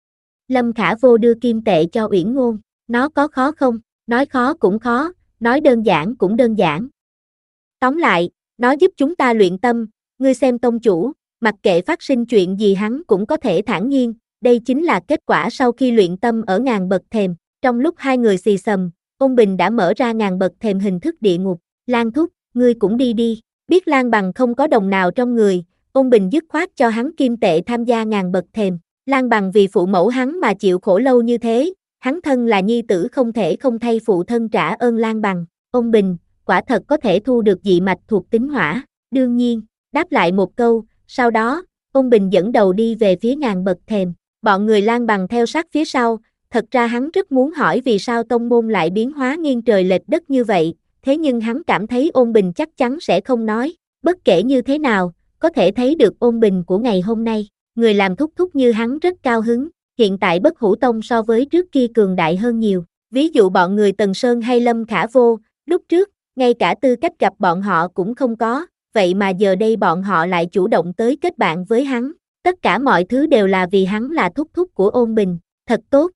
Lâm Khả Vô đưa kim tệ cho Uyển Ngôn, nó có khó không? Nói khó cũng khó, nói đơn giản cũng đơn giản. Tóm lại, nó giúp chúng ta luyện tâm, ngươi xem tông chủ, mặc kệ phát sinh chuyện gì hắn cũng có thể thản nhiên, đây chính là kết quả sau khi luyện tâm ở ngàn bậc thềm. Trong lúc hai người xì xầm, Ôn Bình đã mở ra ngàn bậc thềm hình thức địa ngục, Lan thúc, ngươi cũng đi đi, biết Lan Bằng không có đồng nào trong người, Ôn Bình dứt khoát cho hắn kim tệ tham gia ngàn bậc thềm, Lan Bằng vì phụ mẫu hắn mà chịu khổ lâu như thế, hắn thân là nhi tử không thể không thay phụ thân trả ơn Lan Bằng. Ôn Bình, quả thật có thể thu được dị mạch thuộc tính hỏa, đương nhiên, đáp lại một câu, sau đó, Ôn Bình dẫn đầu đi về phía ngàn bậc thềm, bọn người Lan Bằng theo sát phía sau, thật ra hắn rất muốn hỏi vì sao tông môn lại biến hóa nghiêng trời lệch đất như vậy, thế nhưng hắn cảm thấy Ôn Bình chắc chắn sẽ không nói, bất kể như thế nào, có thể thấy được Ôn Bình của ngày hôm nay, người làm thúc thúc như hắn rất cao hứng, hiện tại Bất Hủ Tông so với trước kia cường đại hơn nhiều, ví dụ bọn người Tần Sơn hay Lâm Khả Vô, lúc trước, ngay cả tư cách gặp bọn họ cũng không có, vậy mà giờ đây bọn họ lại chủ động tới kết bạn với hắn, tất cả mọi thứ đều là vì hắn là thúc thúc của Ôn Bình, thật tốt.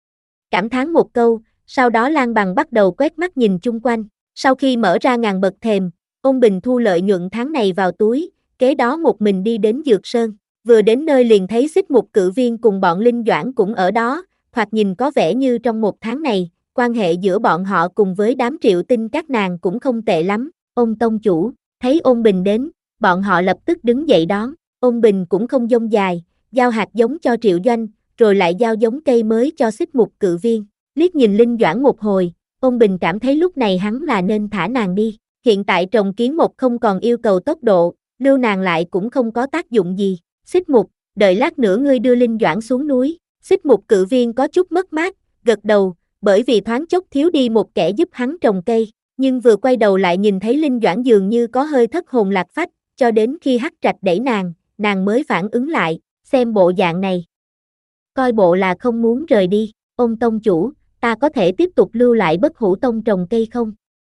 Cảm thán một câu, sau đó Lan Bằng bắt đầu quét mắt nhìn chung quanh, sau khi mở ra ngàn bậc thềm, Ôn Bình thu lợi nhuận tháng này vào túi, kế đó một mình đi đến Dược Sơn, vừa đến nơi liền thấy Xích Mục Cự Viên cùng bọn Linh Doãn cũng ở đó, thoạt nhìn có vẻ như trong một tháng này, quan hệ giữa bọn họ cùng với đám Triệu Tinh các nàng cũng không tệ lắm. Ôn tông chủ, thấy Ôn Bình đến, bọn họ lập tức đứng dậy đón, Ôn Bình cũng không dông dài, giao hạt giống cho Triệu Doanh, rồi lại giao giống cây mới cho Xích Mục Cự Viên, liếc nhìn Linh Doãn một hồi, Ôn Bình cảm thấy lúc này hắn là nên thả nàng đi, hiện tại trồng kiến một không còn yêu cầu tốc độ, lưu nàng lại cũng không có tác dụng gì. Xích Mục, đợi lát nữa ngươi đưa Linh Doãn xuống núi. Xích Mục cự viên có chút mất mát, gật đầu, bởi vì thoáng chốc thiếu đi một kẻ giúp hắn trồng cây, nhưng vừa quay đầu lại nhìn thấy Linh Doãn dường như có hơi thất hồn lạc phách, cho đến khi Hắc Trạch đẩy nàng, nàng mới phản ứng lại, xem bộ dạng này. Coi bộ là không muốn rời đi, ông tông chủ, ta có thể tiếp tục lưu lại Bất Hủ Tông trồng cây không?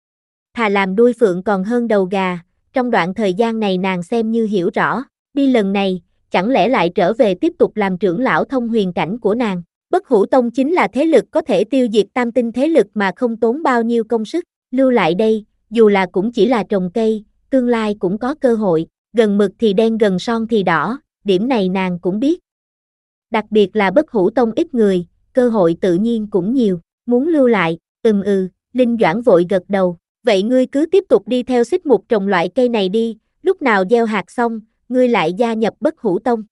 Thà làm đuôi phượng còn hơn đầu gà, trong đoạn thời gian này nàng xem như hiểu rõ, đi lần này, chẳng lẽ lại trở về tiếp tục làm trưởng lão thông huyền cảnh của nàng. Bất Hủ Tông chính là thế lực có thể tiêu diệt tam tinh thế lực mà không tốn bao nhiêu công sức, lưu lại đây, dù là cũng chỉ là trồng cây, tương lai cũng có cơ hội, gần mực thì đen gần son thì đỏ, điểm này nàng cũng biết. Đặc biệt là Bất Hủ Tông ít người, cơ hội tự nhiên cũng nhiều, muốn lưu lại, ừm ừ, Linh Doãn vội gật đầu, vậy ngươi cứ tiếp tục đi theo Xích Mục trồng loại cây này đi, lúc nào gieo hạt xong, ngươi lại gia nhập Bất Hủ Tông.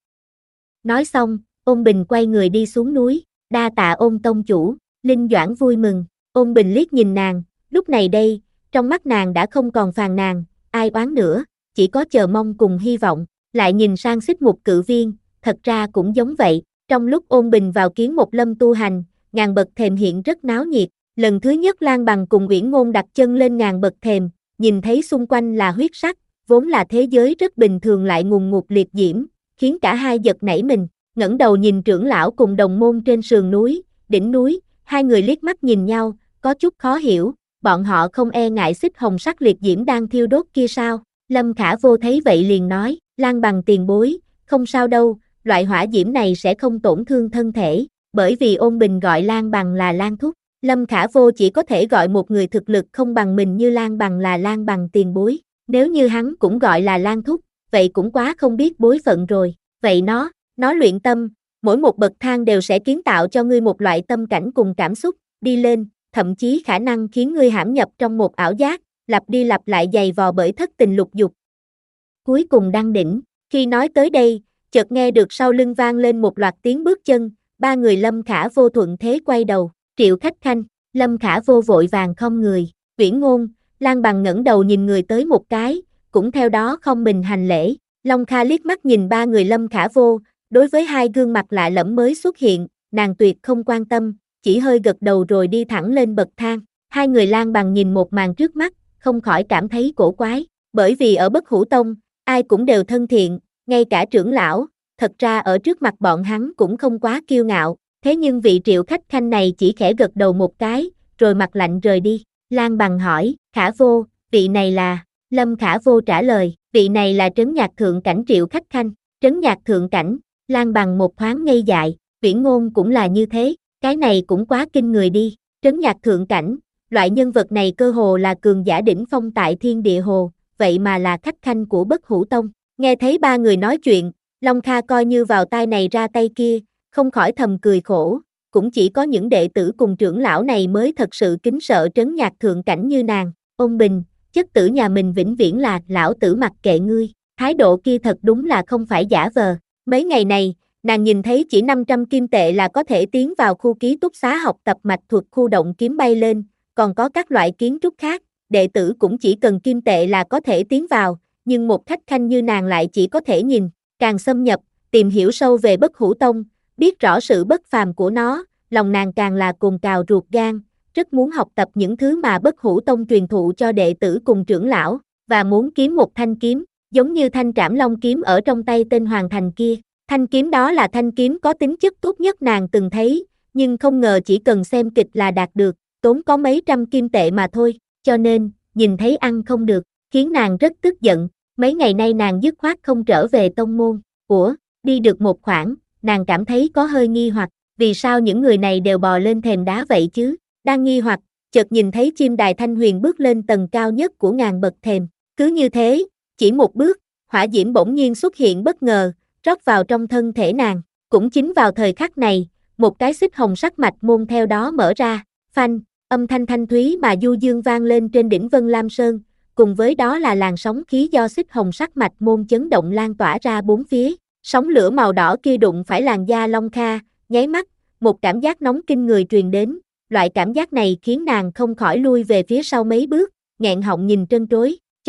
Nói xong, Ôn Bình quay người đi xuống núi, đa tạ Ôn tông chủ, Linh Doãn vui mừng, Ôn Bình liếc nhìn nàng, lúc này đây, trong mắt nàng đã không còn phàn nàn, ai oán nữa, chỉ có chờ mong cùng hy vọng, lại nhìn sang Xích Mục cự viên, thật ra cũng giống vậy, trong lúc Ôn Bình vào kiến một lâm tu hành, ngàn bậc thềm hiện rất náo nhiệt, lần thứ nhất Lan Bằng cùng Uyển Ngôn đặt chân lên ngàn bậc thềm, nhìn thấy xung quanh là huyết sắc, vốn là thế giới rất bình thường lại ngùn ngụt liệt diễm, khiến cả hai giật nảy mình, ngẩng đầu nhìn trưởng lão cùng đồng môn trên sườn núi, đỉnh núi, hai người liếc mắt nhìn nhau, có chút khó hiểu, bọn họ không e ngại xích hồng sắc liệt diễm đang thiêu đốt kia sao? Lâm Khả Vô thấy vậy liền nói, Lan Bằng tiền bối, không sao đâu, loại hỏa diễm này sẽ không tổn thương thân thể, bởi vì Ôn Bình gọi Lan Bằng là Lan Thúc. Lâm Khả Vô chỉ có thể gọi một người thực lực không bằng mình như Lan Bằng là Lan Bằng tiền bối, nếu như hắn cũng gọi là Lan Thúc, vậy cũng quá không biết bối phận rồi, vậy nó, nó luyện tâm, mỗi một bậc thang đều sẽ kiến tạo cho ngươi một loại tâm cảnh cùng cảm xúc, đi lên, thậm chí khả năng khiến ngươi hãm nhập trong một ảo giác, lặp đi lặp lại giày vò bởi thất tình lục dục. Cuối cùng đăng đỉnh, khi nói tới đây, chợt nghe được sau lưng vang lên một loạt tiếng bước chân, ba người Lâm Khả Vô thuận thế quay đầu, Triệu Khách Khanh, Lâm Khả Vô vội vàng khom người, Uyển Ngôn, Lan Bằng ngẩng đầu nhìn người tới một cái, cũng theo đó không mình hành lễ, Long Kha liếc mắt nhìn ba người Lâm Khả Vô, đối với hai gương mặt lạ lẫm mới xuất hiện, nàng tuyệt không quan tâm, chỉ hơi gật đầu rồi đi thẳng lên bậc thang, hai người Lan Bằng nhìn một màn trước mắt, không khỏi cảm thấy cổ quái, bởi vì ở Bất Hủ Tông, ai cũng đều thân thiện, ngay cả trưởng lão, thật ra ở trước mặt bọn hắn cũng không quá kiêu ngạo, thế nhưng vị Triệu Khách Khanh này chỉ khẽ gật đầu một cái, rồi mặt lạnh rời đi. Lan Bằng hỏi, Khả Vô, vị này là, Lâm Khả Vô trả lời, vị này là trấn nhạc thượng cảnh Triệu Khách Khanh, trấn nhạc thượng cảnh, Lan Bằng một thoáng ngây dại, Uyển Ngôn cũng là như thế, cái này cũng quá kinh người đi, trấn nhạc thượng cảnh, loại nhân vật này cơ hồ là cường giả đỉnh phong tại thiên địa hồ, vậy mà là khách khanh của Bất Hủ Tông, nghe thấy ba người nói chuyện, Long Kha coi như vào tai này ra tay kia, không khỏi thầm cười khổ, cũng chỉ có những đệ tử cùng trưởng lão này mới thật sự kính sợ trấn nhạc thượng cảnh như nàng, Ôn Bình, chất tử nhà mình vĩnh viễn là lão tử mặc kệ ngươi, thái độ kia thật đúng là không phải giả vờ, mấy ngày này, nàng nhìn thấy chỉ năm trăm kim tệ là có thể tiến vào khu ký túc xá học tập mạch thuật khu động kiếm bay lên, còn có các loại kiến trúc khác, đệ tử cũng chỉ cần kim tệ là có thể tiến vào, nhưng một khách khanh như nàng lại chỉ có thể nhìn, càng xâm nhập, tìm hiểu sâu về Bất Hủ Tông, biết rõ sự bất phàm của nó, lòng nàng càng là cồn cào ruột gan, rất muốn học tập những thứ mà Bất Hủ Tông truyền thụ cho đệ tử cùng trưởng lão, và muốn kiếm một thanh kiếm, giống như thanh Trảm Long kiếm ở trong tay tên Hoàng Thành kia. Thanh kiếm đó là thanh kiếm có tính chất tốt nhất nàng từng thấy, nhưng không ngờ chỉ cần xem kịch là đạt được, tốn có mấy trăm kim tệ mà thôi, cho nên, nhìn thấy ăn không được, khiến nàng rất tức giận, mấy ngày nay nàng dứt khoát không trở về tông môn, ủa, đi được một khoảng, nàng cảm thấy có hơi nghi hoặc, vì sao những người này đều bò lên thềm đá vậy chứ, đang nghi hoặc, chợt nhìn thấy chim đài Thanh Huyền bước lên tầng cao nhất của ngàn bậc thềm, cứ như thế, chỉ một bước, hỏa diễm bỗng nhiên xuất hiện bất ngờ, rót vào trong thân thể nàng, cũng chính vào thời khắc này, một cái xích hồng sắc mạch môn theo đó mở ra, phanh, âm thanh thanh thúy mà du dương vang lên trên đỉnh Vân Lam Sơn, cùng với đó là làn sóng khí do xích hồng sắc mạch môn chấn động lan tỏa ra bốn phía, sóng lửa màu đỏ kia đụng phải làn da Long Kha, nháy mắt, một cảm giác nóng kinh người truyền đến, loại cảm giác này khiến nàng không khỏi lui về phía sau mấy bước, nghẹn họng nhìn trân trối,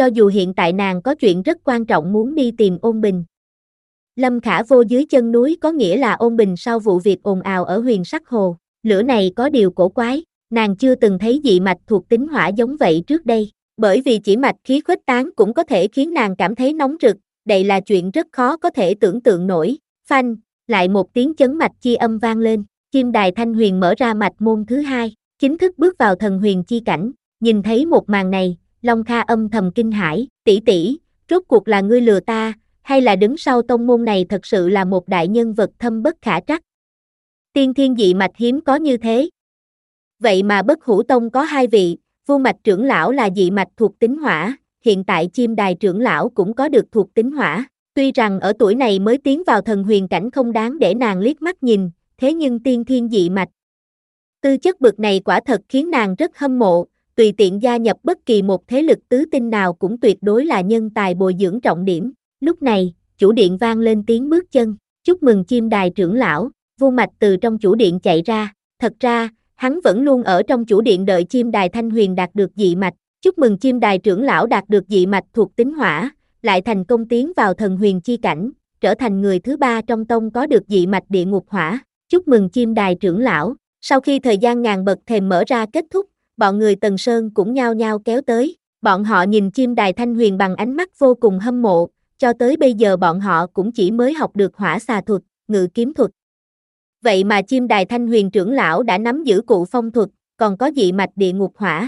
cho dù hiện tại nàng có chuyện rất quan trọng muốn đi tìm Ôn Bình. Lâm Khả Vô dưới chân núi có nghĩa là Ôn Bình sau vụ việc ồn ào ở Huyền Sắc Hồ, lửa này có điều cổ quái, nàng chưa từng thấy dị mạch thuộc tính hỏa giống vậy trước đây, bởi vì chỉ mạch khí khuếch tán cũng có thể khiến nàng cảm thấy nóng rực, đây là chuyện rất khó có thể tưởng tượng nổi. Phanh, lại một tiếng chấn mạch chi âm vang lên, Chim Đài Thanh Huyền mở ra mạch môn thứ hai, chính thức bước vào thần huyền chi cảnh, nhìn thấy một màn này, Long Kha âm thầm kinh hãi, tỷ tỷ, rốt cuộc là ngươi lừa ta, hay là đứng sau tông môn này thật sự là một đại nhân vật thâm bất khả trắc. Tiên thiên dị mạch hiếm có như thế. Vậy mà Bất Hủ Tông có hai vị, Vô Mạch trưởng lão là dị mạch thuộc tính hỏa, hiện tại Chim Đài trưởng lão cũng có được thuộc tính hỏa. Tuy rằng ở tuổi này mới tiến vào thần huyền cảnh không đáng để nàng liếc mắt nhìn, thế nhưng tiên thiên dị mạch. Tư chất bực này quả thật khiến nàng rất hâm mộ, tùy tiện gia nhập bất kỳ một thế lực tứ tinh nào cũng tuyệt đối là nhân tài bồi dưỡng trọng điểm. Lúc này, chủ điện vang lên tiếng bước chân, chúc mừng Chim Đài trưởng lão, Vô Mạch từ trong chủ điện chạy ra, thật ra, hắn vẫn luôn ở trong chủ điện đợi Chim Đài Thanh Huyền đạt được dị mạch, chúc mừng Chim Đài trưởng lão đạt được dị mạch thuộc tính hỏa, lại thành công tiến vào thần huyền chi cảnh, trở thành người thứ ba trong tông có được dị mạch địa ngục hỏa, chúc mừng Chim Đài trưởng lão. Sau khi thời gian ngàn bậc thềm mở ra kết thúc, bọn người Tần Sơn cũng nhao nhao kéo tới, bọn họ nhìn Chim Đài Thanh Huyền bằng ánh mắt vô cùng hâm mộ, cho tới bây giờ bọn họ cũng chỉ mới học được hỏa xà thuật, ngự kiếm thuật. Vậy mà Chim Đài Thanh Huyền trưởng lão đã nắm giữ cụ phong thuật, còn có dị mạch địa ngục hỏa.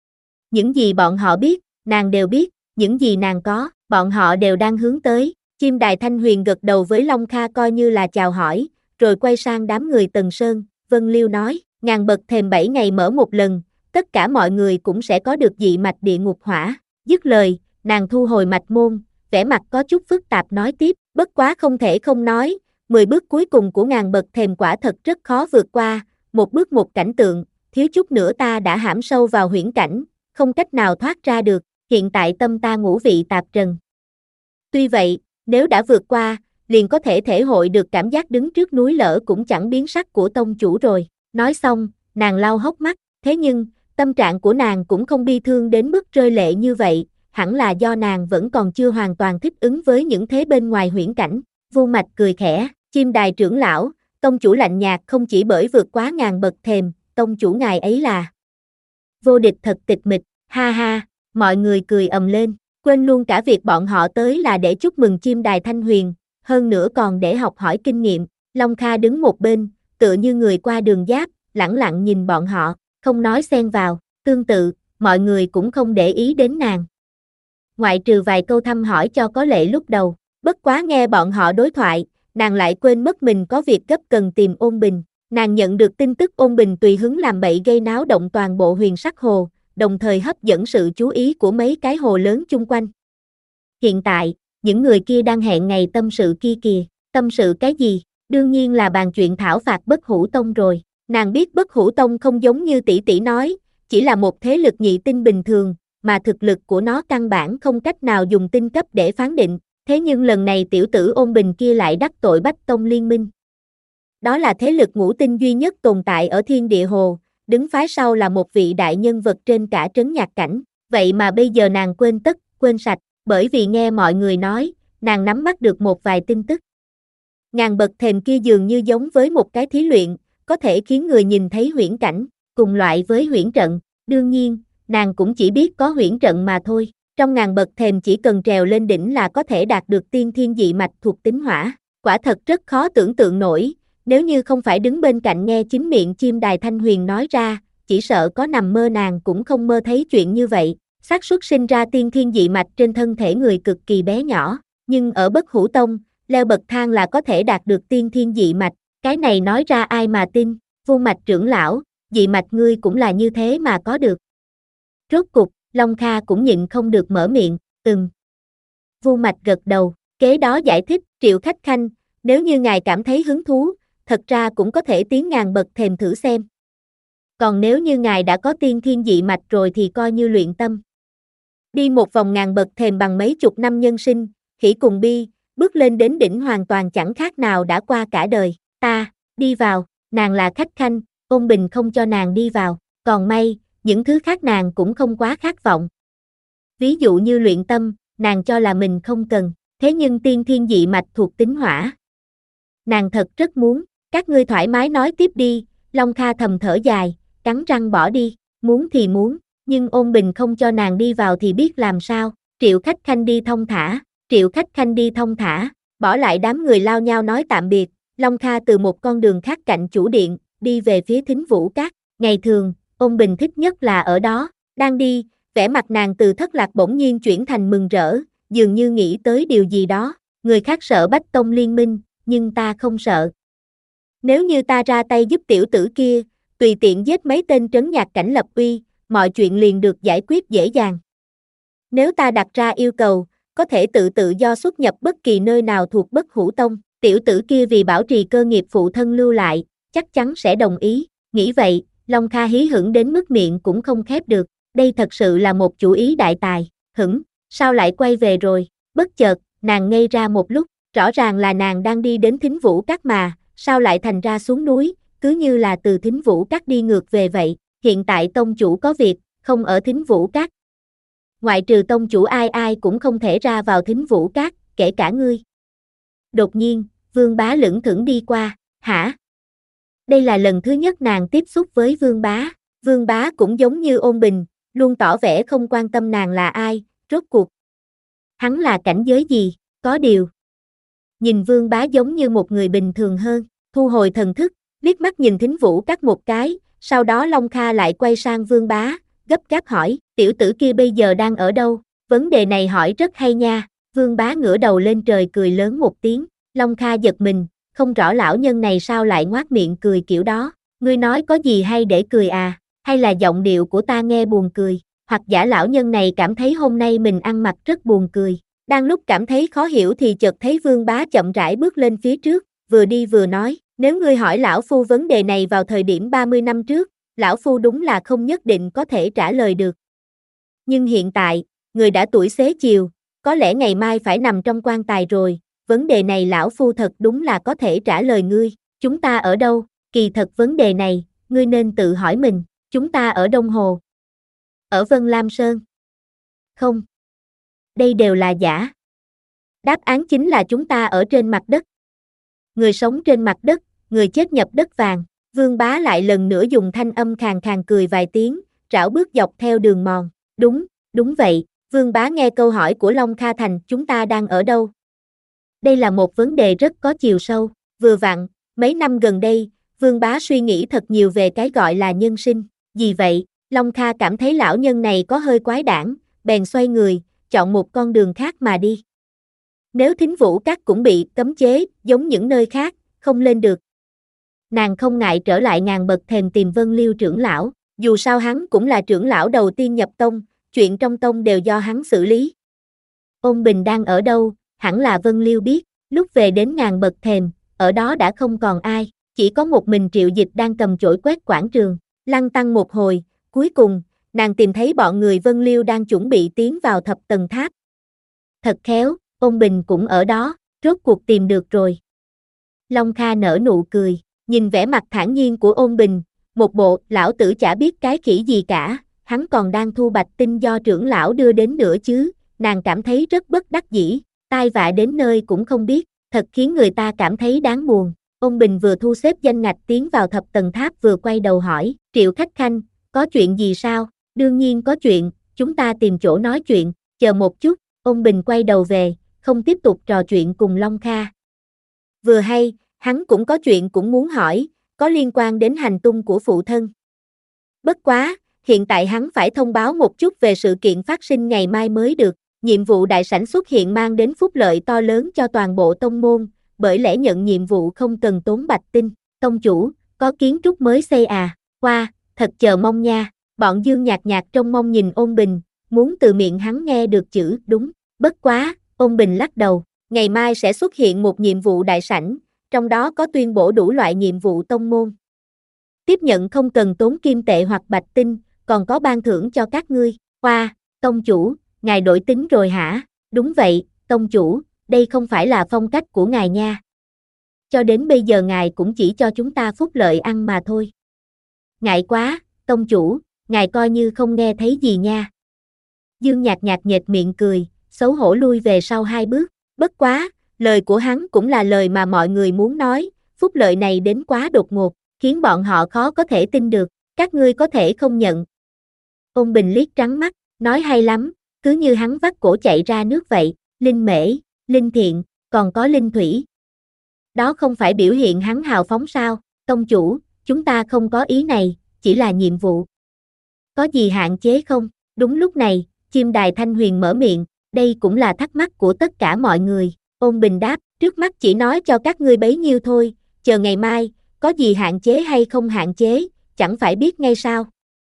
Những gì bọn họ biết, nàng đều biết, những gì nàng có, bọn họ đều đang hướng tới. Chim Đài Thanh Huyền gật đầu với Long Kha coi như là chào hỏi, rồi quay sang đám người Tần Sơn, Vân Liêu nói, ngàn bậc thềm bảy ngày mở một lần, tất cả mọi người cũng sẽ có được dị mạch địa ngục hỏa. Dứt lời, nàng thu hồi mạch môn, vẻ mặt có chút phức tạp nói tiếp, bất quá không thể không nói, mười bước cuối cùng của ngàn bậc thềm quả thật rất khó vượt qua, một bước một cảnh tượng, thiếu chút nữa ta đã hãm sâu vào huyễn cảnh, không cách nào thoát ra được, hiện tại tâm ta ngũ vị tạp trần. Tuy vậy, nếu đã vượt qua, liền có thể thể hội được cảm giác đứng trước núi lở cũng chẳng biến sắc của tông chủ rồi. Nói xong, nàng lau hốc mắt, thế nhưng, tâm trạng của nàng cũng không bi thương đến mức rơi lệ như vậy, hẳn là do nàng vẫn còn chưa hoàn toàn thích ứng với những thế bên ngoài huyễn cảnh. Vô Mạch cười khẽ, Chim Đài trưởng lão, tông chủ lạnh nhạt không chỉ bởi vượt quá ngàn bậc thềm, tông chủ ngài ấy là vô địch thật tịch mịch, ha ha, mọi người cười ầm lên, quên luôn cả việc bọn họ tới là để chúc mừng Chim Đài Thanh Huyền, hơn nữa còn để học hỏi kinh nghiệm. Long Kha đứng một bên, tựa như người qua đường giáp, lẳng lặng nhìn bọn họ, không nói xen vào, tương tự, mọi người cũng không để ý đến nàng. Ngoại trừ vài câu thăm hỏi cho có lệ lúc đầu, bất quá nghe bọn họ đối thoại, nàng lại quên mất mình có việc gấp cần tìm Ôn Bình. Nàng nhận được tin tức Ôn Bình tùy hứng làm bậy gây náo động toàn bộ Huyền Sắc Hồ, đồng thời hấp dẫn sự chú ý của mấy cái hồ lớn chung quanh. Hiện tại, những người kia đang hẹn ngày tâm sự kia kìa, tâm sự cái gì? Đương nhiên là bàn chuyện thảo phạt Bất Hủ Tông rồi. Nàng biết Bất Hủ Tông không giống như tỷ tỷ nói, chỉ là một thế lực nhị tinh bình thường, mà thực lực của nó căn bản không cách nào dùng tinh cấp để phán định, thế nhưng lần này tiểu tử Ôn Bình kia lại đắc tội Bách Tông liên minh. Đó là thế lực ngũ tinh duy nhất tồn tại ở Thiên Địa Hồ, đứng phái sau là một vị đại nhân vật trên cả trấn nhạc cảnh, vậy mà bây giờ nàng quên tất, quên sạch, bởi vì nghe mọi người nói, nàng nắm bắt được một vài tin tức. Ngàn bậc thềm kia dường như giống với một cái thí luyện, có thể khiến người nhìn thấy huyễn cảnh, cùng loại với huyễn trận, đương nhiên, nàng cũng chỉ biết có huyễn trận mà thôi. Trong ngàn bậc thềm chỉ cần trèo lên đỉnh là có thể đạt được tiên thiên dị mạch thuộc tính hỏa, quả thật rất khó tưởng tượng nổi, nếu như không phải đứng bên cạnh nghe chính miệng Chim Đài Thanh Huyền nói ra, chỉ sợ có nằm mơ nàng cũng không mơ thấy chuyện như vậy. Xác suất sinh ra tiên thiên dị mạch trên thân thể người cực kỳ bé nhỏ, nhưng ở Bất Hủ Tông, leo bậc thang là có thể đạt được tiên thiên dị mạch, cái này nói ra ai mà tin. Vô Mạch trưởng lão, dị mạch ngươi cũng là như thế mà có được. Rốt cục, Long Kha cũng nhịn không được mở miệng, ừm. Vô Mạch gật đầu, kế đó giải thích, Triệu Khách Khanh, nếu như ngài cảm thấy hứng thú, thật ra cũng có thể tiến ngàn bậc thềm thử xem. Còn nếu như ngài đã có tiên thiên dị mạch rồi thì coi như luyện tâm. Đi một vòng ngàn bậc thềm bằng mấy chục năm nhân sinh, hỉ cùng bi, bước lên đến đỉnh hoàn toàn chẳng khác nào đã qua cả đời. Ta, đi vào, nàng là khách khanh, Ôn Bình không cho nàng đi vào, còn may, những thứ khác nàng cũng không quá khát vọng. Ví dụ như luyện tâm, nàng cho là mình không cần, thế nhưng tiên thiên dị mạch thuộc tính hỏa. Nàng thật rất muốn, các ngươi thoải mái nói tiếp đi, Long Kha thầm thở dài, cắn răng bỏ đi, muốn thì muốn, nhưng Ôn Bình không cho nàng đi vào thì biết làm sao, Triệu Khách Khanh đi thông thả, Triệu Khách Khanh đi thông thả, bỏ lại đám người lao nhau nói tạm biệt, Long Kha từ một con đường khác cạnh chủ điện, đi về phía Thính Vũ Các, ngày thường, Ôn Bình thích nhất là ở đó, đang đi, vẻ mặt nàng từ thất lạc bỗng nhiên chuyển thành mừng rỡ, dường như nghĩ tới điều gì đó, người khác sợ Bách Tông liên minh, nhưng ta không sợ. Nếu như ta ra tay giúp tiểu tử kia, tùy tiện giết mấy tên trấn nhạc cảnh lập uy, mọi chuyện liền được giải quyết dễ dàng. Nếu ta đặt ra yêu cầu, có thể tự tự do xuất nhập bất kỳ nơi nào thuộc Bất Hủ Tông, tiểu tử kia vì bảo trì cơ nghiệp phụ thân lưu lại, chắc chắn sẽ đồng ý, nghĩ vậy, Long Kha hí hửng đến mức miệng cũng không khép được, đây thật sự là một chủ ý đại tài, hửng, sao lại quay về rồi, bất chợt, nàng ngây ra một lúc, rõ ràng là nàng đang đi đến Thính Vũ Các mà, sao lại thành ra xuống núi, cứ như là từ Thính Vũ Các đi ngược về vậy, hiện tại tông chủ có việc, không ở Thính Vũ Các. Ngoại trừ tông chủ ai ai cũng không thể ra vào Thính Vũ Các, kể cả ngươi. Đột nhiên, Vương Bá lững thững đi qua, hả? Đây là lần thứ nhất nàng tiếp xúc với Vương Bá, Vương Bá cũng giống như Ôn Bình, luôn tỏ vẻ không quan tâm nàng là ai, rốt cuộc. Hắn là cảnh giới gì, có điều. Nhìn Vương Bá giống như một người bình thường hơn, thu hồi thần thức, liếc mắt nhìn Thính Vũ Các một cái, sau đó Long Kha lại quay sang Vương Bá, gấp gáp hỏi, tiểu tử kia bây giờ đang ở đâu, vấn đề này hỏi rất hay nha, Vương Bá ngửa đầu lên trời cười lớn một tiếng, Long Kha giật mình, không rõ lão nhân này sao lại ngoác miệng cười kiểu đó, ngươi nói có gì hay để cười à, hay là giọng điệu của ta nghe buồn cười, hoặc giả lão nhân này cảm thấy hôm nay mình ăn mặc rất buồn cười, đang lúc cảm thấy khó hiểu thì chợt thấy Vương Bá chậm rãi bước lên phía trước, vừa đi vừa nói, nếu ngươi hỏi lão phu vấn đề này vào thời điểm ba mươi năm trước, lão phu đúng là không nhất định có thể trả lời được. Nhưng hiện tại, người đã tuổi xế chiều, có lẽ ngày mai phải nằm trong quan tài rồi, vấn đề này lão phu thật đúng là có thể trả lời ngươi, chúng ta ở đâu, kỳ thật vấn đề này, ngươi nên tự hỏi mình, chúng ta ở Đông Hồ. Ở Vân Lam Sơn. Không. Đây đều là giả. Đáp án chính là chúng ta ở trên mặt đất. Người sống trên mặt đất, người chết nhập đất vàng, Vương Bá lại lần nữa dùng thanh âm khàn khàn cười vài tiếng, rảo bước dọc theo đường mòn, đúng, đúng vậy, Vương Bá nghe câu hỏi của Long Kha thành chúng ta đang ở đâu? Đây là một vấn đề rất có chiều sâu, vừa vặn, mấy năm gần đây, Vương Bá suy nghĩ thật nhiều về cái gọi là nhân sinh, vì vậy, Long Kha cảm thấy lão nhân này có hơi quái đản, bèn xoay người, chọn một con đường khác mà đi. Nếu Thính Vũ Các cũng bị cấm chế, giống những nơi khác, không lên được. Nàng không ngại trở lại ngàn bậc thềm tìm Vân Liêu trưởng lão, dù sao hắn cũng là trưởng lão đầu tiên nhập tông, chuyện trong tông đều do hắn xử lý. Ôn Bình đang ở đâu, hẳn là Vân Liêu biết, lúc về đến ngàn bậc thềm, ở đó đã không còn ai, chỉ có một mình Triệu Dịch đang cầm chổi quét quảng trường, lăn tăn một hồi, cuối cùng, nàng tìm thấy bọn người Vân Liêu đang chuẩn bị tiến vào thập tầng tháp. Thật khéo, Ôn Bình cũng ở đó, rốt cuộc tìm được rồi. Long Kha nở nụ cười, nhìn vẻ mặt thản nhiên của Ôn Bình, một bộ lão tử chả biết cái khỉ gì cả, hắn còn đang thu bạch tinh do trưởng lão đưa đến nữa chứ, nàng cảm thấy rất bất đắc dĩ, tai vạ đến nơi cũng không biết, thật khiến người ta cảm thấy đáng buồn. Ôn Bình vừa thu xếp danh ngạch tiến vào thập tầng tháp vừa quay đầu hỏi, Triệu Khách Khanh, có chuyện gì sao? Đương nhiên có chuyện, chúng ta tìm chỗ nói chuyện, chờ một chút, Ôn Bình quay đầu về, không tiếp tục trò chuyện cùng Long Kha. Vừa hay, hắn cũng có chuyện cũng muốn hỏi, có liên quan đến hành tung của phụ thân. Bất quá, hiện tại hắn phải thông báo một chút về sự kiện phát sinh ngày mai mới được, nhiệm vụ đại sảnh xuất hiện mang đến phúc lợi to lớn cho toàn bộ tông môn, bởi lẽ nhận nhiệm vụ không cần tốn bạch tinh, tông chủ, có kiến trúc mới xây à, qua, thật chờ mong nha, bọn Dương nhạt nhạt trông mong nhìn Ôn Bình, muốn từ miệng hắn nghe được chữ đúng, bất quá, Ôn Bình lắc đầu, ngày mai sẽ xuất hiện một nhiệm vụ đại sảnh, trong đó có tuyên bố đủ loại nhiệm vụ tông môn. Tiếp nhận không cần tốn kim tệ hoặc bạch tinh, còn có ban thưởng cho các ngươi, qua, tông chủ, ngài đổi tính rồi hả? Đúng vậy, tông chủ, đây không phải là phong cách của ngài nha. Cho đến bây giờ ngài cũng chỉ cho chúng ta phúc lợi ăn mà thôi. Ngại quá, tông chủ, ngài coi như không nghe thấy gì nha. Dương Nhạc Nhạc nhếch miệng cười, xấu hổ lui về sau hai bước, bất quá, lời của hắn cũng là lời mà mọi người muốn nói, phúc lợi này đến quá đột ngột, khiến bọn họ khó có thể tin được, các ngươi có thể không nhận. Ôn Bình liếc trắng mắt, nói hay lắm, cứ như hắn vắt cổ chạy ra nước vậy, Linh Mễ, Linh Thiện, còn có Linh Thủy. Đó không phải biểu hiện hắn hào phóng sao, tông chủ, chúng ta không có ý này, chỉ là nhiệm vụ. Có gì hạn chế không? Đúng lúc này, chim đài Thanh Huyền mở miệng, đây cũng là thắc mắc của tất cả mọi người. Ôn Bình đáp, trước mắt chỉ nói cho các ngươi bấy nhiêu thôi, chờ ngày mai, có gì hạn chế hay không hạn chế, chẳng phải biết ngay sao.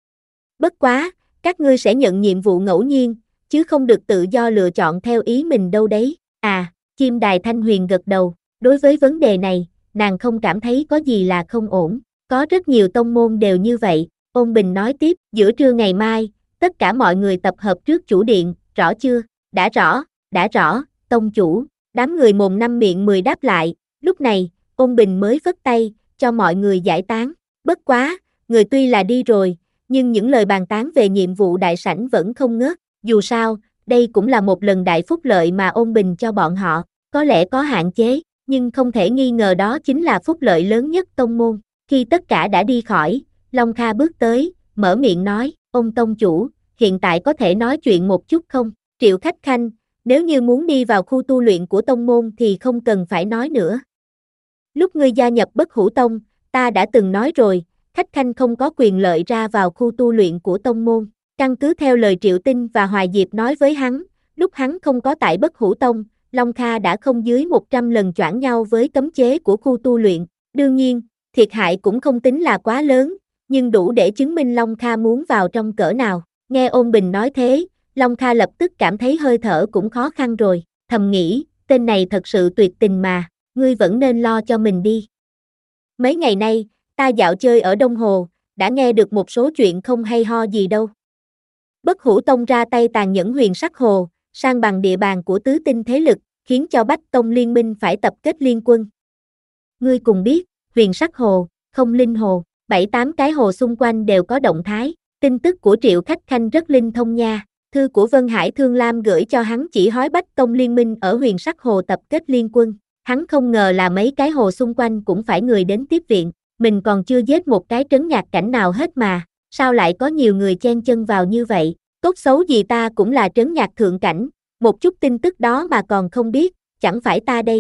Bất quá, các ngươi sẽ nhận nhiệm vụ ngẫu nhiên, chứ không được tự do lựa chọn theo ý mình đâu đấy. À, chim đài Thanh Huyền gật đầu, đối với vấn đề này, nàng không cảm thấy có gì là không ổn, có rất nhiều tông môn đều như vậy. Ôn Bình nói tiếp, giữa trưa ngày mai, tất cả mọi người tập hợp trước chủ điện, rõ chưa? Đã rõ, đã rõ, tông chủ. Đám người mồm năm miệng mười đáp lại, lúc này, Ôn Bình mới phất tay, cho mọi người giải tán. Bất quá, người tuy là đi rồi, nhưng những lời bàn tán về nhiệm vụ đại sảnh vẫn không ngớt. Dù sao, đây cũng là một lần đại phúc lợi mà Ôn Bình cho bọn họ, có lẽ có hạn chế, nhưng không thể nghi ngờ đó chính là phúc lợi lớn nhất tông môn. Khi tất cả đã đi khỏi, Long Kha bước tới, mở miệng nói, ông tông chủ, hiện tại có thể nói chuyện một chút không? Triệu Khách Khanh, nếu như muốn đi vào khu tu luyện của tông môn thì không cần phải nói nữa. Lúc ngươi gia nhập Bất Hủ Tông, ta đã từng nói rồi, Khách Khanh không có quyền lợi ra vào khu tu luyện của tông môn. Căn cứ theo lời Triệu Tinh và Hoài Diệp nói với hắn, lúc hắn không có tại Bất Hủ Tông, Long Kha đã không dưới một trăm lần choảng nhau với cấm chế của khu tu luyện. Đương nhiên, thiệt hại cũng không tính là quá lớn, nhưng đủ để chứng minh Long Kha muốn vào trong cỡ nào. Nghe Ôn Bình nói thế, Long Kha lập tức cảm thấy hơi thở cũng khó khăn rồi, thầm nghĩ, tên này thật sự tuyệt tình mà, ngươi vẫn nên lo cho mình đi. Mấy ngày nay, ta dạo chơi ở Đông Hồ, đã nghe được một số chuyện không hay ho gì đâu. Bất Hủ Tông ra tay tàn nhẫn Huyền Sắc Hồ, sang bằng địa bàn của tứ tinh thế lực, khiến cho Bách Tông liên minh phải tập kết liên quân. Ngươi cùng biết, Huyền Sắc Hồ, Không Linh Hồ, bảy tám cái hồ xung quanh đều có động thái, tin tức của Triệu Khách Khanh rất linh thông nha. Thư của Vân Hải Thương Lam gửi cho hắn chỉ hói Bách Tông liên minh ở Huyền Sắc Hồ tập kết liên quân, hắn không ngờ là mấy cái hồ xung quanh cũng phải người đến tiếp viện, mình còn chưa giết một cái trấn nhạc cảnh nào hết mà, sao lại có nhiều người chen chân vào như vậy, tốt xấu gì ta cũng là trấn nhạc thượng cảnh, một chút tin tức đó mà còn không biết, chẳng phải ta đây.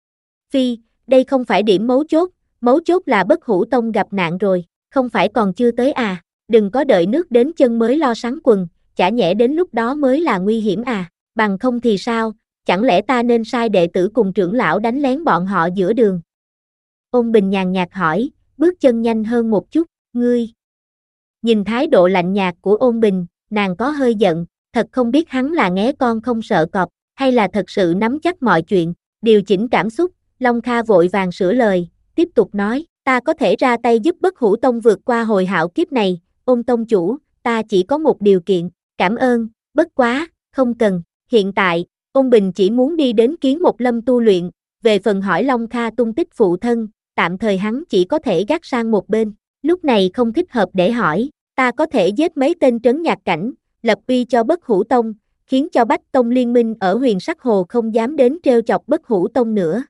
Phi, đây không phải điểm mấu chốt, mấu chốt là Bất Hủ Tông gặp nạn rồi, không phải còn chưa tới à, đừng có đợi nước đến chân mới lo sắn quần, chả nhẽ đến lúc đó mới là nguy hiểm à, bằng không thì sao, chẳng lẽ ta nên sai đệ tử cùng trưởng lão đánh lén bọn họ giữa đường? Ôn Bình nhàn nhạt hỏi, bước chân nhanh hơn một chút, ngươi. Nhìn thái độ lạnh nhạt của Ôn Bình, nàng có hơi giận, thật không biết hắn là nghé con không sợ cọp, hay là thật sự nắm chắc mọi chuyện, điều chỉnh cảm xúc, Long Kha vội vàng sửa lời, tiếp tục nói, ta có thể ra tay giúp Bất Hủ Tông vượt qua hồi hạo kiếp này, Ôn tông chủ, ta chỉ có một điều kiện, cảm ơn, bất quá, không cần, hiện tại, Ôn Bình chỉ muốn đi đến Kiến Một Lâm tu luyện, về phần hỏi Long Kha tung tích phụ thân, tạm thời hắn chỉ có thể gác sang một bên, lúc này không thích hợp để hỏi, ta có thể giết mấy tên trấn nhạc cảnh, lập uy cho Bất Hủ Tông, khiến cho Bách Tông liên minh ở Huyền Sắc Hồ không dám đến trêu chọc Bất Hủ Tông nữa.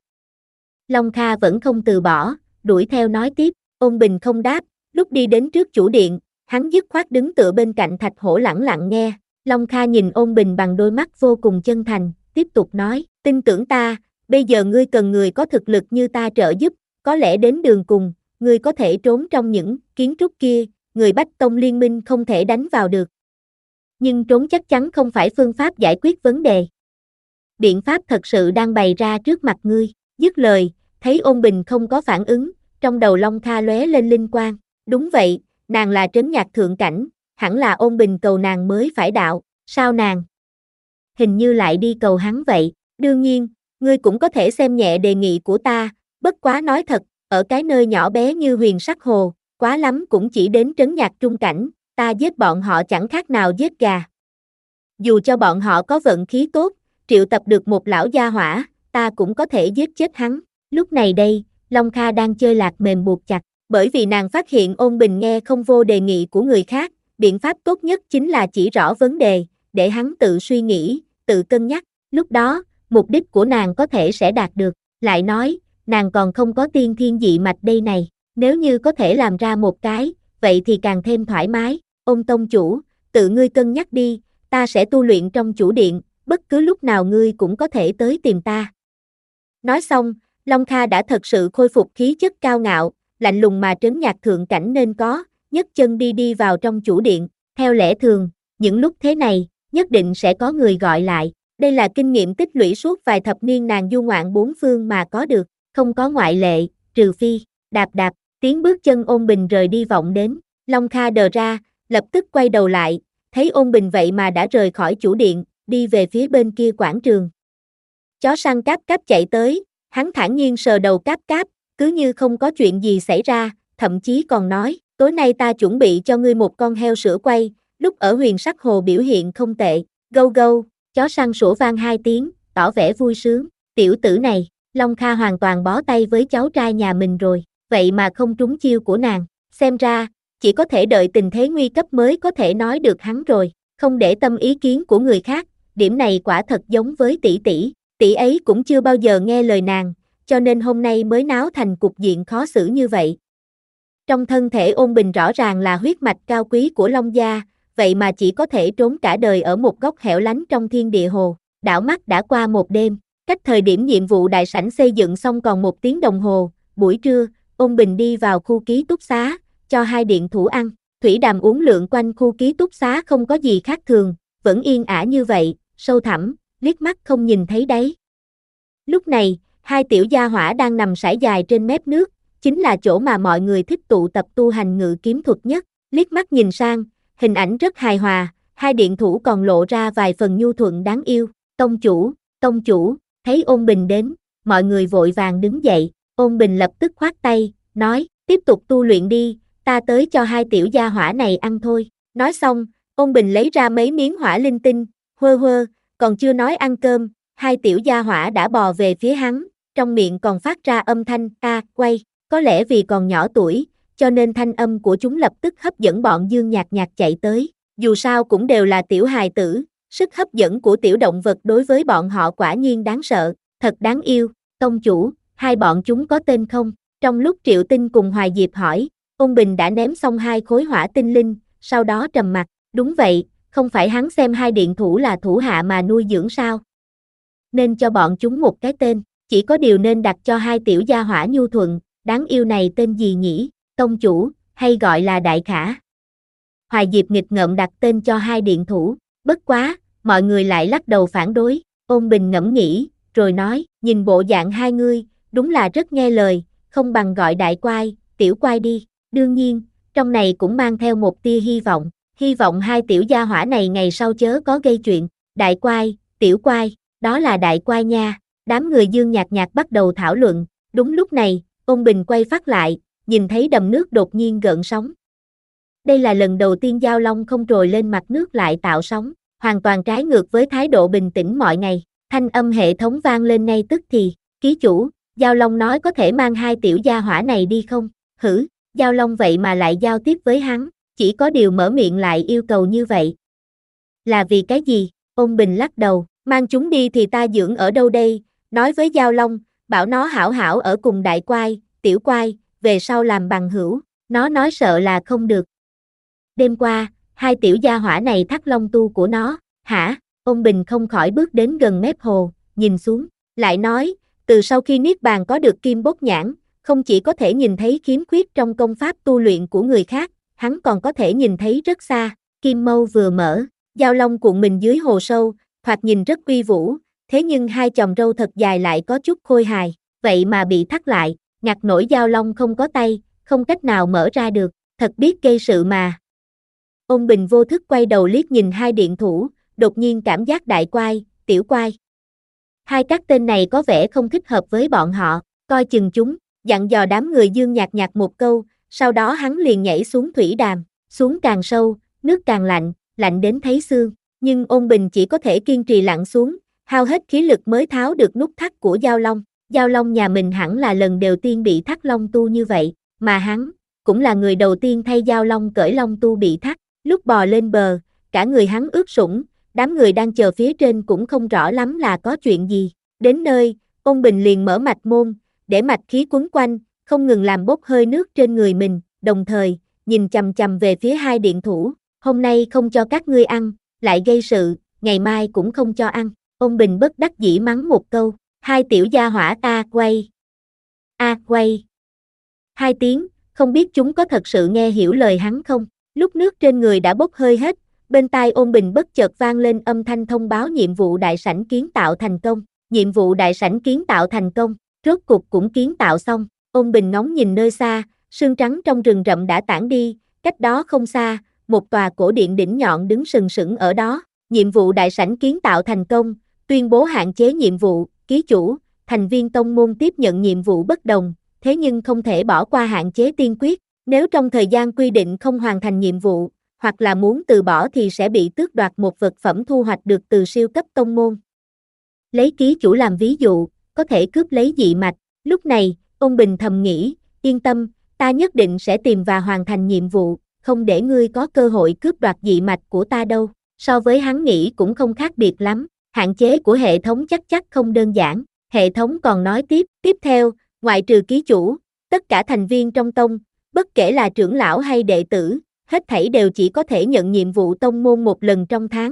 Long Kha vẫn không từ bỏ, đuổi theo nói tiếp, Ôn Bình không đáp, lúc đi đến trước chủ điện, hắn dứt khoát đứng tựa bên cạnh Thạch Hổ lẳng lặng nghe. Long Kha nhìn Ôn Bình bằng đôi mắt vô cùng chân thành, tiếp tục nói, tin tưởng ta, bây giờ ngươi cần người có thực lực như ta trợ giúp, có lẽ đến đường cùng, ngươi có thể trốn trong những kiến trúc kia, người Bách Tông liên minh không thể đánh vào được. Nhưng trốn chắc chắn không phải phương pháp giải quyết vấn đề. Biện pháp thật sự đang bày ra trước mặt ngươi, dứt lời, thấy Ôn Bình không có phản ứng, trong đầu Long Kha lóe lên linh quang, đúng vậy, nàng là trấn nhạc thượng cảnh, hẳn là Ôn Bình cầu nàng mới phải đạo, sao nàng? Hình như lại đi cầu hắn vậy, đương nhiên, ngươi cũng có thể xem nhẹ đề nghị của ta, bất quá nói thật, ở cái nơi nhỏ bé như Huyền Sắc Hồ, quá lắm cũng chỉ đến trấn nhạc trung cảnh, ta giết bọn họ chẳng khác nào giết gà. Dù cho bọn họ có vận khí tốt, triệu tập được một lão gia hỏa, ta cũng có thể giết chết hắn, lúc này đây, Long Kha đang chơi lạc mềm buộc chặt, bởi vì nàng phát hiện Ôn Bình nghe không vô đề nghị của người khác, biện pháp tốt nhất chính là chỉ rõ vấn đề, để hắn tự suy nghĩ, tự cân nhắc, lúc đó, mục đích của nàng có thể sẽ đạt được, lại nói, nàng còn không có tiên thiên dị mạch đây này, nếu như có thể làm ra một cái, vậy thì càng thêm thoải mái, Ôn tông chủ, tự ngươi cân nhắc đi, ta sẽ tu luyện trong chủ điện, bất cứ lúc nào ngươi cũng có thể tới tìm ta. Nói xong, Long Kha đã thật sự khôi phục khí chất cao ngạo, lạnh lùng mà trấn nhạc thượng cảnh nên có, nhấc chân đi đi vào trong chủ điện, theo lẽ thường, những lúc thế này, nhất định sẽ có người gọi lại, đây là kinh nghiệm tích lũy suốt vài thập niên nàng du ngoạn bốn phương mà có được, không có ngoại lệ, trừ phi, đạp đạp, tiếng bước chân Ôn Bình rời đi vọng đến, Long Kha đờ ra, lập tức quay đầu lại, thấy Ôn Bình vậy mà đã rời khỏi chủ điện, đi về phía bên kia quảng trường. Chó săn Cáp Cáp chạy tới, hắn thản nhiên sờ đầu Cáp Cáp, cứ như không có chuyện gì xảy ra, thậm chí còn nói, tối nay ta chuẩn bị cho ngươi một con heo sữa quay, lúc ở Huyền Sắc Hồ biểu hiện không tệ, gâu gâu, chó săn sủa vang hai tiếng, tỏ vẻ vui sướng, tiểu tử này, Long Kha hoàn toàn bó tay với cháu trai nhà mình rồi, vậy mà không trúng chiêu của nàng, xem ra, chỉ có thể đợi tình thế nguy cấp mới có thể nói được hắn rồi, không để tâm ý kiến của người khác, điểm này quả thật giống với tỷ tỷ, tỷ ấy cũng chưa bao giờ nghe lời nàng, cho nên hôm nay mới náo thành cục diện khó xử như vậy. Trong thân thể Ôn Bình rõ ràng là huyết mạch cao quý của Long gia, vậy mà chỉ có thể trốn cả đời ở một góc hẻo lánh trong thiên địa hồ, đảo mắt đã qua một đêm, cách thời điểm nhiệm vụ đại sảnh xây dựng xong còn một tiếng đồng hồ, buổi trưa, Ôn Bình đi vào khu ký túc xá, cho hai điện thủ ăn, thủy đàm uống lượn quanh khu ký túc xá không có gì khác thường, vẫn yên ả như vậy, sâu thẳm, liếc mắt không nhìn thấy đáy. Lúc này, hai tiểu gia hỏa đang nằm sải dài trên mép nước, chính là chỗ mà mọi người thích tụ tập tu hành ngự kiếm thuật nhất, liếc mắt nhìn sang, hình ảnh rất hài hòa, hai điện thủ còn lộ ra vài phần nhu thuận đáng yêu, tông chủ, tông chủ, thấy Ôn Bình đến, mọi người vội vàng đứng dậy, Ôn Bình lập tức khoát tay, nói, tiếp tục tu luyện đi, ta tới cho hai tiểu gia hỏa này ăn thôi, nói xong, Ôn Bình lấy ra mấy miếng hỏa linh tinh, huơ huơ, còn chưa nói ăn cơm, hai tiểu gia hỏa đã bò về phía hắn, trong miệng còn phát ra âm thanh, a, quay, có lẽ vì còn nhỏ tuổi, cho nên thanh âm của chúng lập tức hấp dẫn bọn Dương Nhạc Nhạc chạy tới, dù sao cũng đều là tiểu hài tử, sức hấp dẫn của tiểu động vật đối với bọn họ quả nhiên đáng sợ, thật đáng yêu, tông chủ, hai bọn chúng có tên không? Trong lúc Triệu Tinh cùng Hoài Diệp hỏi, Ôn Bình đã ném xong hai khối hỏa tinh linh, sau đó trầm mặt, đúng vậy, không phải hắn xem hai điện thủ là thủ hạ mà nuôi dưỡng sao? Nên cho bọn chúng một cái tên, chỉ có điều nên đặt cho hai tiểu gia hỏa nhu thuận, đáng yêu này tên gì nhỉ, tông chủ, hay gọi là Đại Khả. Hoài Diệp nghịch ngợm đặt tên cho hai điện thủ, bất quá, mọi người lại lắc đầu phản đối, Ôn Bình ngẫm nghĩ, rồi nói, nhìn bộ dạng hai ngươi, đúng là rất nghe lời, không bằng gọi Đại Quai, Tiểu Quai đi, đương nhiên, trong này cũng mang theo một tia hy vọng, hy vọng hai tiểu gia hỏa này ngày sau chớ có gây chuyện, Đại Quai, Tiểu Quai, đó là Đại Quai nha, đám người Dương Nhạc Nhạc bắt đầu thảo luận, đúng lúc này, Ôn Bình quay phát lại, nhìn thấy đầm nước đột nhiên gợn sóng. Đây là lần đầu tiên Giao Long không trồi lên mặt nước lại tạo sóng, hoàn toàn trái ngược với thái độ bình tĩnh mọi ngày, thanh âm hệ thống vang lên ngay tức thì, ký chủ, Giao Long nói có thể mang hai tiểu gia hỏa này đi không, hử, Giao Long vậy mà lại giao tiếp với hắn, chỉ có điều mở miệng lại yêu cầu như vậy. Là vì cái gì, Ôn Bình lắc đầu, mang chúng đi thì ta dưỡng ở đâu đây, nói với Giao Long, bảo nó hảo hảo ở cùng Đại Quai, Tiểu Quai, về sau làm bằng hữu, nó nói sợ là không được. Đêm qua, hai tiểu gia hỏa này thắt long tu của nó, hả, Ôn Bình không khỏi bước đến gần mép hồ, nhìn xuống, lại nói, từ sau khi Niết Bàn có được kim bốt nhãn, không chỉ có thể nhìn thấy khiếm khuyết trong công pháp tu luyện của người khác, hắn còn có thể nhìn thấy rất xa, kim mâu vừa mở, Giao Long cuộn mình dưới hồ sâu, thoạt nhìn rất uy vũ, thế nhưng hai chòm râu thật dài lại có chút khôi hài, vậy mà bị thắt lại, ngặt nổi Giao Long không có tay, không cách nào mở ra được, thật biết gây sự mà. Ôn Bình vô thức quay đầu liếc nhìn hai điện thủ, đột nhiên cảm giác Đại Quai, Tiểu Quai. Hai các tên này có vẻ không thích hợp với bọn họ, coi chừng chúng, dặn dò đám người Dương Nhạc Nhạc một câu, sau đó hắn liền nhảy xuống thủy đàm, xuống càng sâu, nước càng lạnh, lạnh đến thấy xương, nhưng Ôn Bình chỉ có thể kiên trì lặn xuống, hao hết khí lực mới tháo được nút thắt của Giao Long. Giao Long nhà mình hẳn là lần đầu tiên bị thắt long tu như vậy, mà hắn cũng là người đầu tiên thay Giao Long cởi long tu bị thắt, lúc bò lên bờ, cả người hắn ướt sũng, đám người đang chờ phía trên cũng không rõ lắm là có chuyện gì. Đến nơi, Ôn Bình liền mở mạch môn, để mạch khí quấn quanh, không ngừng làm bốc hơi nước trên người mình, đồng thời, nhìn chằm chằm về phía hai điện thủ, hôm nay không cho các ngươi ăn, lại gây sự, ngày mai cũng không cho ăn. Ôn Bình bất đắc dĩ mắng một câu, hai tiểu gia hỏa a quay. A quay. Hai tiếng, không biết chúng có thật sự nghe hiểu lời hắn không? Lúc nước trên người đã bốc hơi hết, bên tai Ôn Bình bất chợt vang lên âm thanh thông báo nhiệm vụ đại sảnh kiến tạo thành công. Nhiệm vụ đại sảnh kiến tạo thành công, rốt cục cũng kiến tạo xong. Ôn Bình ngóng nhìn nơi xa, sương trắng trong rừng rậm đã tản đi, cách đó không xa, một tòa cổ điện đỉnh nhọn đứng sừng sững ở đó. Nhiệm vụ đại sảnh kiến tạo thành công, tuyên bố hạn chế nhiệm vụ, ký chủ, thành viên tông môn tiếp nhận nhiệm vụ bất đồng, thế nhưng không thể bỏ qua hạn chế tiên quyết, nếu trong thời gian quy định không hoàn thành nhiệm vụ, hoặc là muốn từ bỏ thì sẽ bị tước đoạt một vật phẩm thu hoạch được từ siêu cấp tông môn. Lấy ký chủ làm ví dụ, có thể cướp lấy dị mạch, lúc này, Ôn Bình thầm nghĩ, yên tâm, ta nhất định sẽ tìm và hoàn thành nhiệm vụ, không để ngươi có cơ hội cướp đoạt dị mạch của ta đâu. So với hắn nghĩ cũng không khác biệt lắm, hạn chế của hệ thống chắc chắc không đơn giản. Hệ thống còn nói tiếp, tiếp theo, ngoại trừ ký chủ, tất cả thành viên trong tông, bất kể là trưởng lão hay đệ tử, hết thảy đều chỉ có thể nhận nhiệm vụ tông môn một lần trong tháng.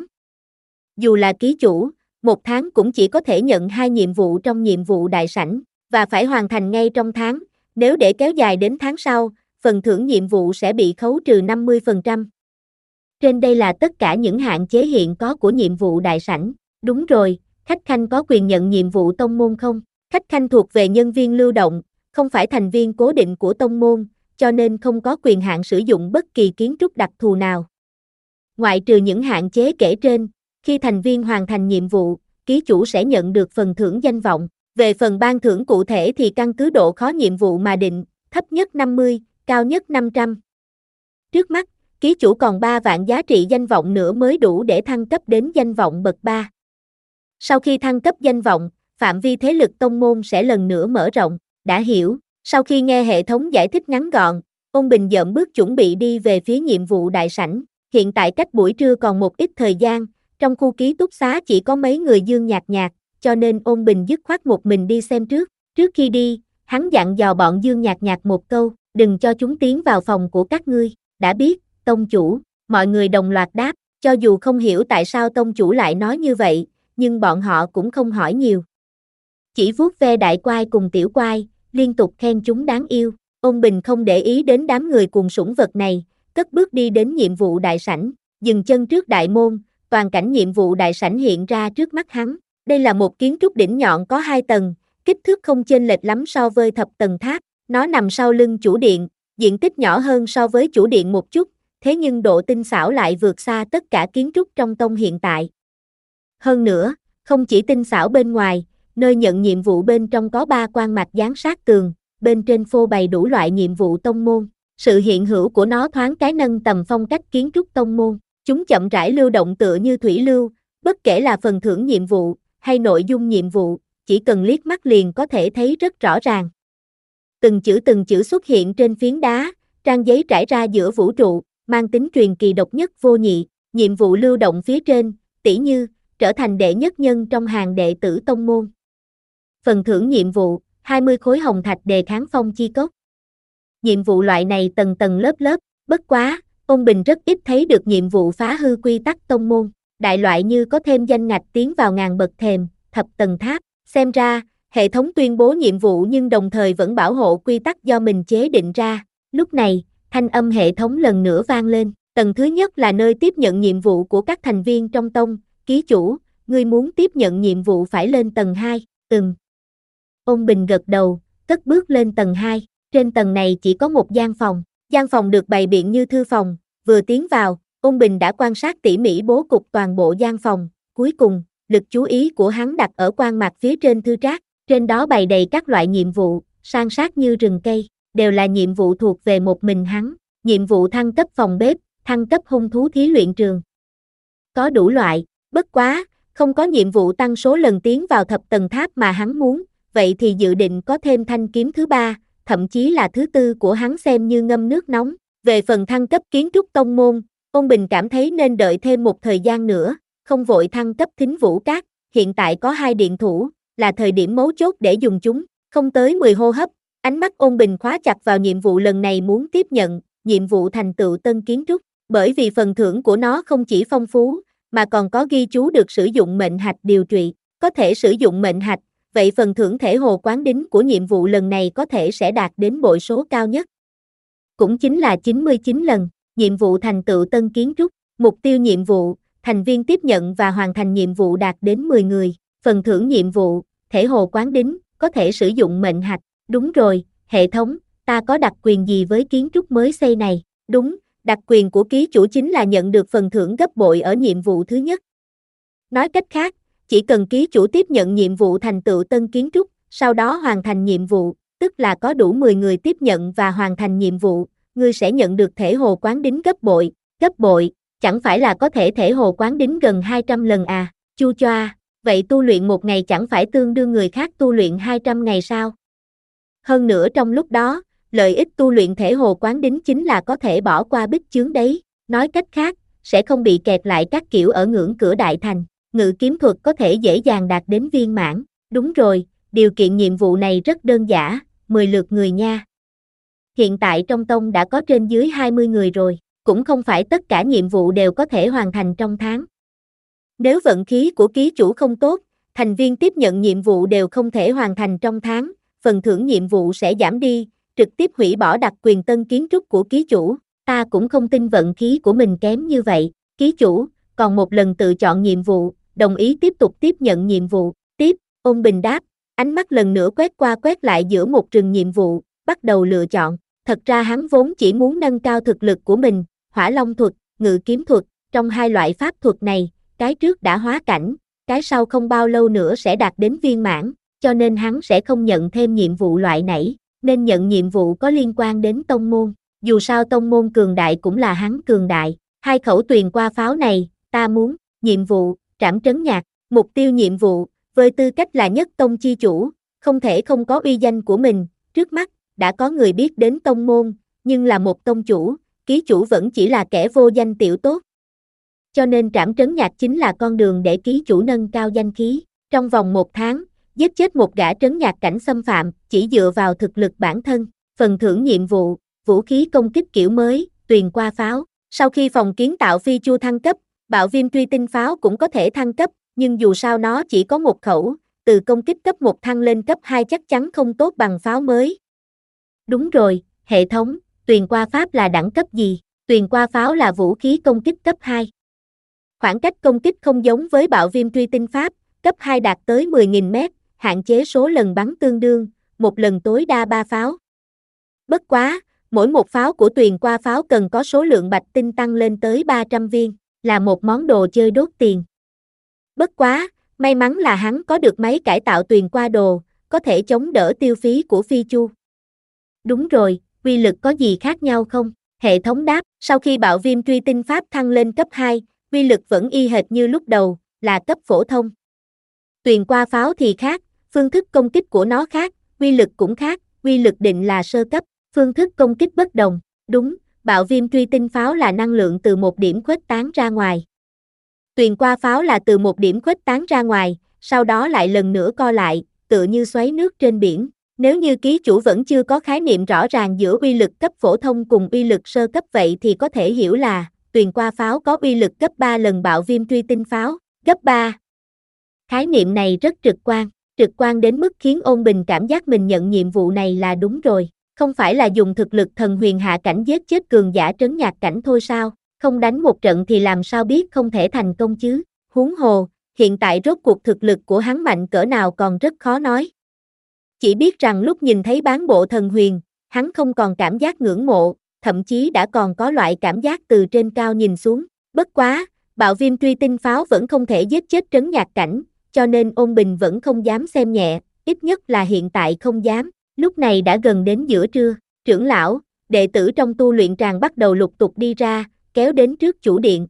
Dù là ký chủ, một tháng cũng chỉ có thể nhận hai nhiệm vụ trong nhiệm vụ đại sảnh, và phải hoàn thành ngay trong tháng, nếu để kéo dài đến tháng sau, phần thưởng nhiệm vụ sẽ bị khấu trừ năm mươi phần trăm. Trên đây là tất cả những hạn chế hiện có của nhiệm vụ đại sảnh. Đúng rồi, khách khanh có quyền nhận nhiệm vụ tông môn không? Khách khanh thuộc về nhân viên lưu động, không phải thành viên cố định của tông môn, cho nên không có quyền hạn sử dụng bất kỳ kiến trúc đặc thù nào. Ngoại trừ những hạn chế kể trên, khi thành viên hoàn thành nhiệm vụ, ký chủ sẽ nhận được phần thưởng danh vọng. Về phần ban thưởng cụ thể thì căn cứ độ khó nhiệm vụ mà định, thấp nhất năm mươi, cao nhất năm trăm. Trước mắt, ký chủ còn ba vạn giá trị danh vọng nữa mới đủ để thăng cấp đến danh vọng bậc ba. Sau khi thăng cấp danh vọng, phạm vi thế lực tông môn sẽ lần nữa mở rộng, đã hiểu. Sau khi nghe hệ thống giải thích ngắn gọn, Ôn Bình dậm bước chuẩn bị đi về phía nhiệm vụ đại sảnh. Hiện tại cách buổi trưa còn một ít thời gian, trong khu ký túc xá chỉ có mấy người dương nhạt nhạt, cho nên Ôn Bình dứt khoát một mình đi xem trước. Trước khi đi, hắn dặn dò bọn dương nhạt nhạt một câu, đừng cho chúng tiến vào phòng của các ngươi. Đã biết, tông chủ. Mọi người đồng loạt đáp, cho dù không hiểu tại sao tông chủ lại nói như vậy, nhưng bọn họ cũng không hỏi nhiều. Chỉ vuốt ve đại quai cùng tiểu quai, liên tục khen chúng đáng yêu. Ôn Bình không để ý đến đám người cuồng sủng vật này, cất bước đi đến nhiệm vụ đại sảnh, dừng chân trước đại môn, toàn cảnh nhiệm vụ đại sảnh hiện ra trước mắt hắn. Đây là một kiến trúc đỉnh nhọn có hai tầng, kích thước không chênh lệch lắm so với thập tầng tháp, nó nằm sau lưng chủ điện, diện tích nhỏ hơn so với chủ điện một chút, thế nhưng độ tinh xảo lại vượt xa tất cả kiến trúc trong tông hiện tại. Hơn nữa, không chỉ tinh xảo bên ngoài, nơi nhận nhiệm vụ bên trong có ba quan mạch dán sát tường, bên trên phô bày đủ loại nhiệm vụ tông môn. Sự hiện hữu của nó thoáng cái nâng tầm phong cách kiến trúc tông môn. Chúng chậm rãi lưu động tựa như thủy lưu, bất kể là phần thưởng nhiệm vụ hay nội dung nhiệm vụ, chỉ cần liếc mắt liền có thể thấy rất rõ ràng. Từng chữ từng chữ xuất hiện trên phiến đá, trang giấy trải ra giữa vũ trụ, mang tính truyền kỳ độc nhất vô nhị. Nhiệm vụ lưu động phía trên, tỉ như trở thành đệ nhất nhân trong hàng đệ tử tông môn. Phần thưởng nhiệm vụ, hai mươi khối hồng thạch đề kháng phong chi cốc. Nhiệm vụ loại này tầng tầng lớp lớp, bất quá, Ôn Bình rất ít thấy được nhiệm vụ phá hư quy tắc tông môn, đại loại như có thêm danh ngạch tiến vào ngàn bậc thềm, thập tầng tháp. Xem ra, hệ thống tuyên bố nhiệm vụ nhưng đồng thời vẫn bảo hộ quy tắc do mình chế định ra. Lúc này, thanh âm hệ thống lần nữa vang lên. Tầng thứ nhất là nơi tiếp nhận nhiệm vụ của các thành viên trong tông. Ký chủ, ngươi muốn tiếp nhận nhiệm vụ phải lên tầng hai. Ừm. Ôn Bình gật đầu, cất bước lên tầng hai. Trên tầng này chỉ có một gian phòng. Gian phòng được bày biện như thư phòng. Vừa tiến vào, Ôn Bình đã quan sát tỉ mỉ bố cục toàn bộ gian phòng. Cuối cùng, lực chú ý của hắn đặt ở quan mặt phía trên thư trác. Trên đó bày đầy các loại nhiệm vụ, san sát như rừng cây, đều là nhiệm vụ thuộc về một mình hắn. Nhiệm vụ thăng cấp phòng bếp, thăng cấp hung thú thí luyện trường. Có đủ loại, bất quá, không có nhiệm vụ tăng số lần tiến vào thập tầng tháp mà hắn muốn, vậy thì dự định có thêm thanh kiếm thứ ba, thậm chí là thứ tư của hắn xem như ngâm nước nóng. Về phần thăng cấp kiến trúc tông môn, Ôn Bình cảm thấy nên đợi thêm một thời gian nữa, không vội thăng cấp Thính Vũ Các, hiện tại có hai điện thủ, là thời điểm mấu chốt để dùng chúng, không tới mười hô hấp, ánh mắt Ôn Bình khóa chặt vào nhiệm vụ lần này muốn tiếp nhận, nhiệm vụ thành tựu tân kiến trúc, bởi vì phần thưởng của nó không chỉ phong phú, mà còn có ghi chú được sử dụng mệnh hạch điều trị, có thể sử dụng mệnh hạch, vậy phần thưởng thể hồ quán đính của nhiệm vụ lần này có thể sẽ đạt đến bội số cao nhất. Cũng chính là chín mươi chín lần, nhiệm vụ thành tựu tân kiến trúc, mục tiêu nhiệm vụ, thành viên tiếp nhận và hoàn thành nhiệm vụ đạt đến mười người, phần thưởng nhiệm vụ, thể hồ quán đính, có thể sử dụng mệnh hạch, đúng rồi, hệ thống, ta có đặc quyền gì với kiến trúc mới xây này, đúng, đặc quyền của ký chủ chính là nhận được phần thưởng gấp bội ở nhiệm vụ thứ nhất. Nói cách khác, chỉ cần ký chủ tiếp nhận nhiệm vụ thành tựu tân kiến trúc, sau đó hoàn thành nhiệm vụ, tức là có đủ mười người tiếp nhận và hoàn thành nhiệm vụ, ngươi sẽ nhận được thể hồ quán đính gấp bội, gấp bội, chẳng phải là có thể thể hồ quán đính gần hai trăm lần à, chu choa, vậy tu luyện một ngày chẳng phải tương đương người khác tu luyện hai trăm ngày sao? Hơn nữa trong lúc đó, lợi ích tu luyện thể hồ quán đính chính là có thể bỏ qua bích chướng đấy, nói cách khác, sẽ không bị kẹt lại các kiểu ở ngưỡng cửa đại thành, ngự kiếm thuật có thể dễ dàng đạt đến viên mãn, đúng rồi, điều kiện nhiệm vụ này rất đơn giản, mười lượt người nha. Hiện tại trong tông đã có trên dưới hai mươi người rồi, cũng không phải tất cả nhiệm vụ đều có thể hoàn thành trong tháng. Nếu vận khí của ký chủ không tốt, thành viên tiếp nhận nhiệm vụ đều không thể hoàn thành trong tháng, phần thưởng nhiệm vụ sẽ giảm đi, trực tiếp hủy bỏ đặc quyền tân kiến trúc của ký chủ, ta cũng không tin vận khí của mình kém như vậy, ký chủ, còn một lần tự chọn nhiệm vụ, đồng ý tiếp tục tiếp nhận nhiệm vụ, tiếp, Ôn Bình đáp, ánh mắt lần nữa quét qua quét lại giữa một rừng nhiệm vụ, bắt đầu lựa chọn, thật ra hắn vốn chỉ muốn nâng cao thực lực của mình, hỏa long thuật, ngự kiếm thuật, trong hai loại pháp thuật này, cái trước đã hóa cảnh, cái sau không bao lâu nữa sẽ đạt đến viên mãn, cho nên hắn sẽ không nhận thêm nhiệm vụ loại nãy, nên nhận nhiệm vụ có liên quan đến tông môn, dù sao tông môn cường đại cũng là hắn cường đại, hai khẩu tuyền qua pháo này, ta muốn, nhiệm vụ, trảm trấn nhạc, mục tiêu nhiệm vụ, với tư cách là nhất tông chi chủ, không thể không có uy danh của mình, trước mắt, đã có người biết đến tông môn, nhưng là một tông chủ, ký chủ vẫn chỉ là kẻ vô danh tiểu tốt. Cho nên trảm trấn nhạc chính là con đường để ký chủ nâng cao danh khí, trong vòng một tháng, giết chết một gã trấn nhạc cảnh xâm phạm, chỉ dựa vào thực lực bản thân, phần thưởng nhiệm vụ, vũ khí công kích kiểu mới, tuyền qua pháo, sau khi phòng kiến tạo phi chu thăng cấp, bạo viêm truy tinh pháo cũng có thể thăng cấp, nhưng dù sao nó chỉ có một khẩu, từ công kích cấp một thăng lên cấp hai chắc chắn không tốt bằng pháo mới. Đúng rồi, hệ thống, tuyền qua pháp là đẳng cấp gì? Tuyền qua pháo là vũ khí công kích cấp hai. Khoảng cách công kích không giống với bạo viêm truy tinh pháp, cấp hai đạt tới mười nghìn mét, hạn chế số lần bắn tương đương, một lần tối đa ba pháo. Bất quá, mỗi một pháo của tuyền qua pháo cần có số lượng bạch tinh tăng lên tới ba trăm viên, là một món đồ chơi đốt tiền. Bất quá, may mắn là hắn có được máy cải tạo tuyền qua đồ, có thể chống đỡ tiêu phí của phi chu. Đúng rồi, uy lực có gì khác nhau không? Hệ thống đáp, sau khi bạo viêm truy tinh pháp thăng lên cấp hai, uy lực vẫn y hệt như lúc đầu, là cấp phổ thông. Tuyền qua pháo thì khác, phương thức công kích của nó khác, uy lực cũng khác, uy lực định là sơ cấp, phương thức công kích bất đồng. Đúng, bạo viêm truy tinh pháo là năng lượng từ một điểm khuếch tán ra ngoài. Tuyền qua pháo là từ một điểm khuếch tán ra ngoài, sau đó lại lần nữa co lại, tựa như xoáy nước trên biển. Nếu như ký chủ vẫn chưa có khái niệm rõ ràng giữa uy lực cấp phổ thông cùng uy lực sơ cấp vậy thì có thể hiểu là, tuyền qua pháo có uy lực gấp ba lần bạo viêm truy tinh pháo, gấp ba. Khái niệm này rất trực quan, trực quan đến mức khiến Ôn Bình cảm giác mình nhận nhiệm vụ này là đúng rồi, không phải là dùng thực lực thần huyền hạ cảnh giết chết cường giả trấn nhạc cảnh thôi sao, không đánh một trận thì làm sao biết không thể thành công chứ, huống hồ, hiện tại rốt cuộc thực lực của hắn mạnh cỡ nào còn rất khó nói. Chỉ biết rằng lúc nhìn thấy bán bộ thần huyền, hắn không còn cảm giác ngưỡng mộ, thậm chí đã còn có loại cảm giác từ trên cao nhìn xuống, bất quá, bạo viêm truy tinh pháo vẫn không thể giết chết trấn nhạc cảnh, cho nên Ôn Bình vẫn không dám xem nhẹ, ít nhất là hiện tại không dám, lúc này đã gần đến giữa trưa, trưởng lão, đệ tử trong tu luyện tràng bắt đầu lục tục đi ra, kéo đến trước chủ điện.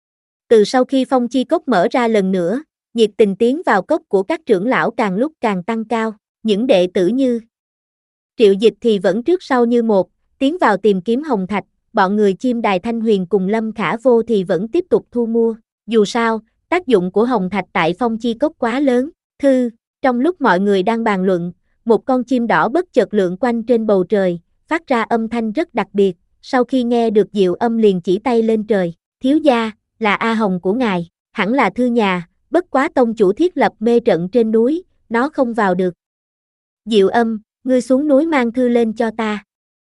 Từ sau khi phong chi cốc mở ra lần nữa, nhiệt tình tiến vào cốc của các trưởng lão càng lúc càng tăng cao, những đệ tử như Triệu Dịch thì vẫn trước sau như một, tiến vào tìm kiếm hồng thạch, bọn người chim đài Thanh Huyền cùng Lâm Khả Vô thì vẫn tiếp tục thu mua, dù sao, tác dụng của hồng thạch tại phong chi cốc quá lớn. Thư, trong lúc mọi người đang bàn luận, một con chim đỏ bất chợt lượn quanh trên bầu trời, phát ra âm thanh rất đặc biệt, sau khi nghe được diệu âm liền chỉ tay lên trời, thiếu gia, là A Hồng của ngài, hẳn là thư nhà, bất quá tông chủ thiết lập mê trận trên núi, nó không vào được. Diệu âm, ngươi xuống núi mang thư lên cho ta.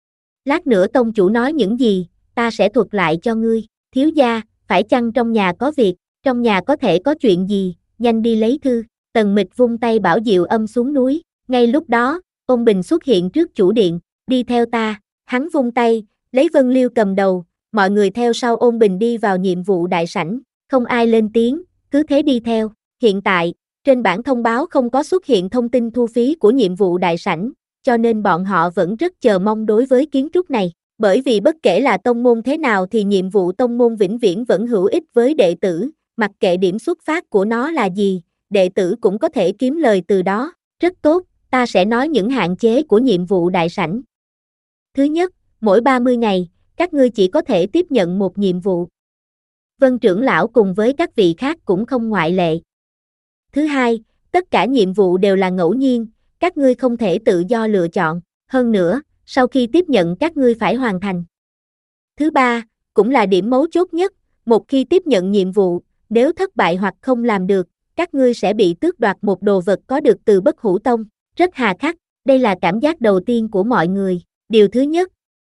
Lát nữa tông chủ nói những gì, ta sẽ thuật lại cho ngươi, thiếu gia, phải chăng trong nhà có việc, trong nhà có thể có chuyện gì, nhanh đi lấy thư. Tần Mịch vung tay bảo Diệu âm xuống núi, ngay lúc đó, Ôn Bình xuất hiện trước chủ điện, đi theo ta, hắn vung tay, lấy Vân Liêu cầm đầu, mọi người theo sau Ôn Bình đi vào nhiệm vụ đại sảnh, không ai lên tiếng, cứ thế đi theo. Hiện tại, trên bảng thông báo không có xuất hiện thông tin thu phí của nhiệm vụ đại sảnh, cho nên bọn họ vẫn rất chờ mong đối với kiến trúc này, bởi vì bất kể là tông môn thế nào thì nhiệm vụ tông môn vĩnh viễn vẫn hữu ích với đệ tử, mặc kệ điểm xuất phát của nó là gì, đệ tử cũng có thể kiếm lời từ đó. Rất tốt, ta sẽ nói những hạn chế của nhiệm vụ đại sảnh. Thứ nhất, mỗi ba mươi ngày, các ngươi chỉ có thể tiếp nhận một nhiệm vụ. Vân trưởng lão cùng với các vị khác cũng không ngoại lệ. Thứ hai, tất cả nhiệm vụ đều là ngẫu nhiên, các ngươi không thể tự do lựa chọn, hơn nữa, sau khi tiếp nhận các ngươi phải hoàn thành. Thứ ba, cũng là điểm mấu chốt nhất, một khi tiếp nhận nhiệm vụ, nếu thất bại hoặc không làm được, các ngươi sẽ bị tước đoạt một đồ vật có được từ Bất Hủ Tông, rất hà khắc, đây là cảm giác đầu tiên của mọi người. Điều thứ nhất,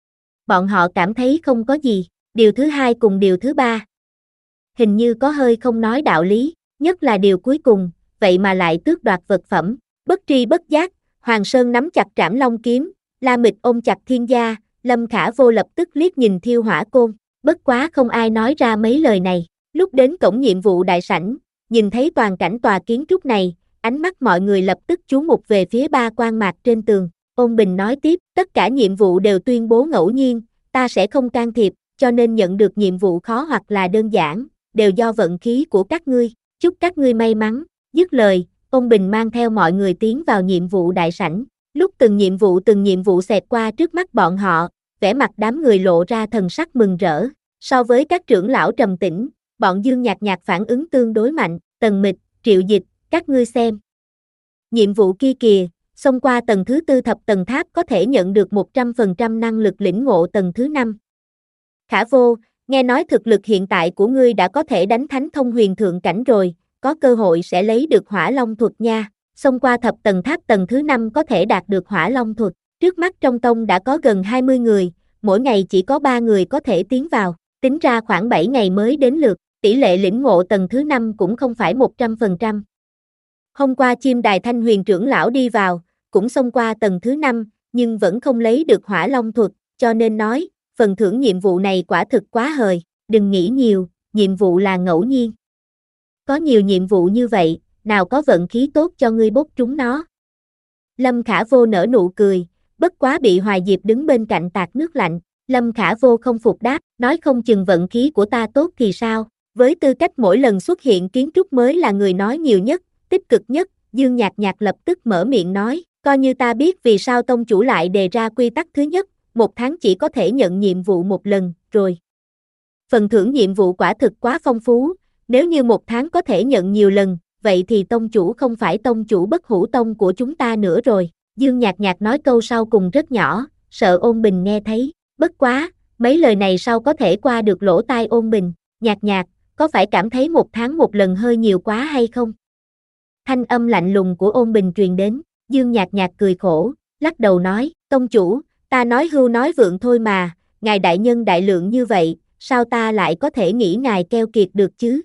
bọn họ cảm thấy không có gì, điều thứ hai cùng điều thứ ba. Hình như có hơi không nói đạo lý, nhất là điều cuối cùng, vậy mà lại tước đoạt vật phẩm, bất tri bất giác, Hoàng Sơn nắm chặt Trảm Long kiếm, La Mịch ôm chặt Thiên Gia, Lâm Khả Vô lập tức liếc nhìn Thiêu Hỏa Côn, bất quá không ai nói ra mấy lời này. Lúc đến cổng nhiệm vụ đại sảnh, nhìn thấy toàn cảnh tòa kiến trúc này, ánh mắt mọi người lập tức chú mục về phía ba quan mạc trên tường. Ôn Bình nói tiếp, tất cả nhiệm vụ đều tuyên bố ngẫu nhiên, ta sẽ không can thiệp, cho nên nhận được nhiệm vụ khó hoặc là đơn giản, đều do vận khí của các ngươi, chúc các ngươi may mắn. Dứt lời, Ôn Bình mang theo mọi người tiến vào nhiệm vụ đại sảnh. Lúc từng nhiệm vụ từng nhiệm vụ xẹt qua trước mắt bọn họ, vẻ mặt đám người lộ ra thần sắc mừng rỡ. So với các trưởng lão trầm tĩnh, bọn Dương Nhạc Nhạc phản ứng tương đối mạnh. Tần Mịch, Triệu Dịch, các ngươi xem. Nhiệm vụ kia kìa, xông qua tầng thứ tư thập tầng tháp có thể nhận được một trăm phần trăm năng lực lĩnh ngộ tầng thứ năm. Khả Vô, nghe nói thực lực hiện tại của ngươi đã có thể đánh thánh thông huyền thượng cảnh rồi, có cơ hội sẽ lấy được Hỏa Long thuật nha. Xông qua thập tầng tháp tầng thứ năm có thể đạt được Hỏa Long thuật. Trước mắt trong tông đã có gần hai mươi người, mỗi ngày chỉ có ba người có thể tiến vào, tính ra khoảng bảy ngày mới đến lượt, tỷ lệ lĩnh ngộ tầng thứ năm cũng không phải một trăm phần trăm. Hôm qua Chim Đài Thanh Huyền trưởng lão đi vào, cũng xông qua tầng thứ năm, nhưng vẫn không lấy được Hỏa Long thuật, cho nên nói, phần thưởng nhiệm vụ này quả thực quá hời, đừng nghĩ nhiều, nhiệm vụ là ngẫu nhiên. Có nhiều nhiệm vụ như vậy, nào có vận khí tốt cho ngươi bốc trúng nó. Lâm Khả Vô nở nụ cười, bất quá bị Hoài Diệp đứng bên cạnh tạt nước lạnh. Lâm Khả Vô không phục đáp, nói không chừng vận khí của ta tốt thì sao, với tư cách mỗi lần xuất hiện kiến trúc mới là người nói nhiều nhất, tích cực nhất, Dương Nhạc Nhạc lập tức mở miệng nói, coi như ta biết vì sao tông chủ lại đề ra quy tắc thứ nhất, một tháng chỉ có thể nhận nhiệm vụ một lần, rồi. Phần thưởng nhiệm vụ quả thực quá phong phú, nếu như một tháng có thể nhận nhiều lần, vậy thì tông chủ không phải tông chủ Bất Hủ Tông của chúng ta nữa rồi. Dương Nhạc Nhạc nói câu sau cùng rất nhỏ, sợ Ôn Bình nghe thấy, bất quá, mấy lời này sau có thể qua được lỗ tai Ôn Bình. Nhạc Nhạc, có phải cảm thấy một tháng một lần hơi nhiều quá hay không? Thanh âm lạnh lùng của Ôn Bình truyền đến, Dương Nhạc Nhạc cười khổ, lắc đầu nói, tông chủ, ta nói hưu nói vượng thôi mà, ngài đại nhân đại lượng như vậy, sao ta lại có thể nghĩ ngài keo kiệt được chứ?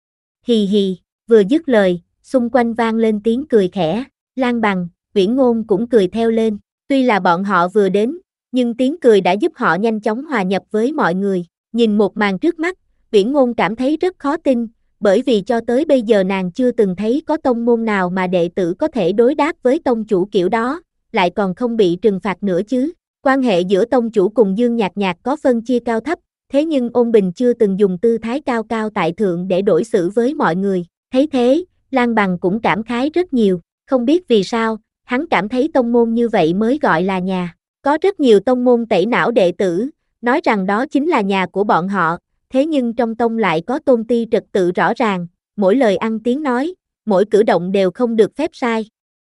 Hì hì, vừa dứt lời, xung quanh vang lên tiếng cười khẽ, Lan Bằng, Uyển Ngôn cũng cười theo lên, tuy là bọn họ vừa đến, nhưng tiếng cười đã giúp họ nhanh chóng hòa nhập với mọi người, nhìn một màn trước mắt, Uyển Ngôn cảm thấy rất khó tin, bởi vì cho tới bây giờ nàng chưa từng thấy có tông môn nào mà đệ tử có thể đối đáp với tông chủ kiểu đó, lại còn không bị trừng phạt nữa chứ. Quan hệ giữa tông chủ cùng Dương Nhạc Nhạc có phân chia cao thấp, thế nhưng Ôn Bình chưa từng dùng tư thái cao cao tại thượng để đối xử với mọi người. Thấy thế, Lan Bằng cũng cảm khái rất nhiều, không biết vì sao, hắn cảm thấy tông môn như vậy mới gọi là nhà. Có rất nhiều tông môn tẩy não đệ tử, nói rằng đó chính là nhà của bọn họ, thế nhưng trong tông lại có tôn ti trật tự rõ ràng, mỗi lời ăn tiếng nói, mỗi cử động đều không được phép sai.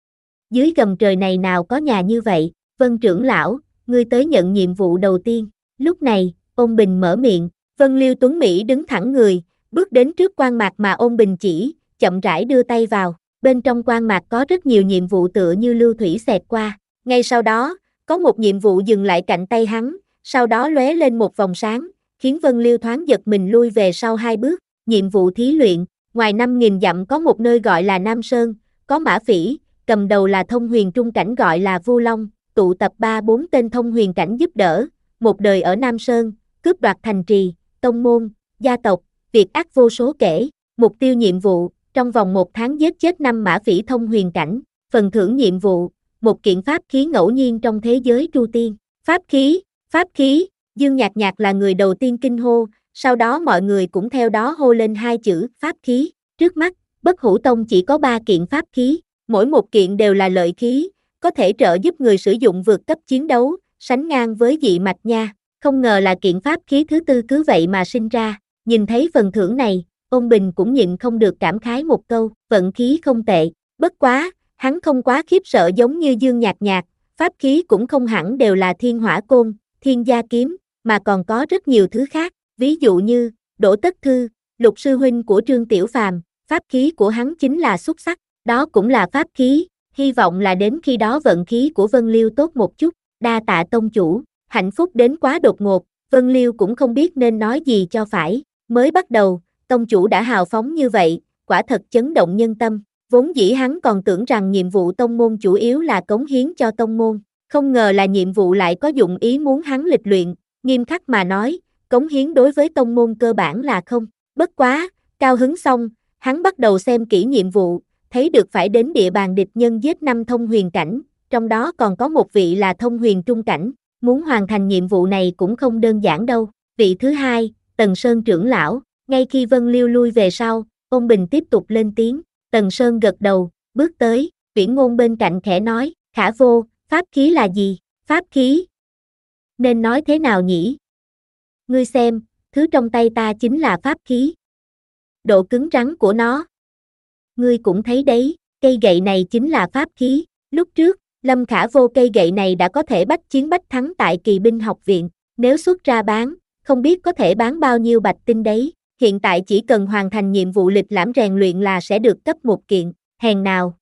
Dưới gầm trời này nào có nhà như vậy, Vân trưởng lão, ngươi tới nhận nhiệm vụ đầu tiên. Lúc này, Ôn Bình mở miệng, Vân Liêu Tuấn Mỹ đứng thẳng người, bước đến trước quan mạc mà Ôn Bình chỉ, chậm rãi đưa tay vào. Bên trong quan mạc có rất nhiều nhiệm vụ tựa như lưu thủy xẹt qua. Ngay sau đó, có một nhiệm vụ dừng lại cạnh tay hắn, sau đó lóe lên một vòng sáng, khiến Vân Liêu thoáng giật mình lui về sau hai bước. Nhiệm vụ thí luyện, ngoài năm nghìn dặm có một nơi gọi là Nam Sơn, có Mã Phỉ, cầm đầu là thông huyền trung cảnh gọi là Vu Long, tụ tập ba bốn tên thông huyền cảnh giúp đỡ, một đời ở Nam Sơn, cướp đoạt thành trì, tông môn, gia tộc, việc ác vô số kể. Mục tiêu nhiệm vụ, trong vòng một tháng giết chết năm Mã Phỉ thông huyền cảnh. Phần thưởng nhiệm vụ, một kiện pháp khí ngẫu nhiên trong thế giới Tru Tiên. Pháp khí, pháp khí, Dương Nhạc Nhạc là người đầu tiên kinh hô, sau đó mọi người cũng theo đó hô lên hai chữ pháp khí. Trước mắt, Bất Hủ Tông chỉ có ba kiện pháp khí, mỗi một kiện đều là lợi khí, có thể trợ giúp người sử dụng vượt cấp chiến đấu, sánh ngang với dị mạch nha. Không ngờ là kiện pháp khí thứ tư cứ vậy mà sinh ra. Nhìn thấy phần thưởng này, Ôn Bình cũng nhịn không được cảm khái một câu, vận khí không tệ. Bất quá, hắn không quá khiếp sợ giống như Dương Nhạc Nhạc, pháp khí cũng không hẳn đều là thiên hỏa côn, thiên gia kiếm, mà còn có rất nhiều thứ khác, ví dụ như, Đỗ Tất Thư, lục sư huynh của Trương Tiểu Phàm, pháp khí của hắn chính là xuất sắc, đó cũng là pháp khí, hy vọng là đến khi đó vận khí của Vân Liêu tốt một chút. Đa tạ tông chủ, hạnh phúc đến quá đột ngột, Vân Liêu cũng không biết nên nói gì cho phải. Mới bắt đầu, tông chủ đã hào phóng như vậy, quả thật chấn động nhân tâm. Vốn dĩ hắn còn tưởng rằng nhiệm vụ tông môn chủ yếu là cống hiến cho tông môn, không ngờ là nhiệm vụ lại có dụng ý muốn hắn lịch luyện. Nghiêm khắc mà nói, cống hiến đối với tông môn cơ bản là không. Bất quá, cao hứng xong, hắn bắt đầu xem kỹ nhiệm vụ, thấy được phải đến địa bàn địch nhân giết năm thông huyền cảnh, trong đó còn có một vị là thông huyền trung cảnh. Muốn hoàn thành nhiệm vụ này cũng không đơn giản đâu. Vị thứ hai, Tần Sơn trưởng lão. Ngay khi Vân Liêu lui về sau, Ôn Bình tiếp tục lên tiếng. Tần Sơn gật đầu, bước tới, Viễn Ngôn bên cạnh khẽ nói, Khả Vô, pháp khí là gì? Pháp khí? Nên nói thế nào nhỉ? Ngươi xem, thứ trong tay ta chính là pháp khí. Độ cứng rắn của nó. Ngươi cũng thấy đấy, cây gậy này chính là pháp khí. Lúc trước, Lâm Khả Vô cây gậy này đã có thể bách chiến bách thắng tại Kỳ binh học viện. Nếu xuất ra bán, không biết có thể bán bao nhiêu bạch tinh đấy. Hiện tại chỉ cần hoàn thành nhiệm vụ lịch lãm rèn luyện là sẽ được cấp một kiện, hèn nào.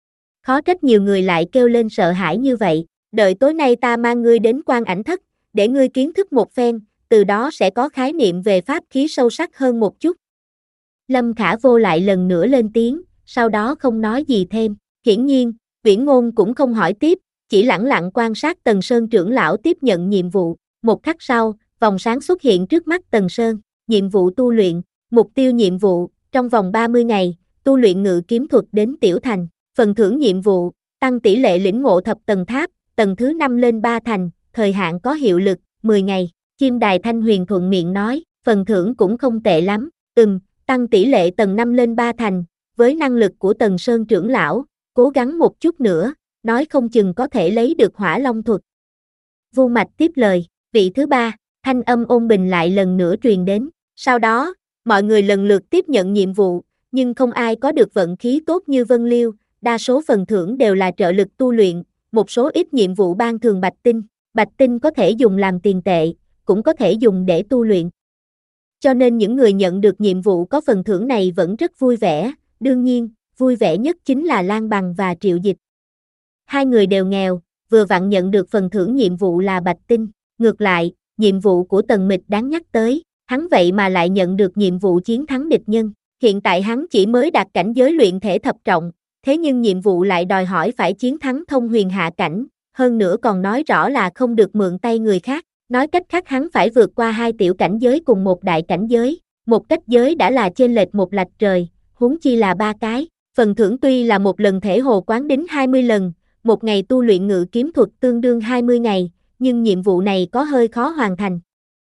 Khó trách nhiều người lại kêu lên sợ hãi như vậy. Đợi tối nay ta mang ngươi đến Quan Ảnh Thất, để ngươi kiến thức một phen, từ đó sẽ có khái niệm về pháp khí sâu sắc hơn một chút. Lâm Khả Vô lại lần nữa lên tiếng, sau đó không nói gì thêm. Hiển nhiên, Viễn Ngôn cũng không hỏi tiếp, chỉ lẳng lặng quan sát Tần Sơn trưởng lão tiếp nhận nhiệm vụ. Một khắc sau, vòng sáng xuất hiện trước mắt Tần Sơn. Nhiệm vụ tu luyện, mục tiêu nhiệm vụ, trong vòng ba mươi ngày, tu luyện ngự kiếm thuật đến tiểu thành. Phần thưởng nhiệm vụ, tăng tỷ lệ lĩnh ngộ thập tầng tháp, tầng thứ năm lên ba thành, thời hạn có hiệu lực, mười ngày. Chim Đài Thanh Huyền thuận miệng nói, phần thưởng cũng không tệ lắm, ừm, tăng tỷ lệ tầng năm lên ba thành, với năng lực của Tần Sơn trưởng lão, cố gắng một chút nữa, nói không chừng có thể lấy được Hỏa Long thuật. Vu Mạch tiếp lời, vị thứ ba, thanh âm Ôn Bình lại lần nữa truyền đến. Sau đó, mọi người lần lượt tiếp nhận nhiệm vụ, nhưng không ai có được vận khí tốt như Vân Liêu, đa số phần thưởng đều là trợ lực tu luyện, một số ít nhiệm vụ ban thường bạch tinh, bạch tinh có thể dùng làm tiền tệ, cũng có thể dùng để tu luyện. Cho nên những người nhận được nhiệm vụ có phần thưởng này vẫn rất vui vẻ, đương nhiên, vui vẻ nhất chính là Lan Bằng và Triệu Dịch. Hai người đều nghèo, vừa vặn nhận được phần thưởng nhiệm vụ là bạch tinh, ngược lại, nhiệm vụ của Tần Mịch đáng nhắc tới. Hắn vậy mà lại nhận được nhiệm vụ chiến thắng địch nhân. Hiện tại hắn chỉ mới đạt cảnh giới luyện thể thập trọng, thế nhưng nhiệm vụ lại đòi hỏi phải chiến thắng thông huyền hạ cảnh, hơn nữa còn nói rõ là không được mượn tay người khác. Nói cách khác hắn phải vượt qua hai tiểu cảnh giới cùng một đại cảnh giới, một cách giới đã là chênh lệch một lạch trời, huống chi là ba cái. Phần thưởng tuy là một lần thể hồ quán đính hai mươi lần, một ngày tu luyện ngự kiếm thuật tương đương hai mươi ngày, nhưng nhiệm vụ này có hơi khó hoàn thành.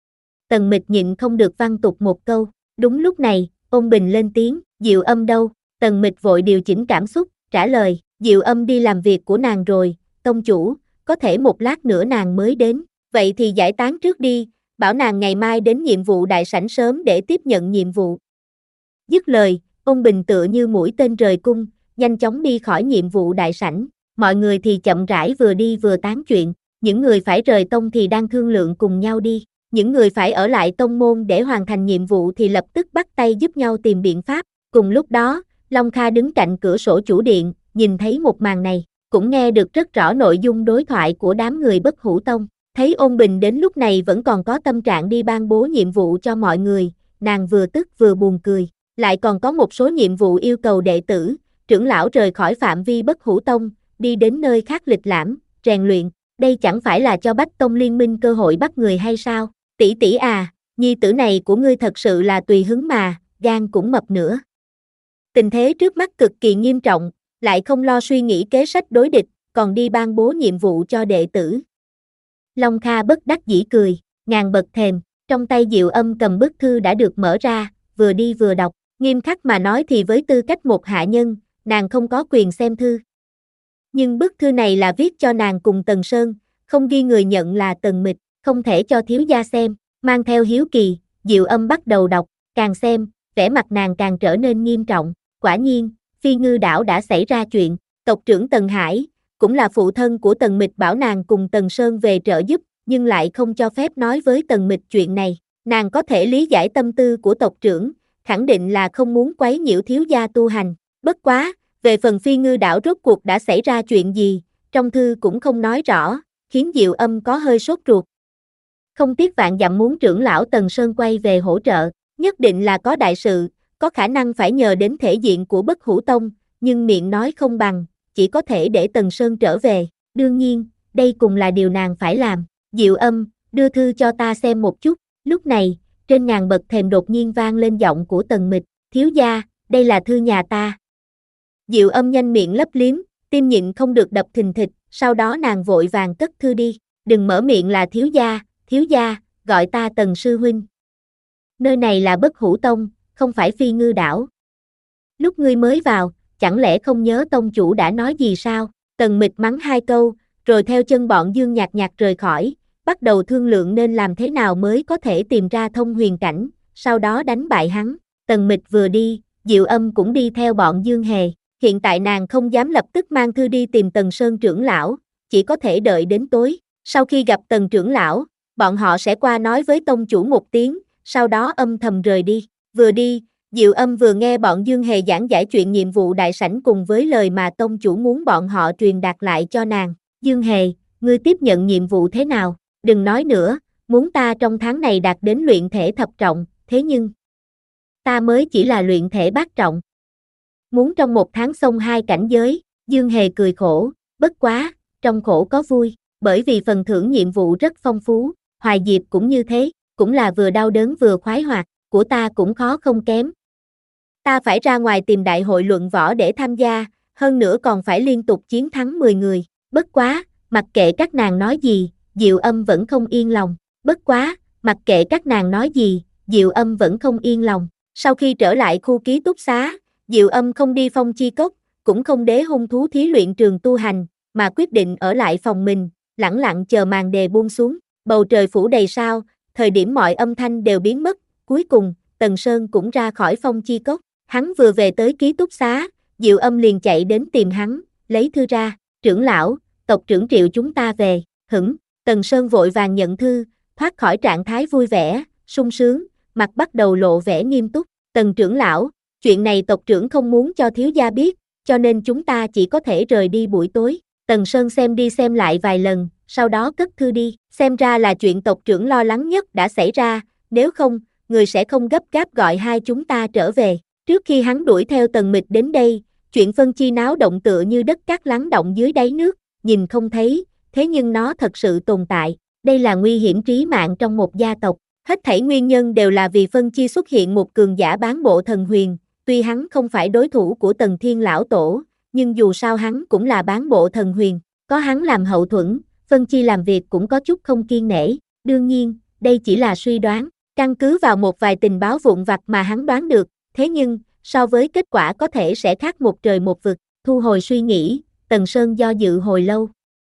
Tần Mịch nhịn không được văn tục một câu. Đúng lúc này, Ôn Bình lên tiếng, Diệu Âm đâu? Tần Mịch vội điều chỉnh cảm xúc, trả lời, Diệu Âm đi làm việc của nàng rồi, tông chủ, có thể một lát nữa nàng mới đến, vậy thì giải tán trước đi, bảo nàng ngày mai đến nhiệm vụ đại sảnh sớm để tiếp nhận nhiệm vụ. Dứt lời, Ôn Bình tựa như mũi tên rời cung, nhanh chóng đi khỏi nhiệm vụ đại sảnh, mọi người thì chậm rãi vừa đi vừa tán chuyện, những người phải rời tông thì đang thương lượng cùng nhau đi, những người phải ở lại tông môn để hoàn thành nhiệm vụ thì lập tức bắt tay giúp nhau tìm biện pháp. Cùng lúc đó, Long Kha đứng cạnh cửa sổ chủ điện, nhìn thấy một màn này, cũng nghe được rất rõ nội dung đối thoại của đám người Bất Hủ Tông. Thấy Ôn Bình đến lúc này vẫn còn có tâm trạng đi ban bố nhiệm vụ cho mọi người, nàng vừa tức vừa buồn cười. Lại còn có một số nhiệm vụ yêu cầu đệ tử, trưởng lão rời khỏi phạm vi Bất Hủ Tông, đi đến nơi khác lịch lãm, rèn luyện. Đây chẳng phải là cho Bách Tông Liên minh cơ hội bắt người hay sao? Tỷ tỷ à, nhi tử này của ngươi thật sự là tùy hứng mà, gan cũng mập nữa. Tình thế trước mắt cực kỳ nghiêm trọng, lại không lo suy nghĩ kế sách đối địch, còn đi ban bố nhiệm vụ cho đệ tử. Long Kha bất đắc dĩ cười, ngàn bậc thềm, trong tay Diệu Âm cầm bức thư đã được mở ra, vừa đi vừa đọc, nghiêm khắc mà nói thì với tư cách một hạ nhân, nàng không có quyền xem thư. Nhưng bức thư này là viết cho nàng cùng Tần Sơn, không ghi người nhận là Tần Mịch, không thể cho thiếu gia xem, mang theo hiếu kỳ, Diệu Âm bắt đầu đọc, càng xem, vẻ mặt nàng càng trở nên nghiêm trọng, quả nhiên, Phi Ngư đảo đã xảy ra chuyện, tộc trưởng Tần Hải, cũng là phụ thân của Tần Mịch bảo nàng cùng Tần Sơn về trợ giúp, nhưng lại không cho phép nói với Tần Mịch chuyện này, nàng có thể lý giải tâm tư của tộc trưởng, khẳng định là không muốn quấy nhiễu thiếu gia tu hành, bất quá, về phần Phi Ngư đảo rốt cuộc đã xảy ra chuyện gì, trong thư cũng không nói rõ, khiến Diệu Âm có hơi sốt ruột. Không tiếc vạn dặm muốn trưởng lão Tần Sơn quay về hỗ trợ, nhất định là có đại sự, có khả năng phải nhờ đến thể diện của Bất Hủ Tông, nhưng miệng nói không bằng, chỉ có thể để Tần Sơn trở về, đương nhiên, đây cũng là điều nàng phải làm. Diệu Âm, đưa thư cho ta xem một chút, lúc này, trên ngàn bậc thềm đột nhiên vang lên giọng của Tần Mịch, thiếu gia, đây là thư nhà ta. Diệu Âm nhanh miệng lấp liếm, tim nhịn không được đập thình thịch, sau đó nàng vội vàng cất thư đi, đừng mở miệng là thiếu gia, thiếu gia, gọi ta Tần sư huynh. Nơi này là Bất Hủ Tông, không phải Phi Ngư đảo. Lúc ngươi mới vào, chẳng lẽ không nhớ tông chủ đã nói gì sao? Tần Mịch mắng hai câu, rồi theo chân bọn Dương Nhạc Nhạc rời khỏi, bắt đầu thương lượng nên làm thế nào mới có thể tìm ra thông huyền cảnh, sau đó đánh bại hắn. Tần Mịch vừa đi, Diệu Âm cũng đi theo bọn Dương Hề, hiện tại nàng không dám lập tức mang thư đi tìm Tần Sơn trưởng lão, chỉ có thể đợi đến tối. Sau khi gặp Tần trưởng lão, bọn họ sẽ qua nói với tông chủ một tiếng, sau đó âm thầm rời đi. Vừa đi, Diệu Âm vừa nghe bọn Dương Hề giảng giải chuyện nhiệm vụ đại sảnh cùng với lời mà tông chủ muốn bọn họ truyền đạt lại cho nàng. Dương Hề, ngươi tiếp nhận nhiệm vụ thế nào? Đừng nói nữa, muốn ta trong tháng này đạt đến luyện thể thập trọng, thế nhưng ta mới chỉ là luyện thể bát trọng. Muốn trong một tháng xông hai cảnh giới, Dương Hề cười khổ, bất quá, trong khổ có vui, bởi vì phần thưởng nhiệm vụ rất phong phú, Hoài Diệp cũng như thế, cũng là vừa đau đớn vừa khoái hoạt, của ta cũng khó không kém. Ta phải ra ngoài tìm đại hội luận võ để tham gia, hơn nữa còn phải liên tục chiến thắng mười người, bất quá, mặc kệ các nàng nói gì, Diệu Âm vẫn không yên lòng, bất quá, mặc kệ các nàng nói gì, Diệu Âm vẫn không yên lòng. Sau khi trở lại khu ký túc xá, Diệu Âm không đi Phong Chi Cốc, cũng không đế hung thú thí luyện trường tu hành, mà quyết định ở lại phòng mình, lẳng lặng chờ màn đề buông xuống, bầu trời phủ đầy sao, thời điểm mọi âm thanh đều biến mất, cuối cùng, Tần Sơn cũng ra khỏi Phong Chi Cốc, hắn vừa về tới ký túc xá, Diệu Âm liền chạy đến tìm hắn, lấy thư ra, trưởng lão, tộc trưởng triệu chúng ta về, hửng, Tần Sơn vội vàng nhận thư, thoát khỏi trạng thái vui vẻ, sung sướng, mặt bắt đầu lộ vẻ nghiêm túc, Tần trưởng lão, chuyện này tộc trưởng không muốn cho thiếu gia biết, cho nên chúng ta chỉ có thể rời đi buổi tối. Tần Sơn xem đi xem lại vài lần, sau đó cất thư đi, xem ra là chuyện tộc trưởng lo lắng nhất đã xảy ra, nếu không, người sẽ không gấp gáp gọi hai chúng ta trở về. Trước khi hắn đuổi theo Tần Mịch đến đây, chuyện phân chi náo động tựa như đất cát lắng động dưới đáy nước, nhìn không thấy, thế nhưng nó thật sự tồn tại, đây là nguy hiểm trí mạng trong một gia tộc. Hết thảy nguyên nhân đều là vì phân chi xuất hiện một cường giả bán bộ thần huyền, tuy hắn không phải đối thủ của Tần Thiên lão tổ, nhưng dù sao hắn cũng là bán bộ thần huyền, có hắn làm hậu thuẫn, phân chi làm việc cũng có chút không kiên nể, đương nhiên, đây chỉ là suy đoán, căn cứ vào một vài tình báo vụn vặt mà hắn đoán được, thế nhưng, so với kết quả có thể sẽ khác một trời một vực, thu hồi suy nghĩ, Tần Sơn do dự hồi lâu.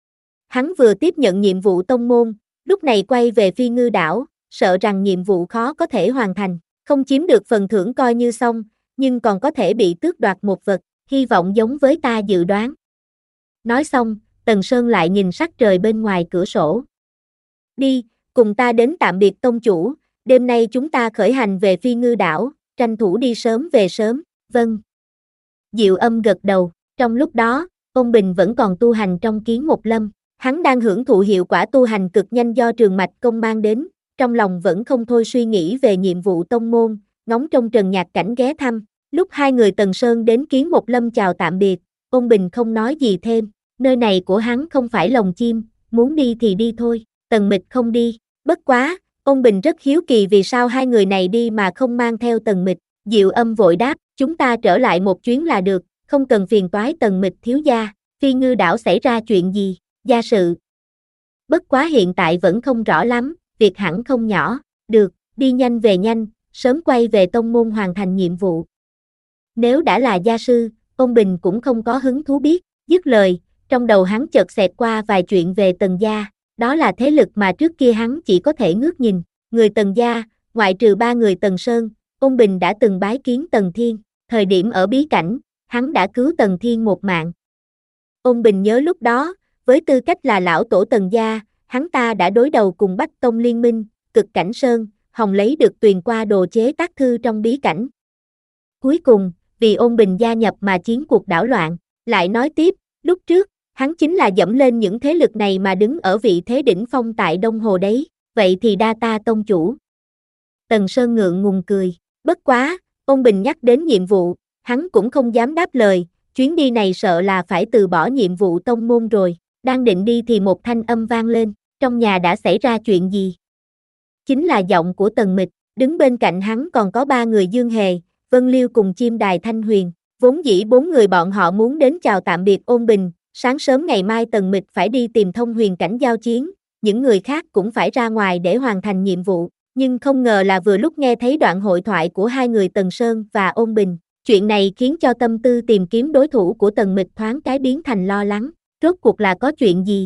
Hắn vừa tiếp nhận nhiệm vụ tông môn, lúc này quay về Phi Ngư đảo, sợ rằng nhiệm vụ khó có thể hoàn thành, không chiếm được phần thưởng coi như xong, nhưng còn có thể bị tước đoạt một vật, hy vọng giống với ta dự đoán. Nói xong, Tần Sơn lại nhìn sắc trời bên ngoài cửa sổ. Đi, cùng ta đến tạm biệt tông chủ, đêm nay chúng ta khởi hành về Phi Ngư đảo, tranh thủ đi sớm về sớm, vâng. Diệu Âm gật đầu, trong lúc đó, ông Bình vẫn còn tu hành trong Kiến Một Lâm, hắn đang hưởng thụ hiệu quả tu hành cực nhanh do trường mạch công mang đến, trong lòng vẫn không thôi suy nghĩ về nhiệm vụ tông môn, ngóng trông Trần Nhạc Cảnh ghé thăm, lúc hai người Tần Sơn đến Kiến Một Lâm chào tạm biệt, ông Bình không nói gì thêm, nơi này của hắn không phải lồng chim, muốn đi thì đi thôi, Tần Mịch không đi, bất quá, ông Bình rất hiếu kỳ vì sao hai người này đi mà không mang theo Tần Mịch, Diệu Âm vội đáp, chúng ta trở lại một chuyến là được, không cần phiền toái Tần Mịch thiếu gia, Phi Ngư đảo xảy ra chuyện gì, gia sự. Bất quá hiện tại vẫn không rõ lắm, việc hẳn không nhỏ, được, đi nhanh về nhanh, sớm quay về tông môn hoàn thành nhiệm vụ. Nếu đã là gia sư, ông Bình cũng không có hứng thú biết, dứt lời, trong đầu hắn chợt xẹt qua vài chuyện về Tần gia, đó là thế lực mà trước kia hắn chỉ có thể ngước nhìn, người Tần gia, ngoại trừ ba người Tần Sơn, ông Bình đã từng bái kiến Tần Thiên, thời điểm ở bí cảnh, hắn đã cứu Tần Thiên một mạng. Ông Bình nhớ lúc đó, với tư cách là lão tổ Tần gia, hắn ta đã đối đầu cùng Bách Tông Liên Minh, Cực Cảnh Sơn, Hồng lấy được tuyền qua đồ chế tác thư trong bí cảnh. Cuối cùng, vì Ôn Bình gia nhập mà chiến cuộc đảo loạn, lại nói tiếp, lúc trước, hắn chính là dẫm lên những thế lực này mà đứng ở vị thế đỉnh phong tại Đông Hồ đấy, vậy thì đa ta tông chủ. Tần Sơn ngượng ngùng cười, bất quá, Ôn Bình nhắc đến nhiệm vụ, hắn cũng không dám đáp lời, chuyến đi này sợ là phải từ bỏ nhiệm vụ tông môn rồi, đang định đi thì một thanh âm vang lên, trong nhà đã xảy ra chuyện gì? Chính là giọng của Tần Mịch, đứng bên cạnh hắn còn có ba người Dương Hề, Vân Liêu cùng Chim Đài Thanh Huyền, vốn dĩ bốn người bọn họ muốn đến chào tạm biệt Ôn Bình, sáng sớm ngày mai Tần Mịch phải đi tìm Thông Huyền cảnh giao chiến, những người khác cũng phải ra ngoài để hoàn thành nhiệm vụ, nhưng không ngờ là vừa lúc nghe thấy đoạn hội thoại của hai người Tần Sơn và Ôn Bình, chuyện này khiến cho tâm tư tìm kiếm đối thủ của Tần Mịch thoáng cái biến thành lo lắng, rốt cuộc là có chuyện gì?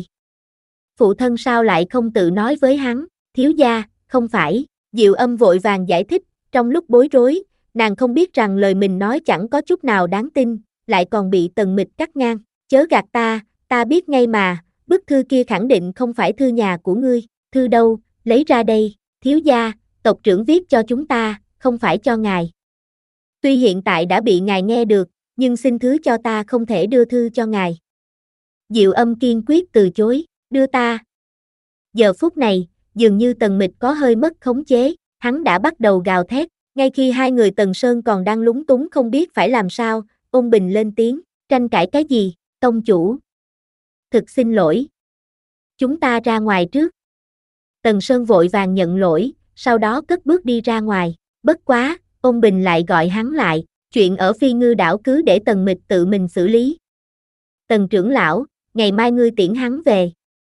Phụ thân sao lại không tự nói với hắn, thiếu gia, không phải, Diệu Âm vội vàng giải thích, trong lúc bối rối, nàng không biết rằng lời mình nói chẳng có chút nào đáng tin, lại còn bị Tần Mịch cắt ngang, chớ gạt ta, ta biết ngay mà, bức thư kia khẳng định không phải thư nhà của ngươi, thư đâu, lấy ra đây, thiếu gia, tộc trưởng viết cho chúng ta, không phải cho ngài. Tuy hiện tại đã bị ngài nghe được, nhưng xin thứ cho ta không thể đưa thư cho ngài. Diệu Âm kiên quyết từ chối, đưa ta. Giờ phút này, dường như Tần Mịch có hơi mất khống chế, hắn đã bắt đầu gào thét, ngay khi hai người Tần Sơn còn đang lúng túng không biết phải làm sao, Ôn Bình lên tiếng, tranh cãi cái gì, tông chủ. Thực xin lỗi. Chúng ta ra ngoài trước. Tần Sơn vội vàng nhận lỗi, sau đó cất bước đi ra ngoài, bất quá, Ôn Bình lại gọi hắn lại, chuyện ở Phi Ngư đảo cứ để Tần Mịch tự mình xử lý. Tần trưởng lão, ngày mai ngươi tiễn hắn về.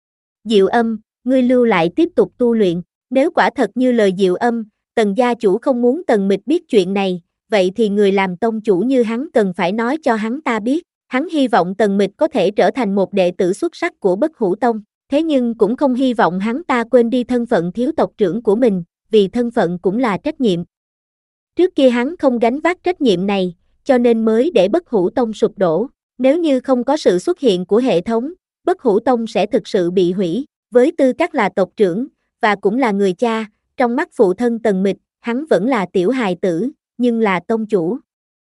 Diệu Âm, ngươi lưu lại tiếp tục tu luyện, nếu quả thật như lời Diệu Âm, Tần gia chủ không muốn Tần Mịch biết chuyện này, vậy thì người làm tông chủ như hắn cần phải nói cho hắn ta biết, hắn hy vọng Tần Mịch có thể trở thành một đệ tử xuất sắc của Bất Hủ Tông, thế nhưng cũng không hy vọng hắn ta quên đi thân phận thiếu tộc trưởng của mình, vì thân phận cũng là trách nhiệm. Trước kia hắn không gánh vác trách nhiệm này, cho nên mới để Bất Hủ Tông sụp đổ, nếu như không có sự xuất hiện của hệ thống, Bất Hủ Tông sẽ thực sự bị hủy, với tư cách là tộc trưởng, và cũng là người cha, trong mắt phụ thân Tần Mịch, hắn vẫn là tiểu hài tử, nhưng là tông chủ.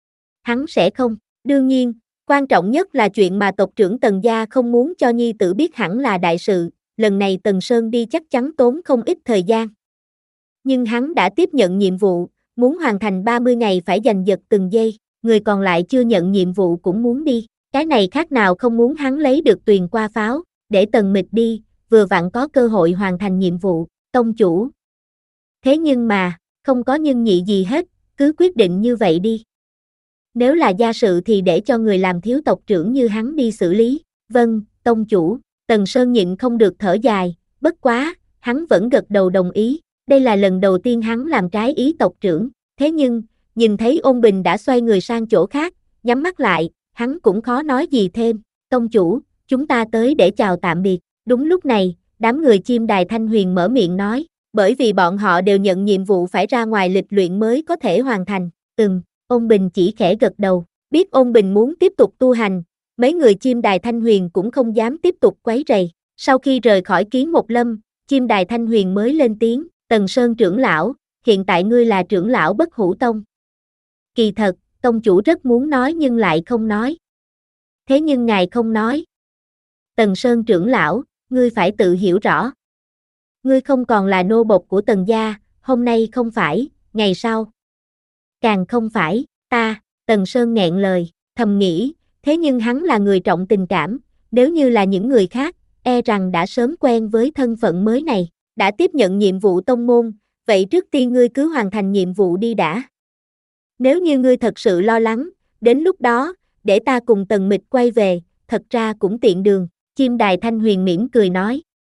Hắn sẽ không, đương nhiên, quan trọng nhất là chuyện mà tộc trưởng Tần gia không muốn cho nhi tử biết hẳn là đại sự, lần này Tần Sơn đi chắc chắn tốn không ít thời gian. Nhưng hắn đã tiếp nhận nhiệm vụ, muốn hoàn thành ba mươi ngày phải giành giật từng giây, người còn lại chưa nhận nhiệm vụ cũng muốn đi, cái này khác nào không muốn hắn lấy được tuyền qua pháo, để Tần Mịch đi, vừa vặn có cơ hội hoàn thành nhiệm vụ, tông chủ. Thế nhưng mà, không có nhưng nhị gì hết, cứ quyết định như vậy đi. Nếu là gia sự thì để cho người làm thiếu tộc trưởng như hắn đi xử lý, vâng, tông chủ, Tần Sơn nhịn không được thở dài, bất quá, hắn vẫn gật đầu đồng ý, đây là lần đầu tiên hắn làm trái ý tộc trưởng, thế nhưng, nhìn thấy Ôn Bình đã xoay người sang chỗ khác, nhắm mắt lại, hắn cũng khó nói gì thêm, tông chủ, chúng ta tới để chào tạm biệt, đúng lúc này, đám người Chim Đài Thanh Huyền mở miệng nói, bởi vì bọn họ đều nhận nhiệm vụ phải ra ngoài lịch luyện mới có thể hoàn thành, ừm, Ôn Bình chỉ khẽ gật đầu, biết Ôn Bình muốn tiếp tục tu hành, mấy người chim đài Thanh Huyền cũng không dám tiếp tục quấy rầy. Sau khi rời khỏi Kiến Một Lâm, chim đài Thanh Huyền mới lên tiếng, Tần Sơn trưởng lão, hiện tại ngươi là trưởng lão Bất Hủ Tông. Kỳ thật, tông chủ rất muốn nói nhưng lại không nói. Thế nhưng ngài không nói. Tần Sơn trưởng lão, ngươi phải tự hiểu rõ. Ngươi không còn là nô bộc của Tần gia, hôm nay không phải, ngày sau. Càng không phải, ta, Tần Sơn nghẹn lời, thầm nghĩ, thế nhưng hắn là người trọng tình cảm, nếu như là những người khác, e rằng đã sớm quen với thân phận mới này, đã tiếp nhận nhiệm vụ tông môn, vậy trước tiên ngươi cứ hoàn thành nhiệm vụ đi đã. Nếu như ngươi thật sự lo lắng, đến lúc đó, để ta cùng Tần Mịch quay về, thật ra cũng tiện đường, chim đài Thanh Huyền mỉm cười nói.